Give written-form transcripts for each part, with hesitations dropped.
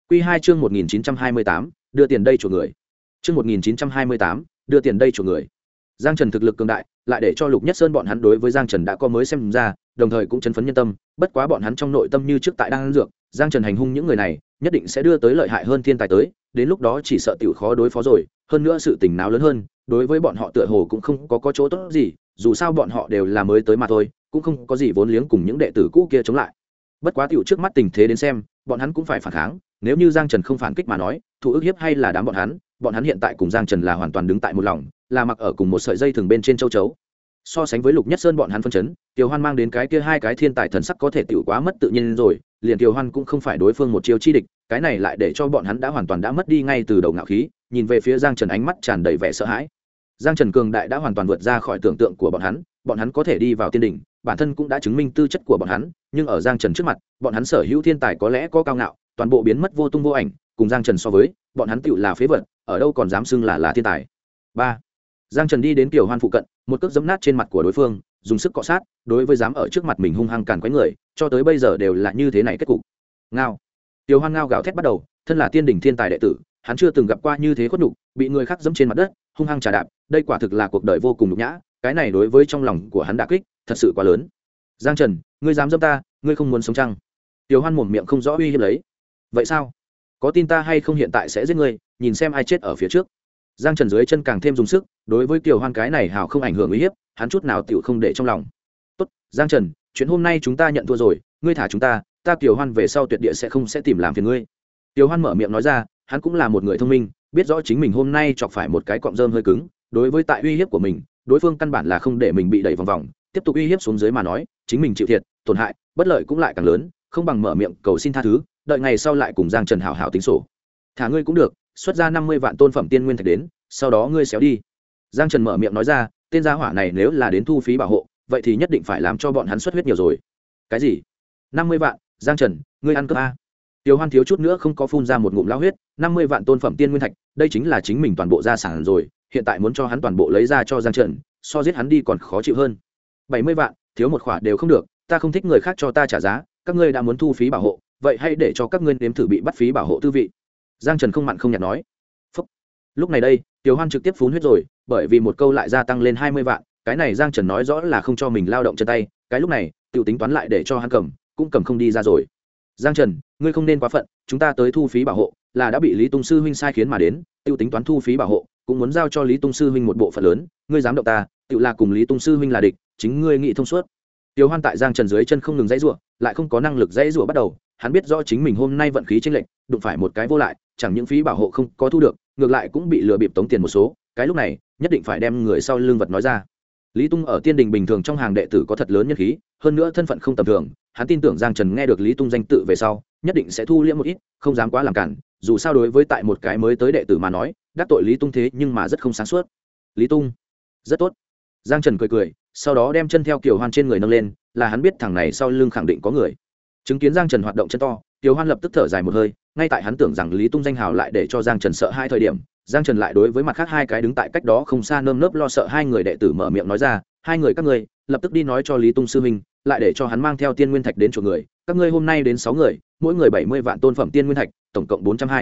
Quy 2 chương 1928, đưa tiền đây chuộc người. Chương 1928, đưa tiền đây chuộc người. Giang Trần thực lực cường đại, lại để cho Lục Nhất Sơn bọn hắn đối với Giang Trần đã có mới xem ra, đồng thời cũng chấn phấn nhân tâm, bất quá bọn hắn trong nội tâm như trước tại đang ăn dược, Giang Trần hành hung những người này, nhất định sẽ đưa tới lợi hại hơn thiên tài tới, đến lúc đó chỉ sợ tiểu khó đối phó rồi, hơn nữa sự tình náo lớn hơn, đối với bọn họ tựa hồ cũng không có chỗ tốt gì, dù sao bọn họ đều là mới tới mà thôi, cũng không có gì vốn liếng cùng những đệ tử cũ kia chống lại. Bất quá tiểu trước mắt tình thế đến xem, bọn hắn cũng phải phản kháng, nếu như Giang Trần không phản kích mà nói, thủ ức hiếp hay là đám bọn hắn hiện tại cùng Giang Trần là hoàn toàn đứng tại một lòng, là mặc ở cùng một sợi dây thường bên trên châu chấu. So sánh với Lục Nhất Sơn bọn hắn phân chấn, Tiểu Hoan mang đến cái kia hai cái thiên tài thần sắc có thể tiểu quá mất tự nhiên rồi, liền Tiểu Hoan cũng không phải đối phương một chiêu chi địch, cái này lại để cho bọn hắn đã hoàn toàn đã mất đi ngay từ đầu ngạo khí, nhìn về phía Giang Trần ánh mắt tràn đầy vẻ sợ hãi. Giang Trần cường đại đã hoàn toàn vượt ra khỏi tưởng tượng của bọn hắn có thể đi vào tiên đỉnh, bản thân cũng đã chứng minh tư chất của bọn hắn, nhưng ở Giang Trần trước mặt, bọn hắn sở hữu thiên tài có lẽ có cao ngạo, toàn bộ biến mất vô tung vô ảnh, cùng Giang Trần so với, bọn hắn tựu là phế vật, ở đâu còn dám xưng là thiên tài. 3. Giang Trần đi đến Tiểu Hoan phụ cận, một cước giẫm nát trên mặt của đối phương, dùng sức cọ sát, đối với dám ở trước mặt mình hung hăng càn quấy người, cho tới bây giờ đều là như thế này kết cục. Ngao. Tiểu Hoan ngao gào thét bắt đầu, thân là tiên đỉnh thiên tài đệ tử, hắn chưa từng gặp qua như thế khuất nhục, bị người khác giẫm trên mặt đất, hung hăng trà đạp, đây quả thực là cuộc đời vô cùng nhục nhã, cái này đối với trong lòng của hắn đả kích, thật sự quá lớn. Giang Trần, ngươi dám giẫm ta, ngươi không muốn sống chăng? Tiểu Hoan mồm miệng không rõ uy hiếp lấy. Vậy sao? Có tin ta hay không hiện tại sẽ giết ngươi, nhìn xem ai chết ở phía trước. Giang Trần dưới chân càng thêm dùng sức, đối với Tiểu Hoan cái này hào không ảnh hưởng uy hiếp, hắn chút nào tiểu không để trong lòng. Tốt, Giang Trần, chuyện hôm nay chúng ta nhận thua rồi, ngươi thả chúng ta Tiểu Hoan về sau tuyệt địa sẽ không sẽ tìm làm phiền ngươi. Tiểu Hoan mở miệng nói ra, hắn cũng là một người thông minh, biết rõ chính mình hôm nay chọc phải một cái cọng rơm hơi cứng, đối với tại uy hiếp của mình, đối phương căn bản là không để mình bị đẩy vòng vòng, tiếp tục uy hiếp xuống dưới mà nói, chính mình chịu thiệt, tổn hại, bất lợi cũng lại càng lớn, không bằng mở miệng cầu xin tha thứ, đợi ngày sau lại cùng Giang Trần hảo hảo tính sổ. Thả ngươi cũng được, xuất ra 50 vạn tôn phẩm tiên nguyên thạch đến, sau đó ngươi xéo đi. Giang Trần mở miệng nói ra, tên gia hỏa này nếu là đến thu phí bảo hộ, vậy thì nhất định phải làm cho bọn hắn xuất huyết nhiều rồi. Cái gì? 50 vạn? Giang Trần, ngươi ăn cướp a? Tiểu Hoan thiếu chút nữa không có phun ra một ngụm lao huyết, 50 vạn tôn phẩm tiên nguyên thạch, đây chính là chính mình toàn bộ gia sản rồi, hiện tại muốn cho hắn toàn bộ lấy ra cho Giang Trần, so giết hắn đi còn khó chịu hơn. 70 vạn, thiếu một khỏa đều không được, ta không thích người khác cho ta trả giá, các ngươi đã muốn thu phí bảo hộ, vậy hãy để cho các ngươi nếm thử bị bắt phí bảo hộ tư vị. Giang Trần không mặn không nhạt nói. Phúc. Lúc này đây, Tiểu Hoan trực tiếp phun huyết rồi, bởi vì một câu lại gia tăng lên 20 vạn, cái này Giang Trần nói rõ là không cho mình lao động chân tay, cái lúc này, tiểu tính toán lại để cho hắn cầm, cũng cầm không đi ra rồi. Giang Trần, ngươi không nên quá phận, chúng ta tới thu phí bảo hộ, là đã bị Lý Tung sư huynh sai khiến mà đến, tiêu tính toán thu phí bảo hộ, cũng muốn giao cho Lý Tung sư huynh một bộ phận lớn, ngươi dám động ta, tự là cùng Lý Tung sư huynh là địch, chính ngươi nghĩ thông suốt. Tiểu Hoan tại Giang Trần dưới chân không ngừng dãy rủa, lại không có năng lực dãy rủa bắt đầu, hắn biết rõ chính mình hôm nay vận khí chênh lệch, đụng phải một cái vô lại, chẳng những phí bảo hộ không có thu được, ngược lại cũng bị lừa bịp tống tiền một số, cái lúc này, nhất định phải đem người sau lưng vật nói ra. Lý Tung ở tiên đình bình thường trong hàng đệ tử có thật lớn nhân khí, hơn nữa thân phận không tầm thường, hắn tin tưởng Giang Trần nghe được Lý Tung danh tự về sau, nhất định sẽ thu liễm một ít, không dám quá làm cản, dù sao đối với tại một cái mới tới đệ tử mà nói, đắc tội Lý Tung thế nhưng mà rất không sáng suốt. Lý Tung, rất tốt. Giang Trần cười cười, sau đó đem chân theo Kiều Hoan trên người nâng lên, là hắn biết thằng này sau lưng khẳng định có người. Chứng kiến Giang Trần hoạt động chân to, Kiều Hoan lập tức thở dài một hơi, ngay tại hắn tưởng rằng Lý Tung danh hào lại để cho Giang Trần sợ hai thời điểm, Giang Trần lại đối với mặt khác hai cái đứng tại cách đó không xa nơm nớp lo sợ hai người đệ tử mở miệng nói ra, hai người các ngươi lập tức đi nói cho Lý Tung sư huynh, lại để cho hắn mang theo tiên nguyên thạch đến chỗ người, các ngươi hôm nay đến 6 người, mỗi người 70 vạn tôn phẩm tiên nguyên thạch, tổng cộng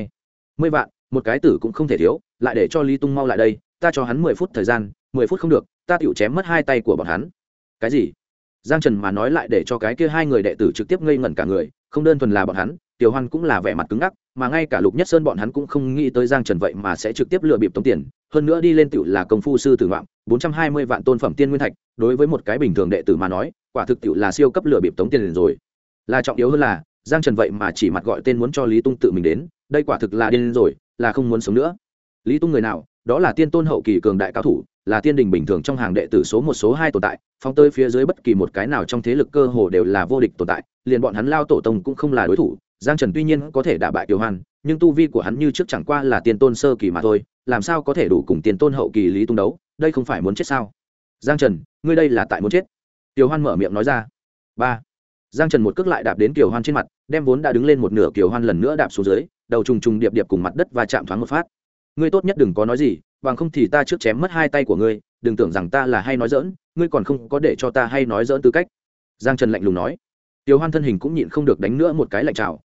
420 vạn, một cái tử cũng không thể thiếu, lại để cho Lý Tung mau lại đây, ta cho hắn 10 phút thời gian, 10 phút không được, ta tiểu chém mất hai tay của bọn hắn. Cái gì? Giang Trần mà nói lại để cho cái kia hai người đệ tử trực tiếp ngây ngẩn cả người, không đơn thuần là bọn hắn, Tiểu Hoan cũng là vẻ mặt cứng ngắc, mà ngay cả Lục Nhất Sơn bọn hắn cũng không nghĩ tới Giang Trần vậy mà sẽ trực tiếp lừa bịp tống tiền, hơn nữa đi lên tiểu là công phu sư tử ngoạm, 420 vạn tôn phẩm tiên nguyên thạch, đối với một cái bình thường đệ tử mà nói, quả thực tiểu là siêu cấp lừa bịp tống tiền rồi. Là trọng yếu hơn là, Giang Trần vậy mà chỉ mặt gọi tên muốn cho Lý Tung tự mình đến, đây quả thực là điên rồi, là không muốn sống nữa. Lý Tung người nào? Đó là tiên tôn hậu kỳ cường đại cao thủ, là tiên đình bình thường trong hàng đệ tử số 1 số 2 tồn tại, phóng tới phía dưới bất kỳ một cái nào trong thế lực cơ hồ đều là vô địch tồn tại, liền bọn hắn lao tổ tông cũng không là đối thủ. Giang Trần tuy nhiên có thể đả bại Tiểu Hoan, nhưng tu vi của hắn như trước chẳng qua là tiên tôn sơ kỳ mà thôi, làm sao có thể đủ cùng tiên tôn hậu kỳ Lý Tung đấu, đây không phải muốn chết sao? Giang Trần, ngươi đây là tại muốn chết. Tiểu Hoan mở miệng nói ra. 3. Giang Trần một cước lại đạp đến Tiểu Hoan trên mặt, đem vốn đã đứng lên một nửa Tiểu Hoan lần nữa đạp xuống dưới, đầu trùng trùng điệp điệp cùng mặt đất và chạm thoáng một phát. Ngươi tốt nhất đừng có nói gì, bằng không thì ta trước chém mất hai tay của ngươi, đừng tưởng rằng ta là hay nói giỡn, ngươi còn không có để cho ta hay nói giỡn tư cách. Giang Trần lạnh lùng nói. Tiểu Hoan thân hình cũng nhịn không được đánh nữa một cái lạnh trào,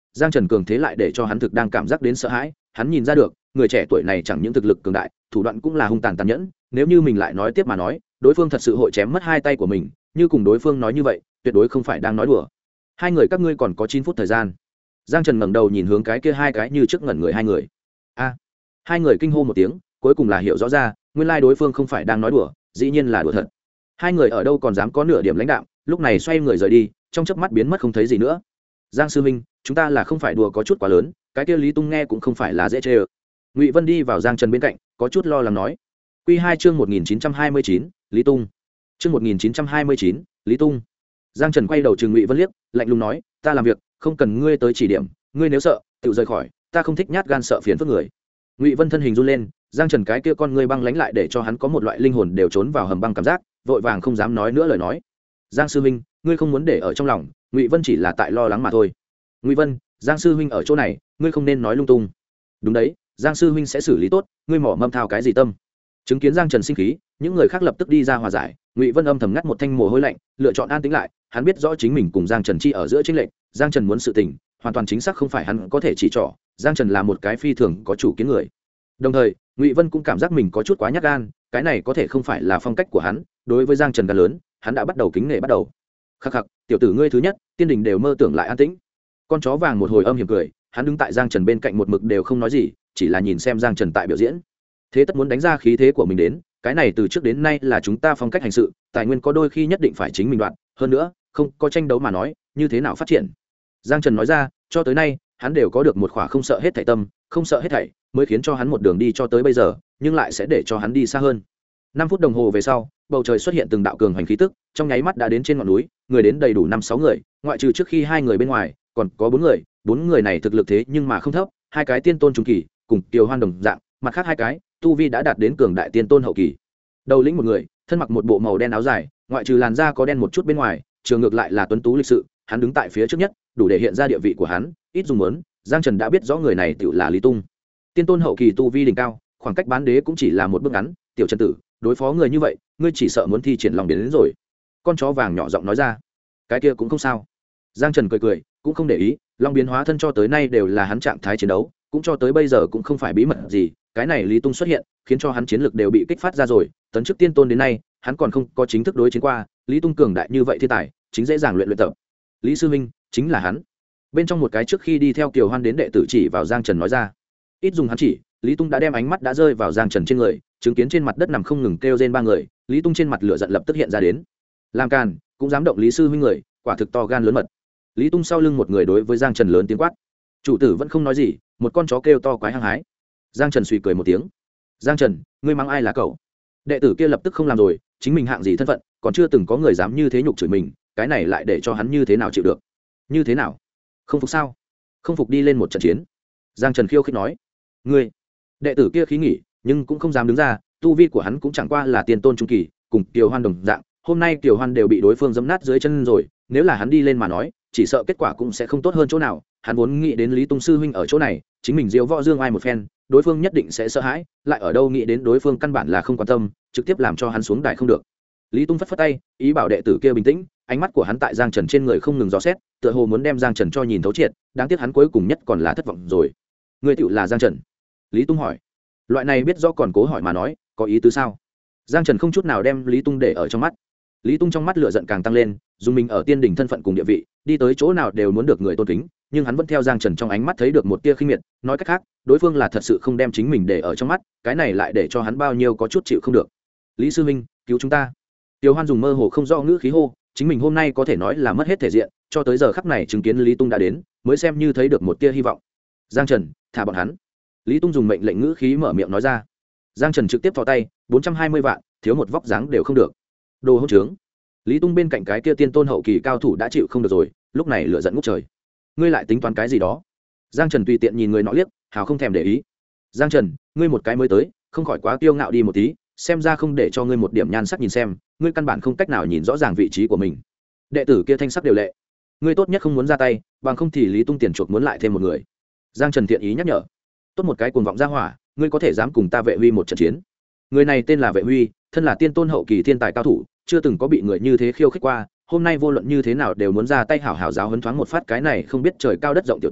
giang trần cường thế lại để cho hắn thực đang cảm giác đến sợ hãi. Hắn nhìn ra được người trẻ tuổi này chẳng những thực lực cường đại, thủ đoạn cũng là hung tàn tàn nhẫn. Nếu như mình lại nói tiếp mà nói, đối phương thật sự hội chém mất hai tay của mình. Như cùng đối phương nói như vậy, tuyệt đối không phải đang nói đùa. Hai người các ngươi còn có 9 phút thời gian. Giang Trần ngẩng đầu nhìn hướng cái kia hai cái như trước ngẩn người hai người. A! Hai người kinh hô một tiếng, cuối cùng là hiểu rõ ra, nguyên lai đối phương không phải đang nói đùa, dĩ nhiên là đùa thật. Hai người ở đâu còn dám có nửa điểm lãnh đạm, lúc này xoay người rời đi, trong chớp mắt biến mất không thấy gì nữa. Giang sư huynh, chúng ta là không phải đùa có chút quá lớn, cái kia Lý Tung nghe cũng không phải là dễ chơi. Ngụy Vân đi vào Giang Trần bên cạnh, có chút lo lắng nói. Quy 2 chương 1929, Lý Tung. Chương 1929, Lý Tung. Giang Trần quay đầu trừng Ngụy Vân liếc, lạnh lùng nói, ta làm việc, không cần ngươi tới chỉ điểm, ngươi nếu sợ, tự rời khỏi, ta không thích nhát gan sợ phiền phức người. Ngụy Vân thân hình run lên, Giang Trần cái kia con ngươi băng lãnh lại để cho hắn có một loại linh hồn đều trốn vào hầm băng cảm giác, vội vàng không dám nói nữa lời nói. Giang sư huynh, ngươi không muốn để ở trong lòng, Ngụy Vân chỉ là tại lo lắng mà thôi. Ngụy Vân, Giang sư huynh ở chỗ này, ngươi không nên nói lung tung. Đúng đấy, Giang sư huynh sẽ xử lý tốt, ngươi mỏ mâm thao cái gì tâm. Chứng kiến Giang Trần sinh khí, những người khác lập tức đi ra hòa giải. Ngụy Vân âm thầm ngắt một thanh mồ hôi lạnh, lựa chọn an tĩnh lại. Hắn biết rõ chính mình cùng Giang Trần chi ở giữa chênh lệch, Giang Trần muốn sự tình, hoàn toàn chính xác không phải hắn có thể chỉ trỏ. Giang Trần là một cái phi thường có chủ kiến người. Đồng thời, Ngụy Vân cũng cảm giác mình có chút quá nhát gan, cái này có thể không phải là phong cách của hắn. Đối với Giang Trần gan lớn, hắn đã bắt đầu kính nể bắt đầu. Khắc khắc, tiểu tử ngươi thứ nhất, tiên đình đều mơ tưởng lại an tĩnh. Con chó vàng một hồi âm hiểm cười, hắn đứng tại Giang Trần bên cạnh một mực đều không nói gì, chỉ là nhìn xem Giang Trần tại biểu diễn. Thế tất muốn đánh ra khí thế của mình đến, cái này từ trước đến nay là chúng ta phong cách hành sự, tài nguyên có đôi khi nhất định phải chính mình đoạn, hơn nữa, không có tranh đấu mà nói, như thế nào phát triển. Giang Trần nói ra, cho tới nay, hắn đều có được một khỏa không sợ hết thảy tâm, không sợ hết thảy, mới khiến cho hắn một đường đi cho tới bây giờ, nhưng lại sẽ để cho hắn đi xa hơn. 5 phút đồng hồ về sau, bầu trời xuất hiện từng đạo cường hành khí tức, trong nháy mắt đã đến trên ngọn núi, người đến đầy đủ 5-6 người, ngoại trừ trước khi hai người bên ngoài, còn có 4 người này thực lực thế nhưng mà không thấp, hai cái tiên tôn trung kỳ, cùng Kiều Hoan đồng dạng, mặt khác hai cái, tu vi đã đạt đến cường đại tiên tôn hậu kỳ. Đầu lĩnh một người, thân mặc một bộ màu đen áo dài, ngoại trừ làn da có đen một chút bên ngoài, trường ngược lại là tuấn tú lịch sự, hắn đứng tại phía trước nhất, đủ để hiện ra địa vị của hắn, ít dùng muốn, Giang Trần đã biết rõ người này tựu là Lý Tung. Tiên tôn hậu kỳ tu vi đỉnh cao, khoảng cách bán đế cũng chỉ là một bước ngắn, tiểu Trần tử, đối phó người như vậy, ngươi chỉ sợ muốn thi triển lòng đến rồi. Con chó vàng nhỏ giọng nói ra. Cái kia cũng không sao. Giang Trần cười cười, cũng không để ý, long biến hóa thân cho tới nay đều là hắn trạng thái chiến đấu, cũng cho tới bây giờ cũng không phải bí mật gì, cái này Lý Tung xuất hiện, khiến cho hắn chiến lực đều bị kích phát ra rồi, tấn chức tiên tôn đến nay, hắn còn không có chính thức đối chiến qua, Lý Tung cường đại như vậy thiên tài, chính dễ dàng luyện tập. Lý sư huynh, chính là hắn. Bên trong một cái trước khi đi theo Kiều Hoan đến đệ tử chỉ vào Giang Trần nói ra. Ít dùng hắn chỉ, Lý Tung đã đem ánh mắt đã rơi vào Giang Trần trên người, chứng kiến trên mặt đất nằm không ngừng kêu rên ba người, Lý Tung trên mặt lửa giận lập tức hiện ra đến. Làm càn, cũng dám động Lý sư huynh người, quả thực to gan lớn mật. Lý Tung sau lưng một người đối với Giang Trần lớn tiếng quát. Chủ tử vẫn không nói gì, một con chó kêu to quái hăng hái. Giang Trần suy cười một tiếng. Giang Trần, ngươi mắng ai là cậu? Đệ tử kia lập tức không làm rồi, chính mình hạng gì thân phận, còn chưa từng có người dám như thế nhục chửi mình, cái này lại để cho hắn như thế nào chịu được? Như thế nào? Không phục sao? Không phục đi lên một trận chiến. Giang Trần khiêu khích nói. Ngươi. Đệ tử kia khí nghỉ, nhưng cũng không dám đứng ra, tu vi của hắn cũng chẳng qua là tiên tôn trung kỳ, cùng Kiều Hoan đồng dạng, hôm nay Kiều Hoan đều bị đối phương giẫm nát dưới chân rồi, nếu là hắn đi lên mà nói, chỉ sợ kết quả cũng sẽ không tốt hơn chỗ nào. Hắn vốn nghĩ đến Lý Tung sư huynh ở chỗ này, chính mình diếu võ dương ai một phen, đối phương nhất định sẽ sợ hãi, lại ở đâu nghĩ đến đối phương căn bản là không quan tâm, trực tiếp làm cho hắn xuống đài không được. Lý Tung phất phất tay, ý bảo đệ tử kia bình tĩnh, ánh mắt của hắn tại Giang Trần trên người không ngừng dò xét, tựa hồ muốn đem Giang Trần cho nhìn thấu triệt, đáng tiếc hắn cuối cùng nhất còn là thất vọng rồi. Người tựu là Giang Trần? Lý Tung hỏi. Loại này biết rõ còn cố hỏi mà nói, có ý tứ sao? Giang Trần không chút nào đem Lý Tung để ở trong mắt. Lý Tung trong mắt lửa giận càng tăng lên, dùng mình ở tiên đỉnh thân phận cùng địa vị, đi tới chỗ nào đều muốn được người tôn kính, nhưng hắn vẫn theo Giang Trần trong ánh mắt thấy được một tia khinh miệt, nói cách khác, đối phương là thật sự không đem chính mình để ở trong mắt, cái này lại để cho hắn bao nhiêu có chút chịu không được. Lý sư huynh, cứu chúng ta. Tiêu Hoan dùng mơ hồ không rõ ngữ khí hô, chính mình hôm nay có thể nói là mất hết thể diện, cho tới giờ khắc này chứng kiến Lý Tung đã đến, mới xem như thấy được một tia hy vọng. Giang Trần, thả bọn hắn. Lý Tung dùng mệnh lệnh ngữ khí mở miệng nói ra. Giang Trần trực tiếp thò tay, 420 vạn, thiếu một vóc dáng đều không được. Đồ hỗn trướng. Lý Tung bên cạnh cái kia tiên tôn hậu kỳ cao thủ đã chịu không được rồi, lúc này lửa giận ngút trời. Ngươi lại tính toán cái gì đó? Giang Trần tùy tiện nhìn người nọ liếc, hào không thèm để ý. Giang Trần, ngươi một cái mới tới, không khỏi quá kiêu ngạo đi một tí, xem ra không để cho ngươi một điểm nhan sắc nhìn xem, ngươi căn bản không cách nào nhìn rõ ràng vị trí của mình. Đệ tử kia thanh sắc đều lệ. Ngươi tốt nhất không muốn ra tay, bằng không thì Lý Tung tiền chuộc muốn lại thêm một người. Giang Trần thiện ý nhắc nhở. Tốt một cái cuồng vọng ra hỏa, ngươi có thể dám cùng ta Vệ Huy một trận chiến? Người này tên là Vệ Huy, thân là tiên tôn hậu kỳ thiên tài cao thủ, chưa từng có bị người như thế khiêu khích qua, hôm nay vô luận như thế nào đều muốn ra tay hảo hảo giáo huấn thoáng một phát cái này không biết trời cao đất rộng tiểu tử,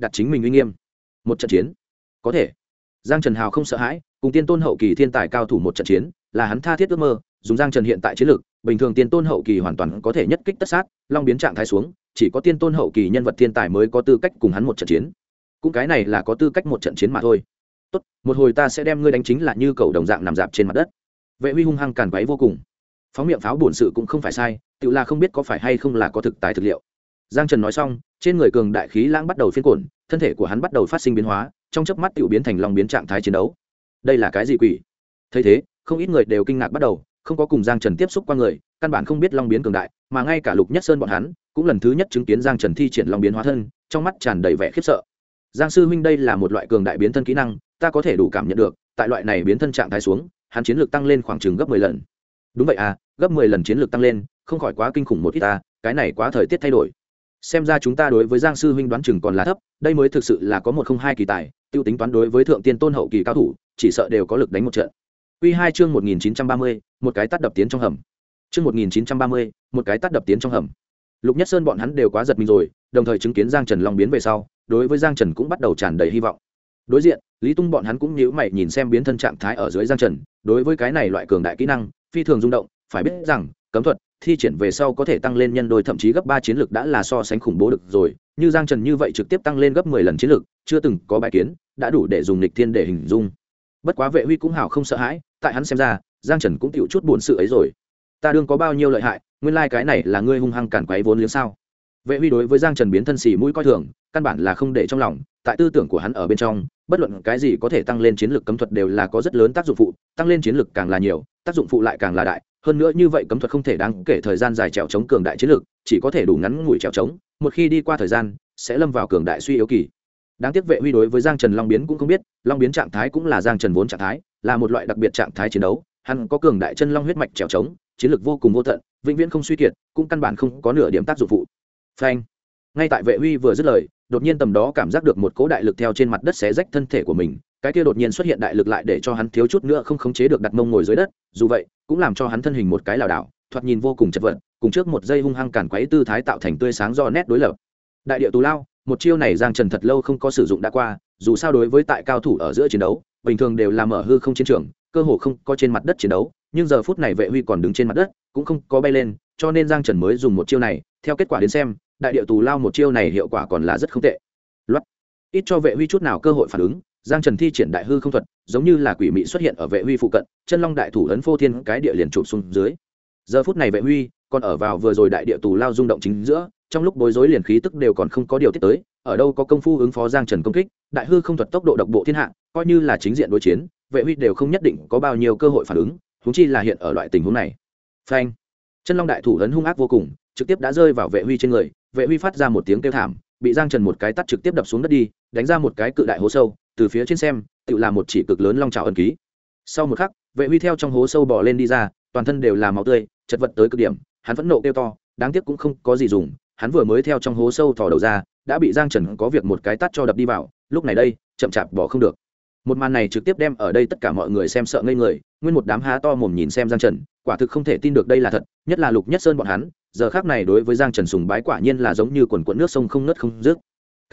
đặt chính mình uy nghiêm. Một trận chiến có thể. Giang Trần hào không sợ hãi, cùng tiên tôn hậu kỳ thiên tài cao thủ một trận chiến là hắn tha thiết ước mơ. Dùng Giang Trần hiện tại chiến lược, bình thường tiên tôn hậu kỳ hoàn toàn có thể nhất kích tất sát, long biến trạng thái xuống, chỉ có tiên tôn hậu kỳ nhân vật thiên tài mới có tư cách cùng hắn một trận chiến. Cũng cái này là có tư cách một trận chiến mà thôi. Tốt, một hồi ta sẽ đem ngươi đánh chính là như cầu đồng dạng nằm dạp trên mặt đất. Vệ Huy hung hăng càn quấy vô cùng. Phóng miệng pháo bổn sự cũng không phải sai, tự là không biết có phải hay không là có thực tài thực liệu. Giang Trần nói xong, trên người cường đại khí lãng bắt đầu phiên cuộn, thân thể của hắn bắt đầu phát sinh biến hóa, trong chớp mắt tiểu biến thành long biến trạng thái chiến đấu. Đây là cái gì quỷ? Thấy thế, không ít người đều kinh ngạc bắt đầu, không có cùng Giang Trần tiếp xúc qua người, căn bản không biết long biến cường đại, mà ngay cả Lục Nhất Sơn bọn hắn cũng lần thứ nhất chứng kiến Giang Trần thi triển long biến hóa thân, trong mắt tràn đầy vẻ khiếp sợ. Giang sư huynh, đây là một loại cường đại biến thân kỹ năng, ta có thể đủ cảm nhận được, tại loại này biến thân trạng thái xuống, hắn chiến lược tăng lên khoảng chừng gấp 10 lần. Đúng vậy à, gấp 10 lần chiến lược tăng lên, không khỏi quá kinh khủng một ít ta, cái này quá thời tiết thay đổi. Xem ra chúng ta đối với Giang sư huynh đoán chừng còn là thấp, đây mới thực sự là có 102 kỳ tài, tiêu tính toán đối với thượng tiên tôn hậu kỳ cao thủ, chỉ sợ đều có lực đánh một trận. Quy 2 chương 1930, một cái tát đập tiến trong hầm. Chương 1930, một cái tát đập tiến trong hầm. Lục Nhất Sơn bọn hắn đều quá giật mình rồi, đồng thời chứng kiến Giang Trần long biến về sau, đối với Giang Trần cũng bắt đầu tràn đầy hy vọng. Đối diện, Lý Tung bọn hắn cũng nhíu mày nhìn xem biến thân trạng thái ở dưới Giang Trần, đối với cái này loại cường đại kỹ năng, phi thường rung động, phải biết rằng, cấm thuật thi triển về sau có thể tăng lên nhân đôi thậm chí gấp 3 chiến lực đã là so sánh khủng bố được rồi, như Giang Trần như vậy trực tiếp tăng lên gấp 10 lần chiến lực, chưa từng có bài kiến, đã đủ để dùng nghịch thiên để hình dung. Bất quá Vệ Huy cũng hào không sợ hãi, tại hắn xem ra, Giang Trần cũng chịu chút buồn sự ấy rồi. Ta đương có bao nhiêu lợi hại, nguyên lai cái này là ngươi hung hăng cản quấy vốn liếng sao? Vệ Huy đối với Giang Trần biến thân xì mũi coi thường, căn bản là không để trong lòng, tại tư tưởng của hắn ở bên trong, bất luận cái gì có thể tăng lên chiến lực cấm thuật đều là có rất lớn tác dụng phụ, tăng lên chiến lực càng là nhiều, tác dụng phụ lại càng là đại, hơn nữa như vậy cấm thuật không thể đáng kể thời gian dài trèo chống cường đại chiến lực, chỉ có thể đủ ngắn ngủi trèo chống, một khi đi qua thời gian, sẽ lâm vào cường đại suy yếu kỳ. Đáng tiếc Vệ Huy đối với Giang Trần long biến cũng không biết, long biến trạng thái cũng là Giang Trần vốn trạng thái, là một loại đặc biệt trạng thái chiến đấu, hắn có cường đại chân long huyết mạch trèo chống, chiến lực vô cùng vô tận, vĩnh viễn không suy kiệt, cũng căn bản không có nửa điểm tác dụng phụ. Phanh! Ngay tại Vệ Huy vừa dứt lời, đột nhiên tầm đó cảm giác được một cỗ đại lực theo trên mặt đất xé rách thân thể của mình, cái kia đột nhiên xuất hiện đại lực lại để cho hắn thiếu chút nữa không khống chế được đặt mông ngồi dưới đất, dù vậy, cũng làm cho hắn thân hình một cái lảo đảo, thoạt nhìn vô cùng chật vật, cùng trước một giây hung hăng càn quấy tư thái tạo thành tươi sáng do nét đối lập. Đại địa tù lao, một chiêu này Giang Trần thật lâu không có sử dụng đã qua, dù sao đối với tại cao thủ ở giữa chiến đấu, bình thường đều là mở hư không chiến trường, cơ hồ không có trên mặt đất chiến đấu, nhưng giờ phút này Vệ Huy còn đứng trên mặt đất, cũng không có bay lên, cho nên Giang Trần mới dùng một chiêu này, theo kết quả đến xem, đại địa tù lao một chiêu này hiệu quả còn là rất không tệ. Loát. Ít cho Vệ Huy chút nào cơ hội phản ứng, Giang Trần thi triển đại hư không thuật, giống như là quỷ mị xuất hiện ở Vệ Huy phụ cận, chân long đại thủ ấn phô thiên cái địa liền chụp xuống dưới. Giờ phút này Vệ Huy còn ở vào vừa rồi đại địa tù lao rung động chính giữa, trong lúc bối rối liền khí tức đều còn không có điều tiết tới, ở đâu có công phu ứng phó Giang Trần công kích, đại hư không thuật tốc độ độc bộ thiên hạ, coi như là chính diện đối chiến, Vệ Huy đều không nhất định có bao nhiêu cơ hội phản ứng, huống chi là hiện ở loại tình huống này. Phanh! Chân long đại thủ ấn hung ác vô cùng, trực tiếp đã rơi vào Vệ Huy trên người, Vệ Huy phát ra một tiếng kêu thảm, bị Giang Trần một cái tát trực tiếp đập xuống đất đi, đánh ra một cái cự đại hố sâu, từ phía trên xem, tự là một chỉ cực lớn long trảo ấn ký. Sau một khắc, Vệ Huy theo trong hố sâu bò lên đi ra, toàn thân đều là máu tươi, chật vật tới cực điểm, hắn phẫn nộ kêu to, đáng tiếc cũng không có gì dùng, hắn vừa mới theo trong hố sâu thò đầu ra, đã bị Giang Trần có việc một cái tát cho đập đi vào, lúc này đây, chậm chạp bỏ không được. Một màn này trực tiếp đem ở đây tất cả mọi người xem sợ ngây người, nguyên một đám há to mồm nhìn xem Giang Trần, quả thực không thể tin được đây là thật, nhất là Lục Nhất Sơn bọn hắn, giờ khắc này đối với Giang Trần sùng bái quả nhiên là giống như quần quần nước sông không ngớt không dứt.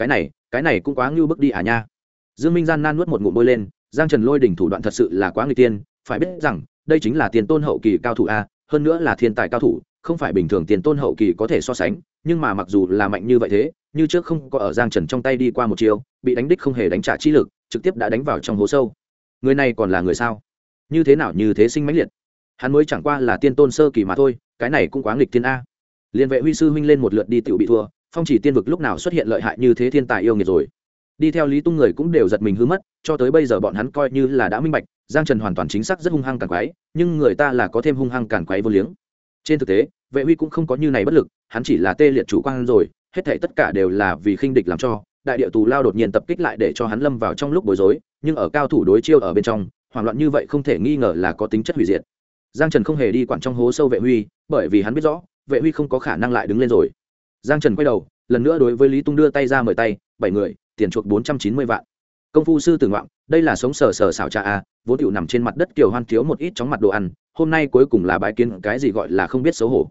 Cái này cũng quá ngưu bức đi à nha. Dương Minh gian nan nuốt một ngụm bôi lên, Giang Trần lôi đỉnh thủ đoạn thật sự là quá nguy tiên, phải biết rằng, đây chính là tiền tôn hậu kỳ cao thủ a, hơn nữa là thiên tài cao thủ, không phải bình thường tiền tôn hậu kỳ có thể so sánh, nhưng mà mặc dù là mạnh như vậy thế, như trước không có ở Giang Trần trong tay đi qua một chiêu, bị đánh đích không hề đánh trả chi lực, trực tiếp đã đánh vào trong hố sâu. Người này còn là người sao? Như thế nào như thế sinh mãnh liệt? Hắn mới chẳng qua là tiên tôn sơ kỳ mà thôi, cái này cũng quá nghịch thiên a. Liên Vệ Huy sư huynh lên một lượt đi tiểu bị thua, phong chỉ tiên vực lúc nào xuất hiện lợi hại như thế thiên tài yêu nghiệt rồi. Đi theo Lý Tung người cũng đều giật mình hư mất, cho tới bây giờ bọn hắn coi như là đã minh bạch, Giang Trần hoàn toàn chính xác rất hung hăng càn quái, nhưng người ta là có thêm hung hăng càn quái vô liếng. Trên thực tế, Vệ Huy cũng không có như này bất lực, hắn chỉ là tê liệt chủ quan rồi, hết thảy tất cả đều là vì khinh địch làm cho, đại địa tù lao đột nhiên tập kích lại để cho hắn lâm vào trong lúc bối rối, nhưng ở cao thủ đối chiêu ở bên trong, hoảng loạn như vậy không thể nghi ngờ là có tính chất hủy diệt. Giang Trần không hề đi quản trong hố sâu Vệ Huy, bởi vì hắn biết rõ, Vệ Huy không có khả năng lại đứng lên rồi. Giang Trần quay đầu, lần nữa đối với Lý Tung đưa tay ra mời tay, 7 người, tiền chuộc 490 vạn. Công phu sư tử ngoạm, đây là sống sờ sờ xảo trà a, vốn tiểu nằm trên mặt đất Kiều Hoan thiếu một ít chóng mặt đồ ăn, hôm nay cuối cùng là bái kiến cái gì gọi là không biết xấu hổ.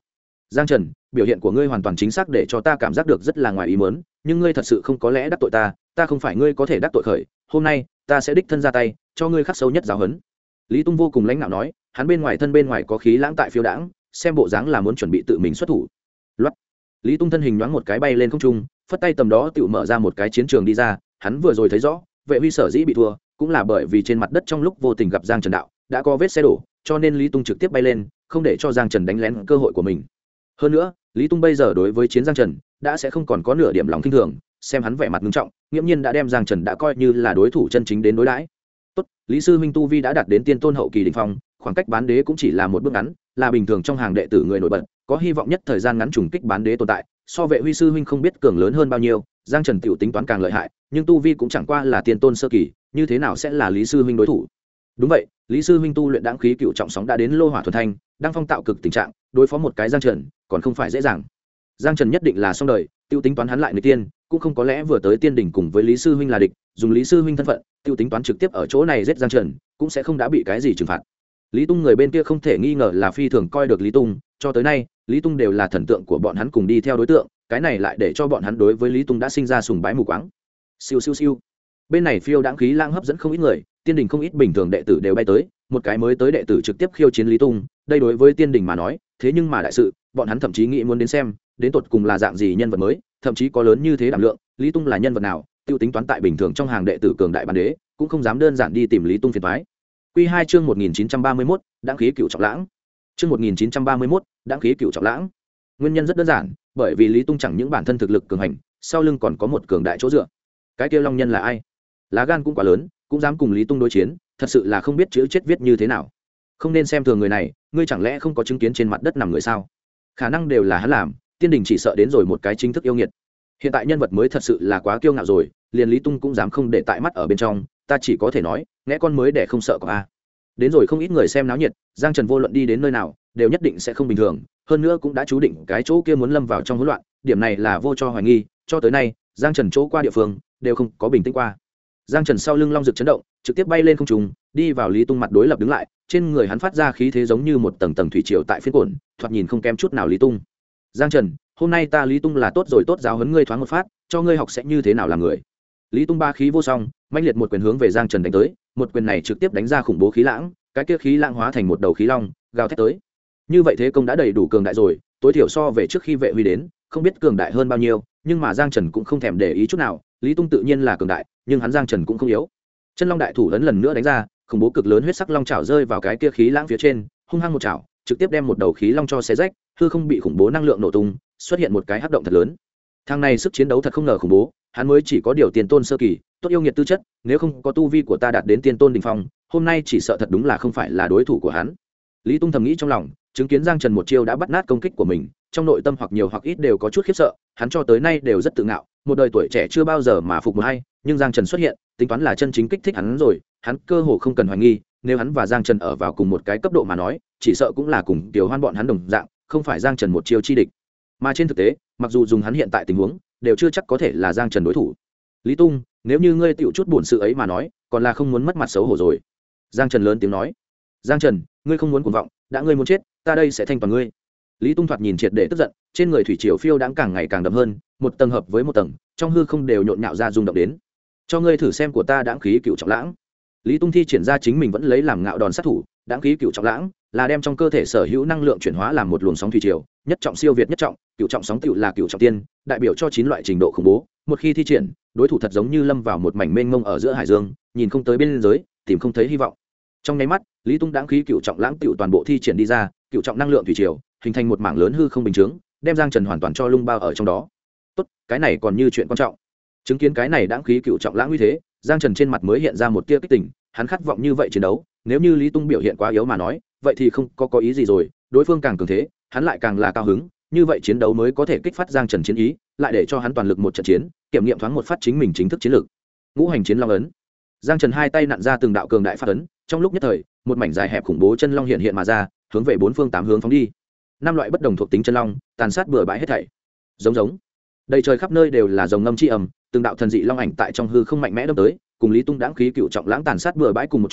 Giang Trần, biểu hiện của ngươi hoàn toàn chính xác để cho ta cảm giác được rất là ngoài ý muốn, nhưng ngươi thật sự không có lẽ đắc tội ta không phải ngươi có thể đắc tội khởi, hôm nay ta sẽ đích thân ra tay cho ngươi khắc sâu nhất giáo huấn. Lý Tung vô cùng lãnh đạo nói, hắn bên ngoài có khí lãng tại phiêu đãng, xem bộ dáng là muốn chuẩn bị tự mình xuất thủ. Loát. Lý Tung thân hình nhoáng một cái bay lên không trung, phất tay tầm đó tự mở ra một cái chiến trường đi ra, hắn vừa rồi thấy rõ, Vệ Huy sở dĩ bị thua, cũng là bởi vì trên mặt đất trong lúc vô tình gặp Giang Trần đạo, đã có vết xe đổ, cho nên Lý Tung trực tiếp bay lên, không để cho Giang Trần đánh lén cơ hội của mình. Hơn nữa, Lý Tung bây giờ đối với chiến Giang Trần đã sẽ không còn có nửa điểm lòng kinh thường, xem hắn vẻ mặt nghiêm trọng, nghiễm nhiên đã đem Giang Trần đã coi như là đối thủ chân chính đến đối đãi. Tốt, Lý sư huynh tu vi đã đạt đến tiên tôn hậu kỳ đỉnh phong, khoảng cách bán đế cũng chỉ là một bước ngắn, là bình thường trong hàng đệ tử người nổi bật, có hy vọng nhất thời gian ngắn trùng kích bán đế tồn tại, so Vệ Huy sư huynh không biết cường lớn hơn bao nhiêu, Giang Trần tiểu tính toán càng lợi hại, nhưng tu vi cũng chẳng qua là tiên tôn sơ kỳ, như thế nào sẽ là Lý sư huynh đối thủ? Đúng vậy, Lý sư huynh tu luyện đãng khí cựu trọng sóng đã đến lô hỏa thuần thanh, đang phong tạo cực tình trạng, đối phó một cái Giang Trần, còn không phải dễ dàng. Giang Trần nhất định là xong đời, tiêu tính toán hắn lại người tiên, cũng không có lẽ vừa tới tiên đỉnh cùng với Lý sư huynh là địch, dùng Lý sư huynh thân phận, tiêu tính toán trực tiếp ở chỗ này giết Giang Trần, cũng sẽ không đã bị cái gì trừng phạt. Lý Tung người bên kia không thể nghi ngờ là phi thường coi được Lý Tung, cho tới nay, Lý Tung đều là thần tượng của bọn hắn cùng đi theo đối tượng, cái này lại để cho bọn hắn đối với Lý Tung đã sinh ra sùng bái mù quáng. Siêu siêu siêu. Bên này phiêu đãng khí lãng hấp dẫn không ít người, tiên đình không ít bình thường đệ tử đều bay tới, một cái mới tới đệ tử trực tiếp khiêu chiến Lý Tung, đây đối với tiên đình mà nói, thế nhưng mà đại sự, bọn hắn thậm chí nghĩ muốn đến xem, đến tột cùng là dạng gì nhân vật mới, thậm chí có lớn như thế đảm lượng, Lý Tung là nhân vật nào, tiêu tính toán tại bình thường trong hàng đệ tử cường đại bản đế, cũng không dám đơn giản đi tìm Lý Tung phiền toái. Quy 2 chương 1931, đãng khí cựu trọng lãng. Chương 1931, đãng khí cựu trọng lãng. Nguyên nhân rất đơn giản, bởi vì Lý Tung chẳng những bản thân thực lực cường hành, sau lưng còn có một cường đại chỗ dựa. Cái kia long nhân là ai? Lá gan cũng quá lớn, cũng dám cùng Lý Tung đối chiến, thật sự là không biết chữ chết viết như thế nào. Không nên xem thường người này, ngươi chẳng lẽ không có chứng kiến trên mặt đất nằm người sao? Khả năng đều là hắn làm, tiên đình chỉ sợ đến rồi một cái chính thức yêu nghiệt. Hiện tại nhân vật mới thật sự là quá kiêu ngạo rồi, liền Lý Tung cũng dám không để tại mắt ở bên trong, ta chỉ có thể nói, nghe con mới để không sợ có a. Đến rồi không ít người xem náo nhiệt, Giang Trần vô luận đi đến nơi nào, đều nhất định sẽ không bình thường, hơn nữa cũng đã chú định cái chỗ kia muốn lâm vào trong hỗn loạn, điểm này là vô cho hoài nghi, cho tới nay, Giang Trần chỗ qua địa phương đều không có bình tĩnh qua. Giang Trần sau lưng long rực chấn động, trực tiếp bay lên không trung, đi vào Lý Tung mặt đối lập đứng lại, trên người hắn phát ra khí thế giống như một tầng tầng thủy triều tại phiên cồn, thoạt nhìn không kém chút nào Lý Tung. Giang Trần, hôm nay ta Lý Tung là tốt rồi, tốt giáo huấn ngươi thoáng một phát, cho ngươi học sẽ như thế nào làm người. Lý Tung ba khí vô song, mãnh liệt một quyền hướng về Giang Trần đánh tới, một quyền này trực tiếp đánh ra khủng bố khí lãng, cái kia khí lãng hóa thành một đầu khí long, gào thét tới. Như vậy thế công đã đầy đủ cường đại rồi, tối thiểu so về trước khi Vệ Huy đến, không biết cường đại hơn bao nhiêu, nhưng mà Giang Trần cũng không thèm để ý chút nào, Lý Tung tự nhiên là cường đại, nhưng hắn Giang Trần cũng không yếu. Chân long đại thủ ấn lần nữa đánh ra, khủng bố cực lớn huyết sắc long chảo rơi vào cái kia khí lãng phía trên, hung hăng một chảo, trực tiếp đem một đầu khí long cho xé rách, hư không bị khủng bố năng lượng nổ tung, xuất hiện một cái hắc động thật lớn. Thằng này sức chiến đấu thật không ngờ khủng bố, hắn mới chỉ có điều tiền tôn sơ kỳ, tốt yêu nghiệt tư chất, nếu không có tu vi của ta đạt đến tiên tôn đỉnh phong, hôm nay chỉ sợ thật đúng là không phải là đối thủ của hắn. Lý Tung thầm nghĩ trong lòng, chứng kiến Giang Trần một chiêu đã bắt nát công kích của mình, trong nội tâm hoặc nhiều hoặc ít đều có chút khiếp sợ, hắn cho tới nay đều rất tự ngạo, một đời tuổi trẻ chưa bao giờ mà phục một hay, nhưng Giang Trần xuất hiện, tính toán là chân chính kích thích hắn rồi, hắn cơ hồ không cần hoài nghi, nếu hắn và Giang Trần ở vào cùng một cái cấp độ mà nói, chỉ sợ cũng là cùng Tiểu Hoan bọn hắn đồng dạng, không phải Giang Trần một chiêu chi địch. Mà trên thực tế, mặc dù dùng hắn hiện tại tình huống, đều chưa chắc có thể là Giang Trần đối thủ. Lý Tung, nếu như ngươi tiểu chút buồn sự ấy mà nói, còn là không muốn mất mặt xấu hổ rồi. Giang Trần lớn tiếng nói. Giang Trần, ngươi không muốn cuồng vọng, đã ngươi muốn chết, ta đây sẽ thanh toàn ngươi. Lý Tung thoạt nhìn triệt để tức giận, trên người thủy triều phiêu đãng càng ngày càng đậm hơn, một tầng hợp với một tầng, trong hư không đều nhộn nhạo ra rung động đến. Cho ngươi thử xem của ta đãng khí cựu trọng lãng. Lý Tung thi triển ra chính mình vẫn lấy làm ngạo đòn sát thủ, đãng khí cựu trọng lãng là đem trong cơ thể sở hữu năng lượng chuyển hóa làm một luồng sóng thủy triều, nhất trọng siêu việt nhất trọng, cựu trọng sóng tựu là cựu trọng tiên, đại biểu cho 9 loại trình độ khủng bố, một khi thi triển, đối thủ thật giống như lâm vào một mảnh mênh mông ở giữa hải dương, nhìn không tới bên dưới, tìm không thấy hy vọng. Trong nháy mắt, Lý Tung đãng khí cựu trọng lãng tựu toàn bộ thi triển đi ra, cựu trọng năng lượng thủy triều, hình thành một mảng lớn hư không bình chứng, đem Giang Trần hoàn toàn cho lung bao ở trong đó. Tốt, cái này còn như chuyện quan trọng. Chứng kiến cái này đãng khí cựu trọng lãng uy thế, Giang Trần trên mặt mới hiện ra một tia kích tỉnh, hắn khát vọng như vậy chiến đấu, nếu như Lý Tung biểu hiện quá yếu mà nói, vậy thì không có ý gì rồi, đối phương càng cường thế, hắn lại càng là cao hứng, như vậy chiến đấu mới có thể kích phát Giang Trần chiến ý, lại để cho hắn toàn lực một trận chiến, kiểm nghiệm thoáng một phát chính mình chính thức chiến lược. Ngũ hành chiến long ấn. Giang Trần hai tay nặn ra từng đạo cường đại phát ấn, trong lúc nhất thời, một mảnh dài hẹp khủng bố chân long hiện mà ra, hướng về bốn phương tám hướng phóng đi. 5 loại bất đồng thuộc tính chân long, tàn sát bừa bãi hết thảy. Giống. Đầy trời khắp nơi đều là rồng ngâm chi ầm, từng đạo thần dị long ảnh tại trong hư không mạnh mẽ đâm tới, cùng Lý Tung đãng khí cựu trọng lãng tàn sát bừa bãi cùng một chỗ,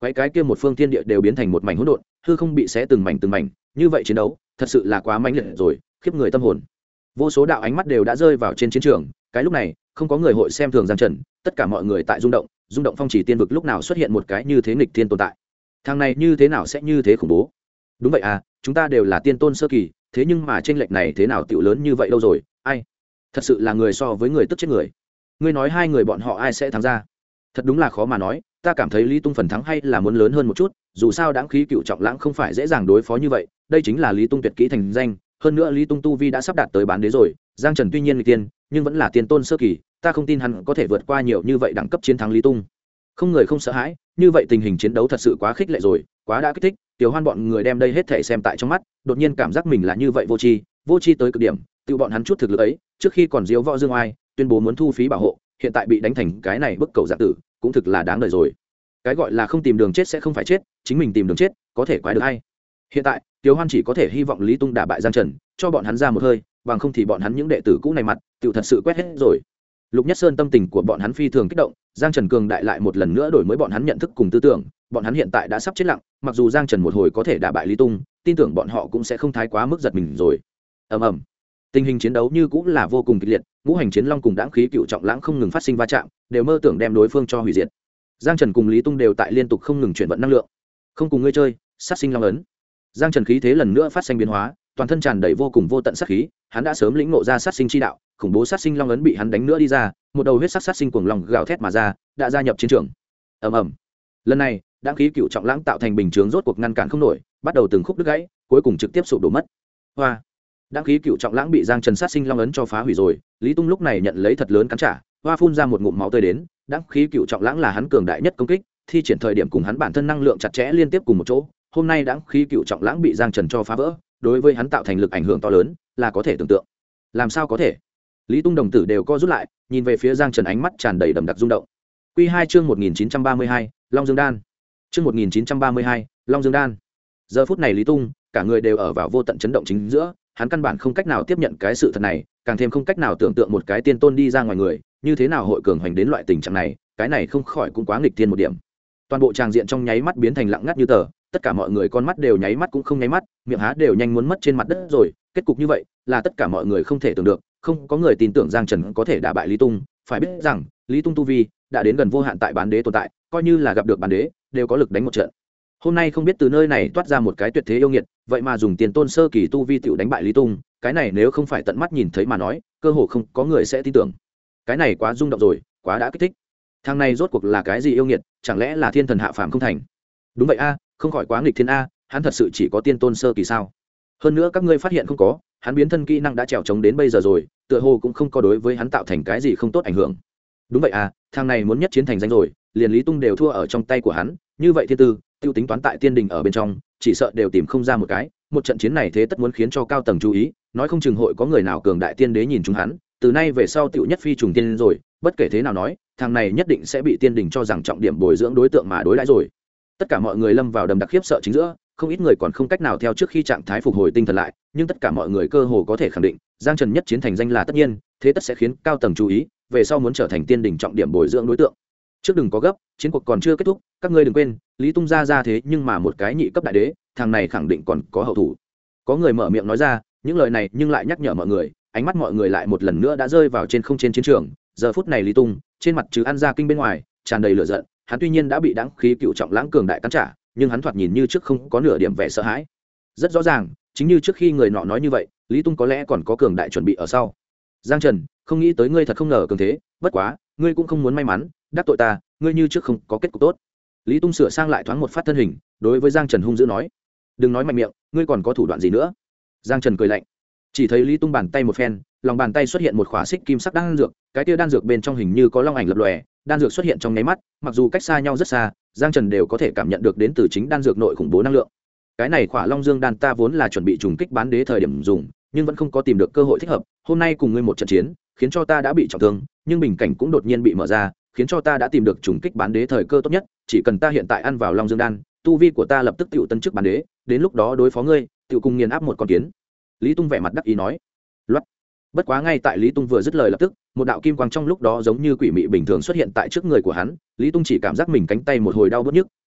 quấy cái kia một phương thiên địa đều biến thành một mảnh hỗn độn, hư không bị xé từng mảnh, như vậy chiến đấu thật sự là quá mãnh liệt rồi, khiếp người tâm hồn. Vô số đạo ánh mắt đều đã rơi vào trên chiến trường, cái lúc này không có người hội xem thường Giang Trần, tất cả mọi người tại rung động phong chỉ tiên vực lúc nào xuất hiện một cái như thế nghịch thiên tồn tại. Thằng này như thế nào sẽ như thế khủng bố? Đúng vậy à, chúng ta đều là tiên tôn sơ kỳ, thế nhưng mà chênh lệch này thế nào tiểu lớn như vậy đâu rồi? Ai? Thật sự là người so với người tức chết người. Ngươi nói hai người bọn họ ai sẽ thắng ra? Thật đúng là khó mà nói, ta cảm thấy Lý Tung phần thắng hay là muốn lớn hơn một chút, dù sao đáng khí cựu trọng lãng không phải dễ dàng đối phó như vậy, đây chính là Lý Tung tuyệt kỹ thành danh, hơn nữa Lý Tung tu vi đã sắp đạt tới bán đế rồi, Giang Trần tuy nhiên người tiên, nhưng vẫn là tiên tôn sơ kỳ, ta không tin hắn có thể vượt qua nhiều như vậy đẳng cấp chiến thắng Lý Tung. Không người không sợ hãi, như vậy tình hình chiến đấu thật sự quá khích lệ rồi, quá đã kích thích, Tiểu Hoan bọn người đem đây hết thể xem tại trong mắt, đột nhiên cảm giác mình là như vậy vô tri tới cực điểm, tự bọn hắn chút thực lực ấy, trước khi còn diếu võ dương oai, tuyên bố muốn thu phí bảo hộ, hiện tại bị đánh thành cái này bức cầu giả tử, cũng thực là đáng đời rồi. Cái gọi là không tìm đường chết sẽ không phải chết, chính mình tìm đường chết, có thể quái được hay. Hiện tại, Tiểu Hoan chỉ có thể hy vọng Lý Tung đả bại Giang Trần, cho bọn hắn ra một hơi, bằng không thì bọn hắn những đệ tử cũ này mặt, tiểu thật sự quét hết rồi. Lục Nhất Sơn tâm tình của bọn hắn phi thường kích động, Giang Trần cường đại lại một lần nữa đổi mới bọn hắn nhận thức cùng tư tưởng, bọn hắn hiện tại đã sắp chết lặng, mặc dù Giang Trần một hồi có thể đả bại Lý Tung, tin tưởng bọn họ cũng sẽ không thái quá mức giật mình rồi. Ầm ầm. Tình hình chiến đấu như cũng là vô cùng kịch liệt, ngũ hành chiến long cùng đãng khí cựu trọng lãng không ngừng phát sinh va chạm, đều mơ tưởng đem đối phương cho hủy diệt. Giang Trần cùng Lý Tung đều tại liên tục không ngừng chuyển vận năng lượng. Không cùng ngươi chơi, sát sinh long ấn. Giang Trần khí thế lần nữa phát sinh biến hóa, toàn thân tràn đầy vô cùng vô tận sát khí, hắn đã sớm lĩnh ngộ ra sát sinh chi đạo, khủng bố sát sinh long ấn bị hắn đánh nữa đi ra, một đầu huyết sắc sát sinh cuồng long gào thét mà ra, đã gia nhập chiến trường. Ầm ầm. Lần này, đãng khí cựu trọng lãng tạo thành bình chướng rốt cuộc ngăn cản không nổi, bắt đầu từng khúc đứt gãy, cuối cùng trực tiếp sụp đổ mất. Hoa. Đãng khí cựu trọng lãng bị Giang Trần sát sinh long ấn cho phá hủy rồi, Lý Tung lúc này nhận lấy thật lớn cắn trả, hoa phun ra một ngụm máu tươi đến, đãng khí cựu trọng lãng là hắn cường đại nhất công kích, thi triển thời điểm cùng hắn bản thân năng lượng chặt chẽ liên tiếp cùng một chỗ, hôm nay đãng khí cựu trọng lãng bị Giang Trần cho phá vỡ, đối với hắn tạo thành lực ảnh hưởng to lớn, là có thể tưởng tượng. Làm sao có thể? Lý Tung đồng tử đều co rút lại, nhìn về phía Giang Trần ánh mắt tràn đầy đậm đặc rung động. Quy 2 chương 1932, Long Dương Đan. Chương 1932, Long Dương Đan. Giờ phút này Lý Tung, cả người đều ở vào vô tận chấn động chính giữa, hắn căn bản không cách nào tiếp nhận cái sự thật này, càng thêm không cách nào tưởng tượng một cái tiên tôn đi ra ngoài người, như thế nào hội cường hoành đến loại tình trạng này, cái này không khỏi cũng quá nghịch thiên một điểm. Toàn bộ tràng diện trong nháy mắt biến thành lặng ngắt như tờ, tất cả mọi người con mắt đều nháy mắt cũng không nháy mắt, miệng há đều nhanh muốn mất trên mặt đất rồi, kết cục như vậy, là tất cả mọi người không thể tưởng được, không có người tin tưởng Giang Trần có thể đả bại Lý Tung, phải biết rằng, Lý Tung tu vi đã đến gần vô hạn tại bán đế tồn tại, coi như là gặp được bán đế, đều có lực đánh một trận. Hôm nay không biết từ nơi này toát ra một cái tuyệt thế yêu nghiệt, vậy mà dùng tiền tôn sơ kỳ tu vi tiểu đánh bại Lý Tung, cái này nếu không phải tận mắt nhìn thấy mà nói, cơ hồ không có người sẽ tin tưởng. Cái này quá rung động rồi, quá đã kích thích. Thằng này rốt cuộc là cái gì yêu nghiệt, chẳng lẽ là thiên thần hạ phàm không thành? Đúng vậy a, không khỏi quá nghịch thiên a, hắn thật sự chỉ có tiên tôn sơ kỳ sao? Hơn nữa các ngươi phát hiện không có, hắn biến thân kỹ năng đã trèo trống đến bây giờ rồi, tựa hồ cũng không có đối với hắn tạo thành cái gì không tốt ảnh hưởng. Đúng vậy à, thằng này muốn nhất chiến thành danh rồi, liền Lý Tung đều thua ở trong tay của hắn, như vậy thiên tư, tiêu tính toán tại tiên đình ở bên trong, chỉ sợ đều tìm không ra một cái, một trận chiến này thế tất muốn khiến cho cao tầng chú ý, nói không chừng hội có người nào cường đại tiên đế nhìn chúng hắn, từ nay về sau tiểu nhất phi trùng tiên rồi, bất kể thế nào nói, thằng này nhất định sẽ bị tiên đình cho rằng trọng điểm bồi dưỡng đối tượng mà đối đãi rồi. Tất cả mọi người lâm vào đầm đặc khiếp sợ chính giữa, không ít người còn không cách nào theo trước khi trạng thái phục hồi tinh thần lại, nhưng tất cả mọi người cơ hồ có thể khẳng định, Giang Trần nhất chiến thành danh là tất nhiên, thế tất sẽ khiến cao tầng chú ý, về sau muốn trở thành tiên đình trọng điểm bồi dưỡng đối tượng. Trước đừng có gấp, chiến cuộc còn chưa kết thúc, các ngươi đừng quên, Lý Tung ra thế nhưng mà một cái nhị cấp đại đế, thằng này khẳng định còn có hậu thủ. Có người mở miệng nói ra, những lời này nhưng lại nhắc nhở mọi người, ánh mắt mọi người lại một lần nữa đã rơi vào trên không trên chiến trường. Giờ phút này Lý Tung, trên mặt trừ ăn ra kinh bên ngoài, tràn đầy lửa giận, hắn tuy nhiên đã bị đãng khí cựu trọng lãng cường đại cắn trả, nhưng hắn thoạt nhìn như trước không có nửa điểm vẻ sợ hãi. Rất rõ ràng, chính như trước khi người nọ nói như vậy, Lý Tung có lẽ còn có cường đại chuẩn bị ở sau. Giang Trần, không nghĩ tới ngươi thật không ngờ cường thế, bất quá, ngươi cũng không muốn may mắn, đắc tội ta, ngươi như trước không có kết cục tốt. Lý Tung sửa sang lại thoáng một phát thân hình, đối với Giang Trần hung dữ nói: "Đừng nói mạnh miệng, ngươi còn có thủ đoạn gì nữa?" Giang Trần cười lạnh, chỉ thấy Lý Tung bàn tay một phen, lòng bàn tay xuất hiện một khỏa xích kim sắc đan dược, cái kia đan dược bên trong hình như có long ảnh lập lòe, đan dược xuất hiện trong nháy mắt, mặc dù cách xa nhau rất xa, Giang Trần đều có thể cảm nhận được đến từ chính đan dược nội khủng bố năng lượng. Cái này khỏa Long Dương đan ta vốn là chuẩn bị trùng kích bán đế thời điểm dùng, nhưng vẫn không có tìm được cơ hội thích hợp, hôm nay cùng ngươi một trận chiến, khiến cho ta đã bị trọng thương, nhưng bình cảnh cũng đột nhiên bị mở ra, khiến cho ta đã tìm được trùng kích bán đế thời cơ tốt nhất, chỉ cần ta hiện tại ăn vào Long Dương đan, tu vi của ta lập tức tựu tân chức bán đế, đến lúc đó đối phó ngươi, tựu cùng nghiền áp một con kiến. Lý Tung vẻ mặt đắc ý nói. Loát. Bất quá ngay tại Lý Tung vừa dứt lời lập tức, một đạo kim quang trong lúc đó giống như quỷ mị bình thường xuất hiện tại trước người của hắn, Lý Tung chỉ cảm giác mình cánh tay một hồi đau bứt nhức,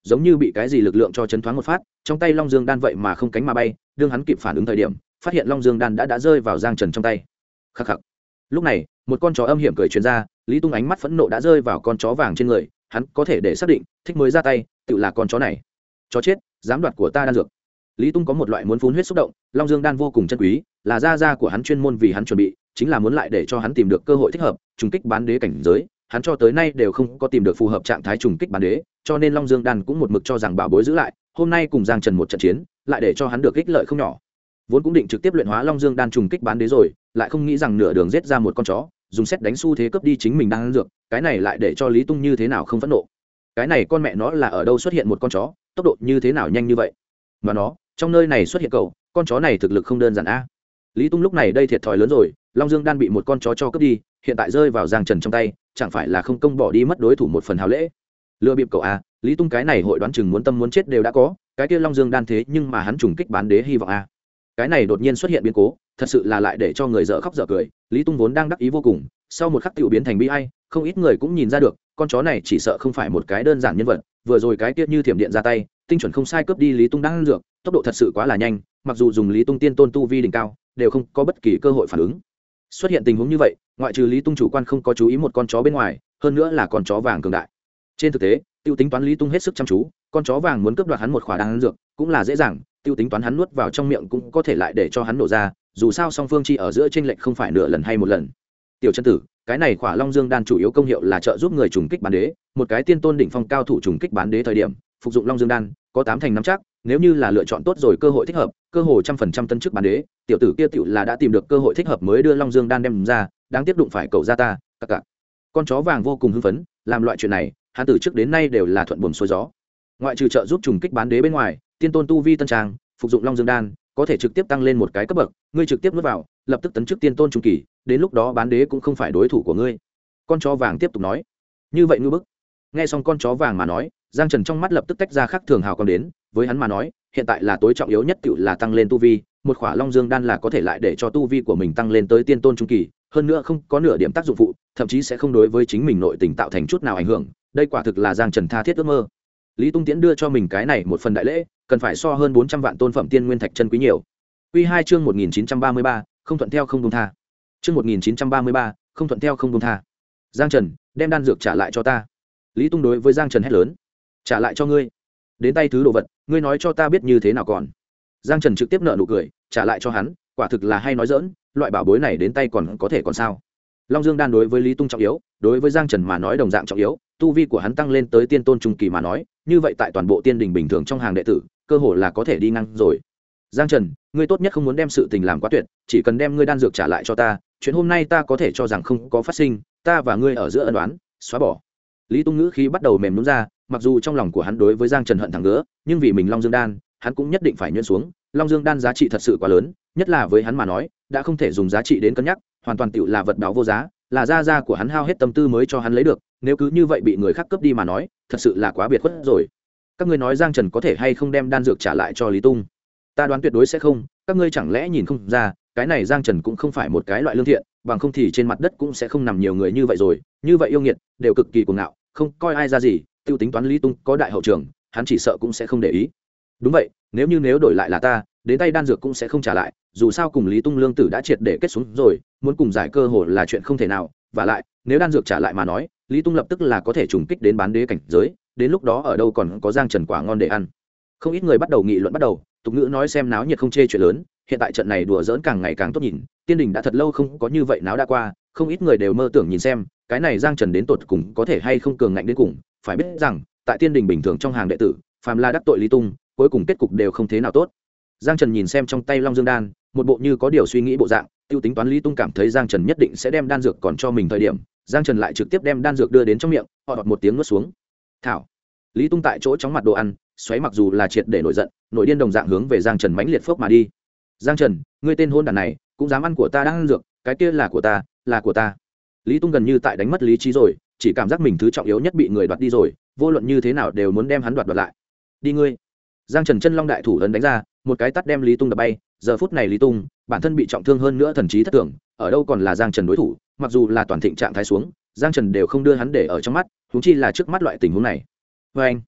giống như bị cái gì lực lượng cho chấn thoáng một phát, trong tay Long Dương đan vậy mà không cánh mà bay, đương hắn kịp phản ứng thời điểm, phát hiện Long Dương đan đã rơi vào Giang Trần trong tay. Khắc khắc. Lúc này, một con chó âm hiểm cười truyền ra, Lý Tung ánh mắt phẫn nộ đã rơi vào con chó vàng trên người, hắn có thể để xác định, thích mới ra tay, tự là con chó này. Chó chết, dám đoạt của ta đan dược. Lý Tung có một loại muốn phun huyết xúc động, Long Dương đan vô cùng chân quý, là gia của hắn chuyên môn vì hắn chuẩn bị, chính là muốn lại để cho hắn tìm được cơ hội thích hợp, trùng kích bán đế cảnh giới, hắn cho tới nay đều không có tìm được phù hợp trạng thái trùng kích bán đế, cho nên Long Dương đan cũng một mực cho rằng bảo bối giữ lại, hôm nay cùng Giang Trần một trận chiến, lại để cho hắn được ích lợi không nhỏ. Vốn cũng định trực tiếp luyện hóa Long Dương đan trùng kích bán đế rồi, lại không nghĩ rằng nửa đường giết ra một con chó, dùng xét đánh xu thế cướp đi chính mình đang ăn dược, cái này lại để cho Lý Tung như thế nào không phẫn nộ. Cái này con mẹ nó là ở đâu xuất hiện một con chó, tốc độ như thế nào nhanh như vậy? Mà nó, trong nơi này xuất hiện cậu, con chó này thực lực không đơn giản a. Lý Tung lúc này đây thiệt thòi lớn rồi, Long Dương đan bị một con chó cho cướp đi, hiện tại rơi vào Giang Trần trong tay, chẳng phải là không công bỏ đi mất đối thủ một phần hào lễ. Lừa bịp cậu a, Lý Tung cái này hội đoán chừng muốn tâm muốn chết đều đã có, cái kia Long Dương đan thế nhưng mà hắn trùng kích bán đế hy vọng a. Cái này đột nhiên xuất hiện biến cố, thật sự là lại để cho người dở khóc dở cười, Lý Tung vốn đang đắc ý vô cùng, sau một khắc tiểu biến thành bi ai, không ít người cũng nhìn ra được, con chó này chỉ sợ không phải một cái đơn giản nhân vật, vừa rồi cái kia như thiểm điện ra tay, tinh chuẩn không sai cướp đi Lý Tung đang ăn dược, tốc độ thật sự quá là nhanh, mặc dù dùng Lý Tung tiên tôn tu vi đỉnh cao, đều không có bất kỳ cơ hội phản ứng. Xuất hiện tình huống như vậy, ngoại trừ Lý Tung chủ quan không có chú ý một con chó bên ngoài, hơn nữa là con chó vàng cường đại. Trên thực tế, tiêu tính toán Lý Tung hết sức chăm chú, con chó vàng muốn cướp đoạt hắn một khỏa đan dược, cũng là dễ dàng, tiêu tính toán hắn nuốt vào trong miệng cũng có thể lại để cho hắn nổ ra, dù sao song phương chi ở giữa chênh lệch không phải nửa lần hay một lần. Tiểu chân tử, cái này khỏa Long Dương đan chủ yếu công hiệu là trợ giúp người trùng kích bán đế, một cái tiên tôn đỉnh phong cao thủ trùng kích bán đế thời điểm, phục dụng Long Dương đan, có 8 thành nắm chắc, nếu như là lựa chọn tốt rồi cơ hội thích hợp, cơ hội 100% tân chức bán đế, tiểu tử kia tiểu là đã tìm được cơ hội thích hợp mới đưa Long Dương đan đem ra, đáng tiếc đụng phải cậu gia ta, các cả. Con chó vàng vô cùng hưng phấn, làm loại chuyện này, hắn từ trước đến nay đều là thuận buồm xuôi gió. Ngoại trừ trợ giúp trùng kích bán đế bên ngoài, tiên tôn tu vi tân trang, phục dụng Long Dương đan, có thể trực tiếp tăng lên một cái cấp bậc, ngươi trực tiếp nuốt vào, lập tức tấn chức tiên tôn trung kỳ, đến lúc đó bán đế cũng không phải đối thủ của ngươi. Con chó vàng tiếp tục nói, như vậy ngư bức. Nghe xong con chó vàng mà nói, Giang Trần trong mắt lập tức tách ra khắc thường hào quang đến, với hắn mà nói, hiện tại là tối trọng yếu nhất tựu là tăng lên tu vi, một khỏa Long Dương đan là có thể lại để cho tu vi của mình tăng lên tới tiên tôn trung kỳ, hơn nữa không có nửa điểm tác dụng phụ, thậm chí sẽ không đối với chính mình nội tình tạo thành chút nào ảnh hưởng, đây quả thực là Giang Trần tha thiết ước mơ. Lý Tung Tiễn đưa cho mình cái này một phần đại lễ, cần phải so hơn 400 vạn tôn phẩm tiên nguyên thạch chân quý nhiều. Quy 2 chương 1933, không thuận theo không buông tha. Chương 1933, không thuận theo không buông tha. Giang Trần, đem đan dược trả lại cho ta. Lý Tung đối với Giang Trần hét lớn. Trả lại cho ngươi? Đến tay thứ đồ vật, ngươi nói cho ta biết như thế nào còn. Giang Trần trực tiếp nở nụ cười, trả lại cho hắn, quả thực là hay nói giỡn, loại bảo bối này đến tay còn có thể còn sao? Long Dương đan đối với Lý Tung trọng yếu, đối với Giang Trần mà nói đồng dạng trọng yếu, tu vi của hắn tăng lên tới tiên tôn trung kỳ mà nói, như vậy tại toàn bộ tiên đình bình thường trong hàng đệ tử, cơ hội là có thể đi ngang rồi. Giang Trần, ngươi tốt nhất không muốn đem sự tình làm quá tuyệt, chỉ cần đem ngươi đan dược trả lại cho ta, chuyện hôm nay ta có thể cho rằng không có phát sinh, ta và ngươi ở giữa ân oán, xóa bỏ. Lý Tung ngữ khí bắt đầu mềm nhũn ra, mặc dù trong lòng của hắn đối với Giang Trần hận thẳng ngứa, nhưng vì mình Long Dương đan, hắn cũng nhất định phải nhuyễn xuống. Long Dương đan giá trị thật sự quá lớn, nhất là với hắn mà nói, đã không thể dùng giá trị đến cân nhắc, hoàn toàn tựu là vật báo vô giá, là gia của hắn hao hết tâm tư mới cho hắn lấy được, nếu cứ như vậy bị người khác cướp đi mà nói, thật sự là quá biệt khuất rồi. Các ngươi nói Giang Trần có thể hay không đem đan dược trả lại cho Lý Tung? Ta đoán tuyệt đối sẽ không, các ngươi chẳng lẽ nhìn không ra, cái này Giang Trần cũng không phải một cái loại lương thiện, bằng không thì trên mặt đất cũng sẽ không nằm nhiều người như vậy rồi, như vậy yêu nghiệt, đều cực kỳ cuồng ngạo, không coi ai ra gì, tiêu tính toán Lý Tung có đại hậu trường, hắn chỉ sợ cũng sẽ không để ý. Đúng vậy, nếu đổi lại là ta, đến tay đan dược cũng sẽ không trả lại, dù sao cùng Lý Tung lương tử đã triệt để kết xuống rồi, muốn cùng giải cơ hội là chuyện không thể nào, và lại, nếu đan dược trả lại mà nói, Lý Tung lập tức là có thể trùng kích đến bán đế cảnh giới, đến lúc đó ở đâu còn có Giang Trần quả ngon để ăn. Không ít người bắt đầu nghị luận tục ngữ nói xem náo nhiệt không chê chuyện lớn, hiện tại trận này đùa giỡn càng ngày càng tốt nhìn, tiên đình đã thật lâu không có như vậy náo đã qua, không ít người đều mơ tưởng nhìn xem, cái này Giang Trần đến tột cùng có thể hay không cường ngạnh đến cùng, phải biết rằng, tại tiên đình bình thường trong hàng đệ tử, phàm là đắc tội Lý Tung, cuối cùng kết cục đều không thế nào tốt. Giang Trần nhìn xem trong tay Long Dương đan, một bộ như có điều suy nghĩ bộ dạng, tiêu tính toán Lý Tung cảm thấy Giang Trần nhất định sẽ đem đan dược còn cho mình thời điểm, Giang Trần lại trực tiếp đem đan dược đưa đến trong miệng, họ đọt một tiếng nuốt xuống. Thảo. Lý Tung tại chỗ chóng mặt đồ ăn, xoáy mặc dù là triệt để nổi giận, nội điên đồng dạng hướng về Giang Trần mãnh liệt phốc mà đi. Giang Trần, ngươi tên hôn đản này, cũng dám ăn của ta đang ăn dược, cái kia là của ta, là của ta. Lý Tung gần như tại đánh mất lý trí rồi, chỉ cảm giác mình thứ trọng yếu nhất bị người đoạt đi rồi, vô luận như thế nào đều muốn đem hắn đoạt lại. Đi ngươi. Giang Trần chân long đại thủ ấn đánh ra, một cái tát đem Lý Tung đập bay, giờ phút này Lý Tung, bản thân bị trọng thương hơn nữa thần trí thất thường, ở đâu còn là Giang Trần đối thủ, mặc dù là toàn thịnh trạng thái xuống, Giang Trần đều không đưa hắn để ở trong mắt, huống chi là trước mắt loại tình huống này. Oeng.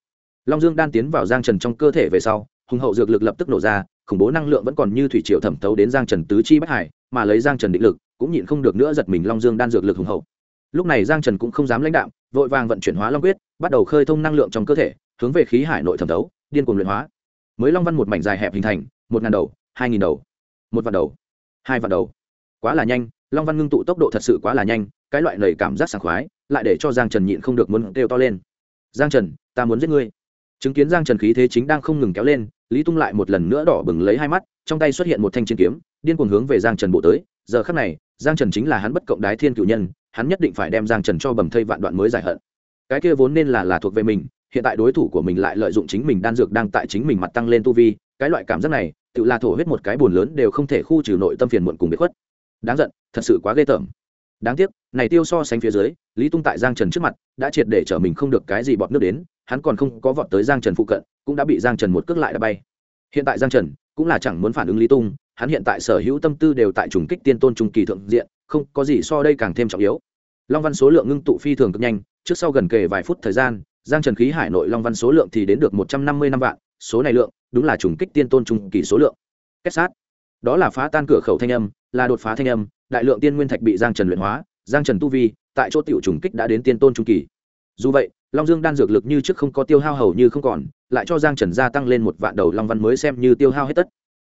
Long Dương đan tiến vào Giang Trần trong cơ thể về sau, hùng hậu dược lực lập tức nổ ra, khủng bố năng lượng vẫn còn như thủy triều thẩm thấu đến Giang Trần tứ chi bách hải, mà lấy Giang Trần định lực, cũng nhịn không được nữa giật mình. Long Dương đan dược lực hùng hậu. Lúc này Giang Trần cũng không dám lãnh đạm, vội vàng vận chuyển Hóa Long quyết, bắt đầu khơi thông năng lượng trong cơ thể, hướng về khí hải nội thẩm thấu, điên cuồng luyện hóa. Mới Long Văn một mảnh dài hẹp hình thành, 1000 đầu, 2000 đầu, 1 vạn đầu, 2 vạn đầu. Quá là nhanh, Long Văn ngưng tụ tốc độ thật sự quá là nhanh, cái loại nảy cảm giác sảng khoái, lại để cho Giang Trần nhịn không được muốn kêu to lên. Giang Trần, ta muốn giết ngươi. Chứng kiến Giang Trần khí thế chính đang không ngừng kéo lên, Lý Tung lại một lần nữa đỏ bừng lấy hai mắt, trong tay xuất hiện một thanh chiến kiếm, điên cuồng hướng về Giang Trần bộ tới. Giờ khắc này, Giang Trần chính là hắn bất cộng đái thiên cửu nhân, hắn nhất định phải đem Giang Trần cho bầm thây vạn đoạn mới giải hận. Cái kia vốn nên là thuộc về mình, hiện tại đối thủ của mình lại lợi dụng chính mình đan dược đang tại chính mình mặt tăng lên tu vi, cái loại cảm giác này, tự là thổ huyết một cái buồn lớn đều không thể khu trừ nội tâm phiền muộn cùng biệt khuất. Đáng giận, thật sự quá ghê tởm. Đáng tiếc, này tiêu so sánh phía dưới, Lý Tung tại Giang Trần trước mặt, đã triệt để trở mình không được cái gì bọt nước đến, hắn còn không có vọt tới Giang Trần phụ cận, cũng đã bị Giang Trần một cước lại đá bay. Hiện tại Giang Trần cũng là chẳng muốn phản ứng Lý Tung, hắn hiện tại sở hữu tâm tư đều tại trùng kích tiên tôn trung kỳ thượng diện, không có gì so đây càng thêm trọng yếu. Long Văn số lượng ngưng tụ phi thường cực nhanh, trước sau gần kề vài phút thời gian, Giang Trần khí hải nội Long Văn số lượng thì đến được 155 vạn, số này lượng, đúng là trùng kích tiên tôn trung kỳ số lượng. Kết sát, đó là phá tan cửa khẩu thanh âm, là đột phá thanh âm, đại lượng tiên nguyên thạch bị Giang Trần luyện hóa, Giang Trần tu vi tại chỗ tiểu trùng kích đã đến tiên tôn trung kỳ. Dù vậy, Long Dương đan dược lực như trước không có tiêu hao hầu như không còn, lại cho Giang Trần gia tăng lên 1 vạn đầu Long Văn mới xem như tiêu hao hết tất.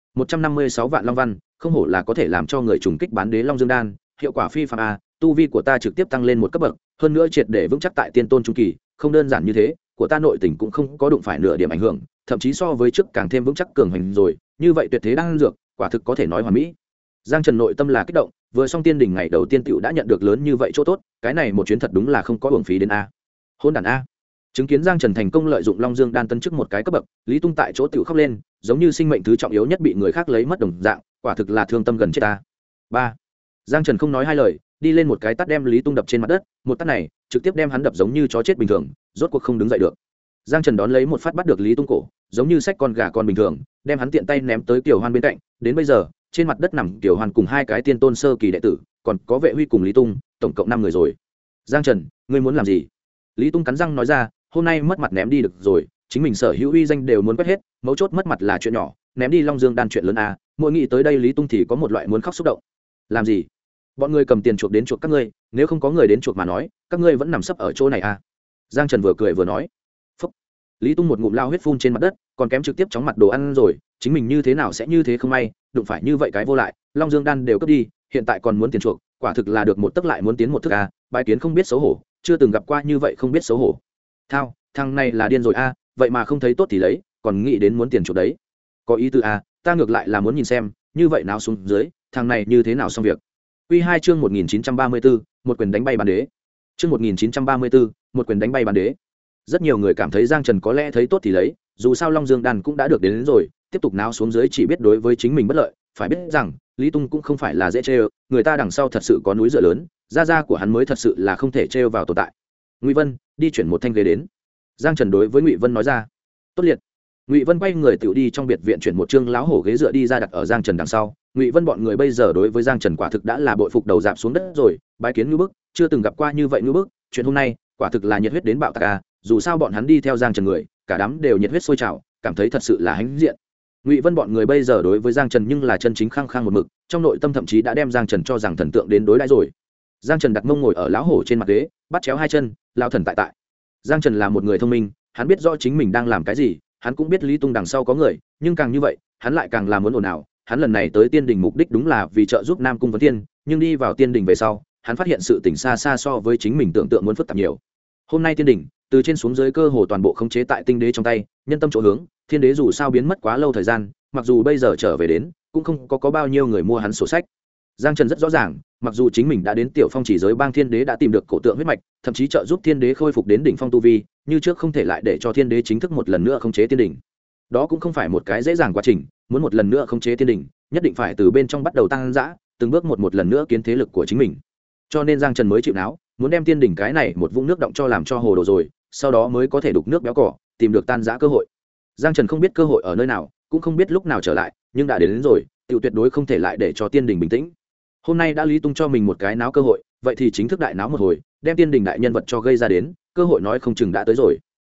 156 vạn Long Văn, không hổ là có thể làm cho người trùng kích bán đế Long Dương đan, hiệu quả phi phàm a, tu vi của ta trực tiếp tăng lên một cấp bậc, hơn nữa triệt để vững chắc tại tiên tôn trung kỳ, không đơn giản như thế, của ta nội tình cũng không có đụng phải nửa điểm ảnh hưởng, thậm chí so với trước càng thêm vững chắc cường hành rồi, như vậy tuyệt thế đan dược, quả thực có thể nói hoàn mỹ. Giang Trần nội tâm là kích động, vừa xong tiên đỉnh ngày đầu tiên tiểu đã nhận được lớn như vậy chỗ tốt, cái này một chuyến thật đúng là không có uổng phí đến a. Hôn đản a. Chứng kiến Giang Trần thành công lợi dụng Long Dương đan tân chức một cái cấp bậc, Lý Tung tại chỗ tiểu khóc lên, giống như sinh mệnh thứ trọng yếu nhất bị người khác lấy mất đồng dạng, quả thực là thương tâm gần chết ta. 3. Giang Trần không nói hai lời, đi lên một cái tát đem Lý Tung đập trên mặt đất, một tát này trực tiếp đem hắn đập giống như chó chết bình thường, rốt cuộc không đứng dậy được. Giang Trần đón lấy một phát bắt được Lý Tung cổ, giống như xách con gà con bình thường, đem hắn tiện tay ném tới Kiều Hoan bên cạnh, đến bây giờ, trên mặt đất nằm Kiều Hoan cùng hai cái tiên tôn sơ kỳ đệ tử, còn có Vệ Huy cùng Lý Tung, tổng cộng 5 người rồi. Giang Trần, ngươi muốn làm gì? Lý Tung cắn răng nói ra, hôm nay mất mặt ném đi được rồi, chính mình sở hữu uy danh đều muốn quét hết, mấu chốt mất mặt là chuyện nhỏ, ném đi Long Dương đan chuyện lớn a. Mỗi nghĩ tới đây Lý Tung thì có một loại muốn khóc xúc động. Làm gì? Bọn ngươi cầm tiền chuộc đến chuộc các ngươi, nếu không có người đến chuộc mà nói, các ngươi vẫn nằm sấp ở chỗ này a. Giang Trần vừa cười vừa nói. Phúc. Lý Tung một ngụm lao huyết phun trên mặt đất, còn kém trực tiếp chóng mặt đồ ăn rồi, chính mình như thế nào sẽ như thế không may, đụng phải như vậy cái vô lại, Long Dương đan đều cướp đi, hiện tại còn muốn tiền chuộc, quả thực là được một tức lại muốn tiến một thước a, bài kiến không biết xấu hổ, chưa từng gặp qua như vậy không biết xấu hổ. Thao, thằng này là điên rồi a, vậy mà không thấy tốt thì lấy, còn nghĩ đến muốn tiền chuộc đấy. Có ý tư a, ta ngược lại là muốn nhìn xem, như vậy nào xuống dưới, thằng này như thế nào xong việc. Quy 2 chương 1934, một quyền đánh bay bán đế. Chương 1934, một quyền đánh bay bán đế. Rất nhiều người cảm thấy Giang Trần có lẽ thấy tốt thì lấy, dù sao Long Dương đan cũng đã được đến rồi, tiếp tục náo xuống dưới chỉ biết đối với chính mình bất lợi, phải biết rằng, Lý Tung cũng không phải là dễ trêu, người ta đằng sau thật sự có núi dựa lớn, gia của hắn mới thật sự là không thể trêu vào tồn tại. Ngụy Vân, đi chuyển một thanh ghế đến. Giang Trần đối với Ngụy Vân nói ra. Tốt liệt. Ngụy Vân quay người tự đi trong biệt viện chuyển một trương láo hổ ghế dựa đi ra đặt ở Giang Trần đằng sau. Ngụy Vân bọn người bây giờ đối với Giang Trần quả thực đã là bội phục đầu dạp xuống đất rồi, bái kiến ngưu bức, chưa từng gặp qua như vậy ngưu bức, chuyện hôm nay, quả thực là nhiệt huyết đến bạo tạc a, dù sao bọn hắn đi theo Giang Trần người, cả đám đều nhiệt huyết sôi trào, cảm thấy thật sự là hãnh diện. Ngụy Vân bọn người bây giờ đối với Giang Trần nhưng là chân chính khăng khăng một mực, trong nội tâm thậm chí đã đem Giang Trần cho rằng thần tượng đến đối đãi rồi. Giang Trần đặt mông ngồi ở lão hổ trên mặt ghế, bắt chéo hai chân, lão thần tại tại. Giang Trần là một người thông minh, hắn biết rõ chính mình đang làm cái gì, hắn cũng biết Lý Tung đằng sau có người, nhưng càng như vậy, hắn lại càng làm muốn ồn ào. Hắn lần này tới Tiên Đình mục đích đúng là vì trợ giúp Nam Cung Vấn Thiên, nhưng đi vào Tiên Đình về sau, hắn phát hiện sự tình xa xa so với chính mình tưởng tượng muốn phức tạp nhiều. Hôm nay Tiên Đình, từ trên xuống dưới cơ hồ toàn bộ khống chế tại Tinh Đế trong tay, nhân tâm chỗ hướng, Thiên Đế dù sao biến mất quá lâu thời gian, mặc dù bây giờ trở về đến, cũng không có bao nhiêu người mua hắn sổ sách. Giang Trần rất rõ ràng, mặc dù chính mình đã đến tiểu phong chỉ giới bang Thiên Đế đã tìm được cổ tượng huyết mạch, thậm chí trợ giúp Thiên Đế khôi phục đến đỉnh phong tu vi, như trước không thể lại để cho Thiên Đế chính thức một lần nữa khống chế Tiên Đình. Đó cũng không phải một cái dễ dàng quá trình, muốn một lần nữa khống chế Tiên Đình, nhất định phải từ bên trong bắt đầu tăng dã, từng bước một lần nữa kiến thế lực của chính mình. Cho nên Giang Trần mới chịu náo, muốn đem Tiên Đình cái này một vũng nước động cho làm cho hồ đồ rồi, sau đó mới có thể đục nước béo cỏ, tìm được tan dã cơ hội. Giang Trần không biết cơ hội ở nơi nào, cũng không biết lúc nào trở lại, nhưng đã đến rồi, tiểu tuyệt đối không thể lại để cho Tiên Đình bình tĩnh. Hôm nay đã Lý Tung cho mình một cái náo cơ hội, vậy thì chính thức đại náo một hồi, đem Tiên Đình đại nhân vật cho gây ra đến, cơ hội nói không chừng đã tới rồi.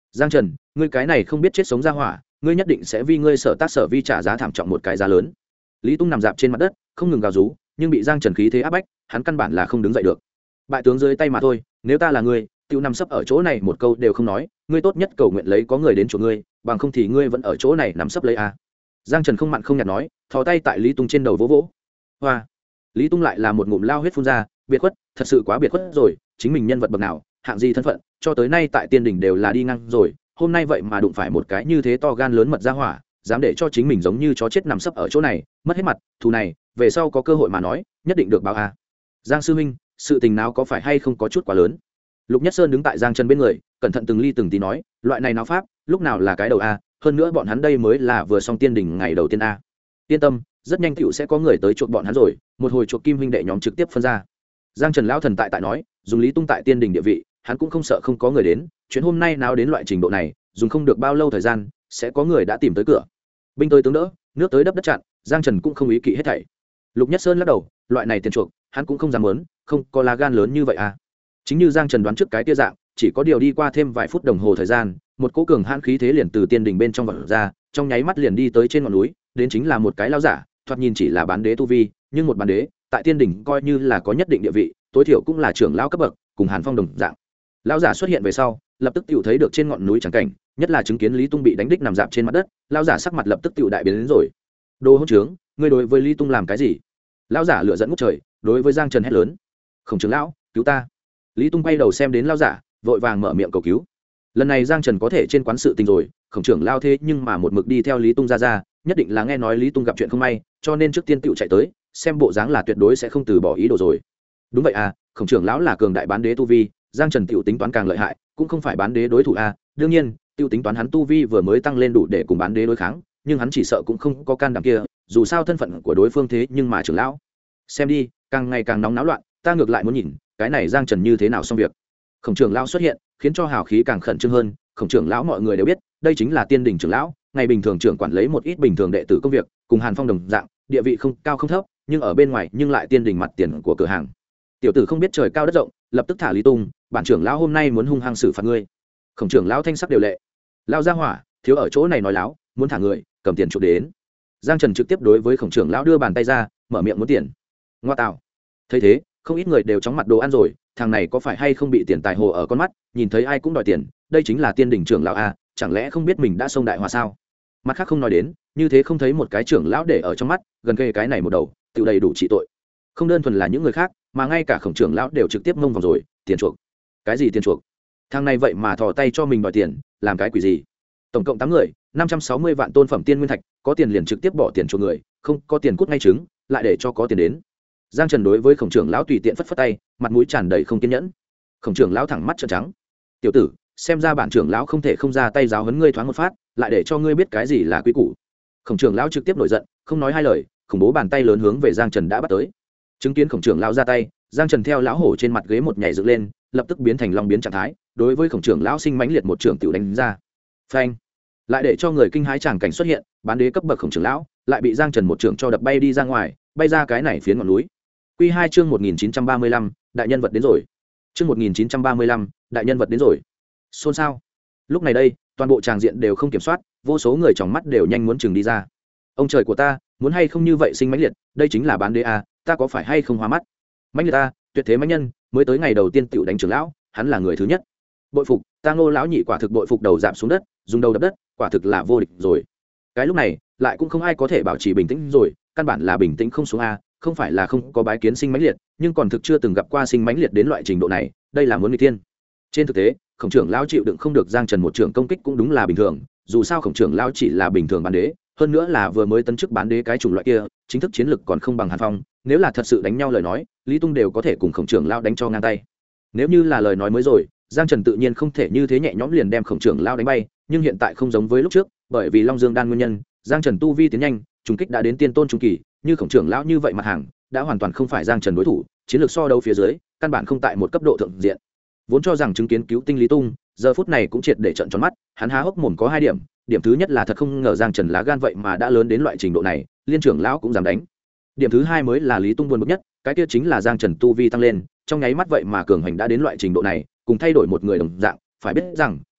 Giang Trần, ngươi cái này không biết chết sống ra hỏa, ngươi nhất định sẽ vì ngươi sở tác sở vi trả giá thảm trọng một cái giá lớn. Lý Tung nằm dạp trên mặt đất không ngừng gào rú, nhưng bị Giang Trần khí thế áp bách, hắn căn bản là không đứng dậy được. Bại tướng dưới tay mà thôi, nếu ta là ngươi, tiêu nằm sấp ở chỗ này một câu đều không nói, ngươi tốt nhất cầu nguyện lấy có người đến chỗ ngươi, bằng không thì ngươi vẫn ở chỗ này nằm sấp lấy a. Giang Trần không mặn không nhạt nói, thò tay tại Lý Tung trên đầu vỗ vỗ. Hoa. Lý Tung lại là một ngụm lao huyết phun ra, biệt khuất, thật sự quá biệt khuất rồi, chính mình nhân vật bậc nào, hạng gì thân phận, cho tới nay tại tiên đỉnh đều là đi ngang rồi, hôm nay vậy mà đụng phải một cái như thế to gan lớn mật ra hỏa, dám để cho chính mình giống như chó chết nằm sấp ở chỗ này, mất hết mặt, thù này, về sau có cơ hội mà nói, nhất định được báo a. Giang sư huynh, sự tình nào có phải hay không có chút quá lớn. Lục Nhất Sơn đứng tại Giang Trần bên người, cẩn thận từng ly từng tí nói, loại này nào pháp, lúc nào là cái đầu a, hơn nữa bọn hắn đây mới là vừa xong tiên đỉnh ngày đầu tiên a. Yên tâm, rất nhanh tựu sẽ có người tới chuộc bọn hắn rồi, một hồi chuộc Kim huynh đệ nhóm trực tiếp phân ra. Giang Trần lão thần tại nói, dùng Lý Tung tại tiên đỉnh địa vị, hắn cũng không sợ không có người đến, chuyện hôm nay nào đến loại trình độ này, dùng không được bao lâu thời gian, sẽ có người đã tìm tới cửa. Binh tới tướng đỡ, nước tới đắp đất chặn, Giang Trần cũng không ý kỵ hết thảy. Lục Nhất Sơn lắc đầu, loại này tiền chuộc, hắn cũng không dám muốn, không có lá gan lớn như vậy à. Chính như Giang Trần đoán trước cái tia dạng, chỉ có điều đi qua thêm vài phút đồng hồ thời gian, một cỗ cường hãn khí thế liền từ tiên đỉnh bên trong vọt ra, trong nháy mắt liền đi tới trên ngọn núi, đến chính là một cái lão giả, thoạt nhìn chỉ là bán đế tu vi, nhưng một bán đế, tại tiên đỉnh coi như là có nhất định địa vị, tối thiểu cũng là trưởng lão cấp bậc, cùng Hàn Phong đồng dạng. Lão giả xuất hiện về sau, lập tức tiểu thấy được trên ngọn núi chẳng cảnh, nhất là chứng kiến Lý Tung bị đánh đích nằm dạp trên mặt đất, lão giả sắc mặt lập tức tiểu đại biến đến rồi. Đồ hỗn trướng, ngươi đối với Lý Tung làm cái gì? Lão giả lửa giận ngút trời, đối với Giang Trần hét lớn. Khổng trưởng lão, cứu ta. Lý Tung quay đầu xem đến lão giả, vội vàng mở miệng cầu cứu. Lần này Giang Trần có thể trên quán sự tình rồi, khổng trưởng lão thế nhưng mà một mực đi theo Lý Tung ra, nhất định là nghe nói Lý Tung gặp chuyện không may, cho nên trước tiên tiểu chạy tới, xem bộ dáng là tuyệt đối sẽ không từ bỏ ý đồ rồi. Đúng vậy à, khổng trưởng lão là cường đại bán đế tu vi, Giang Trần tiểu tính toán càng lợi hại, cũng không phải bán đế đối thủ a, đương nhiên, tiêu tính toán hắn tu vi vừa mới tăng lên đủ để cùng bán đế đối kháng, nhưng hắn chỉ sợ cũng không có can đảm kia, dù sao thân phận của đối phương thế nhưng mà trưởng lão. Xem đi, càng ngày càng nóng náo loạn, ta ngược lại muốn nhìn, cái này Giang Trần như thế nào xong việc. Khổng trưởng lão xuất hiện, khiến cho hào khí càng khẩn trương hơn, khổng trưởng lão mọi người đều biết, đây chính là tiên đỉnh trưởng lão, ngày bình thường trưởng quản lấy một ít bình thường đệ tử công việc, cùng Hàn Phong đồng dạng, địa vị không cao không thấp, nhưng ở bên ngoài nhưng lại tiên đỉnh mặt tiền của cửa hàng. Tiểu tử không biết trời cao đất rộng, lập tức thả Lý Tung, bản trưởng lão hôm nay muốn hung hăng xử phạt ngươi. Khổng trưởng lão thanh sắc đều lệ, lao ra hỏa, thiếu ở chỗ này nói láo, muốn thả người, cầm tiền chuộc đến. Giang Trần trực tiếp đối với khổng trưởng lão đưa bàn tay ra, mở miệng muốn tiền. Ngoa tạo. Thấy thế, không ít người đều chóng mặt đồ ăn rồi, thằng này có phải hay không bị tiền tài hồ ở con mắt, nhìn thấy ai cũng đòi tiền, đây chính là tiên đỉnh trưởng lão a, chẳng lẽ không biết mình đã xông đại hòa sao? Mặt khác không nói đến, như thế không thấy một cái trưởng lão để ở trong mắt, gần kề cái này một đầu, tự đầy đủ trị tội. Không đơn thuần là những người khác, mà ngay cả khổng trưởng lão đều trực tiếp mông vào rồi, tiền chuộc. Cái gì tiền chuộc? Thằng này vậy mà thò tay cho mình đòi tiền, làm cái quỷ gì? Tổng cộng 8 người, 560 vạn tôn phẩm tiên nguyên thạch, có tiền liền trực tiếp bỏ tiền cho người, không có tiền cút ngay trứng, lại để cho có tiền đến. Giang Trần đối với khổng trưởng lão tùy tiện phất phất tay, mặt mũi tràn đầy không kiên nhẫn. Khổng trưởng lão thẳng mắt trợn trắng. Tiểu tử, xem ra bản trưởng lão không thể không ra tay giáo huấn ngươi thoáng một phát, lại để cho ngươi biết cái gì là quý củ. Khổng trưởng lão trực tiếp nổi giận, không nói hai lời, khủng bố bàn tay lớn hướng về Giang Trần đã bắt tới. Chứng kiến khổng trưởng lão ra tay, Giang Trần theo lão hổ trên mặt ghế một nhảy dựng lên, lập tức biến thành long biến trạng thái, đối với khổng trưởng lão sinh mãnh liệt một trưởng tiểu đánh ra. Phanh! Lại để cho người kinh hãi tràng cảnh xuất hiện, bán đế cấp bậc khổng trưởng lão lại bị Giang Trần một trưởng cho đập bay đi ra ngoài, bay ra cái này phiến ngọn núi. Quy 2 chương 1935, đại nhân vật đến rồi. Chương 1935, đại nhân vật đến rồi. Xôn xao. Lúc này đây, toàn bộ tràng diện đều không kiểm soát, vô số người trong mắt đều nhanh muốn chừng đi ra. Ông trời của ta, muốn hay không như vậy sinh mãnh liệt, đây chính là bán đế a, ta có phải hay không hóa mắt. Mãnh liệt ta, tuyệt thế mãnh nhân, mới tới ngày đầu tiên tiểu đánh trưởng lão, hắn là người thứ nhất. Bội phục, ta Ngô lão nhị quả thực bội phục đầu giảm xuống đất, dùng đầu đập đất, quả thực là vô địch rồi. Cái lúc này, lại cũng không ai có thể bảo trì bình tĩnh rồi, căn bản là bình tĩnh không xuống a, không phải là không có bái kiến sinh mãnh liệt, nhưng còn thực chưa từng gặp qua sinh mãnh liệt đến loại trình độ này, đây là muốn nghịch thiên. Trên thực tế, khổng trưởng lão chịu đựng không được Giang Trần một trưởng công kích cũng đúng là bình thường, dù sao khổng trưởng lão chỉ là bình thường bán đế, hơn nữa là vừa mới tấn chức bán đế cái chủng loại kia, chính thức chiến lực còn không bằng Hàn Phong, nếu là thật sự đánh nhau lời nói, Lý Tung đều có thể cùng khổng trưởng lão đánh cho ngang tay. Nếu như là lời nói mới rồi, Giang Trần tự nhiên không thể như thế nhẹ nhõm liền đem khổng trưởng lão đánh bay, nhưng hiện tại không giống với lúc trước, bởi vì Long Dương đan nguyên nhân, Giang Trần tu vi tiến nhanh, trùng kích đã đến tiên tôn trung kỳ, như khổng trưởng lão như vậy mặt hàng, đã hoàn toàn không phải Giang Trần đối thủ, chiến lược so đấu phía dưới, căn bản không tại một cấp độ thượng diện. Vốn cho rằng chứng kiến cứu tinh Lý Tung, giờ phút này cũng triệt để trợn tròn mắt, hắn há hốc mồm có 2 điểm, điểm thứ nhất là thật không ngờ Giang Trần lá gan vậy mà đã lớn đến loại trình độ này, liên trưởng lão cũng dám đánh. Điểm thứ hai mới là Lý Tung buồn bực nhất, cái kia chính là Giang Trần tu vi tăng lên, trong nháy mắt vậy mà cường hành đã đến loại trình độ này, cùng thay đổi một người đồng dạng, phải biết rằng,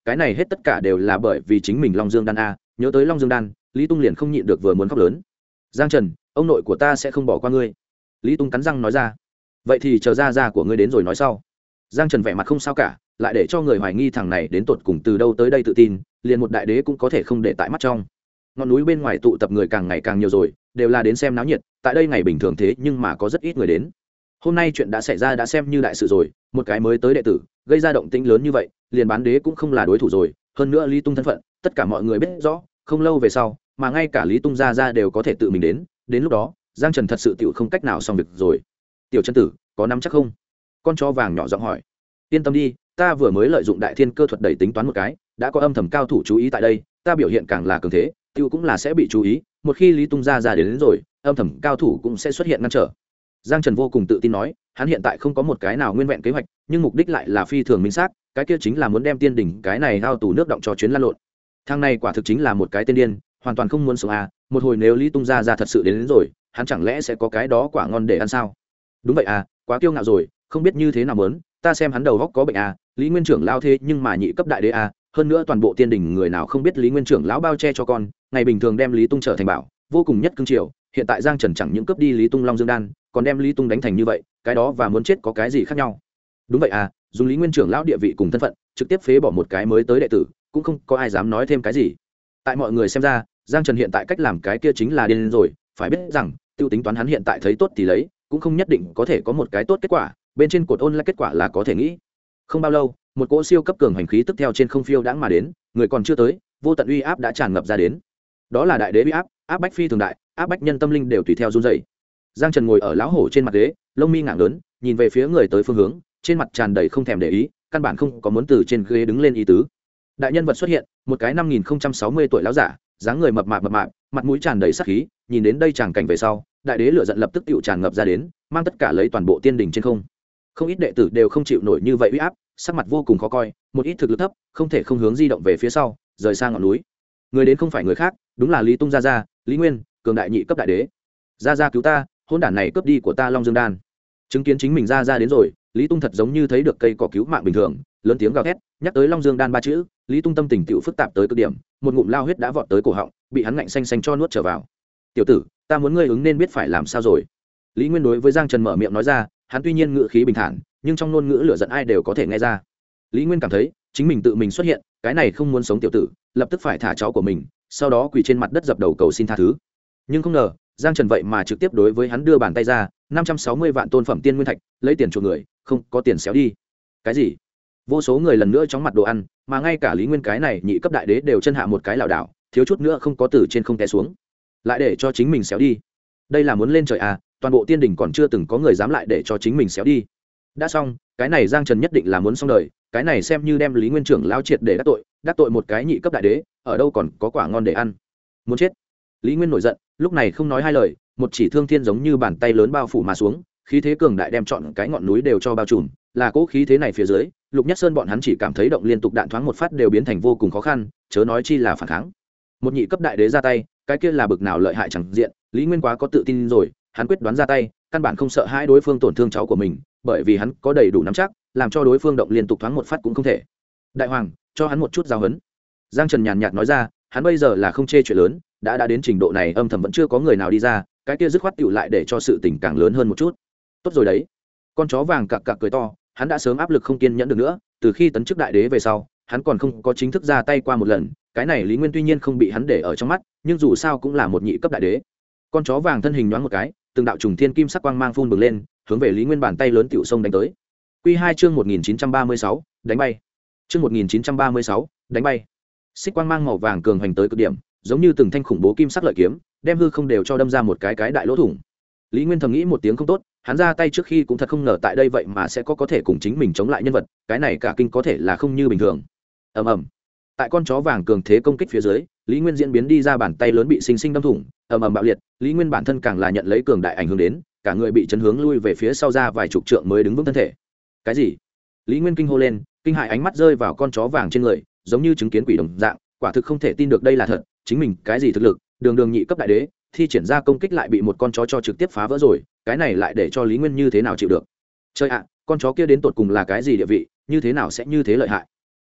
cái này hết tất cả đều là bởi vì chính mình long dương đan a. Nhớ tới long dương đan, Lý Tung liền không nhịn được vừa muốn khóc lớn. Giang Trần, ông nội của ta sẽ không bỏ qua ngươi. Lý Tung cắn răng nói ra. Vậy thì chờ ra của ngươi đến rồi nói sau. Giang Trần vẻ mặt không sao cả, lại để cho người hoài nghi thằng này đến tột cùng từ đâu tới đây tự tin, liền một đại đế cũng có thể không để tại mắt trong. Ngọn núi bên ngoài tụ tập người càng ngày càng nhiều rồi, đều là đến xem náo nhiệt, tại đây ngày bình thường thế nhưng mà có rất ít người đến. Hôm nay chuyện đã xảy ra đã xem như đại sự rồi, một cái mới tới đệ tử, gây ra động tĩnh lớn như vậy, liền bán đế cũng không là đối thủ rồi, hơn nữa Lý Tung thân phận, tất cả mọi người biết rõ, không lâu về sau, mà ngay cả Lý Tung ra đều có thể tự mình đến lúc đó, Giang Trần thật sự tiểu không cách nào xong việc rồi. Tiểu chân tử, có nắm chắc không? Con chó vàng nhỏ giọng hỏi. Yên tâm đi, ta vừa mới lợi dụng đại thiên cơ thuật đẩy tính toán một cái, đã có âm thầm cao thủ chú ý tại đây, ta biểu hiện càng là cường thế, tiêu cũng là sẽ bị chú ý, một khi Lý Tung ra đến rồi, âm thầm cao thủ cũng sẽ xuất hiện ngăn trở. Giang Trần vô cùng tự tin nói, hắn hiện tại không có một cái nào nguyên vẹn kế hoạch, nhưng mục đích lại là phi thường minh xác, cái kia chính là muốn đem tiên đỉnh cái này ao tù nước động cho chuyến lăn lộn. Thằng này quả thực chính là một cái tên điên, hoàn toàn không muốn sống à, một hồi nếu Lý Tung ra thật sự đến rồi, hắn chẳng lẽ sẽ có cái đó quả ngon để ăn sao? Đúng vậy à, quá kiêu ngạo rồi, không biết như thế nào muốn, ta xem hắn đầu góc có bệnh à, Lý Nguyên trưởng lao thế nhưng mà nhị cấp đại đế à, hơn nữa toàn bộ tiên đỉnh người nào không biết Lý Nguyên trưởng lão bao che cho con, ngày bình thường đem Lý Tung trở thành bảo, vô cùng nhất cương triều, hiện tại Giang Trần chẳng những cướp đi Lý Tung Long Dương đan, còn đem Lý Tung đánh thành như vậy, cái đó và muốn chết có cái gì khác nhau? Đúng vậy à, dùng Lý Nguyên trưởng lão địa vị cùng thân phận, trực tiếp phế bỏ một cái mới tới đệ tử, cũng không có ai dám nói thêm cái gì. Tại mọi người xem ra, Giang Trần hiện tại cách làm cái kia chính là điên rồi, phải biết rằng, tiêu tính toán hắn hiện tại thấy tốt thì lấy, cũng không nhất định có thể có một cái tốt kết quả, bên trên cột ôn là kết quả là có thể nghĩ. Không bao lâu, một cỗ siêu cấp cường hành khí tức theo trên không phiêu đãng mà đến, người còn chưa tới, vô tận uy áp đã tràn ngập ra đến. Đó là đại đế uy áp, áp bách phi thường đại, áp bách nhân tâm linh đều tùy theo run rẩy. Giang Trần ngồi ở lão hổ trên mặt ghế, lông mi ngạng lớn, nhìn về phía người tới phương hướng, trên mặt tràn đầy không thèm để ý, căn bản không có muốn từ trên ghế đứng lên ý tứ. Đại nhân vật xuất hiện, một cái 5060 tuổi lão giả, dáng người mập mạp, mặt mũi tràn đầy sát khí, nhìn đến đây tràng cảnh về sau, đại đế lửa giận lập tức tựu tràn ngập ra đến, mang tất cả lấy toàn bộ tiên đỉnh trên không. Không ít đệ tử đều không chịu nổi như vậy uy áp, sắc mặt vô cùng khó coi, một ít thực lực thấp, không thể không hướng di động về phía sau, rời sang ngọn núi. Người đến không phải người khác, đúng là Lý Tung gia, Lý Nguyên, cường đại nhị cấp đại đế. Gia cứu ta, hôn đản này cướp đi của ta Long Dương đan. Chứng kiến chính mình ra đến rồi, Lý Tung thật giống như thấy được cây cỏ cứu mạng bình thường, lớn tiếng gào thét, nhắc tới Long Dương đan ba chữ, Lý Tung tâm tình tựu phức tạp tới cực điểm, một ngụm lao huyết đã vọt tới cổ họng, bị hắn ngạnh xanh cho nuốt trở vào. Tiểu tử, ta muốn ngươi ứng nên biết phải làm sao rồi. Lý Nguyên đối với Giang Trần mở miệng nói ra, hắn tuy nhiên ngữ khí bình thản, nhưng trong ngôn ngữ lửa giận ai đều có thể nghe ra. Lý Nguyên cảm thấy chính mình tự mình xuất hiện, cái này không muốn sống tiểu tử, lập tức phải thả cháu của mình, sau đó quỳ trên mặt đất dập đầu cầu xin tha thứ. Nhưng không ngờ, Giang Trần vậy mà trực tiếp đối với hắn đưa bàn tay ra, 560 vạn tôn phẩm tiên nguyên thạch, lấy tiền chuộc người, không có tiền xéo đi. Cái gì? Vô số người lần nữa chóng mặt đồ ăn, mà ngay cả Lý Nguyên cái này nhị cấp đại đế đều chân hạ một cái lảo đảo, thiếu chút nữa không có từ trên không té xuống, lại để cho chính mình xéo đi. Đây là muốn lên trời à, toàn bộ tiên đỉnh còn chưa từng có người dám lại để cho chính mình xéo đi. Đã xong, cái này Giang Trần nhất định là muốn xong đời, cái này xem như đem Lý Nguyên trưởng lão triệt để đắc tội một cái nhị cấp đại đế, ở đâu còn có quả ngon để ăn. Muốn chết. Lý Nguyên nổi giận, lúc này không nói hai lời, một chỉ thương thiên giống như bàn tay lớn bao phủ mà xuống, khí thế cường đại đem trọn cái ngọn núi đều cho bao trùm, là cỗ khí thế này phía dưới, Lục Nhất Sơn bọn hắn chỉ cảm thấy động liên tục đạn thoáng một phát đều biến thành vô cùng khó khăn, chớ nói chi là phản kháng. Một nhị cấp đại đế ra tay, cái kia là bực nào lợi hại chẳng diện, Lý Nguyên quá có tự tin rồi, hắn quyết đoán ra tay, căn bản không sợ hai đối phương tổn thương cháu của mình, bởi vì hắn có đầy đủ nắm chắc, làm cho đối phương động liên tục thoáng một phát cũng không thể. Đại hoàng, cho hắn một chút giáo huấn. Giang Trần nhàn nhạt nói ra, hắn bây giờ là không chê chuyện lớn, đã đến trình độ này âm thầm vẫn chưa có người nào đi ra, cái kia dứt khoát tựu lại để cho sự tình càng lớn hơn một chút. Tốt rồi đấy. Con chó vàng cặc cặc cười to, hắn đã sớm áp lực không kiên nhẫn được nữa, từ khi tấn chức đại đế về sau, hắn còn không có chính thức ra tay qua một lần, cái này Lý Nguyên tuy nhiên không bị hắn để ở trong mắt, nhưng dù sao cũng là một nhị cấp đại đế. Con chó vàng thân hình nhoáng một cái, từng đạo trùng thiên kim sắc quang mang phun bừng lên, hướng về Lý Nguyên bàn tay lớn tiểu sông đánh tới. Quy 2 chương 1936, đánh bay. Chương 1936, đánh bay. Xích quang mang màu vàng cường hành tới cực điểm, giống như từng thanh khủng bố kim sắc lợi kiếm, đem hư không đều cho đâm ra một cái đại lỗ thủng. Lý Nguyên thầm nghĩ một tiếng không tốt, hắn ra tay trước khi cũng thật không ngờ tại đây vậy mà sẽ có thể cùng chính mình chống lại nhân vật, cái này cả kinh có thể là không như bình thường. Ầm ầm. Tại con chó vàng cường thế công kích phía dưới, Lý Nguyên diễn biến đi ra bàn tay lớn bị sinh sinh đâm thủng, ầm ầm bạo liệt, Lý Nguyên bản thân càng là nhận lấy cường đại ảnh hưởng đến, cả người bị chấn hướng lui về phía sau ra vài chục trượng mới đứng vững thân thể. Cái gì? Lý Nguyên kinh hô lên, kinh hãi ánh mắt rơi vào con chó vàng trên người, giống như chứng kiến quỷ đồng dạng, quả thực không thể tin được đây là thật, chính mình cái gì thực lực, đường nhị cấp đại đế, thi triển ra công kích lại bị một con chó cho trực tiếp phá vỡ rồi, cái này lại để cho Lý Nguyên như thế nào chịu được. Chơi ạ, con chó kia đến tột cùng là cái gì địa vị, như thế nào sẽ như thế lợi hại.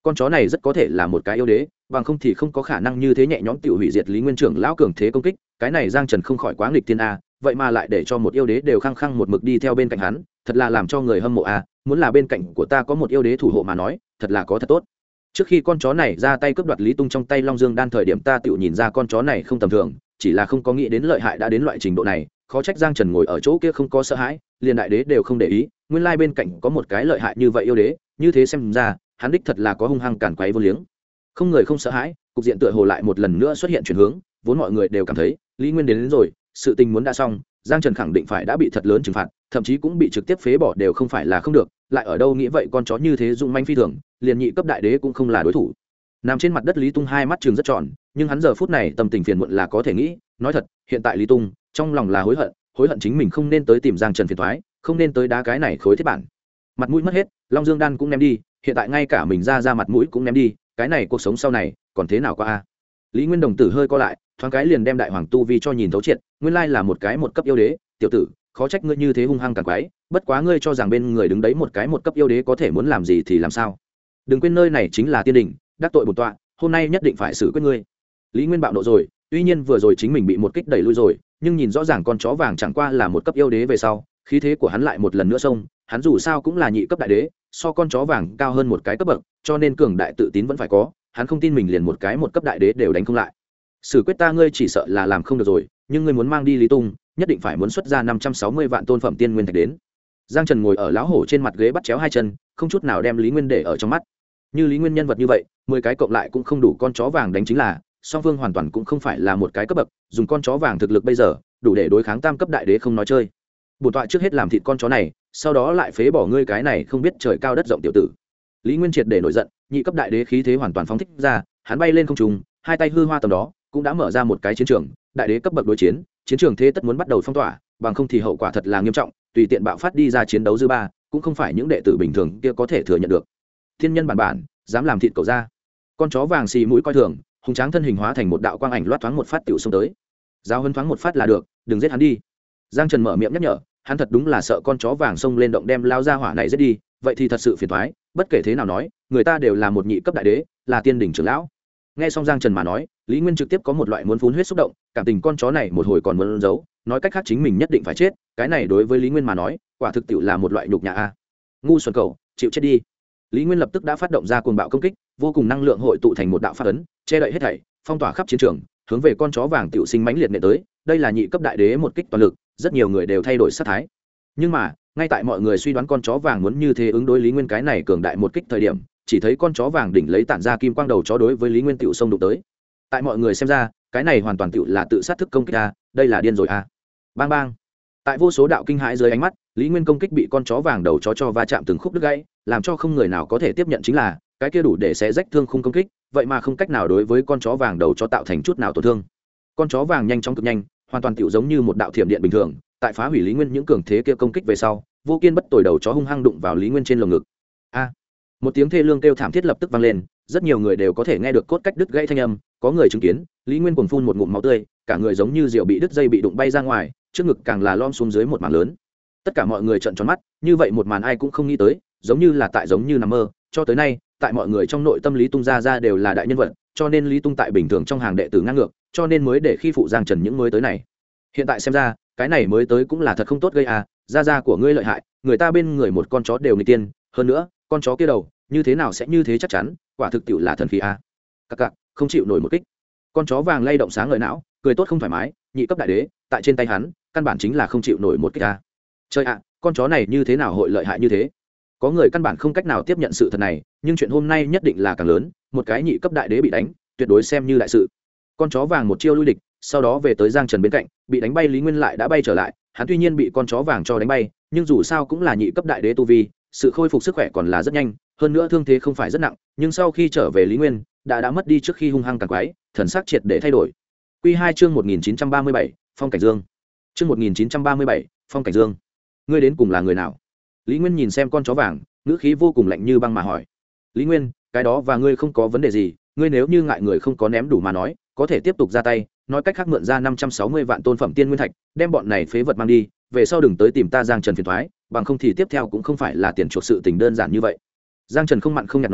con chó này rất có thể là một cái yêu đế, bằng không thì không có khả năng như thế nhẹ nhõm tiểu hủy diệt Lý Nguyên trưởng lão cường thế công kích. Cái này Giang Trần không khỏi quá nghịch thiên a, vậy mà lại để cho một yêu đế đều khăng khăng một mực đi theo bên cạnh hắn, thật là làm cho người hâm mộ a. Muốn là bên cạnh của ta có một yêu đế thủ hộ mà nói, thật là có thật tốt. Trước khi con chó này ra tay cướp đoạt Lý Tung trong tay Long Dương đan thời điểm, ta tiểu nhìn ra con chó này không tầm thường, chỉ là không có nghĩ đến lợi hại đã đến loại trình độ này. Khó trách Giang Trần ngồi ở chỗ kia không có sợ hãi, liền đại đế đều không để ý, nguyên lai bên cạnh có một cái lợi hại như vậy yêu đế, như thế xem ra, hắn đích thật là có hung hăng cản quấy vô liếng. Không người không sợ hãi, cục diện tựa hồ lại một lần nữa xuất hiện chuyển hướng, vốn mọi người đều cảm thấy Lý Nguyên đến rồi, sự tình muốn đã xong, Giang Trần khẳng định phải đã bị thật lớn trừng phạt, thậm chí cũng bị trực tiếp phế bỏ đều không phải là không được, lại ở đâu nghĩ vậy con chó như thế dụng manh phi thường, liền nhị cấp đại đế cũng không là đối thủ. Nằm trên mặt đất Lý Tung hai mắt trừng rất tròn, nhưng hắn giờ phút này tâm tình phiền muộn là có thể nghĩ, nói thật, hiện tại Lý Tung trong lòng là hối hận chính mình không nên tới tìm Giang Trần phiền toái, không nên tới đá cái này khối thiết bản. Mặt mũi mất hết, Long Dương đan cũng ném đi, hiện tại ngay cả mình ra mặt mũi cũng ném đi, cái này cuộc sống sau này còn thế nào qua a? Lý Nguyên đồng tử hơi co lại, thoáng cái liền đem đại hoàng tu vi cho nhìn thấu triệt, nguyên lai là một cái một cấp yêu đế, tiểu tử, khó trách ngươi như thế hung hăng càng quái, bất quá ngươi cho rằng bên người đứng đấy một cái một cấp yêu đế có thể muốn làm gì thì làm sao? Đừng quên nơi này chính là tiên đình, đắc tội bổn tọa, hôm nay nhất định phải xử quyết ngươi. Lý Nguyên bạo nộ rồi, tuy nhiên vừa rồi chính mình bị một kích đẩy lui rồi, nhưng nhìn rõ ràng con chó vàng chẳng qua là một cấp yêu đế về sau, khí thế của hắn lại một lần nữa xông, hắn dù sao cũng là nhị cấp đại đế, so con chó vàng cao hơn một cái cấp bậc, cho nên cường đại tự tín vẫn phải có, hắn không tin mình liền một cái một cấp đại đế đều đánh không lại. Xử quyết ta ngươi chỉ sợ là làm không được rồi, nhưng ngươi muốn mang đi Lý Tung, nhất định phải muốn xuất ra 560 vạn tôn phẩm tiên nguyên thạch đến. Giang Trần ngồi ở lão hổ trên mặt ghế bắt chéo hai chân, không chút nào đem Lý Nguyên để ở trong mắt. Như Lý Nguyên nhân vật như vậy, 10 cái cộng lại cũng không đủ con chó vàng đánh chính là, song phương hoàn toàn cũng không phải là một cái cấp bậc, dùng con chó vàng thực lực bây giờ, đủ để đối kháng tam cấp đại đế không nói chơi. Bổn tọa trước hết làm thịt con chó này, sau đó lại phế bỏ ngươi cái này không biết trời cao đất rộng tiểu tử. Lý Nguyên triệt để nổi giận, nhị cấp đại đế khí thế hoàn toàn phóng thích ra, hắn bay lên không trung, hai tay hư hoa tầm đó, cũng đã mở ra một cái chiến trường, đại đế cấp bậc đối chiến, chiến trường thế tất muốn bắt đầu phong tỏa, bằng không thì hậu quả thật là nghiêm trọng, tùy tiện bạo phát đi ra chiến đấu dư ba, cũng không phải những đệ tử bình thường kia có thể thừa nhận được. Thiên nhân bản dám làm thịt cậu ra. Con chó vàng xì mũi coi thường, hùng tráng thân hình hóa thành một đạo quang ảnh loát thoáng một phát tiểu xông tới. Giao hân thoáng một phát là được, đừng giết hắn đi. Giang Trần mở miệng nhắc nhở, hắn thật đúng là sợ con chó vàng xông lên động đem lao ra hỏa này giết đi, vậy thì thật sự phiền toái, bất kể thế nào nói, người ta đều là một nhị cấp đại đế, là tiên đỉnh trưởng lão. Nghe xong Giang Trần mà nói, Lý Nguyên trực tiếp có một loại muốn phun huyết xúc động, cảm tình con chó này một hồi còn muốn giấu, nói cách khác chính mình nhất định phải chết, cái này đối với Lý Nguyên mà nói, quả thực tiệu là một loại nhục nhã a. Ngu xuẩn cẩu, chịu chết đi. Lý Nguyên lập tức đã phát động ra cuồng bạo công kích, vô cùng năng lượng hội tụ thành một đạo pháp ấn, che đậy hết thảy, phong tỏa khắp chiến trường, hướng về con chó vàng tiểu sinh mãnh liệt nện tới, đây là nhị cấp đại đế một kích toàn lực, rất nhiều người đều thay đổi sát thái. Nhưng mà, ngay tại mọi người suy đoán con chó vàng muốn như thế ứng đối Lý Nguyên cái này cường đại một kích thời điểm, chỉ thấy con chó vàng đỉnh lấy tản ra kim quang đầu chó đối với Lý Nguyên tiểu xông đụng tới. Tại mọi người xem ra, cái này hoàn toàn tiểu là tự sát thức công kích a, đây là điên rồi a. Bang bang. Tại vô số đạo kinh hãi dưới ánh mắt, Lý Nguyên công kích bị con chó vàng đầu chó cho va chạm từng khúc đứt gãy, làm cho không người nào có thể tiếp nhận chính là, cái kia đủ để xé rách thương khung công kích, vậy mà không cách nào đối với con chó vàng đầu chó tạo thành chút nào tổn thương. Con chó vàng nhanh chóng cực nhanh, hoàn toàn tiểu giống như một đạo thiểm điện bình thường, tại phá hủy Lý Nguyên những cường thế kia công kích về sau, vô kiên bất tồi đầu chó hung hăng đụng vào Lý Nguyên trên lồng ngực. A! Một tiếng thê lương kêu thảm thiết lập tức vang lên, rất nhiều người đều có thể nghe được cốt cách đứt gãy thanh âm, có người chứng kiến, Lý Nguyên cuồng phun một ngụm máu tươi, cả người giống như rượu bị đứt dây bị đụng bay ra ngoài, trước ngực càng là lom xuống dưới một mảng lớn. Tất cả mọi người trợn tròn mắt, như vậy một màn ai cũng không nghĩ tới, giống như là tại giống như nằm mơ, cho tới nay, tại mọi người trong nội tâm Lý Tung ra đều là đại nhân vật, cho nên Lý Tung tại bình thường trong hàng đệ tử ngang ngược, cho nên mới để khi phụ Giang Trần những mới tới này. Hiện tại xem ra, cái này mới tới cũng là thật không tốt gây à, gia của ngươi lợi hại, người ta bên người một con chó đều nghịch tiên, hơn nữa, con chó kia đầu, như thế nào sẽ như thế chắc chắn, quả thực tiệu là thần khí a. Các cặc, không chịu nổi một kích. Con chó vàng lay động sáng ngời não, cười tốt không thoải mái, nhị cấp đại đế, tại trên tay hắn, căn bản chính là không chịu nổi một kích a. Trời ạ, con chó này như thế nào hội lợi hại như thế? Có người căn bản không cách nào tiếp nhận sự thật này, nhưng chuyện hôm nay nhất định là càng lớn, một cái nhị cấp đại đế bị đánh, tuyệt đối xem như đại sự. Con chó vàng một chiêu lui địch, sau đó về tới Giang Trần bên cạnh, bị đánh bay Lý Nguyên lại đã bay trở lại, hắn tuy nhiên bị con chó vàng cho đánh bay, nhưng dù sao cũng là nhị cấp đại đế tu vi, sự khôi phục sức khỏe còn là rất nhanh, hơn nữa thương thế không phải rất nặng, nhưng sau khi trở về Lý Nguyên đã mất đi trước khi hung hăng càng quái, thần sắc triệt để thay đổi. Quy 2 chương 1937, Phong Cảnh Dương. Chương 1937, Phong Cảnh Dương. Ngươi đến cùng là người nào? Lý Nguyên nhìn xem con chó vàng, ngữ khí vô cùng lạnh như băng mà hỏi. Lý Nguyên, cái đó và ngươi không có vấn đề gì, ngươi nếu như ngại người không có ném đủ mà nói, có thể tiếp tục ra tay, nói cách khác mượn ra 560 vạn tôn phẩm tiên nguyên thạch, đem bọn này phế vật mang đi, về sau đừng tới tìm ta Giang Trần phiền toái, bằng không thì tiếp theo cũng không phải là tiền chuộc sự tình đơn giản như vậy. Giang Trần không mặn không nhạt nói,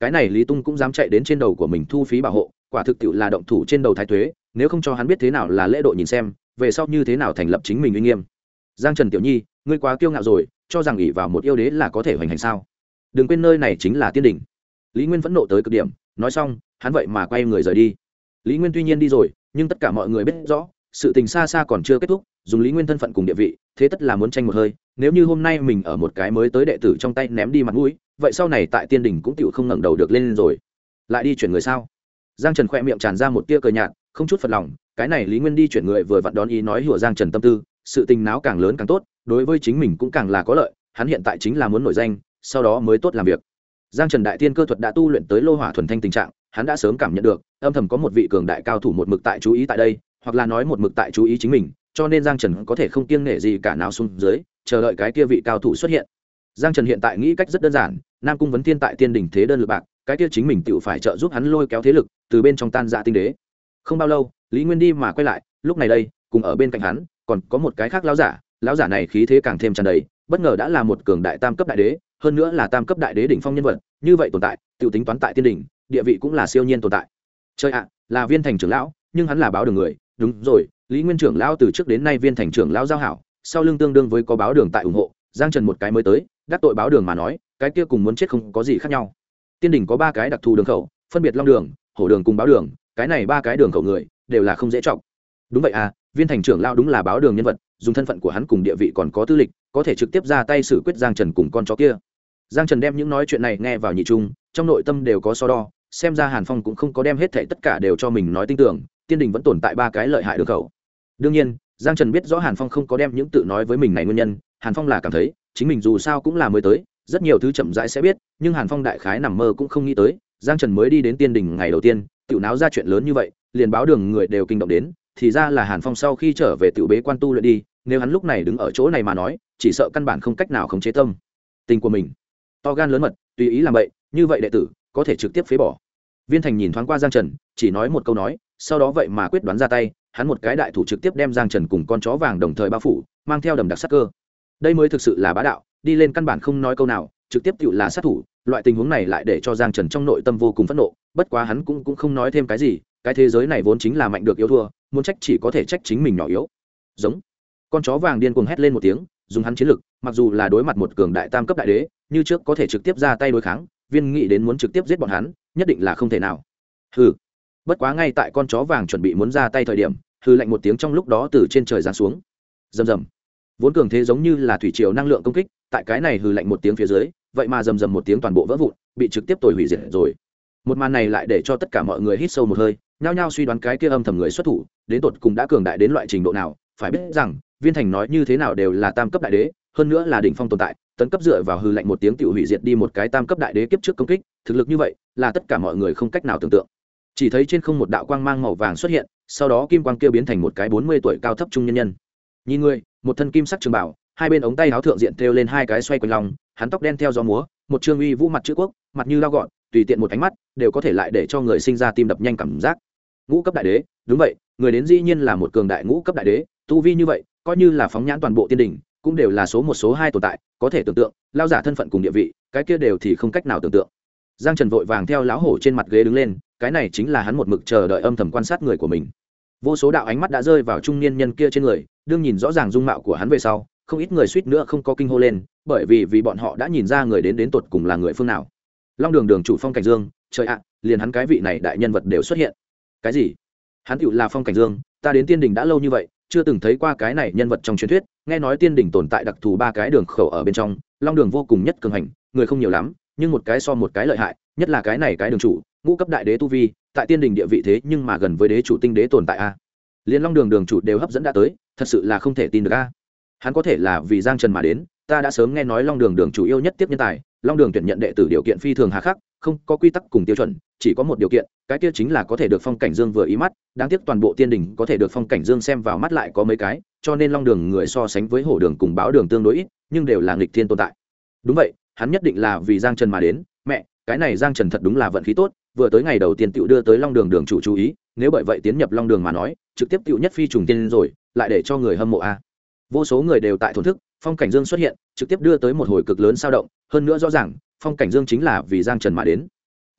cái này Lý Tung cũng dám chạy đến trên đầu của mình thu phí bảo hộ, quả thực tiệu là động thủ trên đầu thái tuế, nếu không cho hắn biết thế nào là lễ độ nhìn xem về sau như thế nào thành lập chính mình uy nghiêm. Giang Trần tiểu nhi, ngươi quá kiêu ngạo rồi, cho rằng ỷ vào một yêu đế là có thể hoành hành sao? Đừng quên nơi này chính là tiên đỉnh. Lý Nguyên phẫn nộ tới cực điểm, nói xong hắn vậy mà quay người rời đi. Lý Nguyên tuy nhiên đi rồi, nhưng tất cả mọi người biết rõ sự tình xa xa còn chưa kết thúc, dùng Lý Nguyên thân phận cùng địa vị, thế tất là muốn tranh một hơi. Nếu như hôm nay mình ở một cái mới tới đệ tử trong tay ném đi mặt mũi, vậy sau này tại tiên đỉnh cũng tựu không ngẩng đầu được lên rồi. Lại đi chuyển người sao? Giang Trần khỏe miệng tràn ra một tia cười nhạt, không chút phật lòng. Cái này Lý Nguyên đi chuyển người vừa vặn đón ý nói hùa Giang Trần tâm tư, sự tình náo càng lớn càng tốt, đối với chính mình cũng càng là có lợi. Hắn hiện tại chính là muốn nổi danh, sau đó mới tốt làm việc. Giang Trần đại tiên cơ thuật đã tu luyện tới lô hỏa thuần thanh tình trạng, hắn đã sớm cảm nhận được âm thầm có một vị cường đại cao thủ một mực tại chú ý tại đây, hoặc là nói một mực tại chú ý chính mình, cho nên Giang Trần có thể không kiêng nể gì cả nào xuống dưới, chờ đợi cái kia vị cao thủ xuất hiện. Giang Trần hiện tại nghĩ cách rất đơn giản, Nam Cung Vấn Thiên tại tiên đỉnh thế đơn lực bạc, cái kia chính mình tự phải trợ giúp hắn lôi kéo thế lực từ bên trong tan dạ tinh đế. Không bao lâu, Lý Nguyên đi mà quay lại, lúc này đây, cùng ở bên cạnh hắn, còn có một cái khác lão giả này khí thế càng thêm tràn đầy, bất ngờ đã là một cường đại tam cấp đại đế, hơn nữa là tam cấp đại đế đỉnh phong nhân vật, như vậy tồn tại, tiểu tính toán tại tiên đỉnh, địa vị cũng là siêu nhiên tồn tại. Chơi ạ, là Viên Thành trưởng lão, nhưng hắn là báo đường người, đúng rồi, Lý Nguyên trưởng lão từ trước đến nay Viên Thành trưởng lão giao hảo, sau lưng tương đương với có báo đường tại ủng hộ, Giang Trần một cái mới tới, đắc tội báo đường mà nói, cái kia cùng muốn chết không có gì khác nhau. Tiên đỉnh có 3 cái đặc thù đường khẩu, phân biệt Long đường, Hổ đường cùng báo đường, cái này 3 cái đường khẩu người đều là không dễ trọng. Đúng vậy à, Viên Thành trưởng lão đúng là báo đường nhân vật, dùng thân phận của hắn cùng địa vị còn có tư lịch, có thể trực tiếp ra tay xử quyết Giang Trần cùng con chó kia. Giang Trần đem những nói chuyện này nghe vào nhị trung, trong nội tâm đều có so đo, xem ra Hàn Phong cũng không có đem hết thảy tất cả đều cho mình nói tin tưởng, tiên đình vẫn tồn tại 3 cái lợi hại đường khẩu. Đương nhiên, Giang Trần biết rõ Hàn Phong không có đem những tự nói với mình này nguyên nhân, Hàn Phong là cảm thấy, chính mình dù sao cũng là mới tới, rất nhiều thứ chậm rãi sẽ biết, nhưng Hàn Phong đại khái nằm mơ cũng không nghĩ tới, Giang Trần mới đi đến tiên đình ngày đầu tiên, tiểu náo ra chuyện lớn như vậy, liền báo đường người đều kinh động đến, thì ra là Hàn Phong sau khi trở về tiểu bế quan tu luyện đi, nếu hắn lúc này đứng ở chỗ này mà nói, chỉ sợ căn bản không cách nào khống chế tâm tình của mình. To gan lớn mật, tùy ý làm vậy, như vậy đệ tử có thể trực tiếp phế bỏ. Viên Thành nhìn thoáng qua Giang Trần, chỉ nói một câu nói, sau đó vậy mà quyết đoán ra tay, hắn một cái đại thủ trực tiếp đem Giang Trần cùng con chó vàng đồng thời bao phủ, mang theo đầm đặc sát cơ. Đây mới thực sự là bá đạo, đi lên căn bản không nói câu nào, trực tiếp tựu là sát thủ, loại tình huống này lại để cho Giang Trần trong nội tâm vô cùng phẫn nộ, bất quá hắn cũng không nói thêm cái gì, cái thế giới này vốn chính là mạnh được yếu thua, muốn trách chỉ có thể trách chính mình nhỏ yếu. Giống. Con chó vàng điên cuồng hét lên một tiếng, dùng hắn chiến lực, mặc dù là đối mặt một cường đại tam cấp đại đế, như trước có thể trực tiếp ra tay đối kháng, Viên nghĩ đến muốn trực tiếp giết bọn hắn, nhất định là không thể nào. Hừ. Bất quá ngay tại con chó vàng chuẩn bị muốn ra tay thời điểm, hừ lạnh một tiếng trong lúc đó từ trên trời giáng xuống. Rầm rầm. Vốn cường thế giống như là thủy triều năng lượng công kích, tại cái này hừ lạnh một tiếng phía dưới, vậy mà rầm rầm một tiếng toàn bộ vỡ vụn, bị trực tiếp tồi hủy diệt rồi. Một màn này lại để cho tất cả mọi người hít sâu một hơi, nhao nhao suy đoán cái kia âm thầm người xuất thủ, đến tột cùng đã cường đại đến loại trình độ nào, phải biết rằng, Viên Thành nói như thế nào đều là tam cấp đại đế, hơn nữa là đỉnh phong tồn tại, tấn cấp dựa vào hư lạnh một tiếng tiểu hủy diệt đi một cái tam cấp đại đế kiếp trước công kích, thực lực như vậy, là tất cả mọi người không cách nào tưởng tượng. Chỉ thấy trên không một đạo quang mang màu vàng xuất hiện, sau đó kim quang kia biến thành một cái 40 tuổi cao thấp trung nhân nhân. Nhìn người, một thân kim sắc trường bảo, hai bên ống tay áo thượng diện thêu lên hai cái xoay quanh lòng, hắn tóc đen theo gió múa, một trương uy vũ mặt chữ quốc, mặt như lao gọn, tùy tiện một ánh mắt, đều có thể lại để cho người sinh ra tim đập nhanh cảm giác. Ngũ cấp đại đế, đúng vậy, người đến dĩ nhiên là một cường đại ngũ cấp đại đế, tu vi như vậy, coi như là phóng nhãn toàn bộ tiên đỉnh, cũng đều là số 1 số 2 tồn tại, có thể tưởng tượng, lao giả thân phận cùng địa vị, cái kia đều thì không cách nào tưởng tượng. Giang Trần vội vàng theo lão hổ trên mặt ghế đứng lên, cái này chính là hắn một mực chờ đợi âm thầm quan sát người của mình. Vô số đạo ánh mắt đã rơi vào trung niên nhân kia trên người, đương nhìn rõ ràng dung mạo của hắn về sau, không ít người suýt nữa không có kinh hô lên, bởi vì bọn họ đã nhìn ra người đến tột cùng là người phương nào. Long Đường đường chủ Phong Cảnh Dương, trời ạ, liền hắn cái vị này đại nhân vật đều xuất hiện. Cái gì? Hắn tựu là Phong Cảnh Dương, ta đến tiên đình đã lâu như vậy, chưa từng thấy qua cái này nhân vật trong truyền thuyết, nghe nói tiên đỉnh tồn tại đặc thù 3 cái đường khẩu ở bên trong, Long Đường vô cùng nhất cường hành, người không nhiều lắm, nhưng một cái so một cái lợi hại, nhất là cái này cái đường chủ, ngũ cấp đại đế tu vi, tại tiên đỉnh địa vị thế nhưng mà gần với đế chủ tinh đế tồn tại a. Liên Long Đường đường chủ đều hấp dẫn đã tới, thật sự là không thể tin được a. Hắn có thể là vì Giang Trần mà đến, ta đã sớm nghe nói Long Đường đường chủ yêu nhất tiếp nhân tài, Long Đường tuyển nhận đệ tử điều kiện phi thường hà khắc, không có quy tắc cùng tiêu chuẩn, chỉ có một điều kiện, cái kia chính là có thể được Phong Cảnh Dương vừa ý mắt, đáng tiếc toàn bộ tiên đỉnh có thể được Phong Cảnh Dương xem vào mắt lại có mấy cái, cho nên Long Đường người so sánh với Hổ Đường cùng Báo Đường tương đối ít, nhưng đều là nghịch thiên tồn tại. Đúng vậy, hắn nhất định là vì Giang Trần mà đến, mẹ, cái này Giang Trần thật đúng là vận khí tốt, vừa tới ngày đầu tiên tiểu đưa tới Long Đường đường chủ chú ý, nếu bởi vậy tiến nhập Long Đường mà nói, trực tiếp tiểu nhất phi trùng tiên rồi, lại để cho người hâm mộ a. Vô số người đều tại thổn thức, Phong Cảnh Dương xuất hiện, trực tiếp đưa tới một hồi cực lớn sao động, hơn nữa rõ ràng, Phong Cảnh Dương chính là vì Giang Trần mà đến.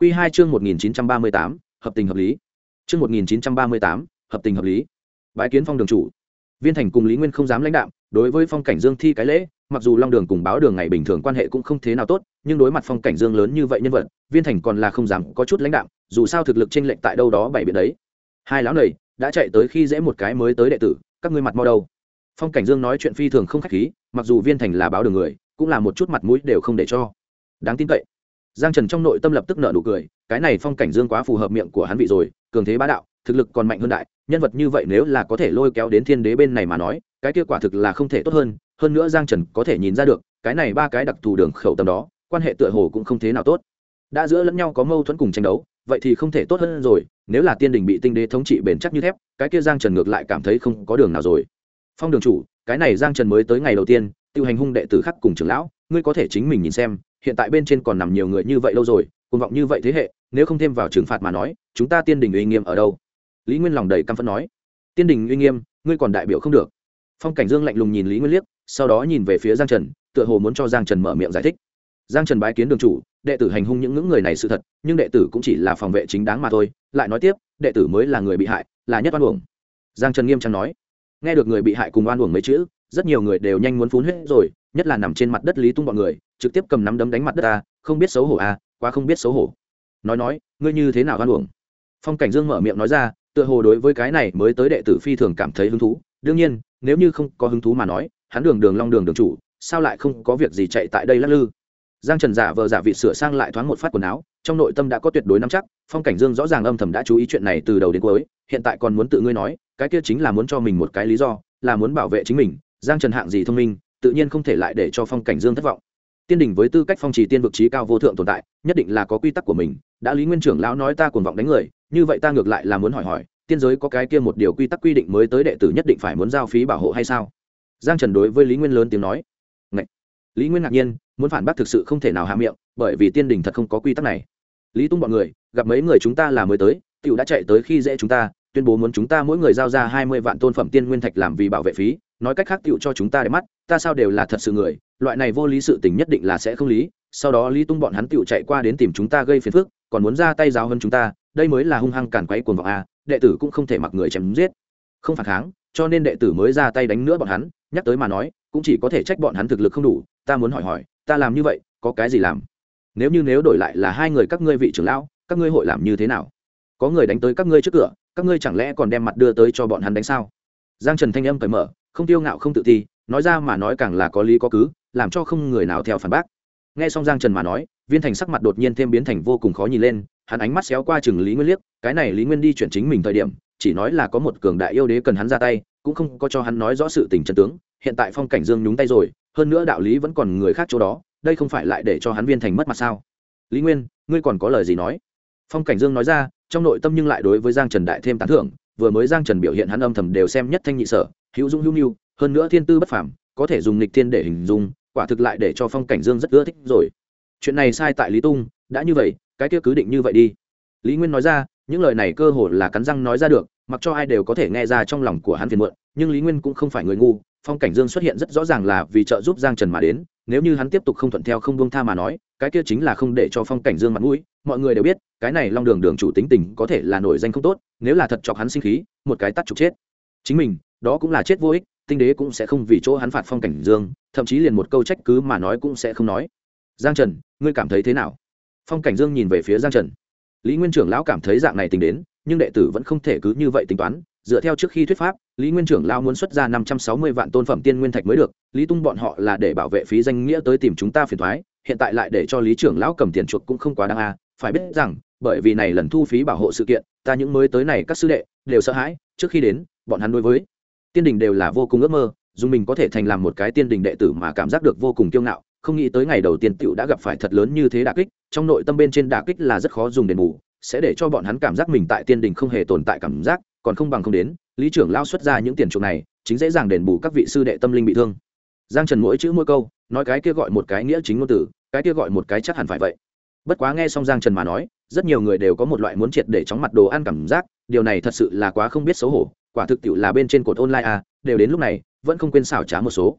Quy 2 chương 1938, hợp tình hợp lý. Chương 1938, hợp tình hợp lý. Bái kiến Phong đường chủ. Viên Thành cùng Lý Nguyên không dám lãnh đạm, đối với Phong Cảnh Dương thi cái lễ, mặc dù Long Đường cùng Báo Đường ngày bình thường quan hệ cũng không thế nào tốt, nhưng đối mặt Phong Cảnh Dương lớn như vậy nhân vật, Viên Thành còn là không dám có chút lãnh đạm, dù sao thực lực chênh lệch tại đâu đó bảy biển đấy. Hai lão này đã chạy tới khi dễ một cái mới tới đệ tử, các ngươi mặt mo đâu? Phong Cảnh Dương nói chuyện phi thường không khách khí, mặc dù Viên Thành là Báo Đường người, cũng là một chút mặt mũi đều không để cho. Đáng tin cậy. Giang Trần trong nội tâm lập tức nở nụ cười, cái này Phong Cảnh Dương quá phù hợp miệng của hắn vị rồi, cường thế bá đạo, thực lực còn mạnh hơn đại, nhân vật như vậy nếu là có thể lôi kéo đến Thiên Đế bên này mà nói, cái kết quả thực là không thể tốt hơn nữa Giang Trần có thể nhìn ra được, cái này ba cái đặc thù đường khẩu tâm đó, quan hệ tựa hồ cũng không thế nào tốt. Đã giữa lẫn nhau có mâu thuẫn cùng tranh đấu, vậy thì không thể tốt hơn rồi, nếu là Tiên Đình bị Tinh Đế thống trị bền chắc như thép, cái kia Giang Trần ngược lại cảm thấy không có đường nào rồi. Phong đường chủ, cái này Giang Trần mới tới ngày đầu tiên, tiêu hành hung đệ tử khác cùng trưởng lão, ngươi có thể chính mình nhìn xem, hiện tại bên trên còn nằm nhiều người như vậy lâu rồi, cuồng vọng như vậy thế hệ, nếu không thêm vào trừng phạt mà nói, chúng ta Tiên Đình uy nghiêm ở đâu? Lý Nguyên lòng đầy căm phẫn nói. Tiên Đình uy nghiêm, ngươi còn đại biểu không được. Phong Cảnh Dương lạnh lùng nhìn Lý Nguyên liếc, sau đó nhìn về phía Giang Trần, tựa hồ muốn cho Giang Trần mở miệng giải thích. Giang Trần bái kiến đường chủ, đệ tử hành hung những người này sự thật, nhưng đệ tử cũng chỉ là phòng vệ chính đáng mà thôi. Lại nói tiếp, đệ tử mới là người bị hại, là nhất oan uổng. Giang Trần nghiêm trang nói. Nghe được người bị hại cùng oan uổng mấy chữ, rất nhiều người đều nhanh muốn phun huyết rồi, nhất là nằm trên mặt đất Lý Tung bọn người, trực tiếp cầm nắm đấm đánh mặt đất ta, không biết xấu hổ à, quá không biết xấu hổ. Nói, ngươi như thế nào oan uổng? Phong Cảnh Dương mở miệng nói ra, tựa hồ đối với cái này mới tới đệ tử phi thường cảm thấy hứng thú. Đương nhiên, nếu như không có hứng thú mà nói, hắn Đường Long đường chủ, sao lại không có việc gì chạy tại đây lắc lư? Giang Trần giả vờ giả vị sửa sang lại thoáng một phát quần áo, trong nội tâm đã có tuyệt đối nắm chắc. Phong Cảnh Dương rõ ràng âm thầm đã chú ý chuyện này từ đầu đến cuối, hiện tại còn muốn tự ngươi nói, cái kia chính là muốn cho mình một cái lý do, là muốn bảo vệ chính mình. Giang Trần hạng gì thông minh, tự nhiên không thể lại để cho Phong Cảnh Dương thất vọng. Tiên Đình với tư cách phong trì tiên vực trí cao vô thượng tồn tại, nhất định là có quy tắc của mình. Đã Lý Nguyên trưởng lão nói ta cuồng vọng đánh người, như vậy ta ngược lại là muốn hỏi, tiên giới có cái kia một điều quy tắc quy định mới tới đệ tử nhất định phải muốn giao phí bảo hộ hay sao? Giang Trần đối với Lý Nguyên lớn tiếng nói. Ngậy! Lý Nguyên ngạc nhiên, muốn phản bác thực sự không thể nào hạ miệng, bởi vì Tiên Đình thật không có quy tắc này. Lý Tung bọn người gặp mấy người chúng ta là mới tới, tiểu đã chạy tới khi dễ chúng ta, tuyên bố muốn chúng ta mỗi người giao ra 20 vạn tôn phẩm tiên nguyên thạch làm vì bảo vệ phí, nói cách khác tiểu cho chúng ta để mắt, ta sao đều là thật sự người, loại này vô lý sự tình nhất định là sẽ không lý. Sau đó Lý Tung bọn hắn tiểu chạy qua đến tìm chúng ta gây phiền phức, còn muốn ra tay giáo hơn chúng ta, đây mới là hung hăng càn quấy cuồng vọng a, đệ tử cũng không thể mặc người chém giết, không phản kháng, cho nên đệ tử mới ra tay đánh nữa bọn hắn. Nhắc tới mà nói, cũng chỉ có thể trách bọn hắn thực lực không đủ. Ta muốn hỏi, ta làm như vậy có cái gì làm? Nếu đổi lại là hai người các ngươi vị trưởng lão, các ngươi hội làm như thế nào? Có người đánh tới các ngươi trước cửa, các ngươi chẳng lẽ còn đem mặt đưa tới cho bọn hắn đánh sao? Giang Trần thanh âm cởi mở, không tiêu ngạo không tự ti, nói ra mà nói càng là có lý có cứ, làm cho không người nào theo phản bác. Nghe xong Giang Trần mà nói, Viên Thành sắc mặt đột nhiên thêm biến thành vô cùng khó nhìn lên, hắn ánh mắt xéo qua chừng Lý Nguyên liếc, cái này Lý Nguyên đi chuyển chính mình thời điểm, chỉ nói là có một cường đại yêu đế cần hắn ra tay, cũng không có cho hắn nói rõ sự tình chân tướng. Hiện tại Phong Cảnh Dương nhúng tay rồi, hơn nữa đạo lý vẫn còn người khác chỗ đó, đây không phải lại để cho hắn Viên Thành mất mặt sao? Lý Nguyên, ngươi còn có lời gì nói? Phong Cảnh Dương nói ra, trong nội tâm nhưng lại đối với Giang Trần đại thêm tán thưởng, vừa mới Giang Trần biểu hiện hắn âm thầm đều xem nhất thanh nhị sở, hữu dung hữu nhu, hơn nữa thiên tư bất phàm, có thể dùng nghịch thiên để hình dung, quả thực lại để cho Phong Cảnh Dương rất ưa thích rồi. Chuyện này sai tại Lý Tung, đã như vậy, cái kia cứ định như vậy đi. Lý Nguyên nói ra, những lời này cơ hồ là cắn răng nói ra được, mặc cho ai đều có thể nghe ra trong lòng của hắn phiền muộn, nhưng Lý Nguyên cũng không phải người ngu, Phong Cảnh Dương xuất hiện rất rõ ràng là vì trợ giúp Giang Trần mà đến, nếu như hắn tiếp tục không thuận theo không buông tha mà nói, cái kia chính là không để cho Phong Cảnh Dương mặt mũi. Mọi người đều biết, cái này Long đường chủ tính tình có thể là nổi danh không tốt, nếu là thật chọc hắn sinh khí, một cái tát trục chết chính mình, đó cũng là chết vô ích. Tinh Đế cũng sẽ không vì chỗ hắn phạt Phong Cảnh Dương, thậm chí liền một câu trách cứ mà nói cũng sẽ không nói. Giang Trần, ngươi cảm thấy thế nào? Phong Cảnh Dương nhìn về phía Giang Trần. Lý Nguyên trưởng lão cảm thấy dạng này tính đến, nhưng đệ tử vẫn không thể cứ như vậy tính toán. Dựa theo trước khi thuyết pháp, Lý Nguyên trưởng lão muốn xuất ra 560 vạn tôn phẩm tiên nguyên thạch mới được, Lý Tung bọn họ là để bảo vệ phí danh nghĩa tới tìm chúng ta phiền toái, hiện tại lại để cho Lý trưởng lão cầm tiền chuộc cũng không quá đáng a. Phải biết rằng, bởi vì này lần thu phí bảo hộ sự kiện, ta những mới tới này các sư đệ đều sợ hãi, trước khi đến, bọn hắn đối với Tiên Đình đều là vô cùng ước mơ, dùng mình có thể thành làm một cái Tiên Đình đệ tử mà cảm giác được vô cùng kiêu ngạo, không nghĩ tới ngày đầu tiên tiểu đã gặp phải thật lớn như thế đả kích, trong nội tâm bên trên đả kích là rất khó dùng đền bù, sẽ để cho bọn hắn cảm giác mình tại Tiên Đình không hề tồn tại cảm giác, còn không bằng không đến. Lý trưởng lao xuất ra những tiền chuộc này, chính dễ dàng đền bù các vị sư đệ tâm linh bị thương. Giang Trần mỗi chữ mỗi câu, nói cái kia gọi một cái nghĩa chính ngôn tử, cái kia gọi một cái chắc hẳn phải vậy. Bất quá nghe xong Giang Trần mà nói, rất nhiều người đều có một loại muốn triệt để chóng mặt đồ ăn cảm giác, điều này thật sự là quá không biết xấu hổ, quả thực tiệu là bên trên cột online đều đến lúc này vẫn không quên xảo trá một số.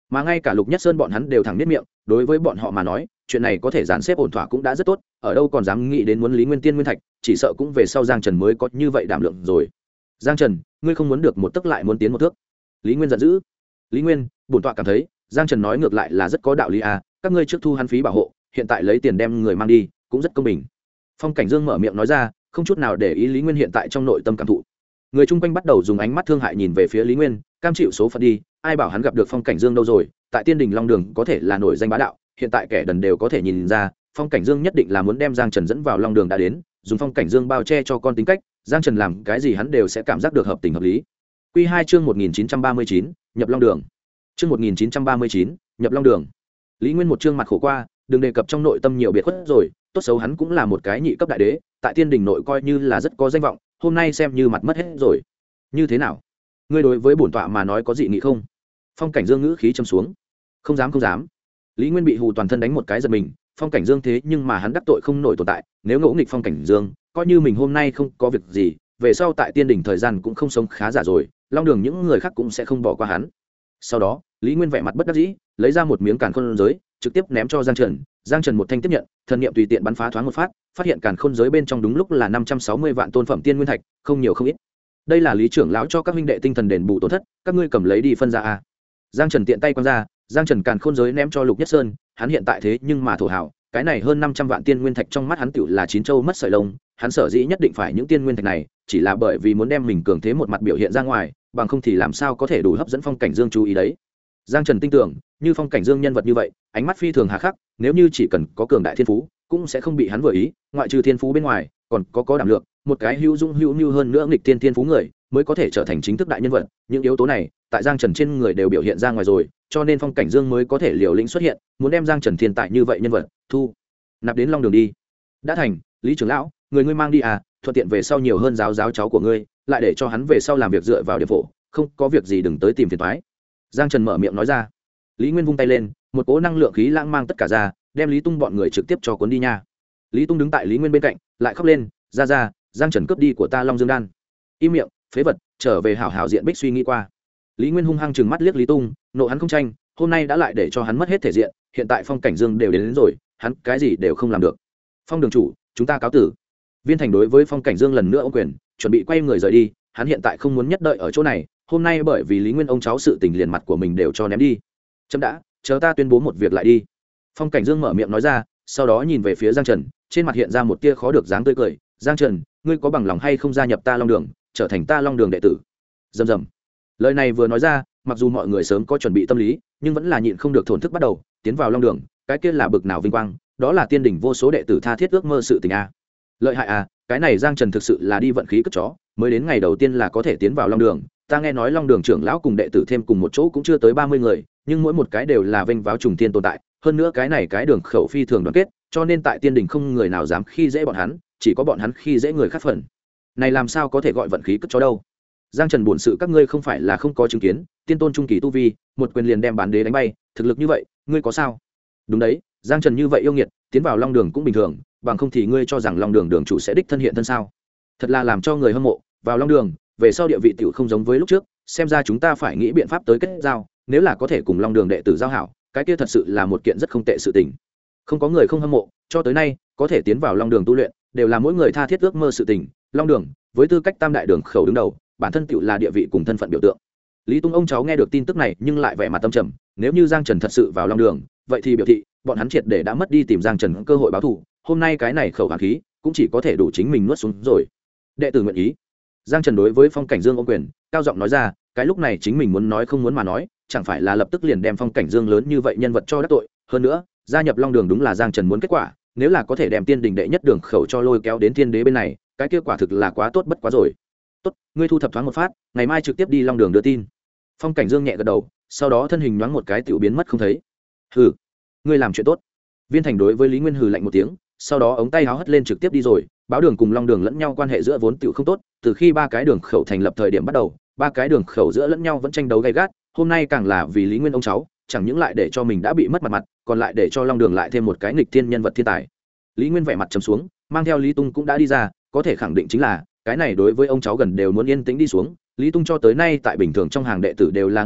mà ngay cả Lục Nhất Sơn bọn hắn đều thẳng niết miệng, đối với bọn họ mà nói chuyện này có thể dàn xếp ổn thỏa cũng đã rất tốt, ở đâu còn dám nghĩ đến muốn Lý Nguyên Tiên Nguyên Thạch, chỉ sợ cũng về sau Giang Trần mới có như vậy đảm lượng rồi. Giang Trần, ngươi không muốn được một tấc lại muốn tiến một thước. Lý Nguyên giận dữ. Lý Nguyên, bổn tọa cảm thấy Giang Trần nói ngược lại là rất có đạo lý à, các ngươi trước thu hắn phí bảo hộ, hiện tại lấy tiền đem người mang đi cũng rất công bình. Phong Cảnh Dương mở miệng nói ra, không chút nào để ý Lý Nguyên hiện tại trong nội tâm cảm thụ. Người chung quanh bắt đầu dùng ánh mắt thương hại nhìn về phía Lý Nguyên, cam chịu số phận đi, ai bảo hắn gặp được Phong Cảnh Dương đâu rồi, tại Tiên Đình Long Đường có thể là nổi danh bá đạo, hiện tại kẻ đần đều có thể nhìn ra, Phong Cảnh Dương nhất định là muốn đem Giang Trần dẫn vào Long Đường đã đến, dùng Phong Cảnh Dương bao che cho con tính cách, Giang Trần làm cái gì hắn đều sẽ cảm giác được hợp tình hợp lý. Quy 2 chương 1939, nhập Long Đường. Chương 1939, nhập Long Đường. Lý Nguyên một chương mặt khổ qua, đừng đề cập trong nội tâm nhiều biệt khuất rồi, tốt xấu hắn cũng là một cái nhị cấp đại đế, tại Tiên Đình nội coi như là rất có danh vọng, hôm nay xem như mặt mất hết rồi. Như thế nào? Ngươi đối với bổn tọa mà nói có dị nghị không? Phong Cảnh Dương ngữ khí trầm xuống. Không dám không dám. Lý Nguyên bị hù toàn thân đánh một cái giật mình, Phong Cảnh Dương thế nhưng mà hắn đắc tội không nổi tồn tại, nếu ngỗ nghịch Phong Cảnh Dương, coi như mình hôm nay không có việc gì, về sau tại Tiên Đình thời gian cũng không sống khá giả rồi, Long Đường những người khác cũng sẽ không bỏ qua hắn. Sau đó, Lý Nguyên vẻ mặt bất đắc dĩ, lấy ra một miếng càn khôn giới, trực tiếp ném cho Giang Trần. Giang Trần một thanh tiếp nhận, thần niệm tùy tiện bắn phá thoáng một phát, phát hiện càn khôn giới bên trong đúng lúc là 560 vạn tôn phẩm tiên nguyên thạch, không nhiều không ít. Đây là Lý trưởng lão cho các huynh đệ tinh thần đền bù tổn thất, các ngươi cầm lấy đi phân ra a. Giang Trần tiện tay quăng ra, Giang Trần càn khôn giới ném cho Lục Nhất Sơn, hắn hiện tại thế nhưng mà thổ hảo, cái này hơn 500 vạn tiên nguyên thạch trong mắt hắn tựu là chín châu mất sợi lông, hắn sở dĩ nhất định phải những tiên nguyên thạch này, chỉ là bởi vì muốn đem mình cường thế một mặt biểu hiện ra ngoài, bằng không thì làm sao có thể đủ hấp dẫn Phong Cảnh Dương chú ý đấy. Giang Trần tin tưởng, như Phong Cảnh Dương nhân vật như vậy, ánh mắt phi thường hà khắc, nếu như chỉ cần có cường đại thiên phú, cũng sẽ không bị hắn vừa ý, ngoại trừ thiên phú bên ngoài, còn có đảm lượng, một cái hữu dung hữu nhu hơn nữa nghịch tiên thiên phú người, mới có thể trở thành chính thức đại nhân vật, những yếu tố này, tại Giang Trần trên người đều biểu hiện ra ngoài rồi, cho nên Phong Cảnh Dương mới có thể liều lĩnh xuất hiện, muốn đem Giang Trần thiên tài như vậy nhân vật thu nạp đến Long Đường đi. Đã thành, Lý trưởng lão, người ngươi mang đi à, thuận tiện về sau nhiều hơn giáo cháu của ngươi, lại để cho hắn về sau làm việc dựa vào điểm phổ, không có việc gì đừng tới tìm phiền toái. Giang Trần mở miệng nói ra. Lý Nguyên vung tay lên, một cỗ năng lượng khí lãng mang tất cả ra, đem Lý Tung bọn người trực tiếp cho cuốn đi nha. Lý Tung đứng tại Lý Nguyên bên cạnh, lại khóc lên, ra, Giang Trần cướp đi của ta Long Dương đan. Im miệng, phế vật, trở về hảo hảo diện bích suy nghĩ qua. Lý Nguyên hung hăng trừng mắt liếc Lý Tung, nộ hắn không tranh, hôm nay đã lại để cho hắn mất hết thể diện, hiện tại Phong Cảnh Dương đều đến rồi, hắn cái gì đều không làm được. Phong đường chủ, chúng ta cáo tử. Viên Thành đối với Phong Cảnh Dương lần nữa ôm quyền, chuẩn bị quay người rời đi, hắn hiện tại không muốn nhất đợi ở chỗ này, hôm nay bởi vì Lý Nguyên ông cháu sự tình liền mặt của mình đều cho ném đi. Chấm đã, chờ ta tuyên bố một việc lại đi. Phong Cảnh Dương mở miệng nói ra, sau đó nhìn về phía Giang Trần, trên mặt hiện ra một tia khó được dáng tươi cười. Giang Trần, ngươi có bằng lòng hay không gia nhập ta Long Đường, trở thành ta Long Đường đệ tử? Rầm rầm. Lời này vừa nói ra, mặc dù mọi người sớm có chuẩn bị tâm lý, nhưng vẫn là nhịn không được thổn thức bắt đầu tiến vào Long Đường. Cái kia là bực nào vinh quang, đó là Tiên Đỉnh vô số đệ tử tha thiết ước mơ sự tình a. Lợi hại à, cái này Giang Trần thực sự là đi vận khí cất chó, mới đến ngày đầu tiên là có thể tiến vào Long Đường. Ta nghe nói Long Đường trưởng lão cùng đệ tử thêm cùng một chỗ cũng chưa tới 30 người, nhưng mỗi một cái đều là vinh váo trùng thiên tồn tại, hơn nữa cái này cái đường khẩu phi thường đoàn kết, cho nên tại Tiên Đình không người nào dám khi dễ bọn hắn, chỉ có bọn hắn khi dễ người khác phần. Này làm sao có thể gọi vận khí cất chó đâu? Giang Trần buồn sự các ngươi không phải là không có chứng kiến, tiên tôn trung kỳ tu vi, một quyền liền đem bán đế đánh bay, thực lực như vậy, ngươi có sao? Đúng đấy, Giang Trần như vậy yêu nghiệt, tiến vào Long Đường cũng bình thường, bằng không thì ngươi cho rằng Long Đường đường chủ sẽ đích thân hiện thân sao? Thật là làm cho người hâm mộ, vào Long Đường, về sau địa vị tiểu không giống với lúc trước, xem ra chúng ta phải nghĩ biện pháp tới kết giao, nếu là có thể cùng Long Đường đệ tử giao hảo, cái kia thật sự là một kiện rất không tệ sự tình. Không có người không hâm mộ, cho tới nay, có thể tiến vào Long Đường tu luyện, đều là mỗi người tha thiết ước mơ sự tình. Long Đường, với tư cách tam đại đường khẩu đứng đầu, bản thân tiểu là địa vị cùng thân phận biểu tượng. Lý Tung ông cháu nghe được tin tức này, nhưng lại vẻ mặt tâm trầm, nếu như Giang Trần thật sự vào Long Đường, vậy thì biểu thị bọn hắn triệt để đã mất đi tìm Giang Trần cơ hội báo thù, hôm nay cái này khẩu hàn khí, cũng chỉ có thể đủ chính mình nuốt xuống rồi. Đệ tử nguyện ý. Giang Trần đối với Phong Cảnh Dương ôm quyền, cao giọng nói ra, cái lúc này chính mình muốn nói không muốn mà nói, chẳng phải là lập tức liền đem Phong Cảnh Dương lớn như vậy nhân vật cho đắc tội, hơn nữa, gia nhập Long Đường đúng là Giang Trần muốn kết quả, nếu là có thể đem Tiên Đình đệ nhất đường khẩu cho lôi kéo đến Tiên Đế bên này, cái kết quả thực là quá tốt bất quá rồi. Tốt, ngươi thu thập thoáng một phát, ngày mai trực tiếp đi Long Đường đưa tin. Phong Cảnh Dương nhẹ gật đầu, sau đó thân hình nhoáng một cái tiểu biến mất không thấy. Hừ, ngươi làm chuyện tốt. Viên Thành đối với Lý Nguyên hừ lạnh một tiếng, sau đó ống tay áo hất lên trực tiếp đi rồi. Báo Đường cùng Long Đường lẫn nhau quan hệ giữa vốn tiểu không tốt, từ khi ba cái đường khẩu thành lập thời điểm bắt đầu, ba cái đường khẩu giữa lẫn nhau vẫn tranh đấu gay gắt, hôm nay càng là vì Lý Nguyên ông cháu, chẳng những lại để cho mình đã bị mất mặt, còn lại để cho Long Đường lại thêm một cái nghịch thiên nhân vật thiên tài. Lý Nguyên vẻ mặt trầm xuống, mang theo Lý Tung cũng đã đi ra, có thể khẳng định chính là cái này đối với ông cháu gần đều muốn yên tĩnh đi xuống. Lý Tung cho tới nay tại bình thường trong hàng đệ tử đều là ngang ngược,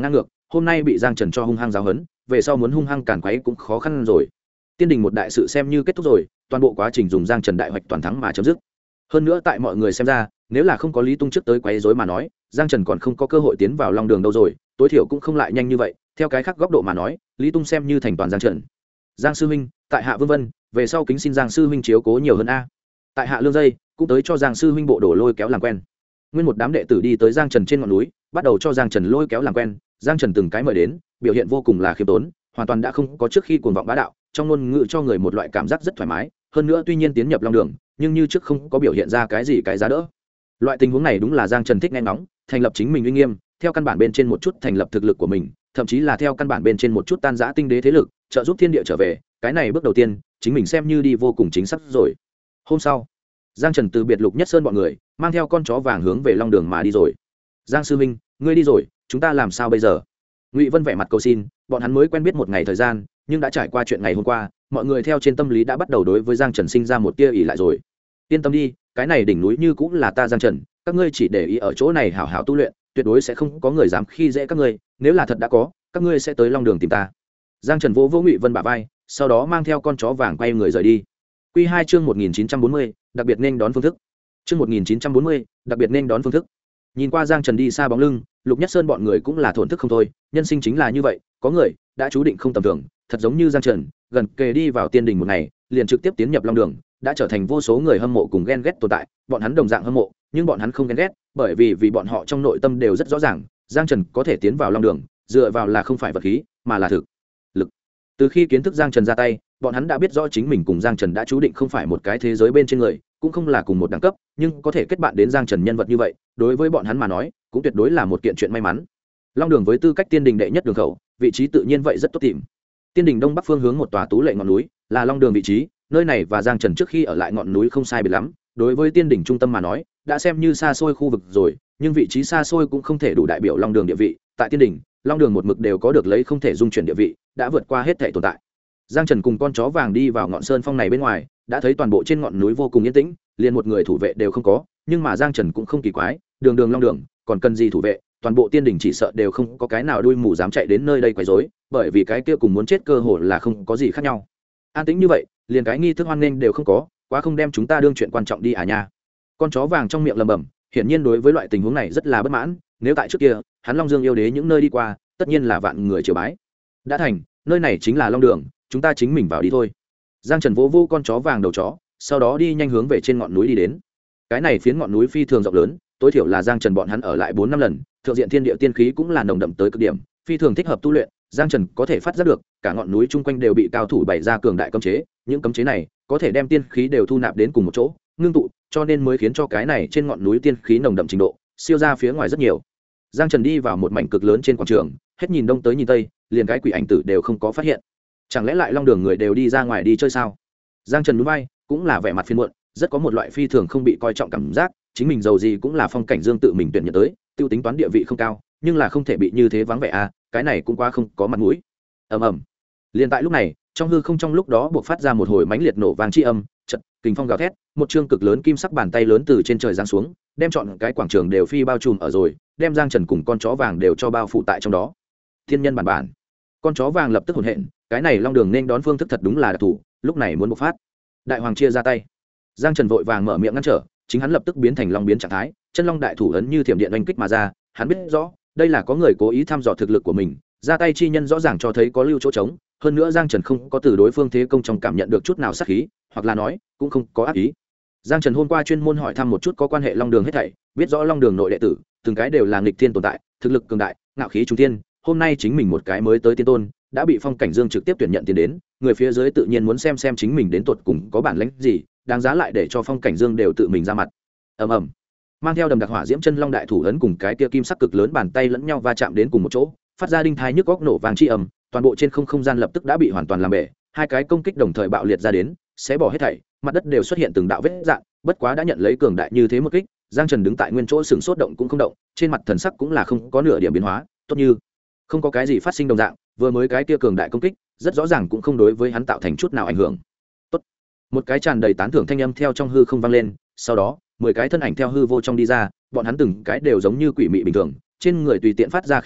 hôm nay bị giang trần cho hung hăng giáo hấn, về sau muốn hung hăng càn quấy cũng khó khăn rồi. Tiên đình một đại sự xem như kết thúc rồi, toàn bộ quá trình dùng giang trần đại hoạch toàn thắng mà chấm dứt. Hơn nữa tại mọi người xem ra, nếu là không có Lý Tung trước tới quấy rối mà nói, giang trần còn không có cơ hội tiến vào long đường đâu rồi, tối thiểu cũng không lại nhanh như vậy. Theo cái khác góc độ mà nói, Lý Tung xem như thành toàn giang trần. Giang sư huynh, tại hạ Vương Vân, về sau kính xin giang sư huynh chiếu cố nhiều hơn a. Tại hạ Lương Dây cũng tới cho giang sư huynh bộ đổ lôi kéo làm quen. Nguyên một đám đệ tử đi tới giang trần trên ngọn núi, bắt đầu cho giang trần lôi kéo làm quen. Giang trần từng cái mời đến, biểu hiện vô cùng là khiêm tốn, hoàn toàn đã không có trước khi cuồng vọng bá đạo, trong ngôn ngữ cho người một loại cảm giác rất thoải mái. Hơn nữa tuy nhiên tiến nhập long đường, nhưng như trước không có biểu hiện ra cái gì cái giá đỡ. Loại tình huống này đúng là giang trần thích nghe ngóng, thành lập chính mình uy nghiêm, theo căn bản bên trên một chút thành lập thực lực của mình, thậm chí là theo căn bản bên trên một chút tan rã tinh đế thế lực, trợ giúp thiên địa trở về. Cái này bước đầu tiên, chính mình xem như đi vô cùng chính xác rồi. Hôm sau, giang trần từ biệt Lục Nhất Sơn bọn người, mang theo con chó vàng hướng về long đường mà đi rồi. Giang sư huynh, ngươi đi rồi, chúng ta làm sao bây giờ? Ngụy Vân vẻ mặt cầu xin, bọn hắn mới quen biết một ngày thời gian, nhưng đã trải qua chuyện ngày hôm qua, mọi người theo trên tâm lý đã bắt đầu đối với giang trần sinh ra một tia ỉ lại rồi. Yên tâm đi, cái này đỉnh núi như cũng là ta giang trần, các ngươi chỉ để ý ở chỗ này hảo hảo tu luyện, tuyệt đối sẽ không có người dám khi dễ các ngươi, nếu là thật đã có, các ngươi sẽ tới long đường tìm ta. Giang trần vỗ vỗ Ngụy Vân bả vai, sau đó mang theo con chó vàng quay người rời đi. Quy 2 chương 1940, đặc biệt nên đón phương thức. Chương 1940, đặc biệt nên đón phương thức. Nhìn qua giang trần đi xa bóng lưng, Lục Nhất Sơn bọn người cũng là thổn thức không thôi, nhân sinh chính là như vậy, có người đã chú định không tầm thường, thật giống như giang trần, gần kề đi vào tiên đình một ngày, liền trực tiếp tiến nhập long đường, đã trở thành vô số người hâm mộ cùng ghen ghét tồn tại. Bọn hắn đồng dạng hâm mộ, nhưng bọn hắn không ghen ghét, bởi vì bọn họ trong nội tâm đều rất rõ ràng, giang trần có thể tiến vào long đường, dựa vào là không phải vật khí, mà là thực lực. Từ khi kiến thức giang trần ra tay, bọn hắn đã biết rõ chính mình cùng giang trần đã chú định không phải một cái thế giới bên trên người, cũng không là cùng một đẳng cấp, nhưng có thể kết bạn đến giang trần nhân vật như vậy, đối với bọn hắn mà nói cũng tuyệt đối là một kiện chuyện may mắn. Long đường với tư cách tiên đình đệ nhất đường khẩu, vị trí tự nhiên vậy rất tốt tìm. Tiên đình đông bắc phương hướng một tòa tú lệ ngọn núi, là long đường vị trí, nơi này và giang trần trước khi ở lại ngọn núi không sai biệt lắm, đối với tiên đình trung tâm mà nói đã xem như xa xôi khu vực rồi, nhưng vị trí xa xôi cũng không thể đủ đại biểu long đường địa vị. Tại tiên đình, long đường một mực đều có được lấy không thể dung chuyển địa vị, đã vượt qua hết thể tồn tại. Giang trần cùng con chó vàng đi vào ngọn sơn phong này bên ngoài, đã thấy toàn bộ trên ngọn núi vô cùng yên tĩnh, liền một người thủ vệ đều không có. Nhưng mà giang trần cũng không kỳ quái, đường đường long đường còn cần gì thủ vệ, toàn bộ tiên đình chỉ sợ đều không có cái nào đuôi mù dám chạy đến nơi đây quấy rối, bởi vì cái kia cùng muốn chết cơ hội là không có gì khác nhau. An tĩnh như vậy, liền cái nghi thức hoan nghênh đều không có, quá không đem chúng ta đương chuyện quan trọng đi à nha. Con chó vàng trong miệng lẩm bẩm, hiển nhiên đối với loại tình huống này rất là bất mãn. Nếu tại trước kia hắn long dương yêu đế những nơi đi qua, tất nhiên là vạn người triều bái. Đã thành, nơi này chính là long đường, chúng ta chính mình vào đi thôi. Giang trần vỗ vỗ con chó vàng đầu chó, sau đó đi nhanh hướng về trên ngọn núi đi đến. Cái này phiến ngọn núi phi thường rộng lớn, tối thiểu là giang trần bọn hắn ở lại 4-5 lần, thượng diện thiên địa tiên khí cũng là nồng đậm tới cực điểm, phi thường thích hợp tu luyện. Giang trần có thể phát giác được cả ngọn núi chung quanh đều bị cao thủ bày ra cường đại cấm chế, những cấm chế này có thể đem tiên khí đều thu nạp đến cùng một chỗ, ngưng tụ, cho nên mới khiến cho cái này trên ngọn núi tiên khí nồng đậm trình độ siêu ra phía ngoài rất nhiều. Giang trần đi vào một mảnh cực lớn trên quảng trường, hết nhìn đông tới nhìn tây, liền cái quỷ ảnh tử đều không có phát hiện. Chẳng lẽ lại long đường người đều đi ra ngoài đi chơi sao? Giang trần núi vai cũng là vẻ mặt phiền muộn, rất có một loại phi thường không bị coi trọng cảm giác, chính mình giàu gì cũng là phong cảnh dương tự mình tuyển nhận tới, tiêu tính toán địa vị không cao, nhưng là không thể bị như thế vắng vẻ à, cái này cũng quá không có mặt mũi. Ầm ầm. Liền tại lúc này, trong hư không trong lúc đó buộc phát ra một hồi mãnh liệt nổ vang chi âm, chợt kình phong gào thét, một chương cực lớn kim sắc bàn tay lớn từ trên trời giáng xuống, đem trọn cái quảng trường đều phi bao trùm ở rồi, đem Giang Trần cùng con chó vàng đều cho bao phủ tại trong đó. Thiên nhân bản bản. Con chó vàng lập tức hỗn hển, cái này long đường nên đón phương thức thật đúng là đặc thù, lúc này muốn bộc phát. Đại hoàng chia ra tay. Giang Trần vội vàng mở miệng ngăn trở, chính hắn lập tức biến thành long biến trạng thái, chân long đại thủ ấn như thiểm điện oanh kích mà ra, hắn biết rõ, đây là có người cố ý thăm dò thực lực của mình, ra tay chi nhân rõ ràng cho thấy có lưu chỗ trống, hơn nữa Giang Trần không có từ đối phương thế công trong cảm nhận được chút nào sát khí, hoặc là nói, cũng không có ác ý. Giang Trần hôm qua chuyên môn hỏi thăm một chút có quan hệ long đường hết thảy, biết rõ long đường nội đệ tử, từng cái đều là nghịch thiên tồn tại, thực lực cường đại, ngạo khí trung thiên, hôm nay chính mình một cái mới tới tiên tôn, đã bị Phong Cảnh Dương trực tiếp tuyển nhận tiền đến, người phía dưới tự nhiên muốn xem chính mình đến tuột cùng có bản lĩnh gì, đáng giá lại để cho Phong Cảnh Dương đều tự mình ra mặt. Ầm ầm. Mang theo đầm đặc hỏa diễm chân long đại thủ ấn cùng cái kia kim sắc cực lớn bàn tay lẫn nhau va chạm đến cùng một chỗ, phát ra đinh thai nhức góc nổ vàng chi ầm, toàn bộ trên không gian lập tức đã bị hoàn toàn làm bể, hai cái công kích đồng thời bạo liệt ra đến, xé bỏ hết thảy, mặt đất đều xuất hiện từng đạo vết rạn, bất quá đã nhận lấy cường đại như thế một kích, Giang Trần đứng tại nguyên chỗ sừng sốt động cũng không động, trên mặt thần sắc cũng là không có nửa điểm biến hóa, tốt như không có cái gì phát sinh đồng dạng, vừa mới cái kia cường đại công kích, rất rõ ràng cũng không đối với hắn tạo thành chút nào ảnh hưởng. Tốt. Một cái tràn đầy tán thưởng thanh âm theo trong hư không vang lên, sau đó, 10 cái thân ảnh theo hư vô trong đi ra, bọn hắn từng cái đều giống như quỷ mị bình thường, trên người tùy tiện phát ra khí tức,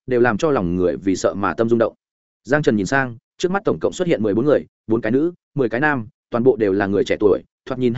đều làm cho lòng người vì sợ mà tâm rung động. Giang Trần nhìn sang, trước mắt tổng cộng xuất hiện 14 người, 4 cái nữ, 10 cái nam, toàn bộ đều là người trẻ tuổi, thoạt nhìn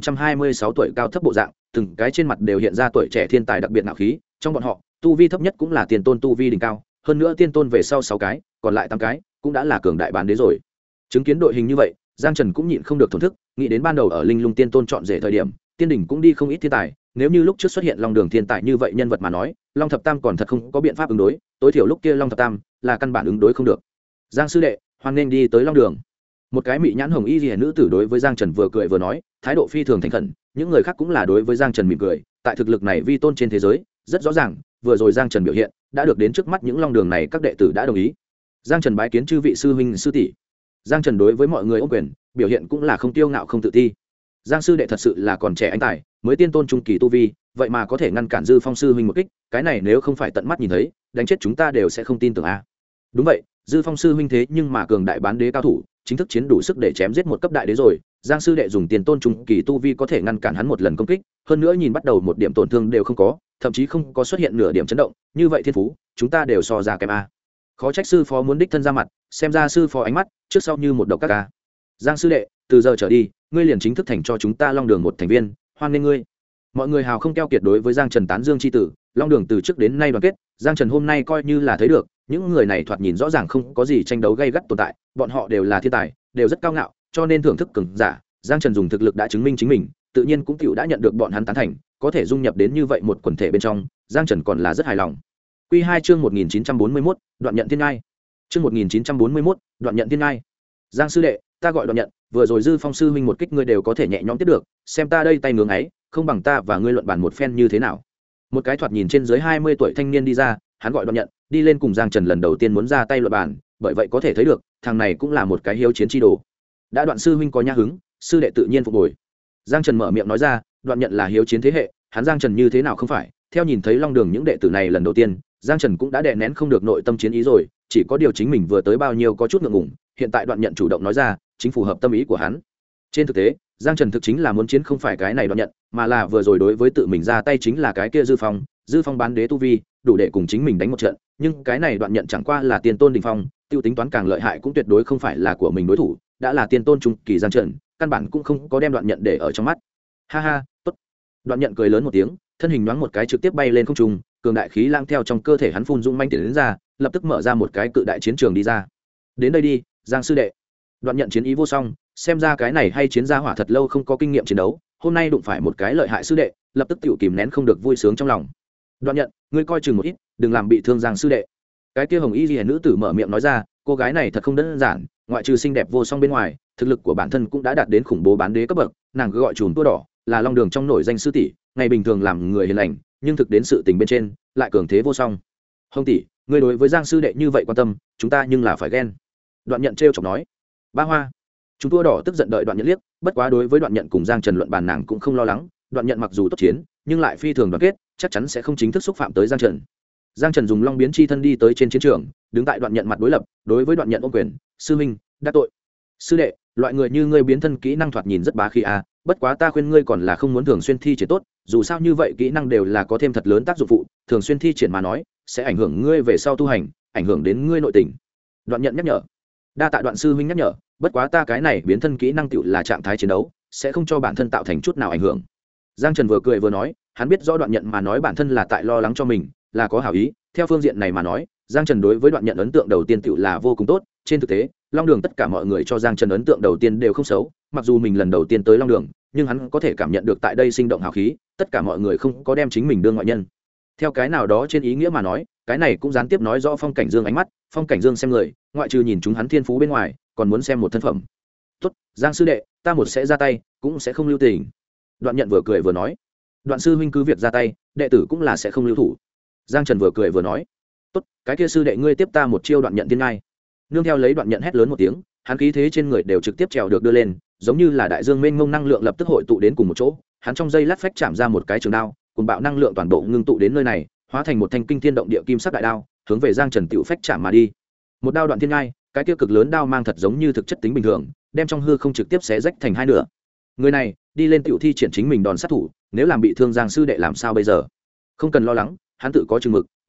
2526 tuổi cao thấp bộ dạng, từng cái trên mặt đều hiện ra tuổi trẻ thiên tài đặc biệt ngạo khí, trong bọn họ, tu vi thấp nhất cũng là tiên tôn tu vi đỉnh cao, hơn nữa tiên tôn về sau 6 cái, còn lại 8 cái cũng đã là cường đại bán đế rồi. Chứng kiến đội hình như vậy, Giang Trần cũng nhịn không được thổn thức, nghĩ đến ban đầu ở Linh Lung Tiên Tôn chọn rể thời điểm, tiên đỉnh cũng đi không ít thiên tài, nếu như lúc trước xuất hiện Long Đường thiên tài như vậy nhân vật mà nói, Long Thập Tam còn thật không có biện pháp ứng đối, tối thiểu lúc kia Long Thập Tam là căn bản ứng đối không được. Giang sư đệ, hoan nghênh đi tới Long Đường. Một cái mỹ nhãn hồng y liễu nữ tử đối với Giang Trần vừa cười vừa nói, thái độ phi thường thành khẩn, những người khác cũng là đối với Giang Trần mỉm cười, tại thực lực này vi tôn trên thế giới, rất rõ ràng, vừa rồi Giang Trần biểu hiện, đã được đến trước mắt những Long Đường này các đệ tử đã đồng ý. Giang Trần bái kiến chư vị sư huynh sư tỷ. Giang Trần đối với mọi người ôm quyền, biểu hiện cũng là không tiêu ngạo không tự ti. Giang sư đệ thật sự là còn trẻ anh tài, mới tiên tôn trung kỳ tu vi, vậy mà có thể ngăn cản Dư Phong sư huynh một kích, cái này nếu không phải tận mắt nhìn thấy, đánh chết chúng ta đều sẽ không tin tưởng a. Đúng vậy, Dư Phong sư huynh thế nhưng mà cường đại bán đế cao thủ, chính thức chiến đủ sức để chém giết một cấp đại đế rồi. Giang sư đệ dùng tiên tôn trung kỳ tu vi có thể ngăn cản hắn một lần công kích, hơn nữa nhìn bắt đầu một điểm tổn thương đều không có, thậm chí không có xuất hiện nửa điểm chấn động, như vậy thiên phú, chúng ta đều so ra kém a. Khó trách sư phó muốn đích thân ra mặt, xem ra sư phó ánh mắt trước sau như một độc các ca. Giang sư đệ, từ giờ trở đi, ngươi liền chính thức thành cho chúng ta Long Đường một thành viên, hoan nghênh ngươi. Mọi người hào không keo kiệt đối với Giang Trần tán dương chi tử, Long Đường từ trước đến nay đoàn kết, Giang Trần hôm nay coi như là thấy được, những người này thoạt nhìn rõ ràng không có gì tranh đấu gay gắt tồn tại, bọn họ đều là thiên tài, đều rất cao ngạo, cho nên thưởng thức cường giả, Giang Trần dùng thực lực đã chứng minh chính mình, tự nhiên cũng tiểu đã nhận được bọn hắn tán thành, có thể dung nhập đến như vậy một quần thể bên trong, Giang Trần còn là rất hài lòng. Quy 2 chương 1941, đoạn nhận thiên ngai. Chương 1941, đoạn nhận thiên ngai. Giang sư đệ, ta gọi đoạn nhận, vừa rồi Dư Phong sư huynh một kích ngươi đều có thể nhẹ nhõm tiếp được, xem ta đây tay ngưỡng ấy, không bằng ta và ngươi luận bàn một phen như thế nào. Một cái thoạt nhìn trên dưới 20 tuổi thanh niên đi ra, hắn gọi đoạn nhận, đi lên cùng Giang Trần lần đầu tiên muốn ra tay luận bàn, bởi vậy có thể thấy được, thằng này cũng là một cái hiếu chiến chi đồ. Đã Đoạn sư huynh có nhã hứng, sư đệ tự nhiên phục hồi. Giang Trần mở miệng nói ra, đoạn nhận là hiếu chiến thế hệ, hắn Giang Trần như thế nào không phải, theo nhìn thấy Long Đường những đệ tử này lần đầu tiên, Giang Trần cũng đã đè nén không được nội tâm chiến ý rồi, chỉ có điều chính mình vừa tới bao nhiêu có chút ngượng ngùng, hiện tại đoạn nhận chủ động nói ra, chính phù hợp tâm ý của hắn. Trên thực tế, Giang Trần thực chính là muốn chiến không phải cái này đoạn nhận, mà là vừa rồi đối với tự mình ra tay chính là cái kia Dư Phong bán đế tu vi, đủ để cùng chính mình đánh một trận, nhưng cái này đoạn nhận chẳng qua là tiên tôn đỉnh phong, tiêu tính toán càng lợi hại cũng tuyệt đối không phải là của mình đối thủ, đã là tiên tôn trung kỳ Giang Trần, căn bản cũng không có đem đoạn nhận để ở trong mắt. Ha ha, tốt. Đoạn nhận cười lớn một tiếng, thân hình nhoáng một cái trực tiếp bay lên không trung, cường đại khí lang theo trong cơ thể hắn phun dũng manh tiến đến ra, lập tức mở ra một cái cự đại chiến trường đi ra. Đến đây đi, Giang sư đệ. Đoạn nhận chiến ý vô song, xem ra cái này hay chiến gia hỏa thật lâu không có kinh nghiệm chiến đấu, hôm nay đụng phải một cái lợi hại sư đệ, lập tức tiểu kìm nén không được vui sướng trong lòng. Đoạn nhận, ngươi coi chừng một ít, đừng làm bị thương Giang sư đệ. Cái kia hồng y liễu nữ tử mở miệng nói ra, cô gái này thật không đơn giản, ngoại trừ xinh đẹp vô song bên ngoài, thực lực của bản thân cũng đã đạt đến khủng bố bán đế cấp bậc, nàng gọi chùm tua đỏ, là Long Đường trong nổi danh sư tỷ, ngày bình thường làm người hiền lành, nhưng thực đến sự tình bên trên, lại cường thế vô song. Hồng tỷ, ngươi đối với Giang sư đệ như vậy quan tâm, chúng ta nhưng là phải ghen. Đoạn nhận trêu chọc nói. Ba Hoa. Chúng tua đỏ tức giận đợi đoạn nhận liếc, bất quá đối với đoạn nhận cùng Giang Trần luận bàn nàng cũng không lo lắng, đoạn nhận mặc dù tốt chiến, nhưng lại phi thường đoàn kết, chắc chắn sẽ không chính thức xúc phạm tới Giang Trần. Giang Trần dùng long biến chi thân đi tới trên chiến trường, đứng tại đoạn nhận mặt đối lập, đối với đoạn nhận ôm quyền, sư huynh, đắc tội. Sư đệ, loại người như ngươi biến thân kỹ năng thoạt nhìn rất bá khí a, bất quá ta khuyên ngươi còn là không muốn thường xuyên thi triển tốt, dù sao như vậy kỹ năng đều là có thêm thật lớn tác dụng phụ, thường xuyên thi triển mà nói, sẽ ảnh hưởng ngươi về sau tu hành, ảnh hưởng đến ngươi nội tình. Đoạn nhận nhắc nhở. Đa tạ Đoạn sư huynh nhắc nhở, bất quá ta cái này biến thân kỹ năng tựu là trạng thái chiến đấu, sẽ không cho bản thân tạo thành chút nào ảnh hưởng. Giang Trần vừa cười vừa nói, hắn biết rõ đoạn nhận mà nói bản thân là tại lo lắng cho mình, là có hảo ý, theo phương diện này mà nói, Giang Trần đối với đoạn nhận ấn tượng đầu tiên tựu là vô cùng tốt, trên thực tế, Long Đường tất cả mọi người cho Giang Trần ấn tượng đầu tiên đều không xấu, mặc dù mình lần đầu tiên tới Long Đường, nhưng hắn có thể cảm nhận được tại đây sinh động hào khí, tất cả mọi người không có đem chính mình đương ngoại nhân. Theo cái nào đó trên ý nghĩa mà nói, cái này cũng gián tiếp nói rõ Phong Cảnh Dương ánh mắt, Phong Cảnh Dương xem người, ngoại trừ nhìn chúng hắn thiên phú bên ngoài, còn muốn xem một thân phẩm. "Tốt, Giang sư đệ, ta một sẽ ra tay, cũng sẽ không lưu tình." Đoạn nhận vừa cười vừa nói. "Đoạn sư huynh cứ việc ra tay, đệ tử cũng là sẽ không lưu thủ." Giang Trần vừa cười vừa nói. "Tốt, cái kia sư đệ ngươi tiếp ta một chiêu đoạn nhận thiên ngai." Nương theo lấy đoạn nhận hét lớn một tiếng, hắn khí thế trên người đều trực tiếp trèo được đưa lên, giống như là đại dương mênh mông năng lượng lập tức hội tụ đến cùng một chỗ, hắn trong giây lát phách chạm ra một cái trường đao, cùng bạo năng lượng toàn bộ ngưng tụ đến nơi này, hóa thành một thanh kinh thiên động địa kim sắc đại đao, hướng về Giang Trần tiểu phách chạm mà đi. Một đao đoạn thiên ngai, cái kia cực lớn đao mang thật giống như thực chất tính bình thường, đem trong hư không trực tiếp xé rách thành hai nửa. Người này, đi lên tiểu thi triển chính mình đòn sát thủ, nếu làm bị thương Giang sư đệ làm sao bây giờ? Không cần lo lắng, hắn tự có chừng mực,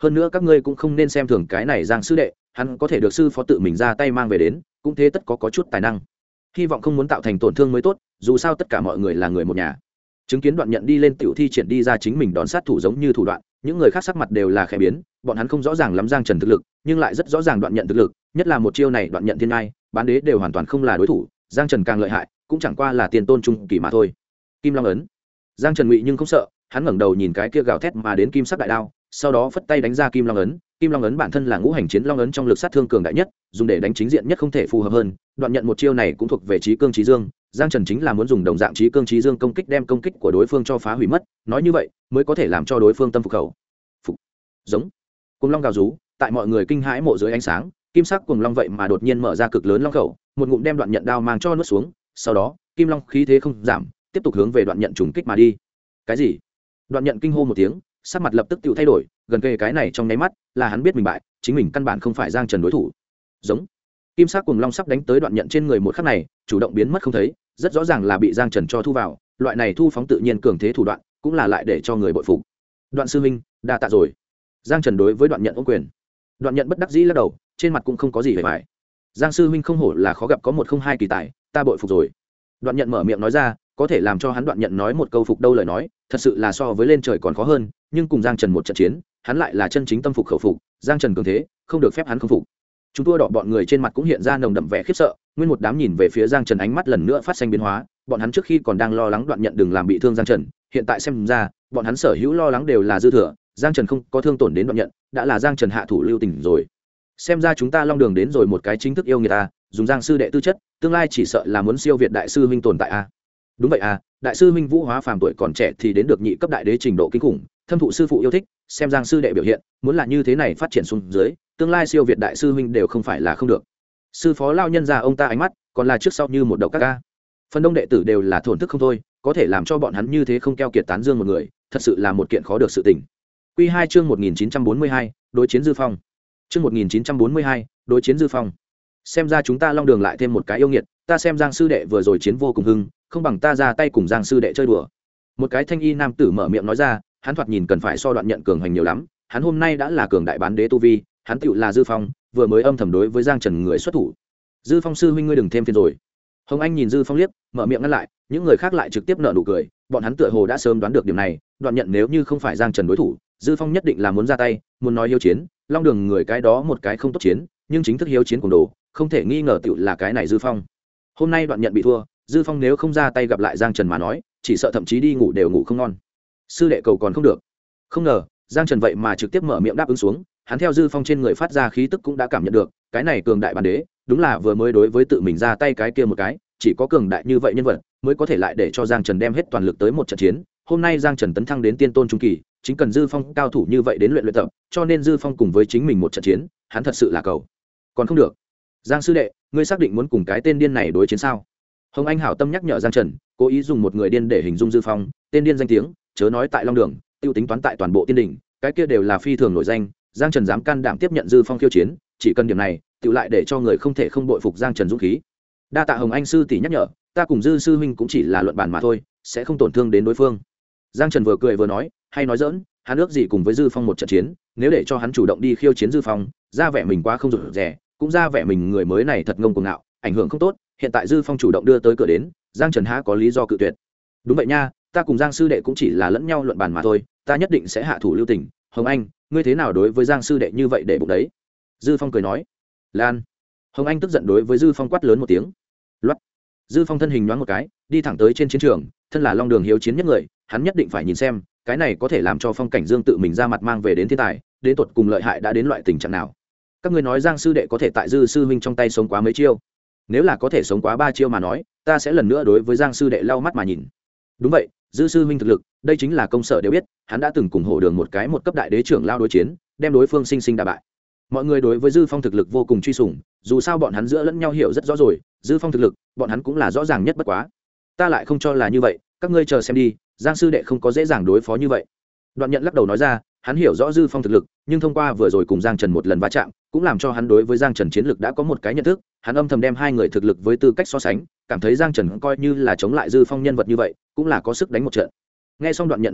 hơn nữa các ngươi cũng không nên xem thường cái này Giang sư đệ, hắn có thể được sư phó tự mình ra tay mang về đến, cũng thế tất có chút tài năng. Hy vọng không muốn tạo thành tổn thương mới tốt, dù sao tất cả mọi người là người một nhà. Chứng kiến Đoạn Nhận đi lên tiểu thi triển đi ra chính mình đón sát thủ giống như thủ đoạn, những người khác sắc mặt đều là khẽ biến, bọn hắn không rõ ràng lắm Giang Trần thực lực, nhưng lại rất rõ ràng Đoạn Nhận thực lực, nhất là một chiêu này Đoạn Nhận thiên ngai, bán đế đều hoàn toàn không là đối thủ, Giang Trần càng lợi hại, cũng chẳng qua là tiền tôn trung kỳ mà thôi. Kim Long ấn. Giang Trần ngụy nhưng không sợ, hắn ngẩng đầu nhìn cái kia gào thét mà đến kim sắc đại đao, sau đó phất tay đánh ra Kim Long ấn. Kim Long ấn bản thân là ngũ hành chiến long ấn trong lực sát thương cường đại nhất, dùng để đánh chính diện nhất không thể phù hợp hơn. Đoạn Nhận một chiêu này cũng thuộc về trí cương trí dương, Giang Trần chính là muốn dùng đồng dạng trí cương trí dương công kích đem công kích của đối phương cho phá hủy mất, nói như vậy mới có thể làm cho đối phương tâm phục khẩu phục. Giống cuồng long gào rú, tại mọi người kinh hãi mộ dưới ánh sáng, kim sắc cuồng long vậy mà đột nhiên mở ra cực lớn long khẩu, một ngụm đem Đoạn Nhận đao mang cho nuốt xuống, sau đó kim long khí thế không giảm, tiếp tục hướng về Đoạn Nhận trùng kích mà đi. Cái gì? Đoạn Nhận kinh hô một tiếng, sắc mặt lập tức tự thay đổi, gần kề cái này trong nháy mắt là hắn biết mình bại, chính mình căn bản không phải Giang Trần đối thủ. Giống kim sắc cuồng long sắp đánh tới Đoạn Nhận trên người một khắc này, chủ động biến mất không thấy, rất rõ ràng là bị Giang Trần cho thu vào, loại này thu phóng tự nhiên cường thế thủ đoạn, cũng là lại để cho người bội phục. Đoạn sư huynh, đa tạ rồi. Giang Trần đối với Đoạn Nhận ôm quyền. Đoạn Nhận bất đắc dĩ lắc đầu, trên mặt cũng không có gì vẻ vải. Giang sư huynh không hổ là khó gặp có một không hai kỳ tài, ta bội phục rồi. Đoạn Nhận mở miệng nói ra, có thể làm cho hắn Đoạn Nhận nói một câu phục đâu lời nói, thật sự là so với lên trời còn khó hơn, nhưng cùng Giang Trần một trận chiến, hắn lại là chân chính tâm phục khẩu phục, Giang Trần cường thế, không được phép hắn không phục. Chúng tua đỏ bọn người trên mặt cũng hiện ra nồng đậm vẻ khiếp sợ, nguyên một đám nhìn về phía Giang Trần ánh mắt lần nữa phát sinh biến hóa, bọn hắn trước khi còn đang lo lắng Đoạn Nhận đừng làm bị thương Giang Trần, hiện tại xem ra, bọn hắn sở hữu lo lắng đều là dư thừa, Giang Trần không có thương tổn đến Đoạn Nhận, đã là Giang Trần hạ thủ lưu tình rồi. Xem ra chúng ta Long Đường đến rồi một cái chính thức yêu người ta, dùng Giang sư đệ tư chất, tương lai chỉ sợ là muốn siêu việt đại sư huynh tồn tại a. Đúng vậy à, đại sư huynh Vũ Hóa phàm tuổi còn trẻ thì đến được nhị cấp đại đế trình độ kinh khủng, thâm thụ sư phụ yêu thích, xem Giang sư đệ biểu hiện, muốn là như thế này phát triển xuống dưới, tương lai siêu việt đại sư huynh đều không phải là không được. Sư phó lao nhân già ông ta ánh mắt, còn là trước sau như một đầu các ca. Phần đông đệ tử đều là thổn thức không thôi, có thể làm cho bọn hắn như thế không keo kiệt tán dương một người, thật sự là một kiện khó được sự tình. Quy 2 chương 1942, đối chiến Dư Phong. Chương 1942, đối chiến Dư Phong. Xem ra chúng ta Long Đường lại thêm một cái yêu nghiệt, ta xem Giang sư đệ vừa rồi chiến vô cùng hưng, không bằng ta ra tay cùng Giang sư đệ chơi đùa. Một cái thanh y nam tử mở miệng nói ra, hắn thoạt nhìn cần phải so Đoạn Nhận cường hành nhiều lắm, hắn hôm nay đã là cường đại bán đế tu vi, hắn tựu là Dư Phong, vừa mới âm thầm đối với Giang Trần người xuất thủ. Dư Phong sư huynh ngươi đừng thêm phiền rồi. Hồng Anh nhìn Dư Phong liếc, mở miệng ngăn lại, những người khác lại trực tiếp nở nụ cười, bọn hắn tựa hồ đã sớm đoán được điểm này, Đoạn Nhận nếu như không phải Giang Trần đối thủ, Dư Phong nhất định là muốn ra tay, muốn nói hiếu chiến, Long Đường người cái đó một cái không tốt chiến, nhưng chính thức hiếu chiến cùng đồ, không thể nghi ngờ tựu là cái này Dư Phong. Hôm nay Đoạn Nhận bị thua, Dư Phong nếu không ra tay gặp lại Giang Trần mà nói, chỉ sợ thậm chí đi ngủ đều ngủ không ngon. Sư đệ cầu còn không được. Không ngờ, Giang Trần vậy mà trực tiếp mở miệng đáp ứng xuống, hắn theo Dư Phong trên người phát ra khí tức cũng đã cảm nhận được, cái này cường đại bản đế, đúng là vừa mới đối với tự mình ra tay cái kia một cái, chỉ có cường đại như vậy nhân vật mới có thể lại để cho Giang Trần đem hết toàn lực tới một trận chiến. Hôm nay Giang Trần tấn thăng đến tiên tôn trung kỳ, chính cần Dư Phong cao thủ như vậy đến luyện tập, cho nên Dư Phong cùng với chính mình một trận chiến, hắn thật sự là cầu còn không được. Giang sư đệ, ngươi xác định muốn cùng cái tên điên này đối chiến sao? Hồng Anh hảo tâm nhắc nhở Giang Trần, cố ý dùng một người điên để hình dung Dư Phong, tên điên danh tiếng, chớ nói tại Long Đường, tiêu tính toán tại toàn bộ tiên đỉnh, cái kia đều là phi thường nổi danh. Giang Trần dám can đảm tiếp nhận Dư Phong khiêu chiến, chỉ cần điểm này, tự lại để cho người không thể không bội phục Giang Trần dũng khí. Đa tạ Hồng Anh sư tỷ nhắc nhở, ta cùng Dư sư huynh cũng chỉ là luận bàn mà thôi, sẽ không tổn thương đến đối phương. Giang Trần vừa cười vừa nói, hay nói dỡn, hắn ước gì cùng với Dư Phong một trận chiến, nếu để cho hắn chủ động đi khiêu chiến Dư Phong, ra vẻ mình quá không rụt rè, cũng ra vẻ mình người mới này thật ngông cuồng ngạo, ảnh hưởng không tốt. Hiện tại Dư Phong chủ động đưa tới cửa đến, Giang Trần há có lý do cự tuyệt. Đúng vậy nha, ta cùng Giang sư đệ cũng chỉ là lẫn nhau luận bàn mà thôi, ta nhất định sẽ hạ thủ lưu tình. Hồng Anh, ngươi thế nào đối với Giang sư đệ như vậy để bụng đấy? Dư Phong cười nói. Lan. Hồng Anh tức giận đối với Dư Phong quát lớn một tiếng. Loát. Dư Phong thân hình nhoáng một cái, đi thẳng tới trên chiến trường, thân là Long Đường hiếu chiến nhất người, hắn nhất định phải nhìn xem, cái này có thể làm cho Phong Cảnh Dương tự mình ra mặt mang về đến thiên tài, đến tột cùng lợi hại đã đến loại tình trạng nào. Các ngươi nói Giang sư đệ có thể tại Dư sư huynh trong tay sống quá mấy chiêu? Nếu là có thể sống quá 3 chiêu mà nói, ta sẽ lần nữa đối với Giang sư đệ lau mắt mà nhìn. Đúng vậy, Dư sư huynh thực lực, đây chính là công sở đều biết, hắn đã từng cùng Hổ Đường một cái một cấp đại đế trưởng lao đối chiến, đem đối phương sinh sinh đả bại. Mọi người đối với Dư Phong thực lực vô cùng truy sủng, dù sao bọn hắn giữa lẫn nhau hiểu rất rõ rồi, Dư Phong thực lực, bọn hắn cũng là rõ ràng nhất bất quá. Ta lại không cho là như vậy, các ngươi chờ xem đi, Giang sư đệ không có dễ dàng đối phó như vậy. Đoạn Nhận lắc đầu nói ra, hắn hiểu rõ Dư Phong thực lực, nhưng thông qua vừa rồi cùng Giang Trần một lần va chạm, cũng làm cho hắn đối với Giang Trần chiến lực đã có một cái nhận thức, hắn âm thầm đem hai người thực lực với tư cách so sánh, cảm thấy Giang Trần coi như là chống lại Dư Phong nhân vật như vậy, cũng là có sức đánh một trận. Nghe xong Đoạn Nhận mà nói,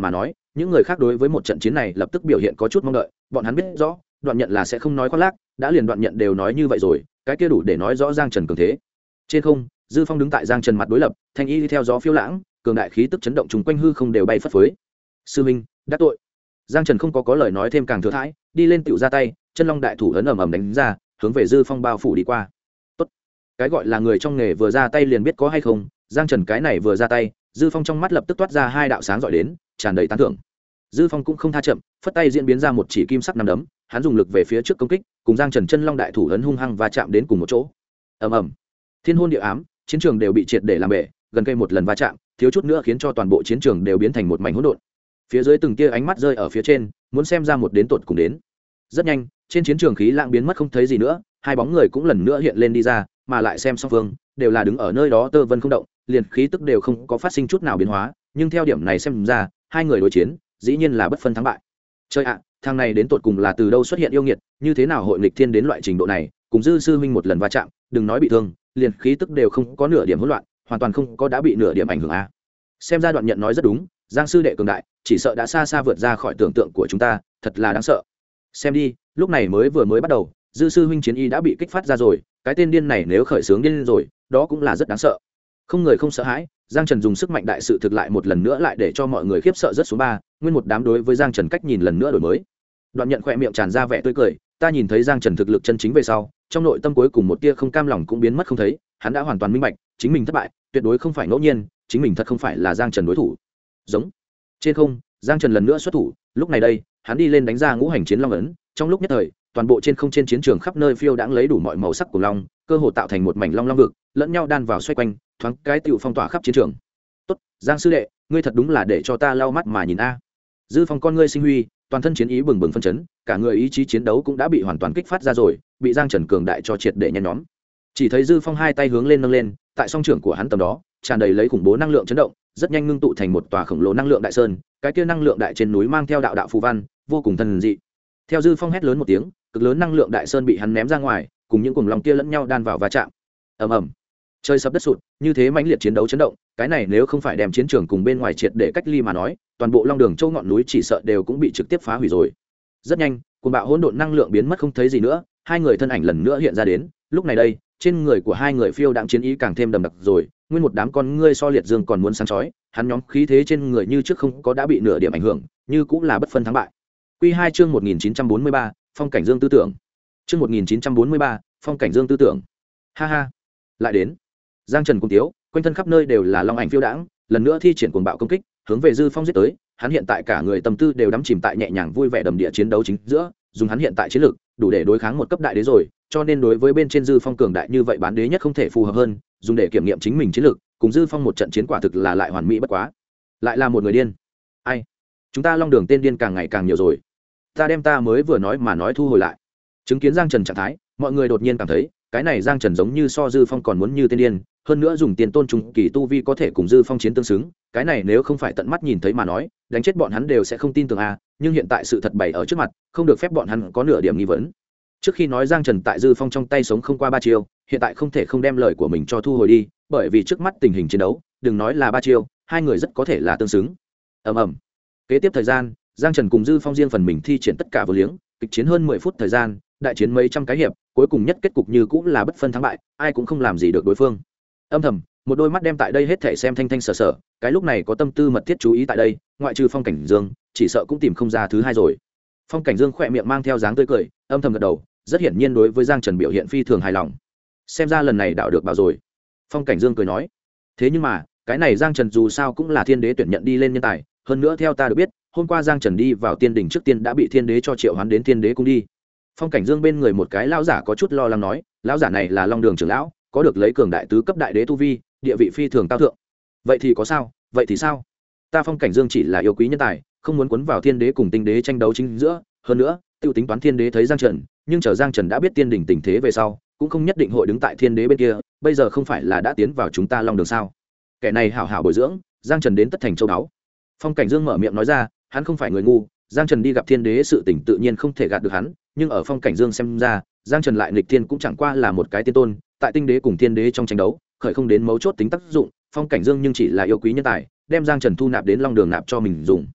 những người khác đối với một trận chiến này lập tức biểu hiện có chút mong đợi. Bọn hắn biết rõ Đoạn Nhận là sẽ không nói khoác lác, đã liền Đoạn Nhận đều nói như vậy rồi, cái kia đủ để nói rõ Giang Trần cường thế. Trên không, Dư Phong đứng tại Giang Trần mặt đối lập, thanh y theo gió phiêu lãng, cường đại khí tức chấn động trùng quanh hư không đều bay phất phới. Sư minh, đắc tội. Giang Trần không có lời nói thêm càng thừa thãi, đi lên tựu ra tay, chân long đại thủ ấn ầm ầm đánh ra, hướng về Dư Phong bao phủ đi qua. Tốt. Cái gọi là người trong nghề vừa ra tay liền biết có hay không, Giang Trần cái này vừa ra tay, Dư Phong trong mắt lập tức toát ra hai đạo sáng rọi đến, tràn đầy tán thưởng. Dư Phong cũng không tha chậm, phất tay diễn biến ra một chỉ kim sắc năm đấm, hắn dùng lực về phía trước công kích, cùng Giang Trần chân long đại thủ ấn hung hăng va chạm đến cùng một chỗ. Ầm ầm. Thiên hôn địa ám, chiến trường đều bị triệt để làm bể, gần cây một lần va chạm, thiếu chút nữa khiến cho toàn bộ chiến trường đều biến thành một mảnh hỗn độn. Phía dưới từng tia ánh mắt rơi ở phía trên, muốn xem ra một đến tột cùng đến. Rất nhanh, trên chiến trường khí lãng biến mất không thấy gì nữa, hai bóng người cũng lần nữa hiện lên đi ra, mà lại xem song phương đều là đứng ở nơi đó tơ vân không động, liền khí tức đều không có phát sinh chút nào biến hóa, nhưng theo điểm này xem ra, hai người đối chiến, dĩ nhiên là bất phân thắng bại. Chơi ạ, thằng này đến tột cùng là từ đâu xuất hiện yêu nghiệt, như thế nào hội nghịch thiên đến loại trình độ này, cùng Dư sư huynh một lần va chạm, đừng nói bị thương, liền khí tức đều không có nửa điểm hỗn loạn, hoàn toàn không có đã bị nửa điểm ảnh hưởng a. Xem ra Đoạn Nhận nói rất đúng, Giang sư đệ cường đại, chỉ sợ đã xa xa vượt ra khỏi tưởng tượng của chúng ta, thật là đáng sợ. Xem đi, lúc này vừa mới bắt đầu, Dư sư huynh chiến y đã bị kích phát ra rồi, cái tên điên này nếu khởi sướng điên rồi, đó cũng là rất đáng sợ. Không người không sợ hãi, Giang Trần dùng sức mạnh đại sự thực lại một lần nữa lại để cho mọi người khiếp sợ rất xuống ba, nguyên một đám đối với Giang Trần cách nhìn lần nữa đổi mới. Đoạn Nhận khỏe miệng tràn ra vẻ tươi cười, ta nhìn thấy Giang Trần thực lực chân chính về sau, trong nội tâm cuối cùng một tia không cam lòng cũng biến mất không thấy, hắn đã hoàn toàn minh bạch, chính mình thất bại, tuyệt đối không phải ngẫu nhiên, chính mình thật không phải là Giang Trần đối thủ. Giống. Trên không, Giang Trần lần nữa xuất thủ, lúc này đây, hắn đi lên đánh ra ngũ hành chiến long ấn, trong lúc nhất thời, toàn bộ trên không trên chiến trường khắp nơi phiêu đãng lấy đủ mọi màu sắc của long, cơ hồ tạo thành một mảnh long long vực, lẫn nhau đan vào xoay quanh, thoáng cái tựu phong tỏa khắp chiến trường. Tốt, Giang sư đệ, ngươi thật đúng là để cho ta lau mắt mà nhìn a. Dư Phong con ngươi sinh huy, toàn thân chiến ý bừng bừng phân chấn, cả người ý chí chiến đấu cũng đã bị hoàn toàn kích phát ra rồi, bị Giang Trần cường đại cho triệt để nhen nhóm. Chỉ thấy Dư Phong hai tay hướng lên nâng lên, tại song trưởng của hắn tầm đó, tràn đầy lấy khủng bố năng lượng chấn động, rất nhanh ngưng tụ thành một tòa khổng lồ năng lượng đại sơn, cái kia năng lượng đại trên núi mang theo đạo đạo phù văn, vô cùng thần dị. Theo Dư Phong hét lớn một tiếng, cực lớn năng lượng đại sơn bị hắn ném ra ngoài, cùng những cuồng long kia lẫn nhau đan vào va chạm. Ầm ầm. Trời sập đất sụt, như thế mãnh liệt chiến đấu chấn động, cái này nếu không phải đem chiến trường cùng bên ngoài triệt để cách ly mà nói, toàn bộ Long Đường Châu ngọn núi chỉ sợ đều cũng bị trực tiếp phá hủy rồi. Rất nhanh, cuồng bạo hỗn độn năng lượng biến mất không thấy gì nữa, hai người thân ảnh lần nữa hiện ra đến, lúc này đây, trên người của hai người phiêu đãng chiến ý càng thêm đậm đặc rồi, nguyên một đám con ngươi so liệt dương còn muốn sáng chói, hắn nhóm khí thế trên người như trước không có đã bị nửa điểm ảnh hưởng, như cũng là bất phân thắng bại. Quy 2 chương 1943, phong cảnh dương tư tưởng. Chương 1943, phong cảnh dương tư tưởng. Ha ha, lại đến. Giang Trần cùng tiếu, quanh thân khắp nơi đều là long ảnh phiêu đãng, lần nữa thi triển cuồng bạo công kích, hướng về Dư Phong giết tới. Hắn hiện tại cả người tâm tư đều đắm chìm tại nhẹ nhàng vui vẻ đầm địa chiến đấu chính giữa, dùng hắn hiện tại chiến lực, đủ để đối kháng một cấp đại đế rồi, cho nên đối với bên trên Dư Phong cường đại như vậy bán đế nhất không thể phù hợp hơn, dùng để kiểm nghiệm chính mình chiến lực, cùng Dư Phong một trận chiến quả thực là lại hoàn mỹ bất quá. Lại là một người điên. Ai? Chúng ta Long Đường tên điên càng ngày càng nhiều rồi. Ta đem ta mới vừa nói mà nói thu hồi lại. Chứng kiến Giang Trần trạng thái, mọi người đột nhiên cảm thấy, cái này Giang Trần giống như so Dư Phong còn muốn như tên điên, hơn nữa dùng tiền tôn trùng kỳ tu vi có thể cùng Dư Phong chiến tương xứng, cái này nếu không phải tận mắt nhìn thấy mà nói, đánh chết bọn hắn đều sẽ không tin tưởng a, nhưng hiện tại sự thật bày ở trước mặt, không được phép bọn hắn có nửa điểm nghi vấn. Trước khi nói Giang Trần tại Dư Phong trong tay sống không qua 3 chiêu, hiện tại không thể không đem lời của mình cho thu hồi đi, bởi vì trước mắt tình hình chiến đấu, đừng nói là 3 chiêu, hai người rất có thể là tương xứng. Ầm ầm. Kế tiếp thời gian, Giang Trần cùng Dư Phong riêng phần mình thi triển tất cả vô liếng, kịch chiến hơn 10 phút thời gian, đại chiến mấy trăm cái hiệp, cuối cùng nhất kết cục như cũng là bất phân thắng bại, ai cũng không làm gì được đối phương. Âm thầm, một đôi mắt đem tại đây hết thảy xem thanh thanh sở sở, cái lúc này có tâm tư mật thiết chú ý tại đây, ngoại trừ Phong Cảnh Dương, chỉ sợ cũng tìm không ra thứ hai rồi. Phong Cảnh Dương khỏe miệng mang theo dáng tươi cười, âm thầm gật đầu, rất hiển nhiên đối với Giang Trần biểu hiện phi thường hài lòng. Xem ra lần này đạo được bảo rồi. Phong Cảnh Dương cười nói. Thế nhưng mà, cái này Giang Trần dù sao cũng là thiên đế tuyển nhận đi lên nhân tài, hơn nữa theo ta được biết, hôm qua Giang Trần đi vào tiên đỉnh trước tiên đã bị thiên đế cho triệu hoán đến thiên đế cung đi. Phong Cảnh Dương bên người một cái lão giả có chút lo lắng nói, lão giả này là Long Đường trưởng lão, có được lấy cường đại tứ cấp đại đế tu vi, địa vị phi thường cao thượng. Vậy thì có sao? Vậy thì sao? Ta Phong Cảnh Dương chỉ là yêu quý nhân tài, không muốn cuốn vào thiên đế cùng tinh đế tranh đấu chính giữa, hơn nữa, tiêu tính toán thiên đế thấy Giang Trần, nhưng chờ Giang Trần đã biết tiên đỉnh tình thế về sau, cũng không nhất định hội đứng tại thiên đế bên kia, bây giờ không phải là đã tiến vào chúng ta Long Đường sao? Kẻ này hảo hảo bồi dưỡng, Giang Trần đến tất thành châu báu. Phong Cảnh Dương mở miệng nói ra, hắn không phải người ngu, Giang Trần đi gặp thiên đế sự tình tự nhiên không thể gạt được hắn, nhưng ở Phong Cảnh Dương xem ra, Giang Trần lại nghịch thiên cũng chẳng qua là một cái tiên tôn, tại tinh đế cùng thiên đế trong tranh đấu, khởi không đến mấu chốt tính tác dụng, Phong Cảnh Dương nhưng chỉ là yêu quý nhân tài, đem Giang Trần thu nạp đến Long Đường nạp cho mình dùng.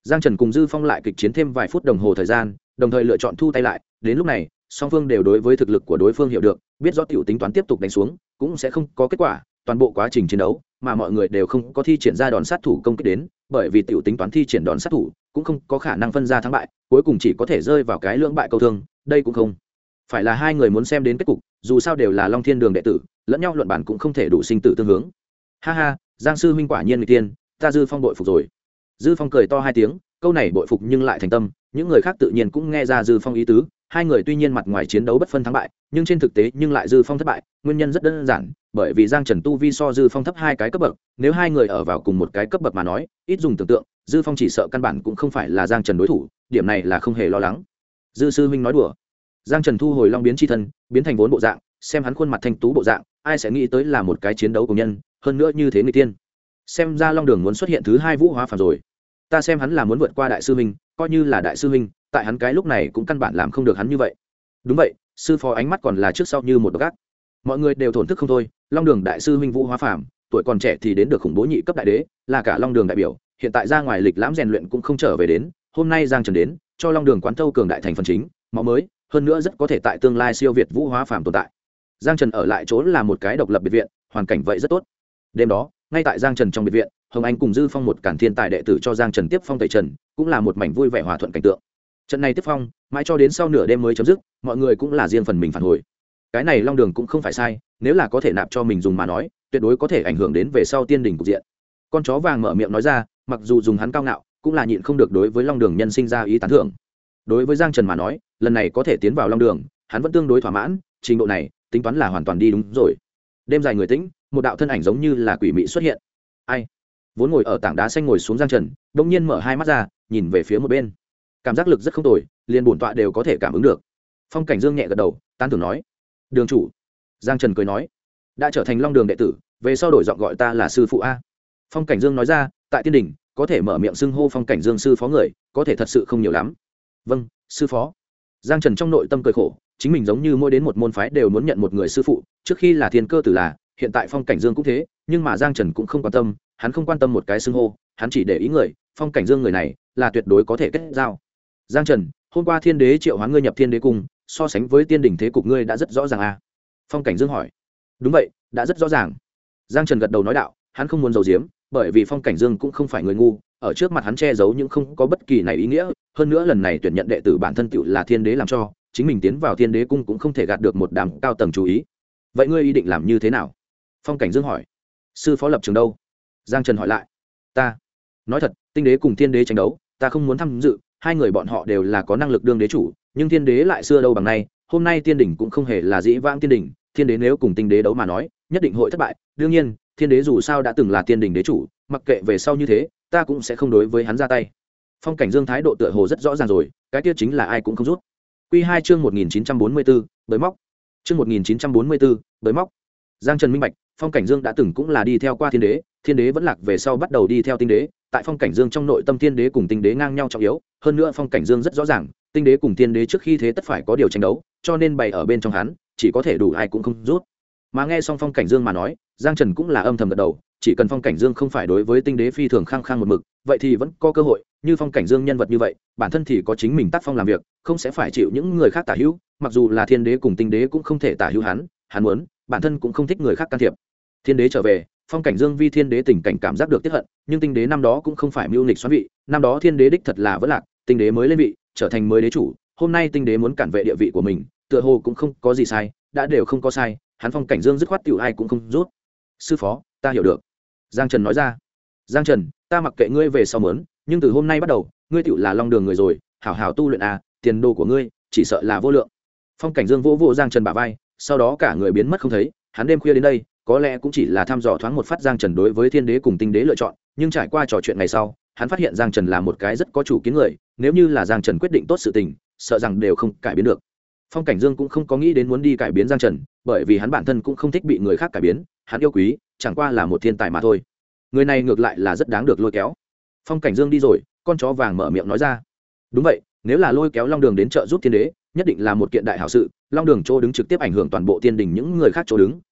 Giang Trần cùng Dư Phong lại kịch chiến thêm vài phút đồng hồ thời gian, đồng thời lựa chọn thu tay lại. Đến lúc này, song phương đều đối với thực lực của đối phương hiểu được, biết rõ tiểu tính toán tiếp tục đánh xuống cũng sẽ không có kết quả. Toàn bộ quá trình chiến đấu mà mọi người đều không có thi triển ra đòn sát thủ công kích đến, bởi vì tiểu tính toán thi triển đòn sát thủ cũng không có khả năng phân ra thắng bại, cuối cùng chỉ có thể rơi vào cái lưỡng bại câu thương. Đây cũng không phải là hai người muốn xem đến kết cục, dù sao đều là Long Thiên Đường đệ tử, lẫn nhau luận bản cũng không thể đủ sinh tử tương hướng. Ha ha, Giang sư huynh quả nhiên người tiên, ta Dư Phong bội phục rồi. Dư Phong cười to hai tiếng, câu này bội phục nhưng lại thành tâm, những người khác tự nhiên cũng nghe ra Dư Phong ý tứ. Hai người tuy nhiên mặt ngoài chiến đấu bất phân thắng bại, nhưng trên thực tế nhưng lại Dư Phong thất bại, nguyên nhân rất đơn giản, bởi vì Giang Trần tu vi so Dư Phong thấp hai cái cấp bậc, nếu hai người ở vào cùng một cái cấp bậc mà nói, ít dùng tưởng tượng, Dư Phong chỉ sợ căn bản cũng không phải là Giang Trần đối thủ, điểm này là không hề lo lắng. Dư sư huynh nói đùa. Giang Trần thu hồi long biến chi thân, biến thành vốn bộ dạng, xem hắn khuôn mặt thanh tú bộ dạng, ai sẽ nghĩ tới là một cái chiến đấu cùng nhân, hơn nữa như thế người tiên. Xem ra Long Đường muốn xuất hiện thứ hai vũ hóa phàm rồi. Ta xem hắn là muốn vượt qua đại sư huynh, coi như là đại sư huynh, tại hắn cái lúc này cũng căn bản làm không được hắn như vậy. Đúng vậy, sư phó ánh mắt còn là trước sau như một gác. Mọi người đều thổn thức không thôi, Long Đường đại sư huynh vũ hóa phàm, tuổi còn trẻ thì đến được khủng bố nhị cấp đại đế, là cả Long Đường đại biểu, hiện tại ra ngoài lịch lãm rèn luyện cũng không trở về đến, hôm nay Giang Trần đến, cho Long Đường quán thâu cường đại thành phần chính, máu mới, hơn nữa rất có thể tại tương lai siêu việt vũ hóa phàm tồn tại. Giang Trần ở lại chỗ là một cái độc lập biệt viện, hoàn cảnh vậy rất tốt. Đêm đó, ngay tại Giang Trần trong biệt viện, Hồng Anh cùng Dư Phong một cản thiên tài đệ tử cho Giang Trần tiếp phong tẩy trần, cũng là một mảnh vui vẻ hòa thuận cảnh tượng. Trận này tiếp phong, mãi cho đến sau nửa đêm mới chấm dứt, mọi người cũng là riêng phần mình phản hồi. Cái này Long Đường cũng không phải sai, nếu là có thể nạp cho mình dùng mà nói, tuyệt đối có thể ảnh hưởng đến về sau tiên đỉnh cục diện. Con chó vàng mở miệng nói ra, mặc dù dùng hắn cao ngạo, cũng là nhịn không được đối với Long Đường nhân sinh ra ý tán thưởng. Đối với Giang Trần mà nói, lần này có thể tiến vào Long Đường, hắn vẫn tương đối thỏa mãn, trình độ này, tính toán là hoàn toàn đi đúng rồi. Đêm dài người tĩnh, một đạo thân ảnh giống như là quỷ mị xuất hiện. Ai? Vốn ngồi ở tảng đá xanh ngồi xuống Giang Trần, đột nhiên mở hai mắt ra, nhìn về phía một bên. Cảm giác lực rất không tồi, liền bổn tọa đều có thể cảm ứng được. Phong Cảnh Dương nhẹ gật đầu, tán thưởng nói: "Đường chủ." Giang Trần cười nói: "Đã trở thành Long Đường đệ tử, về sau đổi giọng gọi ta là sư phụ a." Phong Cảnh Dương nói ra: "Tại tiên đỉnh, có thể mở miệng xưng hô Phong Cảnh Dương sư phó người, có thể thật sự không nhiều lắm." "Vâng, sư phó." Giang Trần trong nội tâm cười khổ, chính mình giống như mỗi đến một môn phái đều muốn nhận một người sư phụ, trước khi là Thiên Cơ Tử là, hiện tại Phong Cảnh Dương cũng thế, nhưng mà Giang Trần cũng không quan tâm, hắn không quan tâm một cái xưng hô, hắn chỉ để ý người, Phong Cảnh Dương người này là tuyệt đối có thể kết giao. Giang Trần, hôm qua Thiên Đế triệu hoán ngươi nhập Thiên Đế cung, so sánh với tiên đỉnh thế cục ngươi đã rất rõ ràng à? Phong Cảnh Dương hỏi. Đúng vậy, đã rất rõ ràng. Giang Trần gật đầu nói đạo, hắn không muốn giấu giếm, bởi vì Phong Cảnh Dương cũng không phải người ngu, ở trước mặt hắn che giấu nhưng không có bất kỳ này ý nghĩa, hơn nữa lần này tuyển nhận đệ tử bản thân tựu là Thiên Đế làm cho, chính mình tiến vào Thiên Đế cung cũng không thể gạt được một đám cao tầng chú ý. Vậy ngươi ý định làm như thế nào? Phong Cảnh Dương hỏi. Sư phó lập trường đâu? Giang Trần hỏi lại. Ta nói thật, Tinh Đế cùng Thiên Đế tranh đấu, ta không muốn tham dự, hai người bọn họ đều là có năng lực đương đế chủ, nhưng Thiên Đế lại xưa đâu bằng nay, hôm nay tiên đỉnh cũng không hề là dĩ vãng tiên đỉnh, Thiên Đế nếu cùng Tinh Đế đấu mà nói, nhất định hội thất bại, đương nhiên, Thiên Đế dù sao đã từng là tiên đỉnh đế chủ, mặc kệ về sau như thế, ta cũng sẽ không đối với hắn ra tay. Phong Cảnh Dương thái độ tựa hồ rất rõ ràng rồi, cái kia chính là ai cũng không rút. Quy 2 chương 1944, bới móc. Chương 1944, bới móc. Giang Trần minh bạch, Phong Cảnh Dương đã từng cũng là đi theo qua Thiên Đế vẫn lạc về sau bắt đầu đi theo Tinh Đế, tại Phong Cảnh Dương trong nội tâm Thiên Đế cùng Tinh Đế ngang nhau trọng yếu, hơn nữa Phong Cảnh Dương rất rõ ràng, Tinh Đế cùng Thiên Đế trước khi thế tất phải có điều tranh đấu, cho nên bày ở bên trong hắn, chỉ có thể đủ ai cũng không rút. Mà nghe xong Phong Cảnh Dương mà nói, Giang Trần cũng là âm thầm gật đầu, chỉ cần Phong Cảnh Dương không phải đối với Tinh Đế phi thường khăng khăng một mực, vậy thì vẫn có cơ hội, như Phong Cảnh Dương nhân vật như vậy, bản thân thì có chính mình tác phong làm việc, không sẽ phải chịu những người khác tả hữu, mặc dù là Thiên Đế cùng Tinh Đế cũng không thể tả hữu hắn muốn, bản thân cũng không thích người khác can thiệp. Thiên Đế trở về, Phong Cảnh Dương vi Thiên Đế tình cảnh cảm giác được tiếc hận, nhưng Tinh Đế năm đó cũng không phải mưu nghịch xoán vị, năm đó Thiên Đế đích thật là vẫn lạc, Tinh Đế mới lên vị, trở thành mới đế chủ, hôm nay Tinh Đế muốn cản vệ địa vị của mình, tựa hồ cũng không có gì sai, đã đều không có sai, hắn Phong Cảnh Dương dứt khoát tiểu ai cũng không rút. Sư phó, ta hiểu được. Giang Trần nói ra. Giang Trần, ta mặc kệ ngươi về sau mớn, nhưng từ hôm nay bắt đầu, ngươi tiểu là Long Đường người rồi, hảo hảo tu luyện à, tiền đồ của ngươi chỉ sợ là vô lượng. Phong Cảnh Dương vỗ vỗ Giang Trần bả vai, sau đó cả người biến mất không thấy, hắn đêm khuya đến đây, có lẽ cũng chỉ là thăm dò thoáng một phát Giang Trần đối với Thiên Đế cùng Tinh Đế lựa chọn, nhưng trải qua trò chuyện ngày sau, hắn phát hiện Giang Trần là một cái rất có chủ kiến người, nếu như là Giang Trần quyết định tốt sự tình, sợ rằng đều không cải biến được. Phong Cảnh Dương cũng không có nghĩ đến muốn đi cải biến Giang Trần, bởi vì hắn bản thân cũng không thích bị người khác cải biến, hắn yêu quý, chẳng qua là một thiên tài mà thôi. Người này ngược lại là rất đáng được lôi kéo. Phong Cảnh Dương đi rồi, con chó vàng mở miệng nói ra. Đúng vậy, nếu là lôi kéo Long Đường đến trợ giúp Thiên Đế, nhất định là một kiện đại hảo sự, Long Đường chỗ đứng trực tiếp ảnh hưởng toàn bộ tiên đình những người khác chỗ đứng,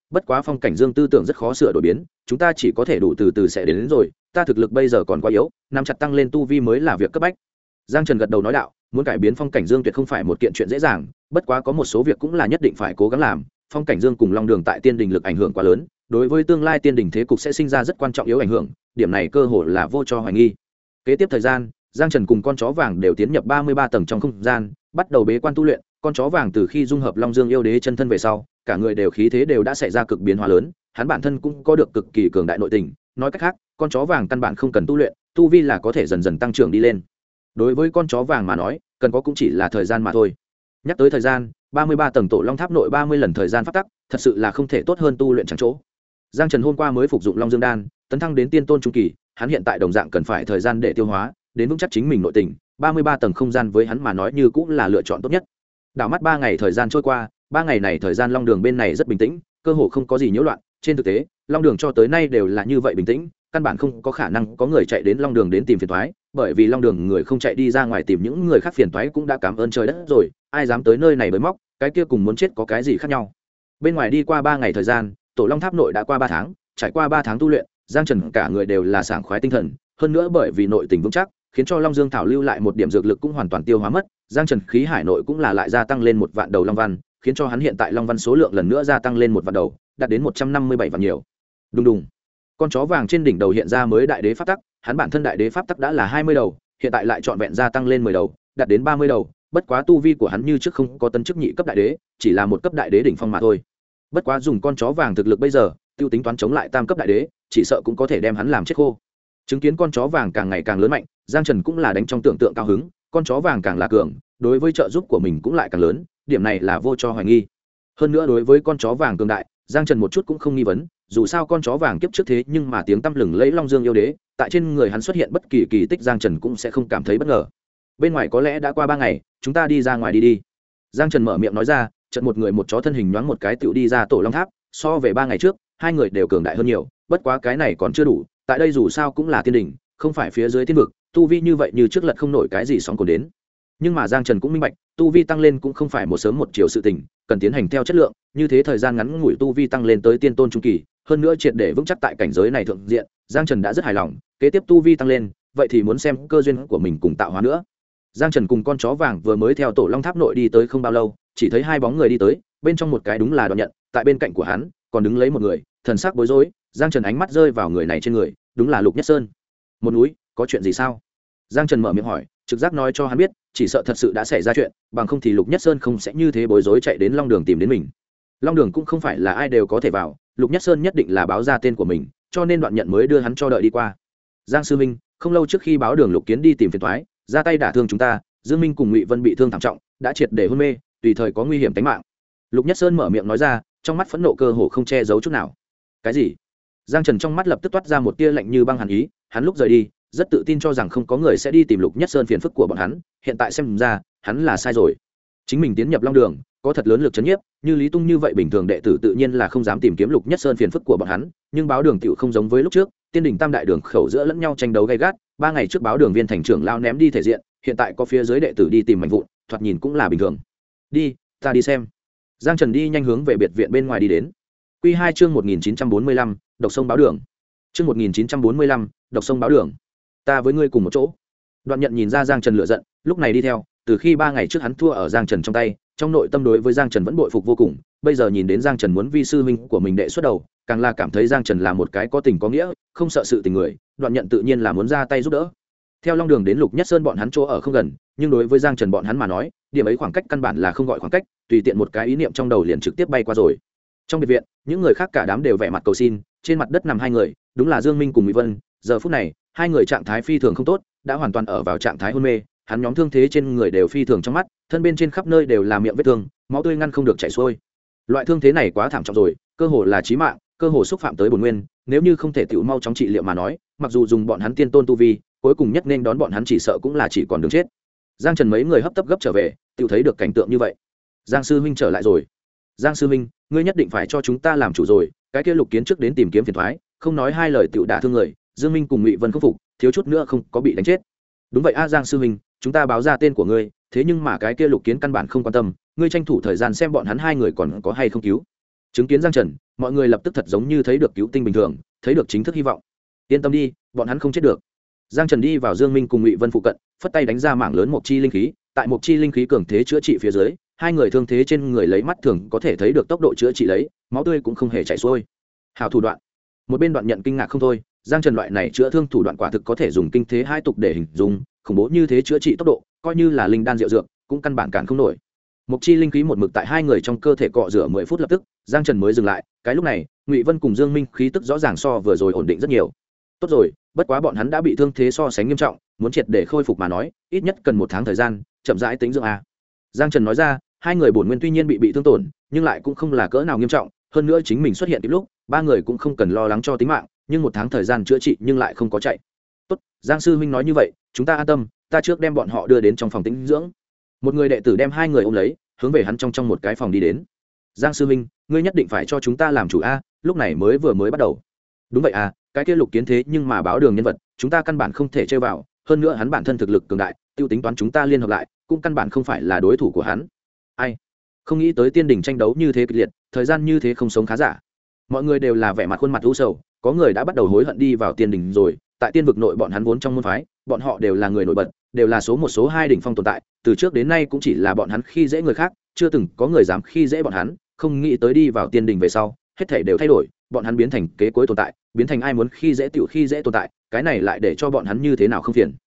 bất quá Phong Cảnh Dương tư tưởng rất khó sửa đổi biến, chúng ta chỉ có thể đủ từ từ sẽ đến rồi, ta thực lực bây giờ còn quá yếu, nắm chặt tăng lên tu vi mới là việc cấp bách. Giang Trần gật đầu nói đạo, muốn cải biến Phong Cảnh Dương tuyệt không phải một kiện chuyện dễ dàng, bất quá có một số việc cũng là nhất định phải cố gắng làm. Phong Cảnh Dương cùng Long Đường tại Tiên Đình lực ảnh hưởng quá lớn, đối với tương lai Tiên Đình thế cục sẽ sinh ra rất quan trọng yếu ảnh hưởng, điểm này cơ hội là vô cho hoài nghi. Kế tiếp thời gian, Giang Trần cùng con chó vàng đều tiến nhập 33 tầng trong không gian, bắt đầu bế quan tu luyện. Con chó vàng từ khi dung hợp Long Dương yêu đế chân thân về sau, cả người đều khí thế đều đã xảy ra cực biến hóa lớn, hắn bản thân cũng có được cực kỳ cường đại nội tình, nói cách khác, con chó vàng căn bản không cần tu luyện, tu vi là có thể dần dần tăng trưởng đi lên. Đối với con chó vàng mà nói, cần có cũng chỉ là thời gian mà thôi. Nhắc tới thời gian, 33 tầng tổ Long Tháp nội 30 lần thời gian pháp tắc, thật sự là không thể tốt hơn tu luyện chẳng chỗ. Giang Trần hôm qua mới phục dụng Long Dương đan, tấn thăng đến tiên tôn trung kỳ, hắn hiện tại đồng dạng cần phải thời gian để tiêu hóa, đến vững chắc chính mình nội tình. 33 tầng không gian với hắn mà nói như cũng là lựa chọn tốt nhất. Đảo mắt 3 ngày thời gian trôi qua, 3 ngày này thời gian Long Đường bên này rất bình tĩnh, cơ hồ không có gì nhiễu loạn. Trên thực tế, Long Đường cho tới nay đều là như vậy bình tĩnh, căn bản không có khả năng có người chạy đến Long Đường đến tìm phiền toái, bởi vì Long Đường người không chạy đi ra ngoài tìm những người khác phiền toái cũng đã cảm ơn trời đất rồi, ai dám tới nơi này bới móc, cái kia cùng muốn chết có cái gì khác nhau. Bên ngoài đi qua 3 ngày thời gian, tổ Long Tháp nội đã qua 3 tháng, trải qua 3 tháng tu luyện, Giang Trần cả người đều là sảng khoái tinh thần, hơn nữa bởi vì nội tình vững chắc, khiến cho Long Dương thảo lưu lại một điểm dược lực cũng hoàn toàn tiêu hóa mất, Giang Trần khí hải nội cũng là lại gia tăng lên 1 vạn đầu long văn, khiến cho hắn hiện tại long văn số lượng lần nữa gia tăng lên 1 vạn đầu, đạt đến 157 vạn nhiều. Đùng đùng. Con chó vàng trên đỉnh đầu hiện ra mới đại đế pháp tắc, hắn bản thân đại đế pháp tắc đã là 20 đầu, hiện tại lại trọn vẹn gia tăng lên 10 đầu, đạt đến 30 đầu, bất quá tu vi của hắn như trước không có tấn chức nhị cấp đại đế, chỉ là một cấp đại đế đỉnh phong mà thôi. Bất quá dùng con chó vàng thực lực bây giờ, tiêu tính toán chống lại tam cấp đại đế, chỉ sợ cũng có thể đem hắn làm chết khô. Chứng kiến con chó vàng càng ngày càng lớn mạnh, Giang Trần cũng là đánh trong tưởng tượng cao hứng, con chó vàng càng là cường, đối với trợ giúp của mình cũng lại càng lớn, điểm này là vô cho hoài nghi. Hơn nữa đối với con chó vàng cường đại, Giang Trần một chút cũng không nghi vấn, dù sao con chó vàng kiếp trước thế nhưng mà tiếng tăm lừng lẫy Long Dương yêu đế, tại trên người hắn xuất hiện bất kỳ kỳ tích Giang Trần cũng sẽ không cảm thấy bất ngờ. Bên ngoài có lẽ đã qua 3 ngày, chúng ta đi ra ngoài đi. Giang Trần mở miệng nói ra, chợt một người một chó thân hình nhoáng một cái tựu đi ra tổ Long Tháp, so về 3 ngày trước, hai người đều cường đại hơn nhiều, bất quá cái này còn chưa đủ, tại đây dù sao cũng là tiên đỉnh, không phải phía dưới tiên vực, tu vi như vậy như trước lật không nổi cái gì sóng cồn đến. Nhưng mà Giang Trần cũng minh bạch, tu vi tăng lên cũng không phải một sớm một chiều sự tình, cần tiến hành theo chất lượng, như thế thời gian ngắn ngủi tu vi tăng lên tới tiên tôn trung kỳ, hơn nữa triệt để vững chắc tại cảnh giới này thượng diện, Giang Trần đã rất hài lòng, kế tiếp tu vi tăng lên, vậy thì muốn xem cơ duyên của mình cùng tạo hóa nữa. Giang Trần cùng con chó vàng vừa mới theo tổ Long Tháp nội đi tới không bao lâu, chỉ thấy hai bóng người đi tới, bên trong một cái đúng là Đoạn Nhận, tại bên cạnh của hắn còn đứng lấy một người, thần sắc bối rối. Giang Trần ánh mắt rơi vào người này trên người, đúng là Lục Nhất Sơn. Một núi, có chuyện gì sao? Giang Trần mở miệng hỏi, trực giác nói cho hắn biết, chỉ sợ thật sự đã xảy ra chuyện, bằng không thì Lục Nhất Sơn không sẽ như thế bối rối chạy đến Long Đường tìm đến mình. Long Đường cũng không phải là ai đều có thể vào, Lục Nhất Sơn nhất định là báo ra tên của mình, cho nên Đoạn Nhận mới đưa hắn cho đợi đi qua. Giang sư minh, không lâu trước khi báo Đường Lục Kiến đi tìm phiền toái, ra tay đả thương chúng ta, Dương Minh cùng Ngụy Vân bị thương thảm trọng, đã triệt để hôn mê, tùy thời có nguy hiểm tính mạng. Lục Nhất Sơn mở miệng nói ra, trong mắt phẫn nộ cơ hồ không che giấu chút nào. Cái gì? Giang Trần trong mắt lập tức toát ra một tia lạnh như băng hàn ý, hắn lúc rời đi, rất tự tin cho rằng không có người sẽ đi tìm Lục Nhất Sơn phiền phức của bọn hắn, hiện tại xem ra, hắn là sai rồi. Chính mình tiến nhập Long Đường, có thật lớn lực chấn nhiếp, như Lý Tung như vậy bình thường đệ tử tự nhiên là không dám tìm kiếm Lục Nhất Sơn phiền phức của bọn hắn, nhưng báo đường tiểu không giống với lúc trước, Tiên Đình Tam đại đường khẩu giữa lẫn nhau tranh đấu gay gắt, 3 ngày trước báo đường viên thành trưởng lao ném đi thể diện, hiện tại có phía dưới đệ tử đi tìm mảnh vụn, thoạt nhìn cũng là bình thường. Đi, ta đi xem. Giang Trần đi nhanh hướng về biệt viện bên ngoài đi đến. Quy 2 chương 1945, độc sông báo đường. Chương 1945, độc sông báo đường. Ta với ngươi cùng một chỗ. Đoạn Nhận nhìn ra Giang Trần lửa giận, lúc này đi theo, từ khi 3 ngày trước hắn thua ở Giang Trần trong tay, trong nội tâm đối với Giang Trần vẫn bội phục vô cùng, bây giờ nhìn đến Giang Trần muốn vi sư huynh của mình đệ xuất đầu, càng là cảm thấy Giang Trần là một cái có tình có nghĩa, không sợ sự tình người, Đoạn Nhận tự nhiên là muốn ra tay giúp đỡ. Theo Long Đường đến Lục Nhất Sơn bọn hắn chỗ ở không gần, nhưng đối với Giang Trần bọn hắn mà nói, điểm ấy khoảng cách căn bản là không gọi khoảng cách, tùy tiện một cái ý niệm trong đầu liền trực tiếp bay qua rồi. Trong biệt viện, những người khác cả đám đều vẻ mặt cầu xin, trên mặt đất nằm hai người, đúng là Dương Minh cùng Mỹ Vân, giờ phút này, hai người trạng thái phi thường không tốt, đã hoàn toàn ở vào trạng thái hôn mê, hắn nhóm thương thế trên người đều phi thường trong mắt, thân bên trên khắp nơi đều là miệng vết thương, máu tươi ngăn không được chảy xuôi. Loại thương thế này quá thảm trọng rồi, cơ hồ là chí mạng, cơ hồ xúc phạm tới bổn nguyên, nếu như không thể tiểu mau chóng trị liệu mà nói, mặc dù dùng bọn hắn tiên tôn tu vi, cuối cùng nhất nên đón bọn hắn chỉ sợ cũng là chỉ còn đường chết. Giang Trần mấy người hấp tấp gấp trở về, tiểu thấy được cảnh tượng như vậy. Giang sư huynh trở lại rồi. Giang sư huynh, ngươi nhất định phải cho chúng ta làm chủ rồi, cái kia Lục Kiến trước đến tìm kiếm phiền toái, không nói hai lời tiểu đả thương người, Dương Minh cùng Ngụy Vân khắc phục, thiếu chút nữa không có bị đánh chết. Đúng vậy a Giang sư huynh, chúng ta báo ra tên của ngươi, thế nhưng mà cái kia Lục Kiến căn bản không quan tâm, ngươi tranh thủ thời gian xem bọn hắn hai người còn có hay không cứu. chứng kiến Giang Trần, mọi người lập tức thật giống như thấy được cứu tinh bình thường, thấy được chính thức hy vọng. Yên tâm đi, bọn hắn không chết được. Giang Trần đi vào Dương Minh cùng Ngụy Vân phụ cận, phất tay đánh ra mảng lớn mộc chi linh khí, tại mộc chi linh khí cường thế chữa trị phía dưới, hai người thương thế trên người lấy mắt thường có thể thấy được tốc độ chữa trị lấy, máu tươi cũng không hề chảy xuôi. Hào thủ đoạn. Một bên Đoạn Nhận kinh ngạc không thôi, Giang Trần loại này chữa thương thủ đoạn quả thực có thể dùng kinh thế hai tục để hình dung, khủng bố như thế chữa trị tốc độ, coi như là linh đan diệu dược, cũng căn bản cản không nổi. Mộc chi linh khí một mực tại hai người trong cơ thể cọ rửa 10 phút lập tức, Giang Trần mới dừng lại, cái lúc này, Ngụy Vân cùng Dương Minh khí tức rõ ràng so vừa rồi ổn định rất nhiều. Tốt rồi, bất quá bọn hắn đã bị thương thế so sánh nghiêm trọng, muốn triệt để khôi phục mà nói, ít nhất cần 1 tháng thời gian, chậm rãi tính dưỡng a. Giang Trần nói ra, hai người bổn nguyên tuy nhiên bị thương tổn, nhưng lại cũng không là cỡ nào nghiêm trọng, hơn nữa chính mình xuất hiện kịp lúc, ba người cũng không cần lo lắng cho tính mạng, nhưng 1 tháng thời gian chữa trị nhưng lại không có chạy. Tốt, Giang sư huynh nói như vậy, chúng ta an tâm, ta trước đem bọn họ đưa đến trong phòng tĩnh dưỡng. Một người đệ tử đem hai người ôm lấy, hướng về hắn trong một cái phòng đi đến. Giang sư huynh, ngươi nhất định phải cho chúng ta làm chủ a, lúc này mới bắt đầu. Đúng vậy à, cái kia Lục Kiến thế nhưng mà báo đường nhân vật, chúng ta căn bản không thể chơi vào, hơn nữa hắn bản thân thực lực cường đại, tiêu tính toán chúng ta liên hợp lại, cũng căn bản không phải là đối thủ của hắn. Ai? Không nghĩ tới tiên đỉnh tranh đấu như thế kịch liệt, thời gian như thế không sống khá giả. Mọi người đều là vẻ mặt khuôn mặt u sầu, có người đã bắt đầu hối hận đi vào tiên đỉnh rồi, tại tiên vực nội bọn hắn vốn trong môn phái, bọn họ đều là người nổi bật, đều là số 1 số 2 đỉnh phong tồn tại, từ trước đến nay cũng chỉ là bọn hắn khi dễ người khác, chưa từng có người dám khi dễ bọn hắn, không nghĩ tới đi vào tiên đỉnh về sau, hết thảy đều thay đổi, bọn hắn biến thành kế cuối tồn tại, biến thành ai muốn khi dễ tiểu khi dễ tồn tại, cái này lại để cho bọn hắn như thế nào không phiền.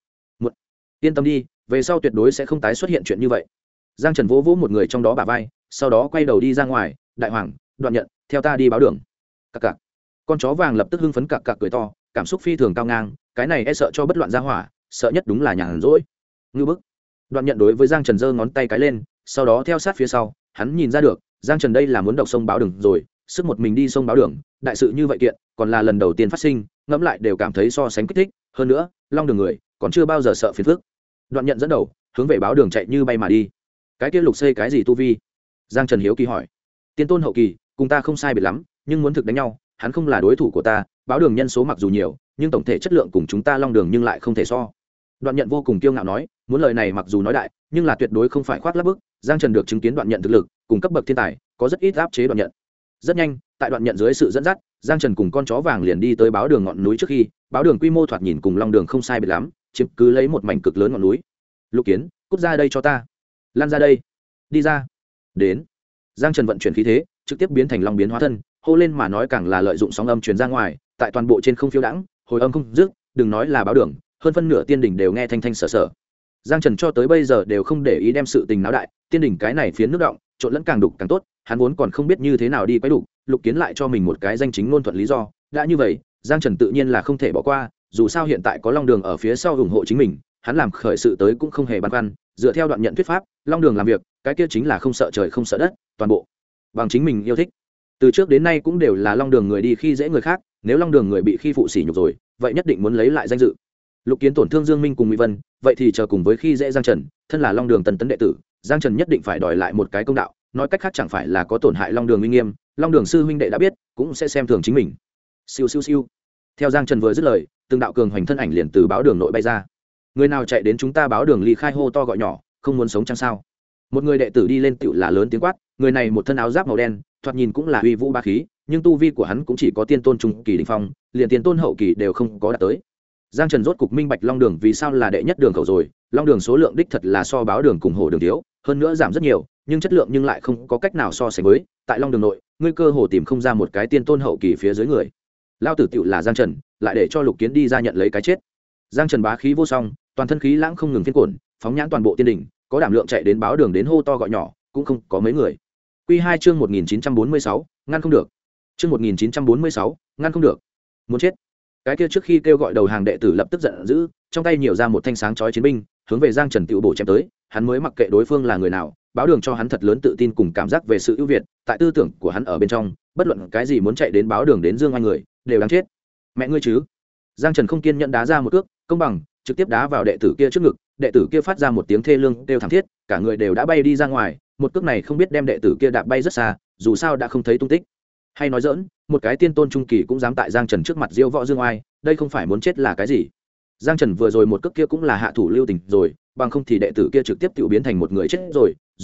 Yên tâm đi, về sau tuyệt đối sẽ không tái xuất hiện chuyện như vậy. Giang Trần vỗ vỗ một người trong đó bả vai, sau đó quay đầu đi ra ngoài, đại hoàng, Đoạn Nhận, theo ta đi báo đường. Cặc cặc. Con chó vàng lập tức hưng phấn cặc cặc cười to, cảm xúc phi thường cao ngang, cái này e sợ cho bất loạn ra hỏa, sợ nhất đúng là nhàn rỗi. Ngưu bức. Đoạn Nhận đối với Giang Trần giơ ngón tay cái lên, sau đó theo sát phía sau, hắn nhìn ra được, Giang Trần đây là muốn độc sông báo đường rồi, sức một mình đi sông báo đường, đại sự như vậy kiện, còn là lần đầu tiên phát sinh, ngẫm lại đều cảm thấy so sánh kích thích, hơn nữa, long đường người, còn chưa bao giờ sợ phiền phức. Đoạn Nhận dẫn đầu, hướng về báo đường chạy như bay mà đi. Cái kia Lục Xê cái gì tu vi? Giang Trần hiếu kỳ hỏi. Tiên tôn hậu kỳ, cùng ta không sai biệt lắm, nhưng muốn thực đánh nhau, hắn không là đối thủ của ta, báo đường nhân số mặc dù nhiều, nhưng tổng thể chất lượng cùng chúng ta long đường nhưng lại không thể so. Đoạn Nhận vô cùng kiêu ngạo nói, muốn lời này mặc dù nói đại, nhưng là tuyệt đối không phải khoác lác bức. Giang Trần được chứng kiến Đoạn Nhận thực lực, cùng cấp bậc thiên tài, có rất ít áp chế Đoạn Nhận. Rất nhanh, tại Đoạn Nhận dưới sự dẫn dắt, Giang Trần cùng con chó vàng liền đi tới báo đường ngọn núi trước khi, báo đường quy mô thoạt nhìn cùng long đường không sai biệt lắm, chiếm cứ lấy một mảnh cực lớn ngọn núi. Lục Kiến, cút ra đây cho ta. Lan ra đây. Đi ra. Đến. Giang Trần vận chuyển khí thế, trực tiếp biến thành long biến hóa thân, hô lên mà nói càng là lợi dụng sóng âm truyền ra ngoài, tại toàn bộ trên không phiêu đãng, hồi âm không dứt, đừng nói là báo đường, hơn phân nửa tiên đỉnh đều nghe thanh thanh sở sở. Giang Trần cho tới bây giờ đều không để ý đem sự tình náo đại, tiên đỉnh cái này phiến nước động, trộn lẫn càng đục càng tốt, hắn vốn còn không biết như thế nào đi quấy đủ, Lục Kiến lại cho mình một cái danh chính ngôn thuận lý do, đã như vậy, Giang Trần tự nhiên là không thể bỏ qua, dù sao hiện tại có long đường ở phía sau ủng hộ chính mình, hắn làm khởi sự tới cũng không hề băn khoăn, dựa theo Đoạn Nhận thuyết pháp, long đường làm việc, cái kia chính là không sợ trời không sợ đất, toàn bộ bằng chính mình yêu thích. Từ trước đến nay cũng đều là long đường người đi khi dễ người khác, nếu long đường người bị khi phụ sỉ nhục rồi, vậy nhất định muốn lấy lại danh dự. Lục Kiến tổn thương Dương Minh cùng Ngụy Vân, vậy thì chờ cùng với khi dễ Giang Trần, thân là long đường tần tấn đệ tử, Giang Trần nhất định phải đòi lại một cái công đạo, nói cách khác chẳng phải là có tổn hại long đường uy nghiêm, long đường sư huynh đệ đã biết, cũng sẽ xem thường chính mình. Siêu siêu siêu. Theo Giang Trần vừa dứt lời, từng đạo cường hoành thân ảnh liền từ báo đường nội bay ra. Người nào chạy đến chúng ta báo đường ly khai hô to gọi nhỏ, không muốn sống chăng sao? Một người đệ tử đi lên tựu là lớn tiếng quát, người này một thân áo giáp màu đen, thoạt nhìn cũng là uy vũ ba khí, nhưng tu vi của hắn cũng chỉ có tiên tôn trung kỳ đỉnh phong, liền tiên tôn hậu kỳ đều không có đạt tới. Giang Trần rốt cục minh bạch long đường vì sao là đệ nhất đường khẩu rồi, long đường số lượng đích thật là so báo đường cùng hổ đường thiếu, hơn nữa giảm rất nhiều, nhưng chất lượng nhưng lại không có cách nào so sánh với, tại long đường nội, ngươi cơ hồ tìm không ra một cái tiên tôn hậu kỳ phía dưới người. Lao tử tựu là Giang Trần, lại để cho Lục Kiến đi ra nhận lấy cái chết. Giang Trần bá khí vô song, toàn thân khí lãng không ngừng phiên cuộn, phóng nhãn toàn bộ tiên đỉnh, có đảm lượng chạy đến báo đường đến hô to gọi nhỏ, cũng không có mấy người. Quy 2 chương 1946, ngăn không được. Chương 1946, ngăn không được. Muốn chết. Cái kia trước khi kêu gọi đầu hàng đệ tử lập tức giận dữ, trong tay nhiều ra một thanh sáng chói chiến binh, hướng về Giang Trần tiểu bổ chém tới, hắn mới mặc kệ đối phương là người nào, báo đường cho hắn thật lớn tự tin cùng cảm giác về sự ưu việt, tại tư tưởng của hắn ở bên trong, bất luận cái gì muốn chạy đến báo đường đến dương oai người, đều đáng chết. Mẹ ngươi chứ. Giang Trần không kiên nhẫn đá ra một cước, công bằng, trực tiếp đá vào đệ tử kia trước ngực, đệ tử kia phát ra một tiếng thê lương kêu thảm thiết, cả người đều đã bay đi ra ngoài, một cước này không biết đem đệ tử kia đạp bay rất xa, dù sao đã không thấy tung tích. Hay nói dỡn, một cái tiên tôn trung kỳ cũng dám tại Giang Trần trước mặt diêu võ dương oai, đây không phải muốn chết là cái gì? Giang Trần vừa rồi một cước kia cũng là hạ thủ lưu tình rồi, bằng không thì đệ tử kia trực tiếp tự biến thành một người chết rồi, dù vậy,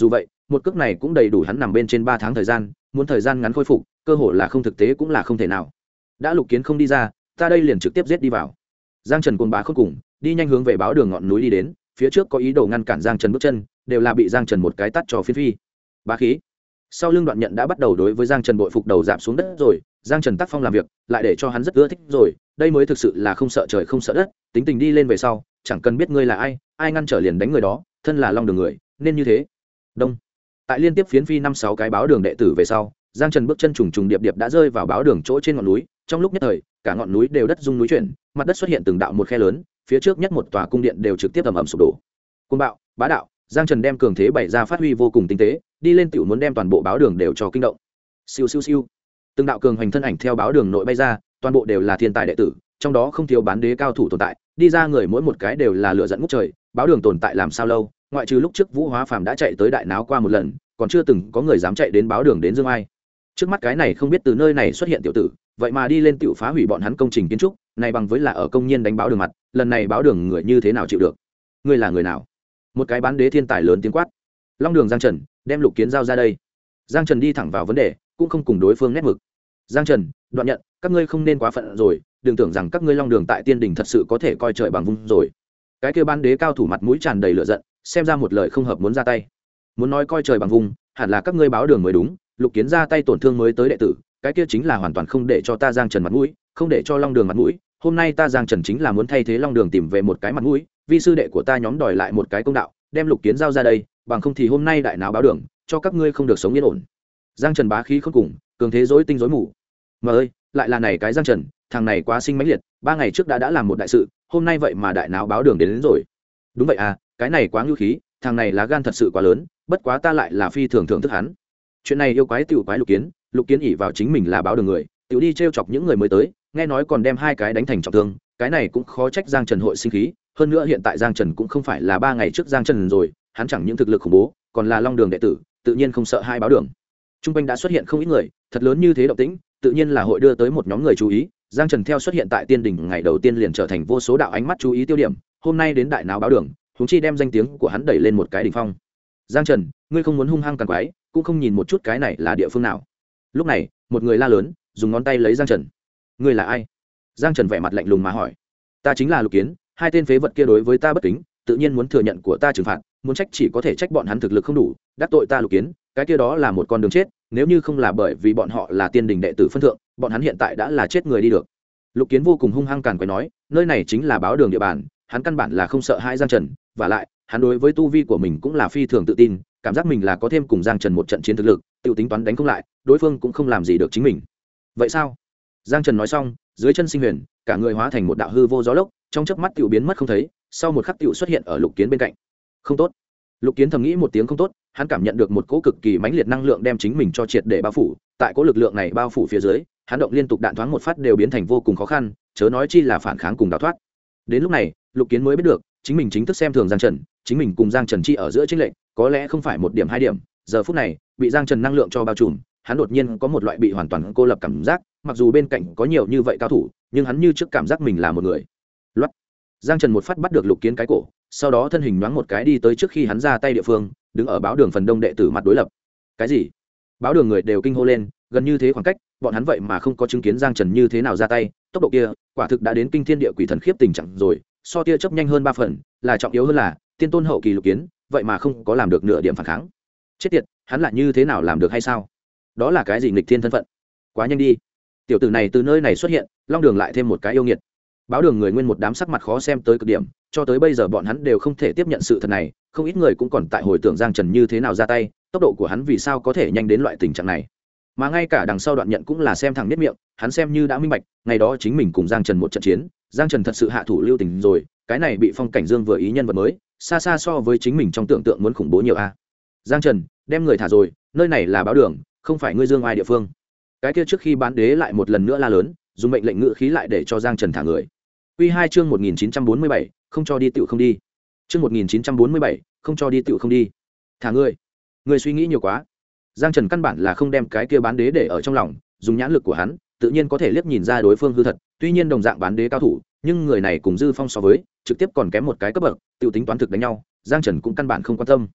một cước này cũng đầy đủ hắn nằm bên trên 3 tháng thời gian, muốn thời gian ngắn khôi phục cơ hội là không thực tế cũng là không thể nào. Đã Lục Kiến không đi ra, ta đây liền trực tiếp giết đi vào. Giang Trần cuồng bá khôn cùng đi nhanh hướng về báo đường ngọn núi đi đến, phía trước có ý đồ ngăn cản Giang Trần bước chân, đều là bị Giang Trần một cái tát cho phiến phi. Bá khí. Sau lưng Đoạn Nhận đã bắt đầu đối với Giang Trần bội phục đầu dạp xuống đất rồi, Giang Trần tác phong làm việc lại để cho hắn rất ưa thích rồi, đây mới thực sự là không sợ trời không sợ đất, tính tình đi lên về sau, chẳng cần biết ngươi là ai, ai ngăn trở liền đánh người đó, thân là Long Đường người, nên như thế. Đông. Tại liên tiếp phiến phi 5-6 cái báo đường đệ tử về sau, Giang Trần bước chân trùng trùng điệp điệp đã rơi vào báo đường chỗ trên ngọn núi, trong lúc nhất thời, cả ngọn núi đều đất rung núi chuyển, mặt đất xuất hiện từng đạo một khe lớn, phía trước nhất một tòa cung điện đều trực tiếp ầm ầm sụp đổ. Côn bạo, bá đạo, Giang Trần đem cường thế bày ra phát huy vô cùng tinh tế, đi lên tiểu muốn đem toàn bộ báo đường đều cho kinh động. Siêu siêu siêu. Từng đạo cường hành thân ảnh theo báo đường nội bay ra, toàn bộ đều là thiên tài đệ tử, trong đó không thiếu bán đế cao thủ tồn tại, đi ra người mỗi một cái đều là lửa dẫn ngút trời, báo đường tồn tại làm sao lâu, ngoại trừ lúc trước Vũ Hóa Phàm đã chạy tới đại náo qua một lần, còn chưa từng có người dám chạy đến báo đường đến Dương Ai. Trước mắt cái này không biết từ nơi này xuất hiện tiểu tử, vậy mà đi lên tiểu phá hủy bọn hắn công trình kiến trúc, này bằng với là ở công nhiên đánh báo đường mặt, lần này báo đường người như thế nào chịu được? Ngươi là người nào? Một cái bán đế thiên tài lớn tiếng quát. Long Đường Giang Trần, đem Lục Kiến giao ra đây. Giang Trần đi thẳng vào vấn đề, cũng không cùng đối phương nét mực. Giang Trần, Đoạn Nhận, các ngươi không nên quá phận rồi, đừng tưởng rằng các ngươi Long Đường tại Tiên Đình thật sự có thể coi trời bằng vung rồi. Cái kia bán đế cao thủ mặt mũi tràn đầy lửa giận, xem ra một lời không hợp muốn ra tay. Muốn nói coi trời bằng vung, hẳn là các ngươi báo đường mới đúng, Lục Kiến ra tay tổn thương mới tới đệ tử, cái kia chính là hoàn toàn không để cho ta Giang Trần mặt mũi, không để cho Long Đường mặt mũi, hôm nay ta Giang Trần chính là muốn thay thế Long Đường tìm về một cái mặt mũi, vi sư đệ của ta nhóm đòi lại một cái công đạo, đem Lục Kiến giao ra đây, bằng không thì hôm nay đại náo báo đường, cho các ngươi không được sống yên ổn. Giang Trần bá khí khôn cùng, cường thế rối tinh rối mù. Mà ơi, lại là này cái Giang Trần, thằng này quá sinh mãnh liệt, 3 ngày trước đã làm một đại sự, hôm nay vậy mà đại náo báo đường đến rồi. Đúng vậy à, cái này quá ngưu khí, thằng này lá gan thật sự quá lớn, bất quá ta lại là phi thường thưởng thức hắn. Chuyện này yêu quái tiểu quái Lục Kiến ỷ vào chính mình là báo đường người, tiểu đi trêu chọc những người mới tới, nghe nói còn đem 2 cái đánh thành trọng thương, cái này cũng khó trách Giang Trần hội sinh khí, hơn nữa hiện tại Giang Trần cũng không phải là 3 ngày trước Giang Trần rồi, hắn chẳng những thực lực khủng bố, còn là Long Đường đệ tử, tự nhiên không sợ hai báo đường. Trung quanh đã xuất hiện không ít người, thật lớn như thế động tĩnh, tự nhiên là hội đưa tới một nhóm người chú ý, Giang Trần theo xuất hiện tại Tiên Đình ngày đầu tiên liền trở thành vô số đạo ánh mắt chú ý tiêu điểm, hôm nay đến đại náo báo đường, huống chi đem danh tiếng của hắn đẩy lên một cái đỉnh phong. Giang Trần, ngươi không muốn hung hăng càn quái, cũng không nhìn một chút cái này là địa phương nào. Lúc này, một người la lớn, dùng ngón tay lấy Giang Trần. Ngươi là ai? Giang Trần vẻ mặt lạnh lùng mà hỏi. Ta chính là Lục Kiến, 2 tên phế vật kia đối với ta bất kính, tự nhiên muốn thừa nhận của ta trừng phạt, muốn trách chỉ có thể trách bọn hắn thực lực không đủ, đắc tội ta Lục Kiến, cái kia đó là một con đường chết, nếu như không là bởi vì bọn họ là Tiên Đình đệ tử phân thượng, bọn hắn hiện tại đã là chết người đi được. Lục Kiến vô cùng hung hăng càn quấy nói, nơi này chính là báo đường địa bàn, hắn căn bản là không sợ hai Giang Trần, và lại, hắn đối với tu vi của mình cũng là phi thường tự tin, cảm giác mình là có thêm cùng Giang Trần một trận chiến thực lực, tự tính toán đánh không lại, đối phương cũng không làm gì được chính mình. Vậy sao? Giang Trần nói xong, dưới chân sinh huyền, cả người hóa thành một đạo hư vô gió lốc, trong chớp mắt tiểu biến mất không thấy, sau một khắc tiểu xuất hiện ở Lục Kiến bên cạnh. Không tốt. Lục Kiến thầm nghĩ một tiếng không tốt, hắn cảm nhận được một cỗ cực kỳ mãnh liệt năng lượng đem chính mình cho triệt để bao phủ, tại cỗ lực lượng này bao phủ phía dưới, hắn động liên tục đạn thoáng một phát đều biến thành vô cùng khó khăn, chớ nói chi là phản kháng cùng đào thoát. Đến lúc này, Lục Kiến mới biết được, chính mình chính thức xem thường Giang Trần, chính mình cùng Giang Trần chi ở giữa chênh lệch, có lẽ không phải 1 điểm 2 điểm, giờ phút này, bị Giang Trần năng lượng cho bao trùm, hắn đột nhiên có một loại bị hoàn toàn cô lập cảm giác, mặc dù bên cạnh có nhiều như vậy cao thủ, nhưng hắn như trước cảm giác mình là một người. Loát. Giang Trần một phát bắt được Lục Kiến cái cổ, sau đó thân hình nhoáng một cái đi tới trước khi hắn ra tay địa phương, đứng ở báo đường phần đông đệ tử mặt đối lập. Cái gì? Báo đường người đều kinh hô lên, gần như thế khoảng cách, bọn hắn vậy mà không có chứng kiến Giang Trần như thế nào ra tay, tốc độ kia, quả thực đã đến kinh thiên địa quỷ thần khiếp tình trạng rồi, so tia chớp nhanh hơn 3 phần, là trọng yếu hơn là, tiên tôn hậu kỳ Lục Kiến, vậy mà không có làm được nửa điểm phản kháng. Chết tiệt, hắn lại như thế nào làm được hay sao? Đó là cái gì nghịch thiên thân phận? Quá nhanh đi. Tiểu tử này từ nơi này xuất hiện, Long Đường lại thêm một cái yêu nghiệt. Báo đường người nguyên một đám sắc mặt khó xem tới cực điểm, cho tới bây giờ bọn hắn đều không thể tiếp nhận sự thật này, không ít người cũng còn tại hồi tưởng Giang Trần như thế nào ra tay, tốc độ của hắn vì sao có thể nhanh đến loại tình trạng này. Mà ngay cả đằng sau Đoạn Nhận cũng là xem thẳng biết miệng, hắn xem như đã minh bạch, ngày đó chính mình cùng Giang Trần một trận chiến, Giang Trần thật sự hạ thủ lưu tình rồi, cái này bị Phong Cảnh Dương vừa ý nhân vật mới, xa xa so với chính mình trong tưởng tượng muốn khủng bố nhiều a. Giang Trần, đem người thả rồi, nơi này là báo đường, không phải ngươi Dương Ai địa phương. Cái kia trước khi bán đế lại một lần nữa la lớn, dùng mệnh lệnh ngự khí lại để cho Giang Trần thả người. Quy 2 chương 1947, không cho đi tựu không đi. Chương 1947, không cho đi tựu không đi. Thả ngươi. Ngươi suy nghĩ nhiều quá. Giang Trần căn bản là không đem cái kia bán đế để ở trong lòng, dùng nhãn lực của hắn, tự nhiên có thể liếc nhìn ra đối phương hư thật, tuy nhiên đồng dạng bán đế cao thủ, nhưng người này cùng Dư Phong so với, trực tiếp còn kém một cái cấp bậc, tiểu tính toán thực đánh nhau, Giang Trần cũng căn bản không quan tâm.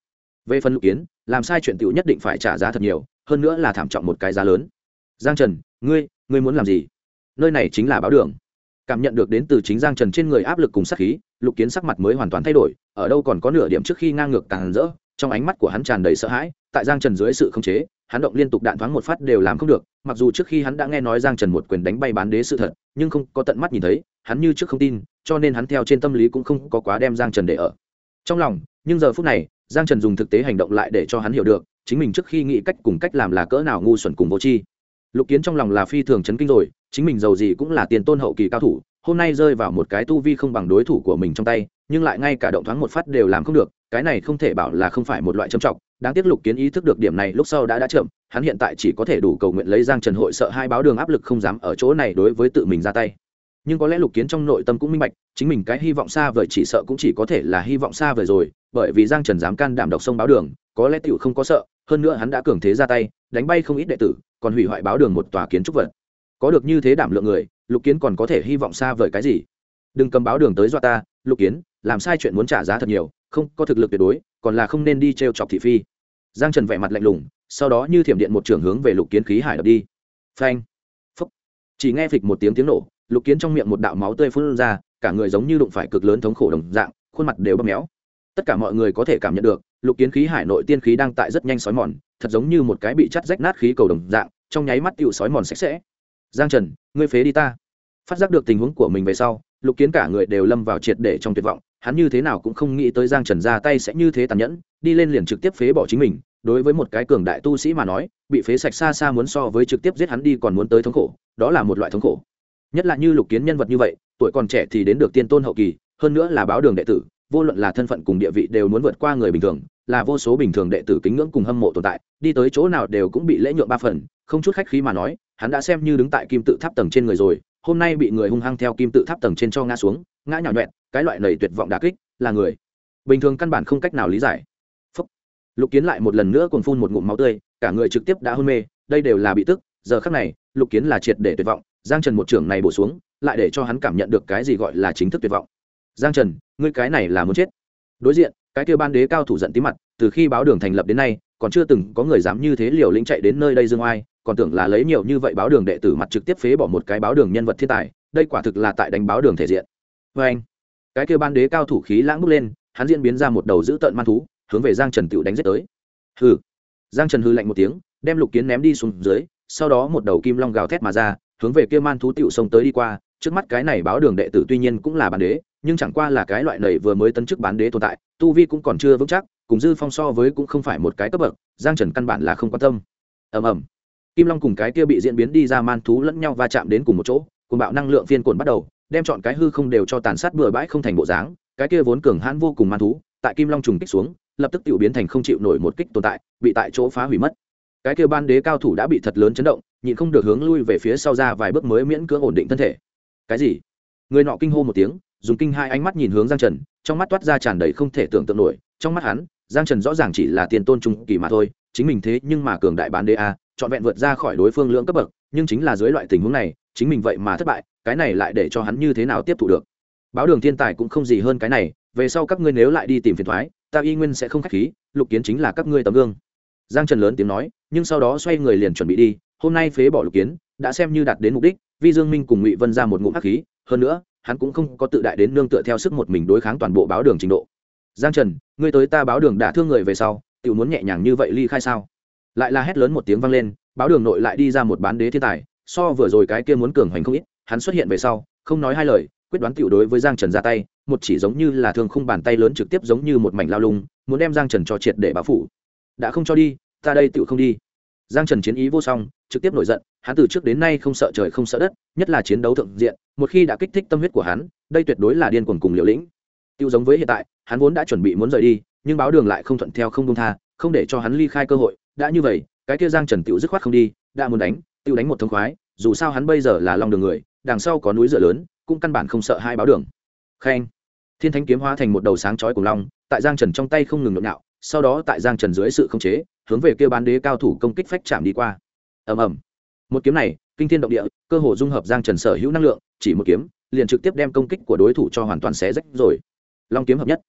về phần Lục Kiến, làm sai chuyện tiểu nhất định phải trả giá thật nhiều, hơn nữa là thảm trọng một cái giá lớn. Giang Trần, ngươi muốn làm gì? Nơi này chính là báo đường. Cảm nhận được đến từ chính Giang Trần trên người áp lực cùng sát khí, Lục Kiến sắc mặt mới hoàn toàn thay đổi, ở đâu còn có nửa điểm trước khi ngang ngược càng rỡ, trong ánh mắt của hắn tràn đầy sợ hãi, tại Giang Trần dưới sự khống chế, hắn động liên tục đạn thoáng một phát đều làm không được, mặc dù trước khi hắn đã nghe nói Giang Trần một quyền đánh bay bán đế sự thật, nhưng không có tận mắt nhìn thấy, hắn như trước không tin, cho nên hắn theo trên tâm lý cũng không có quá đem Giang Trần để ở trong lòng. Nhưng giờ phút này, Giang Trần dùng thực tế hành động lại để cho hắn hiểu được, chính mình trước khi nghĩ cách cùng cách làm là cỡ nào ngu xuẩn cùng vô tri. Lục Kiến trong lòng là phi thường chấn kinh rồi, chính mình giàu gì cũng là tiền tôn hậu kỳ cao thủ, hôm nay rơi vào một cái tu vi không bằng đối thủ của mình trong tay, nhưng lại ngay cả động thoáng một phát đều làm không được, cái này không thể bảo là không phải một loại trầm trọng. Đáng tiếc Lục Kiến ý thức được điểm này lúc sau đã chậm, hắn hiện tại chỉ có thể đủ cầu nguyện lấy Giang Trần hội sợ hai báo đường áp lực không dám ở chỗ này đối với tự mình ra tay. Nhưng có lẽ Lục Kiến trong nội tâm cũng minh bạch, chính mình cái hy vọng xa vời chỉ sợ cũng chỉ có thể là hy vọng xa vời rồi, bởi vì Giang Trần dám can đảm độc sông báo đường, có lẽ tiểu không có sợ, hơn nữa hắn đã cường thế ra tay, đánh bay không ít đệ tử, còn hủy hoại báo đường một tòa kiến trúc vật. Có được như thế đảm lượng người, Lục Kiến còn có thể hy vọng xa vời cái gì? Đừng cầm báo đường tới dọa ta, Lục Kiến, làm sai chuyện muốn trả giá thật nhiều, không có thực lực tuyệt đối, còn là không nên đi trêu chọc thị phi. Giang Trần vẻ mặt lạnh lùng, sau đó như thiểm điện một trường hướng về Lục Kiến khí hải đập đi. Phanh! Phốc! Chỉ nghe phịch một tiếng nổ, Lục Kiến trong miệng một đạo máu tươi phun ra, cả người giống như đụng phải cực lớn thống khổ đồng dạng, khuôn mặt đều bầm méo. Tất cả mọi người có thể cảm nhận được, Lục Kiến khí hải nội tiên khí đang tại rất nhanh sói mòn, thật giống như một cái bị chắt rách nát khí cầu đồng dạng, trong nháy mắt tựu sói mòn sạch sẽ. Giang Trần, ngươi phế đi ta! Phát giác được tình huống của mình về sau, Lục Kiến cả người đều lâm vào triệt để trong tuyệt vọng, hắn như thế nào cũng không nghĩ tới Giang Trần ra tay sẽ như thế tàn nhẫn, đi lên liền trực tiếp phế bỏ chính mình. Đối với một cái cường đại tu sĩ mà nói, bị phế sạch xa xa muốn so với trực tiếp giết hắn đi còn muốn tới thống khổ, đó là một loại thống khổ. Nhất là như Lục Kiến nhân vật như vậy, tuổi còn trẻ thì đến được tiên tôn hậu kỳ, hơn nữa là báo đường đệ tử, vô luận là thân phận cùng địa vị đều muốn vượt qua người bình thường, là vô số bình thường đệ tử kính ngưỡng cùng hâm mộ tồn tại, đi tới chỗ nào đều cũng bị lễ nhượng ba phần, không chút khách khí mà nói, hắn đã xem như đứng tại kim tự tháp tầng trên người rồi, hôm nay bị người hung hăng theo kim tự tháp tầng trên cho ngã xuống, ngã nhào nhọẹt, cái loại này tuyệt vọng đả kích, là người bình thường căn bản không cách nào lý giải. Phúc. Lục Kiến lại một lần nữa còn phun một ngụm máu tươi, cả người trực tiếp đã hôn mê, đây đều là bị tức, giờ khắc này, Lục Kiến là triệt để tuyệt vọng, Giang Trần một trưởng này bổ xuống, lại để cho hắn cảm nhận được cái gì gọi là chính thức tuyệt vọng. Giang Trần, ngươi cái này là muốn chết. Đối diện, cái kia ban đế cao thủ giận tím mặt, từ khi báo đường thành lập đến nay, còn chưa từng có người dám như thế liều lĩnh chạy đến nơi đây dương oai, còn tưởng là lấy nhiều như vậy báo đường đệ tử mặt trực tiếp phế bỏ một cái báo đường nhân vật thiên tài, đây quả thực là tại đánh báo đường thể diện. Và anh, cái kia ban đế cao thủ khí lãng bốc lên, hắn diễn biến ra một đầu dữ tợn man thú, hướng về Giang Trần tiểu đánh giết tới. Hừ. Giang Trần hừ lạnh một tiếng, đem Lục Kiến ném đi xuống dưới, sau đó một đầu kim long gào thét mà ra, hướng về kia man thú tiểu xông tới đi qua, trước mắt cái này báo đường đệ tử tuy nhiên cũng là bán đế, nhưng chẳng qua là cái loại này vừa mới tấn chức bán đế tồn tại, tu vi cũng còn chưa vững chắc, cùng Dư Phong so với cũng không phải một cái cấp bậc, Giang Trần căn bản là không quan tâm. Ầm ầm. Kim long cùng cái kia bị diễn biến đi ra man thú lẫn nhau va chạm đến cùng một chỗ, cùng bạo năng lượng phiên cuộn bắt đầu, đem chọn cái hư không đều cho tàn sát bừa bãi không thành bộ dáng, cái kia vốn cường hãn vô cùng man thú, tại Kim Long trùng kích xuống, lập tức tiểu biến thành không chịu nổi một kích tồn tại, bị tại chỗ phá hủy mất. Cái kia ban đế cao thủ đã bị thật lớn chấn động, nhịn không được hướng lui về phía sau ra vài bước mới miễn cưỡng ổn định thân thể. Cái gì? Người nọ kinh hô một tiếng, dùng kinh hai ánh mắt nhìn hướng Giang Trần, trong mắt toát ra tràn đầy không thể tưởng tượng nổi, trong mắt hắn, Giang Trần rõ ràng chỉ là tiền tôn trung kỳ mà thôi, chính mình thế nhưng mà cường đại bán đế a, trọn vẹn vượt ra khỏi đối phương lượng cấp bậc, nhưng chính là dưới loại tình huống này, chính mình vậy mà thất bại, cái này lại để cho hắn như thế nào tiếp thụ được. Báo đường thiên tài cũng không gì hơn cái này, về sau các ngươi nếu lại đi tìm phiền toái, ta y nguyên sẽ không khách khí, Lục Kiến chính là các ngươi tấm gương. Giang Trần lớn tiếng nói, nhưng sau đó xoay người liền chuẩn bị đi, hôm nay phế bỏ Lục Kiến, đã xem như đạt đến mục đích, Vi Dương Minh cùng Ngụy Vân ra một ngụm hắc khí, hơn nữa, hắn cũng không có tự đại đến nương tựa theo sức một mình đối kháng toàn bộ báo đường trình độ. Giang Trần, ngươi tới ta báo đường đả thương người về sau, tiểu muốn nhẹ nhàng như vậy ly khai sao? Lại là hét lớn một tiếng vang lên, báo đường nội lại đi ra một bán đế thiên tài, so vừa rồi cái kia muốn cường hoành không ít, hắn xuất hiện về sau, không nói hai lời, quyết đoán tiểu đối với Giang Trần ra tay, một chỉ giống như là thương khung bàn tay lớn trực tiếp giống như một mảnh lao lung, muốn đem Giang Trần cho triệt để báo phủ. Đã không cho đi, ta đây tiểu không đi. Giang Trần chiến ý vô song, trực tiếp nổi giận, hắn từ trước đến nay không sợ trời không sợ đất, nhất là chiến đấu thượng diện, một khi đã kích thích tâm huyết của hắn, đây tuyệt đối là điên cuồng cùng liều lĩnh. Tiêu giống với hiện tại, hắn vốn đã chuẩn bị muốn rời đi, nhưng báo đường lại không thuận theo không buông tha, không để cho hắn ly khai cơ hội, đã như vậy, cái kia Giang Trần tiểu dứt khoát không đi, đã muốn đánh, tiêu đánh một thông khoái, dù sao hắn bây giờ là long đường người, đằng sau có núi dựa lớn, cũng căn bản không sợ hai báo đường. Khen. Thiên Thánh kiếm hóa thành một đầu sáng chói cùng long, tại Giang Trần trong tay không ngừng nhộn nhạo, sau đó tại Giang Trần dưới sự khống chế, hướng về kia bán đế cao thủ công kích phách chạm đi qua. Ầm ầm. Một kiếm này, kinh thiên động địa, cơ hồ dung hợp Giang Trần sở hữu năng lượng, chỉ một kiếm, liền trực tiếp đem công kích của đối thủ cho hoàn toàn xé rách rồi. Long kiếm hợp nhất.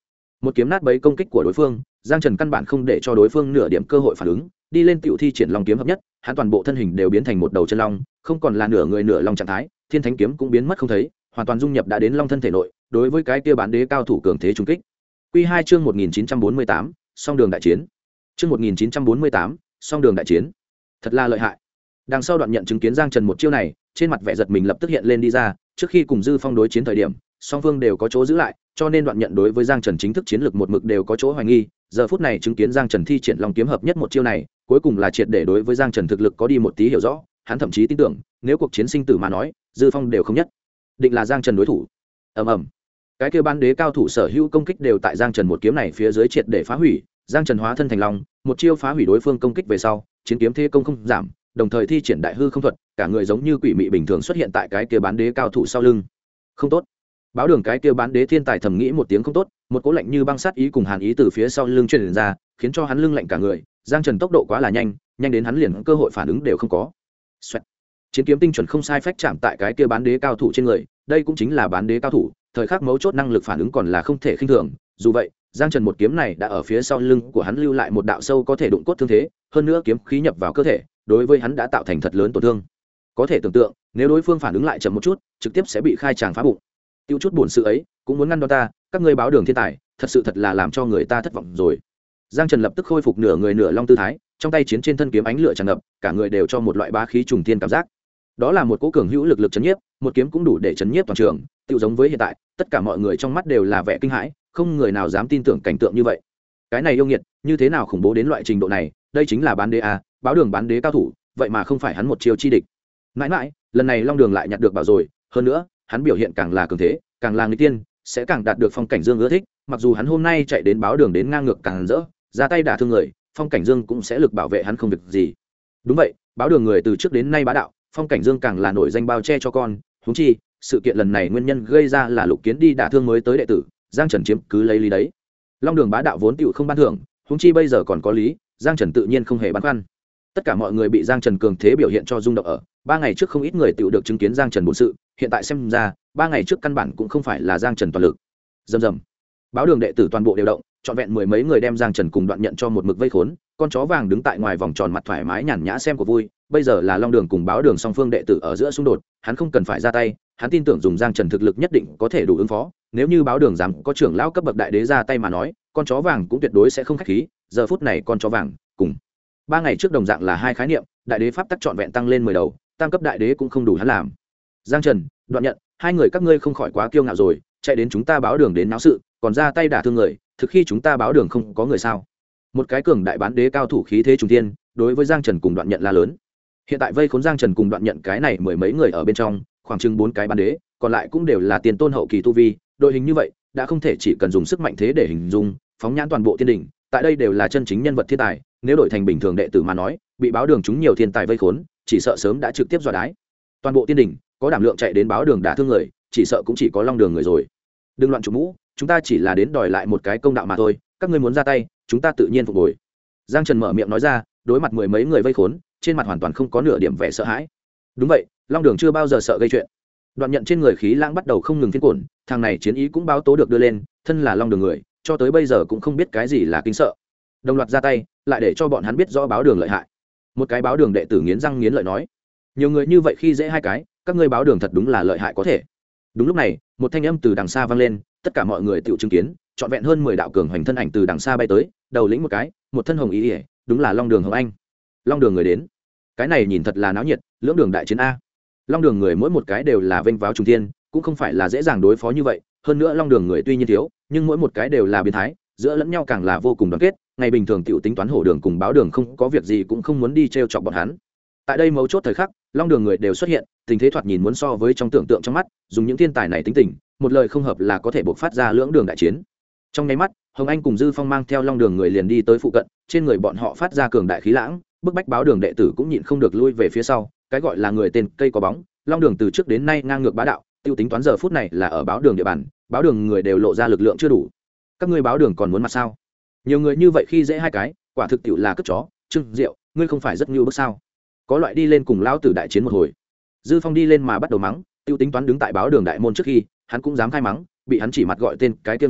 một kiếm nát bấy công kích của đối phương. Giang Trần căn bản không để cho đối phương nửa điểm cơ hội phản ứng, đi lên tiểu thi triển long kiếm hợp nhất, hắn toàn bộ thân hình đều biến thành một đầu chân long, không còn là nửa người nửa long trạng thái, thiên thánh kiếm cũng biến mất không thấy, hoàn toàn dung nhập đã đến long thân thể nội, đối với cái kia bán đế cao thủ cường thế trùng kích. Quy 2 chương 1948, song đường đại chiến. Chương 1948, song đường đại chiến. Thật là lợi hại. Đằng sau Đoạn Nhận chứng kiến Giang Trần một chiêu này, trên mặt vẻ giật mình lập tức hiện lên đi ra, trước khi cùng Dư Phong đối chiến thời điểm, song phương đều có chỗ giữ lại, cho nên Đoạn Nhận đối với Giang Trần chính thức chiến lược một mực đều có chỗ hoài nghi, giờ phút này chứng kiến Giang Trần thi triển long kiếm hợp nhất một chiêu này, cuối cùng là triệt để đối với Giang Trần thực lực có đi một tí hiểu rõ, hắn thậm chí tin tưởng, nếu cuộc chiến sinh tử mà nói, Dư Phong đều không nhất định là Giang Trần đối thủ. Ầm ầm. Cái kia bán đế cao thủ sở hữu công kích đều tại Giang Trần một kiếm này phía dưới triệt để phá hủy, Giang Trần hóa thân thành long, một chiêu phá hủy đối phương công kích về sau, chiến kiếm thế công không giảm, đồng thời thi triển đại hư không thuật, cả người giống như quỷ mị bình thường xuất hiện tại cái kia bán đế cao thủ sau lưng. Không tốt. Báo Đường cái kia bán đế thiên tài thầm nghĩ một tiếng không tốt, một cỗ lạnh như băng sát ý cùng hàn ý từ phía sau lưng truyền ra, khiến cho hắn lưng lạnh cả người. Giang Trần tốc độ quá là nhanh, nhanh đến hắn liền cơ hội phản ứng đều không có. Xoẹt. Chiến kiếm tinh chuẩn không sai phách chạm tại cái kia bán đế cao thủ trên người, đây cũng chính là bán đế cao thủ, thời khắc mấu chốt năng lực phản ứng còn là không thể khinh thường. Dù vậy, Giang Trần một kiếm này đã ở phía sau lưng của hắn lưu lại một đạo sâu có thể đụng cốt thương thế, hơn nữa kiếm khí nhập vào cơ thể, đối với hắn đã tạo thành thật lớn tổn thương. Có thể tưởng tượng, nếu đối phương phản ứng lại chậm một chút, trực tiếp sẽ bị khai tràng phá bụng. Tiêu chút buồn sự ấy, cũng muốn ngăn đón ta, các ngươi Báo Đường thiên tài, thật là làm cho người ta thất vọng rồi. Giang Trần lập tức khôi phục nửa người nửa long tư thái, trong tay chiến trên thân kiếm ánh lửa tràn ngập, cả người đều cho một loại bá khí trùng thiên cảm giác. Đó là một cỗ cường hữu lực chấn nhiếp, một kiếm cũng đủ để chấn nhiếp toàn trường, tiêu giống với hiện tại, tất cả mọi người trong mắt đều là vẻ kinh hãi, không người nào dám tin tưởng cảnh tượng như vậy. Cái này yêu nghiệt, như thế nào khủng bố đến loại trình độ này, đây chính là bán đế a, Báo Đường bán đế cao thủ, vậy mà không phải hắn một chiêu chi địch. Mãi mãi, lần này Long Đường lại nhặt được bảo rồi, hơn nữa, hắn biểu hiện càng là cường thế, càng là người tiên, sẽ càng đạt được Phong Cảnh Dương ưa thích, mặc dù hắn hôm nay chạy đến Báo Đường đến ngang ngược càng rỡ, ra tay đả thương người, Phong Cảnh Dương cũng sẽ lực bảo vệ hắn không việc gì. Đúng vậy, Báo Đường người từ trước đến nay bá đạo, Phong Cảnh Dương càng là nổi danh bao che cho con, huống chi, sự kiện lần này nguyên nhân gây ra là Lục Kiến đi đả thương mới tới đệ tử, Giang Trần chiếm cứ lấy lý đấy. Long Đường bá đạo vốn tựu không ban thưởng, huống chi bây giờ còn có lý, Giang Trần tự nhiên không hề băn khoăn. Tất cả mọi người bị Giang Trần cường thế biểu hiện cho rung động ở, 3 ngày trước không ít người tựu được chứng kiến Giang Trần bổn sự, hiện tại xem ra, 3 ngày trước căn bản cũng không phải là Giang Trần toàn lực. Rầm rầm. Báo Đường đệ tử toàn bộ đều động, trọn vẹn mười mấy người đem Giang Trần cùng Đoạn Nhận cho một mực vây khốn, con chó vàng đứng tại ngoài vòng tròn mặt thoải mái nhàn nhã xem của vui, bây giờ là Long Đường cùng Báo Đường song phương đệ tử ở giữa xung đột, hắn không cần phải ra tay, hắn tin tưởng dùng Giang Trần thực lực nhất định có thể đủ ứng phó, nếu như Báo Đường dám có trưởng lão cấp bậc đại đế ra tay mà nói, con chó vàng cũng tuyệt đối sẽ không khách khí, giờ phút này con chó vàng cùng 3 ngày trước đồng dạng là hai khái niệm, đại đế pháp tắc trọn vẹn tăng lên 10 đầu, tam cấp đại đế cũng không đủ hắn làm. Giang Trần, Đoạn Nhận, hai người các ngươi không khỏi quá kiêu ngạo rồi, chạy đến chúng ta Báo Đường đến náo sự, còn ra tay đả thương người, thực khi chúng ta Báo Đường không có người sao? Một cái cường đại bán đế cao thủ khí thế trùng thiên, đối với Giang Trần cùng Đoạn Nhận la lớn. Hiện tại vây khốn Giang Trần cùng Đoạn Nhận cái này mười mấy người ở bên trong, khoảng chừng 4 cái bán đế, còn lại cũng đều là tiền tôn hậu kỳ tu vi, đội hình như vậy, đã không thể chỉ cần dùng sức mạnh thế để hình dung, phóng nhãn toàn bộ thiên đỉnh, tại đây đều là chân chính nhân vật thiên tài, nếu đổi thành bình thường đệ tử mà nói, bị Báo Đường chúng nhiều thiên tài vây khốn, chỉ sợ sớm đã trực tiếp dọa đái. Toàn bộ thiên đỉnh, có đảm lượng chạy đến Báo Đường đả thương người, chỉ sợ cũng chỉ có Long Đường người rồi. Đừng loạn chủ mũ, chúng ta chỉ là đến đòi lại một cái công đạo mà thôi, các ngươi muốn ra tay, chúng ta tự nhiên phục hồi. Giang Trần mở miệng nói ra, đối mặt mười mấy người vây khốn, trên mặt hoàn toàn không có nửa điểm vẻ sợ hãi. Đúng vậy, Long Đường chưa bao giờ sợ gây chuyện. Đoạn Nhận trên người khí lãng bắt đầu không ngừng phiên cuộn, thằng này chiến ý cũng báo tố được đưa lên, thân là Long Đường người, cho tới bây giờ cũng không biết cái gì là kinh sợ. Đồng loạt ra tay, lại để cho bọn hắn biết rõ Báo Đường lợi hại. Một cái Báo Đường đệ tử nghiến răng nghiến lợi nói, nhiều người như vậy khi dễ hai cái, các ngươi Báo Đường thật đúng là lợi hại có thể. Đúng lúc này, một thanh âm từ đằng xa vang lên, tất cả mọi người tự chứng kiến, trọn vẹn hơn 10 đạo cường hoành thân ảnh từ đằng xa bay tới, đầu lĩnh một cái, một thân hồng ý ỉa, đúng là Long Đường Hồng Anh. Long Đường người đến, cái này nhìn thật là náo nhiệt, lưỡng đường đại chiến a. Long Đường người mỗi một cái đều là vênh váo trùng thiên, cũng không phải là dễ dàng đối phó như vậy, hơn nữa Long Đường người tuy nhiên thiếu, nhưng mỗi một cái đều là biến thái, giữa lẫn nhau càng là vô cùng đoàn kết, ngày bình thường tiểu tính toán Hổ Đường cùng Báo Đường không có việc gì cũng không muốn đi trêu chọc bọn hắn. Tại đây mấu chốt thời khắc, Long Đường người đều xuất hiện, tình thế thoạt nhìn muốn so với trong tưởng tượng trong mắt, dùng những thiên tài này tính tình, một lời không hợp là có thể bộc phát ra lưỡng đường đại chiến. Trong nháy mắt, Hồng Anh cùng Dư Phong mang theo Long Đường người liền đi tới phụ cận, trên người bọn họ phát ra cường đại khí lãng, bức bách Báo Đường đệ tử cũng nhịn không được lui về phía sau, cái gọi là người tên cây có bóng, Long Đường từ trước đến nay ngang ngược bá đạo, tiêu tính toán giờ phút này là ở Báo Đường địa bàn, Báo Đường người đều lộ ra lực lượng chưa đủ. Các ngươi Báo Đường còn muốn mặt sao? Nhiều người như vậy khi dễ hai cái, quả thực tiểu là cất chó, Trương Diệu, ngươi không phải rất nhu bức sao? Có loại đi lên cùng lão tử đại chiến một hồi. Dư Phong đi lên mà bắt đầu mắng, tiêu tính toán đứng tại Báo Đường đại môn trước khi, hắn cũng dám khai mắng, bị hắn chỉ mặt gọi tên cái kia người,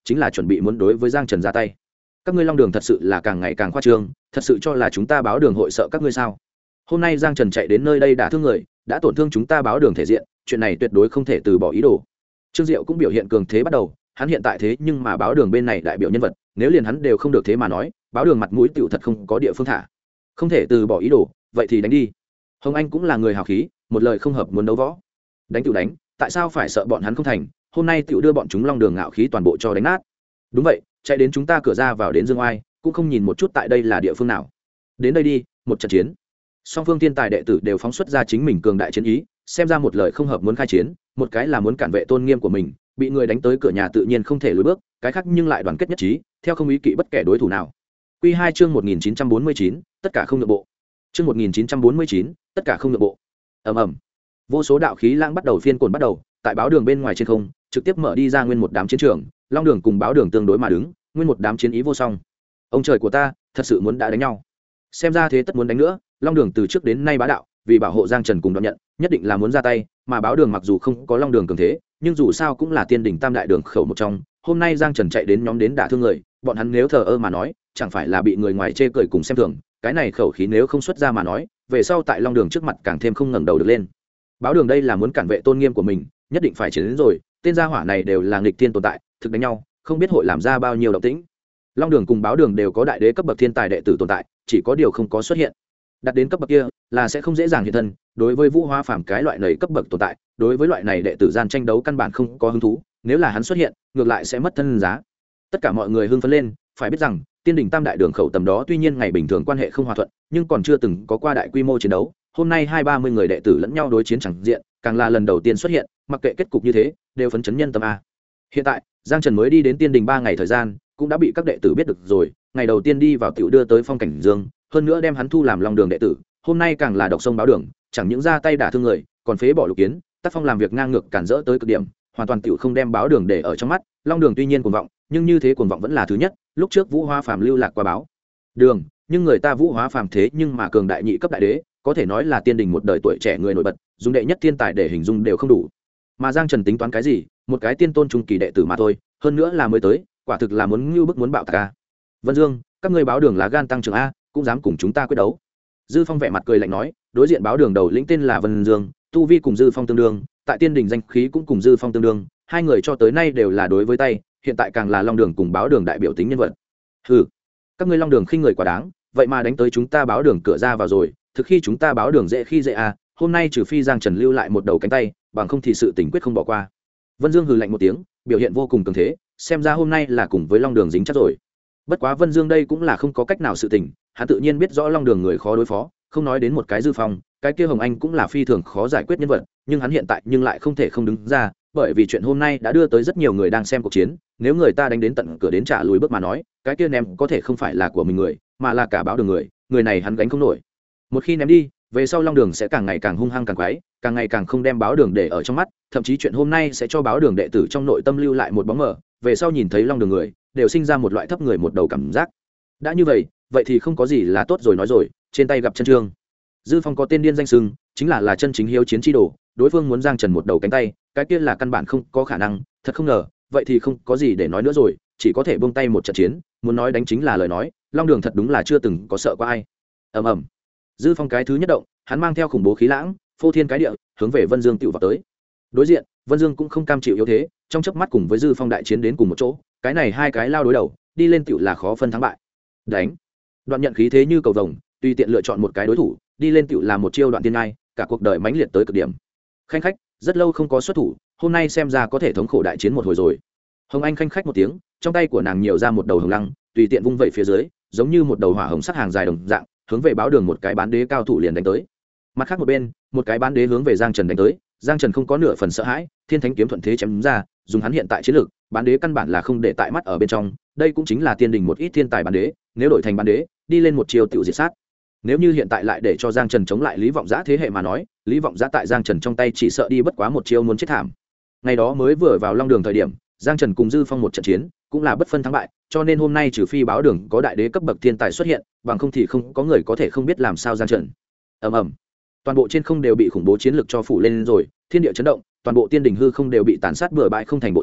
chính là chuẩn bị muốn đối với giang trần ra tay. Các ngươi long đường thật sự là càng ngày càng khoa trương, thật sự cho là chúng ta báo đường hội sợ các ngươi sao? Hôm nay giang trần chạy đến nơi đây đả thương người, đã tổn thương chúng ta báo đường thể diện, chuyện này tuyệt đối không thể từ bỏ ý đồ. Trương Diệu cũng biểu hiện cường thế bắt đầu, hắn hiện tại thế nhưng mà báo đường bên này đại biểu nhân vật, nếu liền hắn đều không được thế mà nói, báo đường mặt mũi tiểu thật không có địa phương thả. Không thể từ bỏ ý đồ, vậy thì đánh đi. Hồng Anh cũng là người hào khí, một lời không hợp muốn đấu võ. Đánh tiểu đánh, tại sao phải sợ bọn hắn không thành, hôm nay tiểu đưa bọn chúng long đường ngạo khí toàn bộ cho đánh nát. Đúng vậy, chạy đến chúng ta cửa ra vào đến Dương Oai, cũng không nhìn một chút tại đây là địa phương nào. Đến đây đi, một trận chiến. Song phương thiên tài đệ tử đều phóng xuất ra chính mình cường đại chiến ý, xem ra một lời không hợp muốn khai chiến, một cái là muốn cản vệ tôn nghiêm của mình, bị người đánh tới cửa nhà tự nhiên không thể lùi bước, cái khác nhưng lại đoàn kết nhất trí, theo không ý kỵ bất kể đối thủ nào. Quy 2 chương 1949, tất cả không nhượng bộ. Chương 1949, tất cả không nhượng bộ. Ầm ầm. Vô số đạo khí lãng bắt đầu phiên cuồng bắt đầu, tại báo đường bên ngoài trên không, trực tiếp mở đi ra nguyên một đám chiến trường, long đường cùng báo đường tương đối mà đứng, nguyên một đám chiến ý vô song. Ông trời của ta, thật sự muốn đã đánh nhau. Xem ra thế tất muốn đánh nữa, long đường từ trước đến nay bá đạo, vì bảo hộ giang trần cùng đoạn nhận, nhất định là muốn ra tay, mà báo đường mặc dù không có long đường cường thế, nhưng dù sao cũng là tiên đỉnh tam đại đường khẩu một trong, hôm nay giang trần chạy đến nhóm đến đả thương người, bọn hắn nếu thờ ơ mà nói, chẳng phải là bị người ngoài chê cười cùng xem thường, cái này khẩu khí nếu không xuất ra mà nói, về sau tại long đường trước mặt càng thêm không ngẩng đầu được lên. Báo đường đây là muốn cản vệ tôn nghiêm của mình, nhất định phải chiến đến rồi, tên gia hỏa này đều là nghịch thiên tồn tại, thực đánh nhau, không biết hội làm ra bao nhiêu động tĩnh. Long đường cùng báo đường đều có đại đế cấp bậc thiên tài đệ tử tồn tại, chỉ có điều không có xuất hiện. Đặt đến cấp bậc kia là sẽ không dễ dàng hiện thân, đối với Vũ Hóa Phàm cái loại này cấp bậc tồn tại, đối với loại này đệ tử gian tranh đấu căn bản không có hứng thú, nếu là hắn xuất hiện, ngược lại sẽ mất thân giá. Tất cả mọi người hưng phấn lên, phải biết rằng, tiên đỉnh tam đại đường khẩu tầm đó tuy nhiên ngày bình thường quan hệ không hòa thuận, nhưng còn chưa từng có qua đại quy mô chiến đấu, hôm nay 20-30 người đệ tử lẫn nhau đối chiến chẳng diện, càng là lần đầu tiên xuất hiện, mặc kệ kết cục như thế, đều phấn chấn nhân tâm a. Hiện tại, Giang Trần mới đi đến tiên đỉnh 3 ngày thời gian, cũng đã bị các đệ tử biết được rồi, ngày đầu tiên đi vào tiểu đưa tới phong cảnh dương, hơn nữa đem hắn thu làm long đường đệ tử, hôm nay càng là độc sông báo đường, chẳng những ra tay đả thương người, còn phế bỏ lục kiến, tác phong làm việc ngang ngược cản rỡ tới cực điểm, hoàn toàn tiểu không đem báo đường để ở trong mắt. Long đường tuy nhiên cuồng vọng, nhưng như thế cuồng vọng vẫn là thứ nhất, lúc trước Vũ Hóa Phàm lưu lạc qua báo đường, nhưng người ta Vũ Hóa Phàm thế nhưng mà cường đại nhị cấp đại đế, có thể nói là tiên đình một đời tuổi trẻ người nổi bật, dùng đệ nhất thiên tài để hình dung đều không đủ. Mà Giang Trần tính toán cái gì, một cái tiên tôn trung kỳ đệ tử mà thôi, hơn nữa là mới tới, quả thực là muốn ngưu bức muốn bạo tạc a. Vân Dương, các ngươi báo đường lá gan tăng trưởng a, cũng dám cùng chúng ta quyết đấu. Dư Phong vẻ mặt cười lạnh nói, đối diện báo đường đầu lĩnh tên là Vân Dương, tu vi cùng Dư Phong tương đương, tại tiên đình danh khí cũng cùng Dư Phong tương đương, hai người cho tới nay đều là đối với tay, hiện tại càng là long đường cùng báo đường đại biểu tính nhân vật. Hừ, các ngươi long đường khinh người quá đáng, vậy mà đánh tới chúng ta báo đường cửa ra vào rồi, thực khi chúng ta báo đường dễ khi dễ a, hôm nay trừ phi Giang Trần lưu lại một đầu cánh tay, bằng không thì sự tình quyết không bỏ qua. Vân Dương hừ lạnh một tiếng, biểu hiện vô cùng cường thế, xem ra hôm nay là cùng với long đường dính chắc rồi. Bất quá Vân Dương đây cũng là không có cách nào sự tình, hắn tự nhiên biết rõ long đường người khó đối phó, không nói đến một cái Dư Phong, cái kia Hồng Anh cũng là phi thường khó giải quyết nhân vật, nhưng hắn hiện tại nhưng lại không thể không đứng ra, bởi vì chuyện hôm nay đã đưa tới rất nhiều người đang xem cuộc chiến, nếu người ta đánh đến tận cửa đến trả lùi bước mà nói, cái kia ném có thể không phải là của mình người, mà là cả báo đường người, người này hắn gánh không nổi. Một khi ném đi, về sau long đường sẽ càng ngày càng hung hăng càng quái, càng ngày càng không đem báo đường để ở trong mắt, thậm chí chuyện hôm nay sẽ cho báo đường đệ tử trong nội tâm lưu lại một bóng mờ, về sau nhìn thấy long đường người, đều sinh ra một loại thấp người một đầu cảm giác. Đã như vậy, vậy thì không có gì là tốt rồi nói rồi, trên tay gặp chân trương. Dư Phong có tên điên danh sưng, chính là chân chính hiếu chiến chi đồ, đối phương muốn Giang Trần một đầu cánh tay, cái kia là căn bản không có khả năng, thật không ngờ, vậy thì không có gì để nói nữa rồi, chỉ có thể buông tay một trận chiến, muốn nói đánh chính là lời nói, long đường thật đúng là chưa từng có sợ qua ai. Ầm ầm. Dư Phong cái thứ nhất động, hắn mang theo khủng bố khí lãng, phô thiên cái địa, hướng về Vân Dương tiểu vào tới. Đối diện, Vân Dương cũng không cam chịu yếu thế, trong chớp mắt cùng với Dư Phong đại chiến đến cùng một chỗ, cái này hai cái lao đối đầu, đi lên tiểu là khó phân thắng bại. Đánh. Đoạn nhận khí thế như cầu vồng, tùy tiện lựa chọn một cái đối thủ, đi lên tiểu là một chiêu đoạn tiên ngai, cả cuộc đời mãnh liệt tới cực điểm. Khanh khách, rất lâu không có xuất thủ, hôm nay xem ra có thể thống khổ đại chiến một hồi rồi. Hồng Anh khanh khách một tiếng, trong tay của nàng nhiều ra một đầu hồng lăng, tùy tiện vung vẩy phía dưới, giống như một đầu hỏa hồng sắc hàng dài đồng dạng, hướng về báo đường một cái bán đế cao thủ liền đánh tới. Mặt khác một bên, một cái bán đế hướng về Giang Trần đánh tới, Giang Trần không có nửa phần sợ hãi, thiên thánh kiếm thuận thế chém ra, dùng hắn hiện tại chiến lược, bán đế căn bản là không để tại mắt ở bên trong, đây cũng chính là tiên đình một ít thiên tài bán đế, nếu đổi thành bán đế, đi lên một chiêu tiểu diệt sát. Nếu như hiện tại lại để cho Giang Trần chống lại Lý Vọng Giã thế hệ mà nói, Lý Vọng Giã tại Giang Trần trong tay chỉ sợ đi bất quá một chiêu muốn chết thảm. Ngày đó mới vừa vào long đường thời điểm, Giang Trần cùng Dư Phong một trận chiến, cũng là bất phân thắng bại, cho nên hôm nay trừ phi báo đường có đại đế cấp bậc thiên tài xuất hiện, bằng không thì không có người có thể không biết làm sao Giang Trần. Ầm ầm. Toàn bộ trên không đều bị khủng bố chiến lực cho phủ lên rồi, thiên địa chấn động, toàn bộ tiên đình hư không đều bị tàn sát bừa bãi không thành bộ dáng,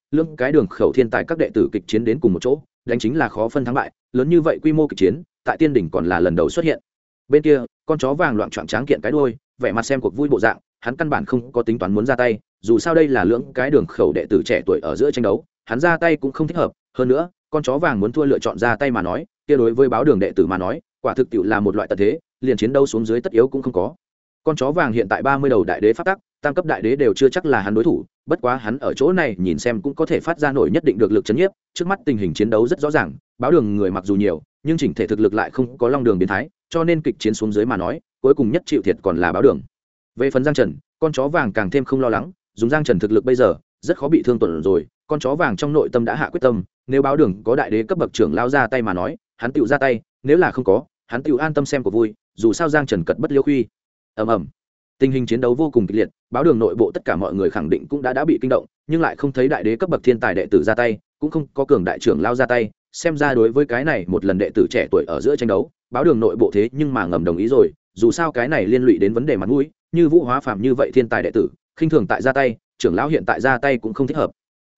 lưỡng cái đường khẩu thiên tài các đệ tử kịch chiến đến cùng một chỗ, đánh chính là khó phân thắng bại, lớn như vậy quy mô kịch chiến tại tiên đỉnh còn là lần đầu xuất hiện. Bên kia con chó vàng loạn choạng tráng kiện cái đuôi, vẻ mặt xem cuộc vui bộ dạng, hắn căn bản không có tính toán muốn ra tay, dù sao đây là lưỡng cái đường khẩu đệ tử trẻ tuổi ở giữa tranh đấu, hắn ra tay cũng không thích hợp. Hơn nữa con chó vàng muốn thua lựa chọn ra tay mà nói, kia đối với báo đường đệ tử mà nói quả thực tiệu là một loại tật thế, liền chiến đấu xuống dưới tất yếu cũng không có. Con chó vàng hiện tại 30 đầu đại đế pháp tắc, tam cấp đại đế đều chưa chắc là hắn đối thủ, bất quá hắn ở chỗ này nhìn xem cũng có thể phát ra nổi nhất định được lực chấn nhiếp. Trước mắt tình hình chiến đấu rất rõ ràng, báo đường người mặc dù nhiều nhưng chỉnh thể thực lực lại không có long đường biến thái, cho nên kịch chiến xuống dưới mà nói cuối cùng nhất chịu thiệt còn là báo đường. Về phần Giang Trần, con chó vàng càng thêm không lo lắng, dùng Giang Trần thực lực bây giờ rất khó bị thương tổn rồi. Con chó vàng trong nội tâm đã hạ quyết tâm, nếu báo đường có đại đế cấp bậc trưởng lao ra tay mà nói hắn tựu ra tay, nếu là không có hắn tựu an tâm xem của vui, dù sao Giang Trần cật bất liêu khuy. ầm ầm, tình hình chiến đấu vô cùng kịch liệt, báo đường nội bộ tất cả mọi người khẳng định cũng đã bị kinh động, nhưng lại không thấy đại đế cấp bậc thiên tài đệ tử ra tay, cũng không có cường đại trưởng lao ra tay, xem ra đối với cái này một lần đệ tử trẻ tuổi ở giữa tranh đấu báo đường nội bộ thế nhưng mà ngầm đồng ý rồi, dù sao cái này liên lụy đến vấn đề mặt mũi, như Vũ Hóa Phàm như vậy thiên tài đệ tử khinh thường tại ra tay, trưởng lão hiện tại ra tay cũng không thích hợp.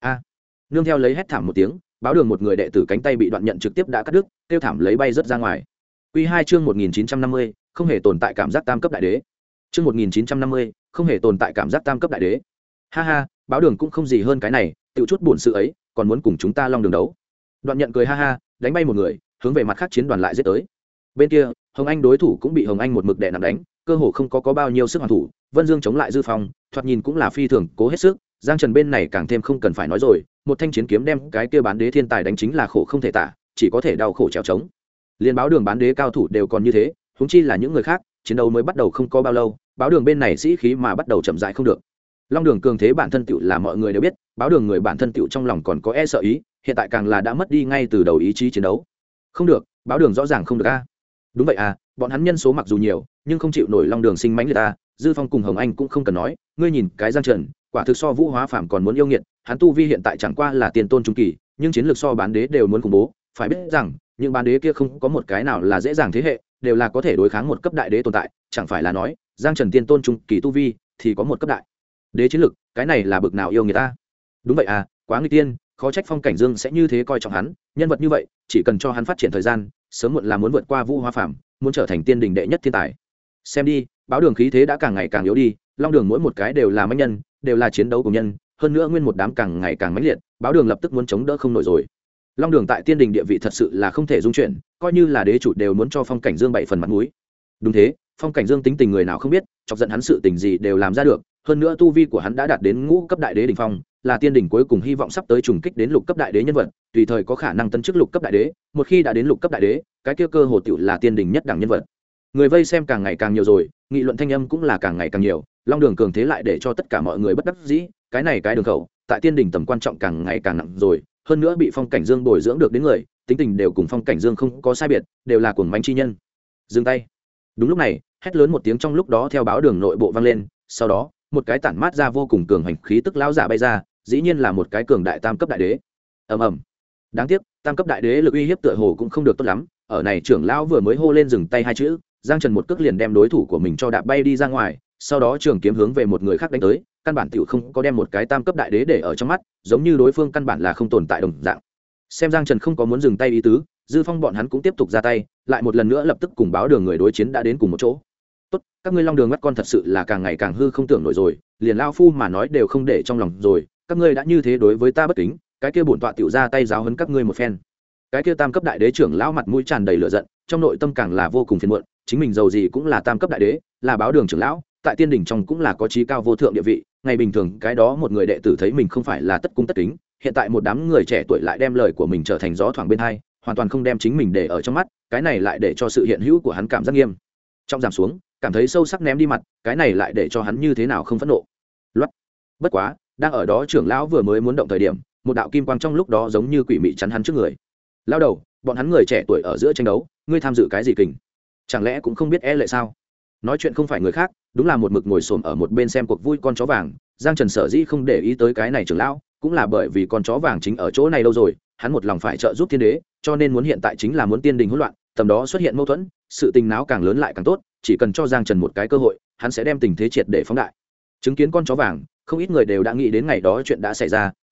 Nương theo lấy hét thảm một tiếng, báo đường một người đệ tử cánh tay bị đoạn nhận trực tiếp đã cắt đứt, kêu thảm lấy bay rất ra ngoài. Quy 2 chương 1950, không hề tồn tại cảm giác tam cấp đại đế. Chương 1950, không hề tồn tại cảm giác tam cấp đại đế. Ha ha, báo đường cũng không gì hơn cái này, tiểu chút buồn sự ấy, còn muốn cùng chúng ta long đường đấu. Đoạn nhận cười ha ha, đánh bay một người, hướng về mặt khác chiến đoàn lại giết tới. Bên kia, Hồng Anh đối thủ cũng bị Hồng Anh một mực đè nặng đánh, cơ hồ không có bao nhiêu sức hoàn thủ. Vân Dương chống lại Dư Phong, thoạt nhìn cũng là phi thường cố hết sức. Giang Trần bên này càng thêm không cần phải nói rồi, một thanh chiến kiếm đem cái kia bán đế thiên tài đánh chính là khổ không thể tả, chỉ có thể đau khổ trèo trống. Liên báo đường bán đế cao thủ đều còn như thế, huống chi là những người khác, chiến đấu mới bắt đầu không có bao lâu, báo đường bên này sĩ khí mà bắt đầu chậm rãi không được. Long đường cường thế bản thân tựu là mọi người đều biết, báo đường người bản thân tựu trong lòng còn có e sợ ý, hiện tại càng là đã mất đi ngay từ đầu ý chí chiến đấu. Không được, báo đường rõ ràng không được a. Đúng vậy à, bọn hắn nhân số mặc dù nhiều, nhưng không chịu nổi long đường sinh mãnh liệt ta. Dư Phong cùng Hồng Anh cũng không cần nói, ngươi nhìn cái Giang Trần, quả thực so Vũ Hóa Phàm còn muốn yêu nghiệt, hắn tu vi hiện tại chẳng qua là tiền tôn trung kỳ, nhưng chiến lược so bán đế đều muốn khủng bố. Phải biết rằng, những bán đế kia không có một cái nào là dễ dàng thế hệ, đều là có thể đối kháng một cấp đại đế tồn tại, chẳng phải là nói, Giang Trần tiền tôn trung kỳ tu vi thì có một cấp đại đế chiến lược, cái này là bực nào yêu người ta. Đúng vậy à, quá nguy tiên, khó trách Phong Cảnh Dương sẽ như thế coi trọng hắn, nhân vật như vậy, chỉ cần cho hắn phát triển thời gian, sớm muộn là muốn vượt qua Vũ Hóa Phàm, muốn trở thành tiên đình đệ nhất thiên tài. Xem đi, báo đường khí thế đã càng ngày càng yếu đi, long đường mỗi một cái đều là mãnh nhân, đều là chiến đấu cùng nhân, hơn nữa nguyên một đám càng ngày càng mãnh liệt, báo đường lập tức muốn chống đỡ không nổi rồi. Long đường tại tiên đình địa vị thật sự là không thể dung chuyển, coi như là đế chủ đều muốn cho Phong Cảnh Dương 7 phần mặt mũi. Đúng thế, Phong Cảnh Dương tính tình người nào không biết, chọc giận hắn sự tình gì đều làm ra được, hơn nữa tu vi của hắn đã đạt đến ngũ cấp đại đế đỉnh phong, là tiên đỉnh cuối cùng hy vọng sắp tới trùng kích đến lục cấp đại đế nhân vật, tùy thời có khả năng tấn chức lục cấp đại đế, một khi đã đến lục cấp đại đế, cái kia cơ hồ tiểu là tiên đỉnh nhất đẳng nhân vật. Người vây xem càng ngày càng nhiều rồi, nghị luận thanh âm cũng là càng ngày càng nhiều, long đường cường thế lại để cho tất cả mọi người bất đắc dĩ, cái này cái đường khẩu, tại tiên đỉnh tầm quan trọng càng ngày càng nặng rồi, hơn nữa bị Phong Cảnh Dương bồi dưỡng được đến người, tính tình đều cùng Phong Cảnh Dương không có sai biệt, đều là cuồng mãnh chi nhân. Dừng tay. Đúng lúc này, hét lớn một tiếng trong lúc đó theo báo đường nội bộ vang lên, sau đó, một cái tản mát ra vô cùng cường hành khí tức lão giả bay ra, dĩ nhiên là một cái cường đại tam cấp đại đế. Ầm ầm. Đáng tiếc, tam cấp đại đế lực uy hiếp tựa hồ cũng không được tốt lắm, ở này trưởng lão vừa mới hô lên dừng tay hai chữ, Giang Trần một cước liền đem đối thủ của mình cho đạp bay đi ra ngoài, sau đó trường kiếm hướng về một người khác đánh tới, căn bản tiểu không có đem một cái tam cấp đại đế để ở trong mắt, giống như đối phương căn bản là không tồn tại đồng dạng. Xem Giang Trần không có muốn dừng tay ý tứ, Dư Phong bọn hắn cũng tiếp tục ra tay, lại một lần nữa lập tức cùng báo đường người đối chiến đã đến cùng một chỗ. Tốt, các ngươi long đường mắt con thật sự là càng ngày càng hư không tưởng nổi rồi, liền lao phu mà nói đều không để trong lòng rồi, các ngươi đã như thế đối với ta bất kính, cái kia bổn tọa tiểu ra tay giáo huấn các ngươi một phen. Cái kia tam cấp đại đế trưởng lão mặt mũi tràn đầy lửa giận, trong nội tâm càng là vô cùng phiền muộn, chính mình giàu gì cũng là tam cấp đại đế, là báo đường trưởng lão, tại tiên đỉnh trong cũng là có chí cao vô thượng địa vị, ngày bình thường cái đó một người đệ tử thấy mình không phải là tất cung tất kính, hiện tại một đám người trẻ tuổi lại đem lời của mình trở thành gió thoảng bên tai, hoàn toàn không đem chính mình để ở trong mắt, cái này lại để cho sự hiện hữu của hắn cảm giác nghiêm trọng giảm xuống, cảm thấy sâu sắc ném đi mặt, cái này lại để cho hắn như thế nào không phẫn nộ. Loát. Bất quá, đang ở đó trưởng lão vừa mới muốn động thời điểm, một đạo kim quang trong lúc đó giống như quỷ mị chắn hắn trước người. Lao đầu, bọn hắn người trẻ tuổi ở giữa tranh đấu, ngươi tham dự cái gì kình? Chẳng lẽ cũng không biết e lệ sao? Nói chuyện không phải người khác, đúng là một mực ngồi xổm ở một bên xem cuộc vui con chó vàng. Giang Trần sở dĩ không để ý tới cái này trưởng lão, cũng là bởi vì con chó vàng chính ở chỗ này lâu rồi, hắn một lòng phải trợ giúp thiên đế, cho nên muốn hiện tại chính là muốn tiên đình hỗn loạn, tầm đó xuất hiện mâu thuẫn, sự tình náo càng lớn lại càng tốt, chỉ cần cho Giang Trần một cái cơ hội, hắn sẽ đem tình thế triệt để phóng đại. Chứng kiến con chó vàng, không ít người đều đã nghĩ đến ngày đó chuyện đã xảy ra,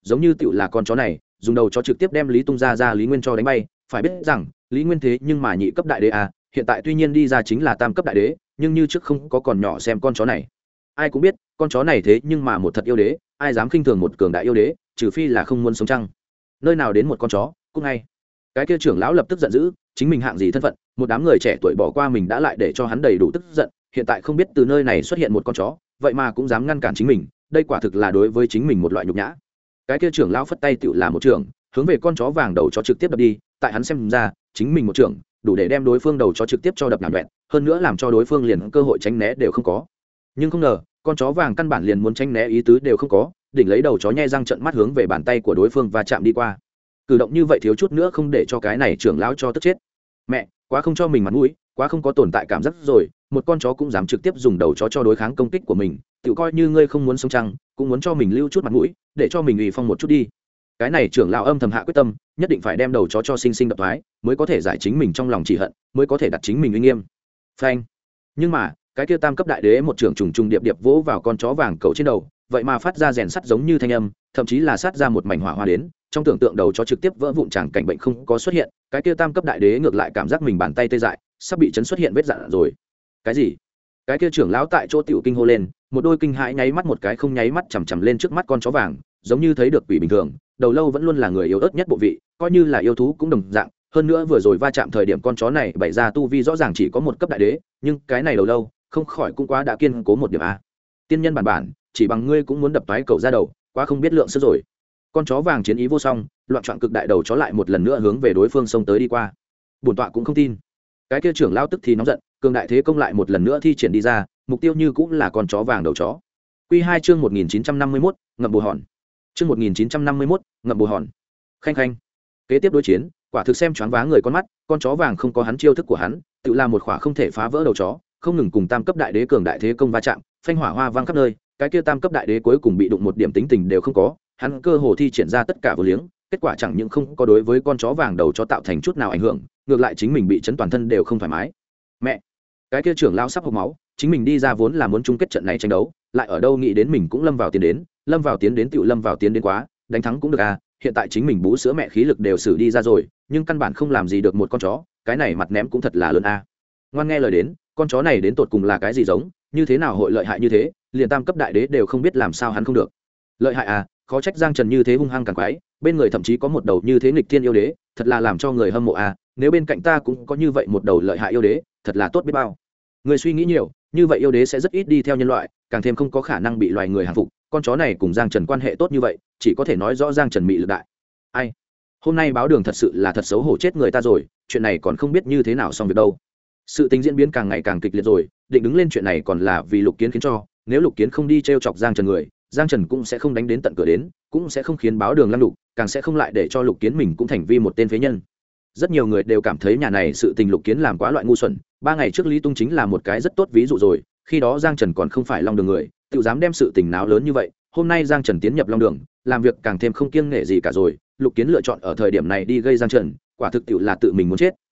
giống như tựu là con chó này dùng đầu chó trực tiếp đem lý tung ra lý nguyên cho đánh bay. Phải biết rằng lý nguyên thế nhưng mà nhị cấp đại đế à, hiện tại tuy nhiên đi ra chính là tam cấp đại đế, nhưng như trước không có còn nhỏ xem con chó này. Ai cũng biết con chó này thế nhưng mà một thật yêu đế, ai dám khinh thường một cường đại yêu đế, trừ phi là không muốn sống chăng. Nơi nào đến một con chó cũng ngay. Cái kia trưởng lão lập tức giận dữ, chính mình hạng gì thân phận, một đám người trẻ tuổi bỏ qua mình đã lại để cho hắn đầy đủ tức giận, hiện tại không biết từ nơi này xuất hiện một con chó, vậy mà cũng dám ngăn cản chính mình, đây quả thực là đối với chính mình một loại nhục nhã. Cái kia trưởng lão phất tay tựu là một trưởng, hướng về con chó vàng đầu chó trực tiếp đập đi, tại hắn xem ra, chính mình một trưởng đủ để đem đối phương đầu chó trực tiếp cho đập nhào nhoẹn, hơn nữa làm cho đối phương liền cơ hội tránh né đều không có. Nhưng không ngờ, con chó vàng căn bản liền muốn tránh né ý tứ đều không có, đỉnh lấy đầu chó nhe răng trợn mắt hướng về bàn tay của đối phương và chạm đi qua. Cử động như vậy thiếu chút nữa không để cho cái này trưởng lão cho tức chết. Mẹ, quá không cho mình mặt mũi, quá không có tồn tại cảm giác rồi, một con chó cũng dám trực tiếp dùng đầu chó cho đối kháng công kích của mình, tự coi như ngươi không muốn sống chăng, cũng muốn cho mình lưu chút mặt mũi, để cho mình ủy phong một chút đi. Cái này trưởng lão âm thầm hạ quyết tâm, nhất định phải đem đầu chó cho sinh sinh đập thoái, mới có thể giải chính mình trong lòng chỉ hận, mới có thể đặt chính mình uy nghiêm. Phanh. Nhưng mà, cái kia tam cấp đại đế một trưởng trùng trùng điệp điệp vỗ vào con chó vàng cẩu trên đầu, vậy mà phát ra rèn sắt giống như thanh âm, thậm chí là sát ra một mảnh hỏa hoa đến, trong tưởng tượng đầu chó trực tiếp vỡ vụn, chẳng cảnh bệnh không có xuất hiện, cái kia tam cấp đại đế ngược lại cảm giác mình bàn tay tê dại, sắp bị chấn xuất hiện vết dạn rồi. Cái gì? Cái kia trưởng lão tại chỗ tiểu kinh hô lên, một đôi kinh hãi nháy mắt một cái không nháy mắt chằm chằm lên trước mắt con chó vàng, giống như thấy được quỷ bình thường. Đầu lâu vẫn luôn là người yếu ớt nhất bộ vị, coi như là yêu thú cũng đồng dạng, hơn nữa vừa rồi va chạm thời điểm con chó này bày ra tu vi rõ ràng chỉ có một cấp đại đế, nhưng cái này đầu lâu không khỏi cũng quá đã kiên cố một điểm a. Tiên nhân bản chỉ bằng ngươi cũng muốn đập toái cậu ra đầu, quá không biết lượng sức rồi. Con chó vàng chiến ý vô song, loạn trọn cực đại đầu chó lại một lần nữa hướng về đối phương xông tới đi qua. Bổn tọa cũng không tin. Cái kia trưởng lao tức thì nóng giận, cường đại thế công lại một lần nữa thi triển đi ra, mục tiêu như cũng là con chó vàng đầu chó. Quy 2 chương 1951, ngậm bồ hòn. Chương 1951, ngậm bồ hòn. Khanh khanh. Kế tiếp đối chiến, quả thực xem choáng váng người con mắt, con chó vàng không có hắn chiêu thức của hắn, tự là một khỏa không thể phá vỡ đầu chó, không ngừng cùng tam cấp đại đế cường đại thế công va chạm, phanh hỏa hoa vang khắp nơi, cái kia tam cấp đại đế cuối cùng bị đụng một điểm tính tình đều không có, hắn cơ hồ thi triển ra tất cả vô liếng, kết quả chẳng những không có đối với con chó vàng đầu chó tạo thành chút nào ảnh hưởng, ngược lại chính mình bị chấn toàn thân đều không thoải mái. Mẹ, cái kia trưởng lão sắp hộc máu, chính mình đi ra vốn là muốn chung kết trận này tranh đấu, lại ở đâu nghĩ đến mình cũng lâm vào tiến đến tựu lâm vào tiến đến quá, đánh thắng cũng được à, hiện tại chính mình bú sữa mẹ khí lực đều xử đi ra rồi, nhưng căn bản không làm gì được một con chó, cái này mặt ném cũng thật là lớn a. Ngoan nghe lời đến, con chó này đến tột cùng là cái gì giống, như thế nào hội lợi hại như thế, liền tam cấp đại đế đều không biết làm sao hắn không được. Lợi hại à, khó trách Giang Trần như thế hung hăng càng quái, bên người thậm chí có một đầu như thế nghịch thiên yêu đế, thật là làm cho người hâm mộ à, nếu bên cạnh ta cũng có như vậy một đầu lợi hại yêu đế, thật là tốt biết bao. Người suy nghĩ nhiều, như vậy yêu đế sẽ rất ít đi theo nhân loại, càng thêm không có khả năng bị loài người hàng phục, con chó này cùng Giang Trần quan hệ tốt như vậy, chỉ có thể nói rõ Giang Trần mị lực đại. Ai? Hôm nay báo đường thật sự là thật xấu hổ chết người ta rồi, chuyện này còn không biết như thế nào xong việc đâu. Sự tình diễn biến càng ngày càng kịch liệt rồi, định đứng lên chuyện này còn là vì Lục Kiến khiến cho, nếu Lục Kiến không đi trêu chọc Giang Trần người, Giang Trần cũng sẽ không đánh đến tận cửa đến, cũng sẽ không khiến báo đường lăng đục, càng sẽ không lại để cho Lục Kiến mình cũng thành vi một tên phế nhân. Rất nhiều người đều cảm thấy nhà này sự tình Lục Kiến làm quá loại ngu xuẩn, 3 ngày trước Lý Tung chính là một cái rất tốt ví dụ rồi, khi đó Giang Trần còn không phải Long Đường người, tự dám đem sự tình náo lớn như vậy, hôm nay Giang Trần tiến nhập Long Đường, làm việc càng thêm không kiêng nể gì cả rồi, Lục Kiến lựa chọn ở thời điểm này đi gây Giang Trần, quả thực tiệu là tự mình muốn chết.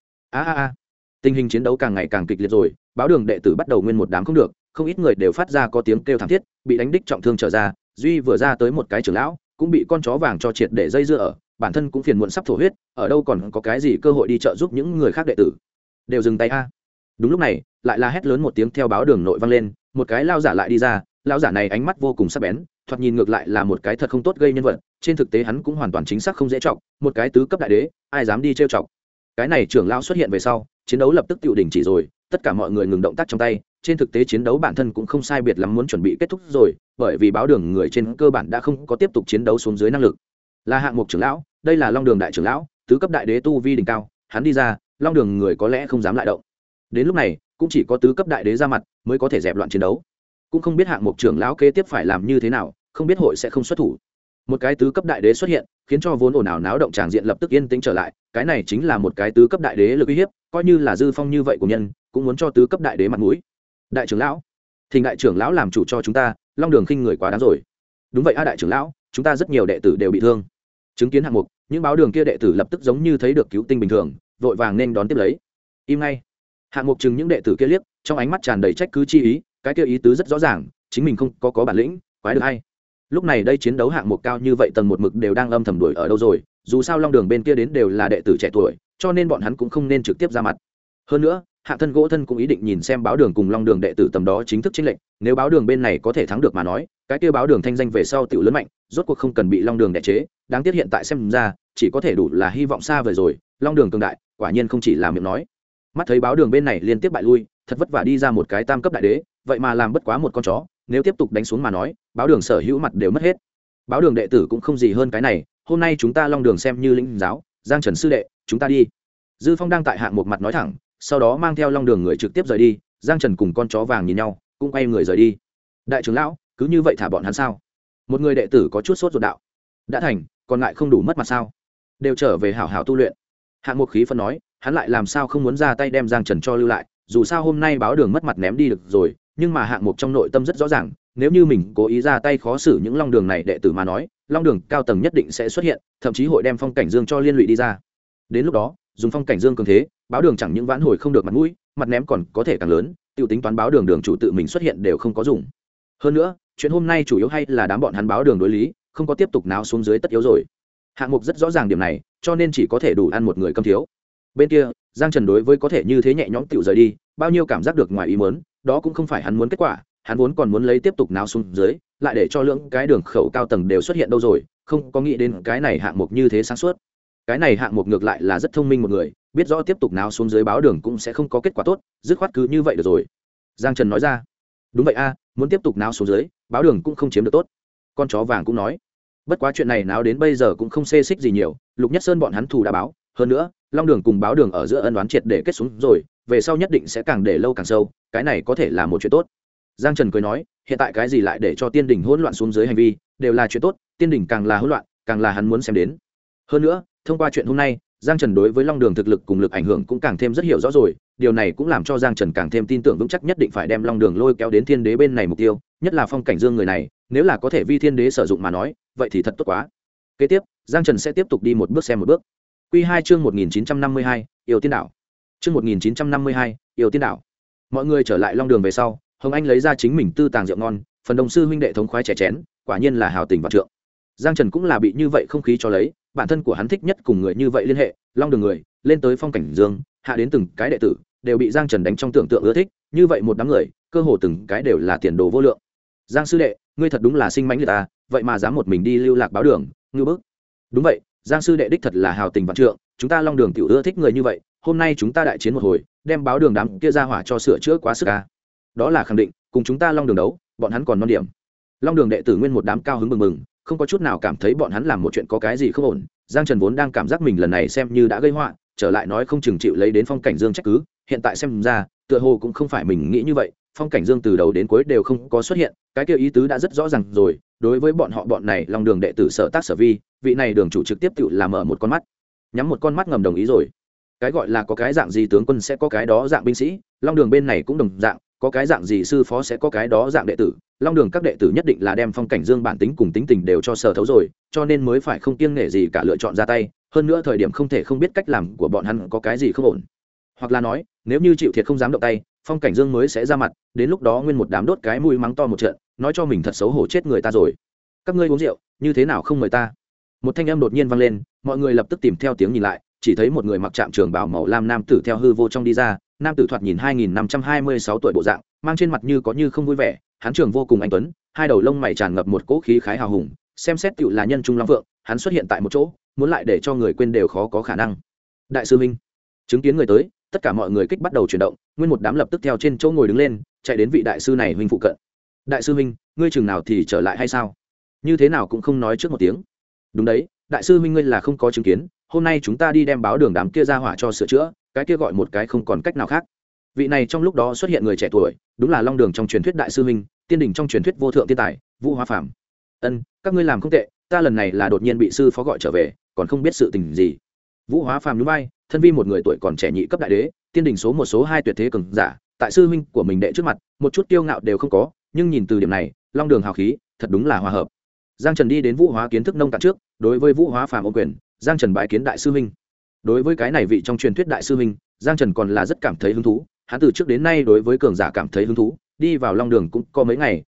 Tình hình chiến đấu càng ngày càng kịch liệt rồi, báo đường đệ tử bắt đầu nguyên một đám không được, không ít người đều phát ra có tiếng kêu thảm thiết, bị đánh đích trọng thương trở ra, duy vừa ra tới một cái trưởng lão, cũng bị con chó vàng cho triệt để dây dưa ở, bản thân cũng phiền muộn sắp thổ huyết, ở đâu còn có cái gì cơ hội đi trợ giúp những người khác đệ tử. Đều dừng tay a. Đúng lúc này, lại là hét lớn một tiếng theo báo đường nội vang lên, một cái lao giả lại đi ra, lao giả này ánh mắt vô cùng sắc bén, thoạt nhìn ngược lại là một cái thật không tốt gây nhân vật, trên thực tế hắn cũng hoàn toàn chính xác không dễ trọng, một cái tứ cấp đại đế, ai dám đi trêu chọc. Cái này trưởng lão xuất hiện về sau, chiến đấu lập tức tiêu đình chỉ rồi, tất cả mọi người ngừng động tác trong tay, trên thực tế chiến đấu bản thân cũng không sai biệt lắm muốn chuẩn bị kết thúc rồi, bởi vì báo đường người trên cơ bản đã không có tiếp tục chiến đấu xuống dưới năng lực. Là hạng mục trưởng lão, đây là Long Đường đại trưởng lão, tứ cấp đại đế tu vi đỉnh cao, hắn đi ra, Long Đường người có lẽ không dám lại động. Đến lúc này, cũng chỉ có tứ cấp đại đế ra mặt mới có thể dẹp loạn chiến đấu. Cũng không biết hạng mục trưởng lão kế tiếp phải làm như thế nào, không biết hội sẽ không xuất thủ. Một cái tứ cấp đại đế xuất hiện, khiến cho vốn ồn ào náo động tràng diện lập tức yên tĩnh trở lại, cái này chính là một cái tứ cấp đại đế lực uy hiếp, coi như là Dư Phong như vậy của nhân, cũng muốn cho tứ cấp đại đế mặt mũi. Đại trưởng lão, thỉnh đại trưởng lão làm chủ cho chúng ta, Long Đường khinh người quá đáng rồi. Đúng vậy a đại trưởng lão, chúng ta rất nhiều đệ tử đều bị thương. Chứng kiến hạng mục, những báo đường kia đệ tử lập tức giống như thấy được cứu tinh bình thường, vội vàng nên đón tiếp lấy. Im ngay. Hạng mục chừng những đệ tử kia liếc, trong ánh mắt tràn đầy trách cứ chi ý, cái kia ý tứ rất rõ ràng, chính mình không có bản lĩnh, quái được hay. lúc này đây chiến đấu hạng mục cao như vậy tầng một mực đều đang âm thầm đuổi ở đâu rồi, dù sao long đường bên kia đến đều là đệ tử trẻ tuổi, cho nên bọn hắn cũng không nên trực tiếp ra mặt. Hơn nữa hạng thân gỗ thân cũng ý định nhìn xem báo đường cùng long đường đệ tử tầm đó chính thức chênh lệch, nếu báo đường bên này có thể thắng được mà nói, cái kia báo đường thanh danh về sau tiểu lớn mạnh, rốt cuộc không cần bị long đường đè chế. Đáng tiếc hiện tại xem ra chỉ có thể đủ là hy vọng xa vời rồi, long đường cường đại quả nhiên không chỉ là miệng nói. Mắt thấy báo đường bên này liên tiếp bại lui, thật vất vả đi ra một cái tam cấp đại đế, vậy mà làm bất quá một con chó, nếu tiếp tục đánh xuống mà nói, báo đường sở hữu mặt đều mất hết. Báo đường đệ tử cũng không gì hơn cái này, hôm nay chúng ta long đường xem như lĩnh giáo, Giang Trần sư đệ, chúng ta đi. Dư Phong đang tại hạng một mặt nói thẳng, sau đó mang theo long đường người trực tiếp rời đi. Giang Trần cùng con chó vàng nhìn nhau, cũng quay người rời đi. Đại trưởng lão, cứ như vậy thả bọn hắn sao? Một người đệ tử có chút sốt ruột đạo. Đã thành, còn lại không đủ mất mặt sao? Đều trở về hảo hảo tu luyện. Hạng một khí phân nói, hắn lại làm sao không muốn ra tay đem Giang Trần cho lưu lại, dù sao hôm nay báo đường mất mặt ném đi được rồi, nhưng mà hạng mục trong nội tâm rất rõ ràng, nếu như mình cố ý ra tay khó xử những long đường này đệ tử mà nói, long đường cao tầng nhất định sẽ xuất hiện, thậm chí hội đem phong cảnh dương cho liên lụy đi ra. Đến lúc đó dùng phong cảnh dương cường thế, báo đường chẳng những vãn hồi không được mặt mũi, mặt ném còn có thể càng lớn, tiêu tính toán báo đường đường chủ tự mình xuất hiện đều không có dùng. Hơn nữa chuyện hôm nay chủ yếu hay là đám bọn hắn báo đường đối lý, không có tiếp tục náo xuống dưới tất yếu rồi. Hạng mục rất rõ ràng điểm này, cho nên chỉ có thể đủ ăn một người câm thiếu. Bên kia Giang Trần đối với có thể như thế nhẹ nhõm tiểu rời đi, bao nhiêu cảm giác được ngoài ý muốn, đó cũng không phải hắn muốn kết quả, hắn vốn còn muốn lấy tiếp tục náo xuống dưới, lại để cho lưỡng cái đường khẩu cao tầng đều xuất hiện đâu rồi, không có nghĩ đến cái này hạng mục như thế sáng suốt. Cái này hạng mục ngược lại là rất thông minh một người, biết rõ tiếp tục náo xuống dưới báo đường cũng sẽ không có kết quả tốt, dứt khoát cứ như vậy được rồi. Giang Trần nói ra. Đúng vậy a, muốn tiếp tục náo xuống dưới, báo đường cũng không chiếm được tốt. Con chó vàng cũng nói. Bất quá chuyện này náo đến bây giờ cũng không xê xích gì nhiều, Lục Nhất Sơn bọn hắn thù đã báo, hơn nữa long đường cùng báo đường ở giữa ân oán triệt để kết xuống rồi, về sau nhất định sẽ càng để lâu càng sâu, cái này có thể là một chuyện tốt. Giang Trần cười nói, hiện tại cái gì lại để cho tiên đình hỗn loạn xuống dưới hành vi, đều là chuyện tốt, tiên đình càng là hỗn loạn, càng là hắn muốn xem đến. Hơn nữa thông qua chuyện hôm nay, Giang Trần đối với long đường thực lực cùng lực ảnh hưởng cũng càng thêm rất hiểu rõ rồi, điều này cũng làm cho Giang Trần càng thêm tin tưởng vững chắc nhất định phải đem long đường lôi kéo đến thiên đế bên này mục tiêu, nhất là phong cảnh dương người này, nếu là có thể vi thiên đế sử dụng mà nói, vậy thì thật tốt quá. Kế tiếp Giang Trần sẽ tiếp tục đi một bước xem một bước. Quy 2 chương 1952, yêu tiên đảo. Chương 1952, yêu tiên đảo. Mọi người trở lại long đường về sau, Hồng Anh lấy ra chính mình tư tàng rượu ngon, phần đồng sư huynh đệ thống khoái chè chén, quả nhiên là hào tình vạn trượng. Giang Trần cũng là bị như vậy không khí cho lấy, bản thân của hắn thích nhất cùng người như vậy liên hệ, long đường người lên tới phong cảnh dương, hạ đến từng cái đệ tử đều bị Giang Trần đánh trong tưởng tượng ưa thích, như vậy một đám người cơ hồ từng cái đều là tiền đồ vô lượng. Giang sư đệ, ngươi thật đúng là sinh mãnh người ta, vậy mà dám một mình đi lưu lạc báo đường, ngưu bức. Đúng vậy, Giang sư đệ đích thật là hào tình vạn trượng, chúng ta long đường tiểu ưa thích người như vậy, hôm nay chúng ta đại chiến một hồi, đem báo đường đám kia ra hỏa cho sửa chữa quá sức a. Đó là khẳng định, cùng chúng ta long đường đấu, bọn hắn còn non điểm. Long đường đệ tử nguyên một đám cao hứng mừng mừng, không có chút nào cảm thấy bọn hắn làm một chuyện có cái gì không ổn. Giang Trần vốn đang cảm giác mình lần này xem như đã gây họa, trở lại nói không chừng chịu lấy đến phong cảnh dương trách cứ, hiện tại xem ra tựa hồ cũng không phải mình nghĩ như vậy, phong cảnh dương từ đầu đến cuối đều không có xuất hiện, cái kia ý tứ đã rất rõ ràng rồi. Đối với bọn họ bọn này long đường đệ tử sở tác sở vi, vị này đường chủ trực tiếp tự làm mở một con mắt, nhắm một con mắt ngầm đồng ý rồi. Cái gọi là có cái dạng gì tướng quân sẽ có cái đó dạng binh sĩ, long đường bên này cũng đồng dạng, có cái dạng gì sư phó sẽ có cái đó dạng đệ tử, long đường các đệ tử nhất định là đem phong cảnh dương bản tính cùng tính tình đều cho sở thấu rồi, cho nên mới phải không kiêng nể gì cả lựa chọn ra tay, hơn nữa thời điểm không thể không biết cách làm của bọn hắn có cái gì không ổn, hoặc là nói nếu như chịu thiệt không dám động tay, phong cảnh dương mới sẽ ra mặt, đến lúc đó nguyên một đám đốt cái mũi mắng to một trận, nói cho mình thật xấu hổ chết người ta rồi. Các ngươi uống rượu như thế nào không mời ta? Một thanh âm đột nhiên vang lên, mọi người lập tức tìm theo tiếng nhìn lại, chỉ thấy một người mặc trạm trường bào màu lam nam tử theo hư vô trong đi ra. Nam tử thoạt nhìn 2526 tuổi bộ dạng, mang trên mặt như có như không vui vẻ, hắn trường vô cùng anh tuấn, hai đầu lông mày tràn ngập một cỗ khí khái hào hùng, xem xét tựu là nhân trung long vượng, hắn xuất hiện tại một chỗ, muốn lại để cho người quên đều khó có khả năng. Đại sư huynh, chứng kiến người tới, tất cả mọi người kích bắt đầu chuyển động, nguyên một đám lập tức theo trên chỗ ngồi đứng lên, chạy đến vị đại sư này huynh phụ cận. Đại sư huynh, ngươi chừng nào thì trở lại hay sao? Như thế nào cũng không nói trước một tiếng. Đúng đấy, đại sư huynh ngươi là không có chứng kiến, hôm nay chúng ta đi đem báo đường đám kia ra hỏa cho sửa chữa, cái kia gọi một cái không còn cách nào khác. Vị này trong lúc đó xuất hiện người trẻ tuổi, đúng là long đường trong truyền thuyết đại sư huynh, tiên đỉnh trong truyền thuyết vô thượng tiên tài Vũ Hóa Phàm. Các ngươi làm không tệ, ta lần này là đột nhiên bị sư phó gọi trở về, còn không biết sự tình gì. Vũ Hóa Phàm nhún vai, thân vi một người tuổi còn trẻ nhị cấp đại đế, tiên đỉnh số một số hai tuyệt thế cường giả, tại sư huynh của mình đệ trước mặt, một chút kiêu ngạo đều không có, nhưng nhìn từ điểm này, long đường hào khí, thật đúng là hòa hợp. Giang Trần đi đến Vũ Hóa kiến thức nông cạn trước, đối với Vũ Hóa Phàm ôm quyền, Giang Trần bái kiến đại sư huynh. Đối với cái này vị trong truyền thuyết đại sư huynh, Giang Trần còn là rất cảm thấy hứng thú, hắn từ trước đến nay đối với cường giả cảm thấy hứng thú, đi vào long đường cũng có mấy ngày,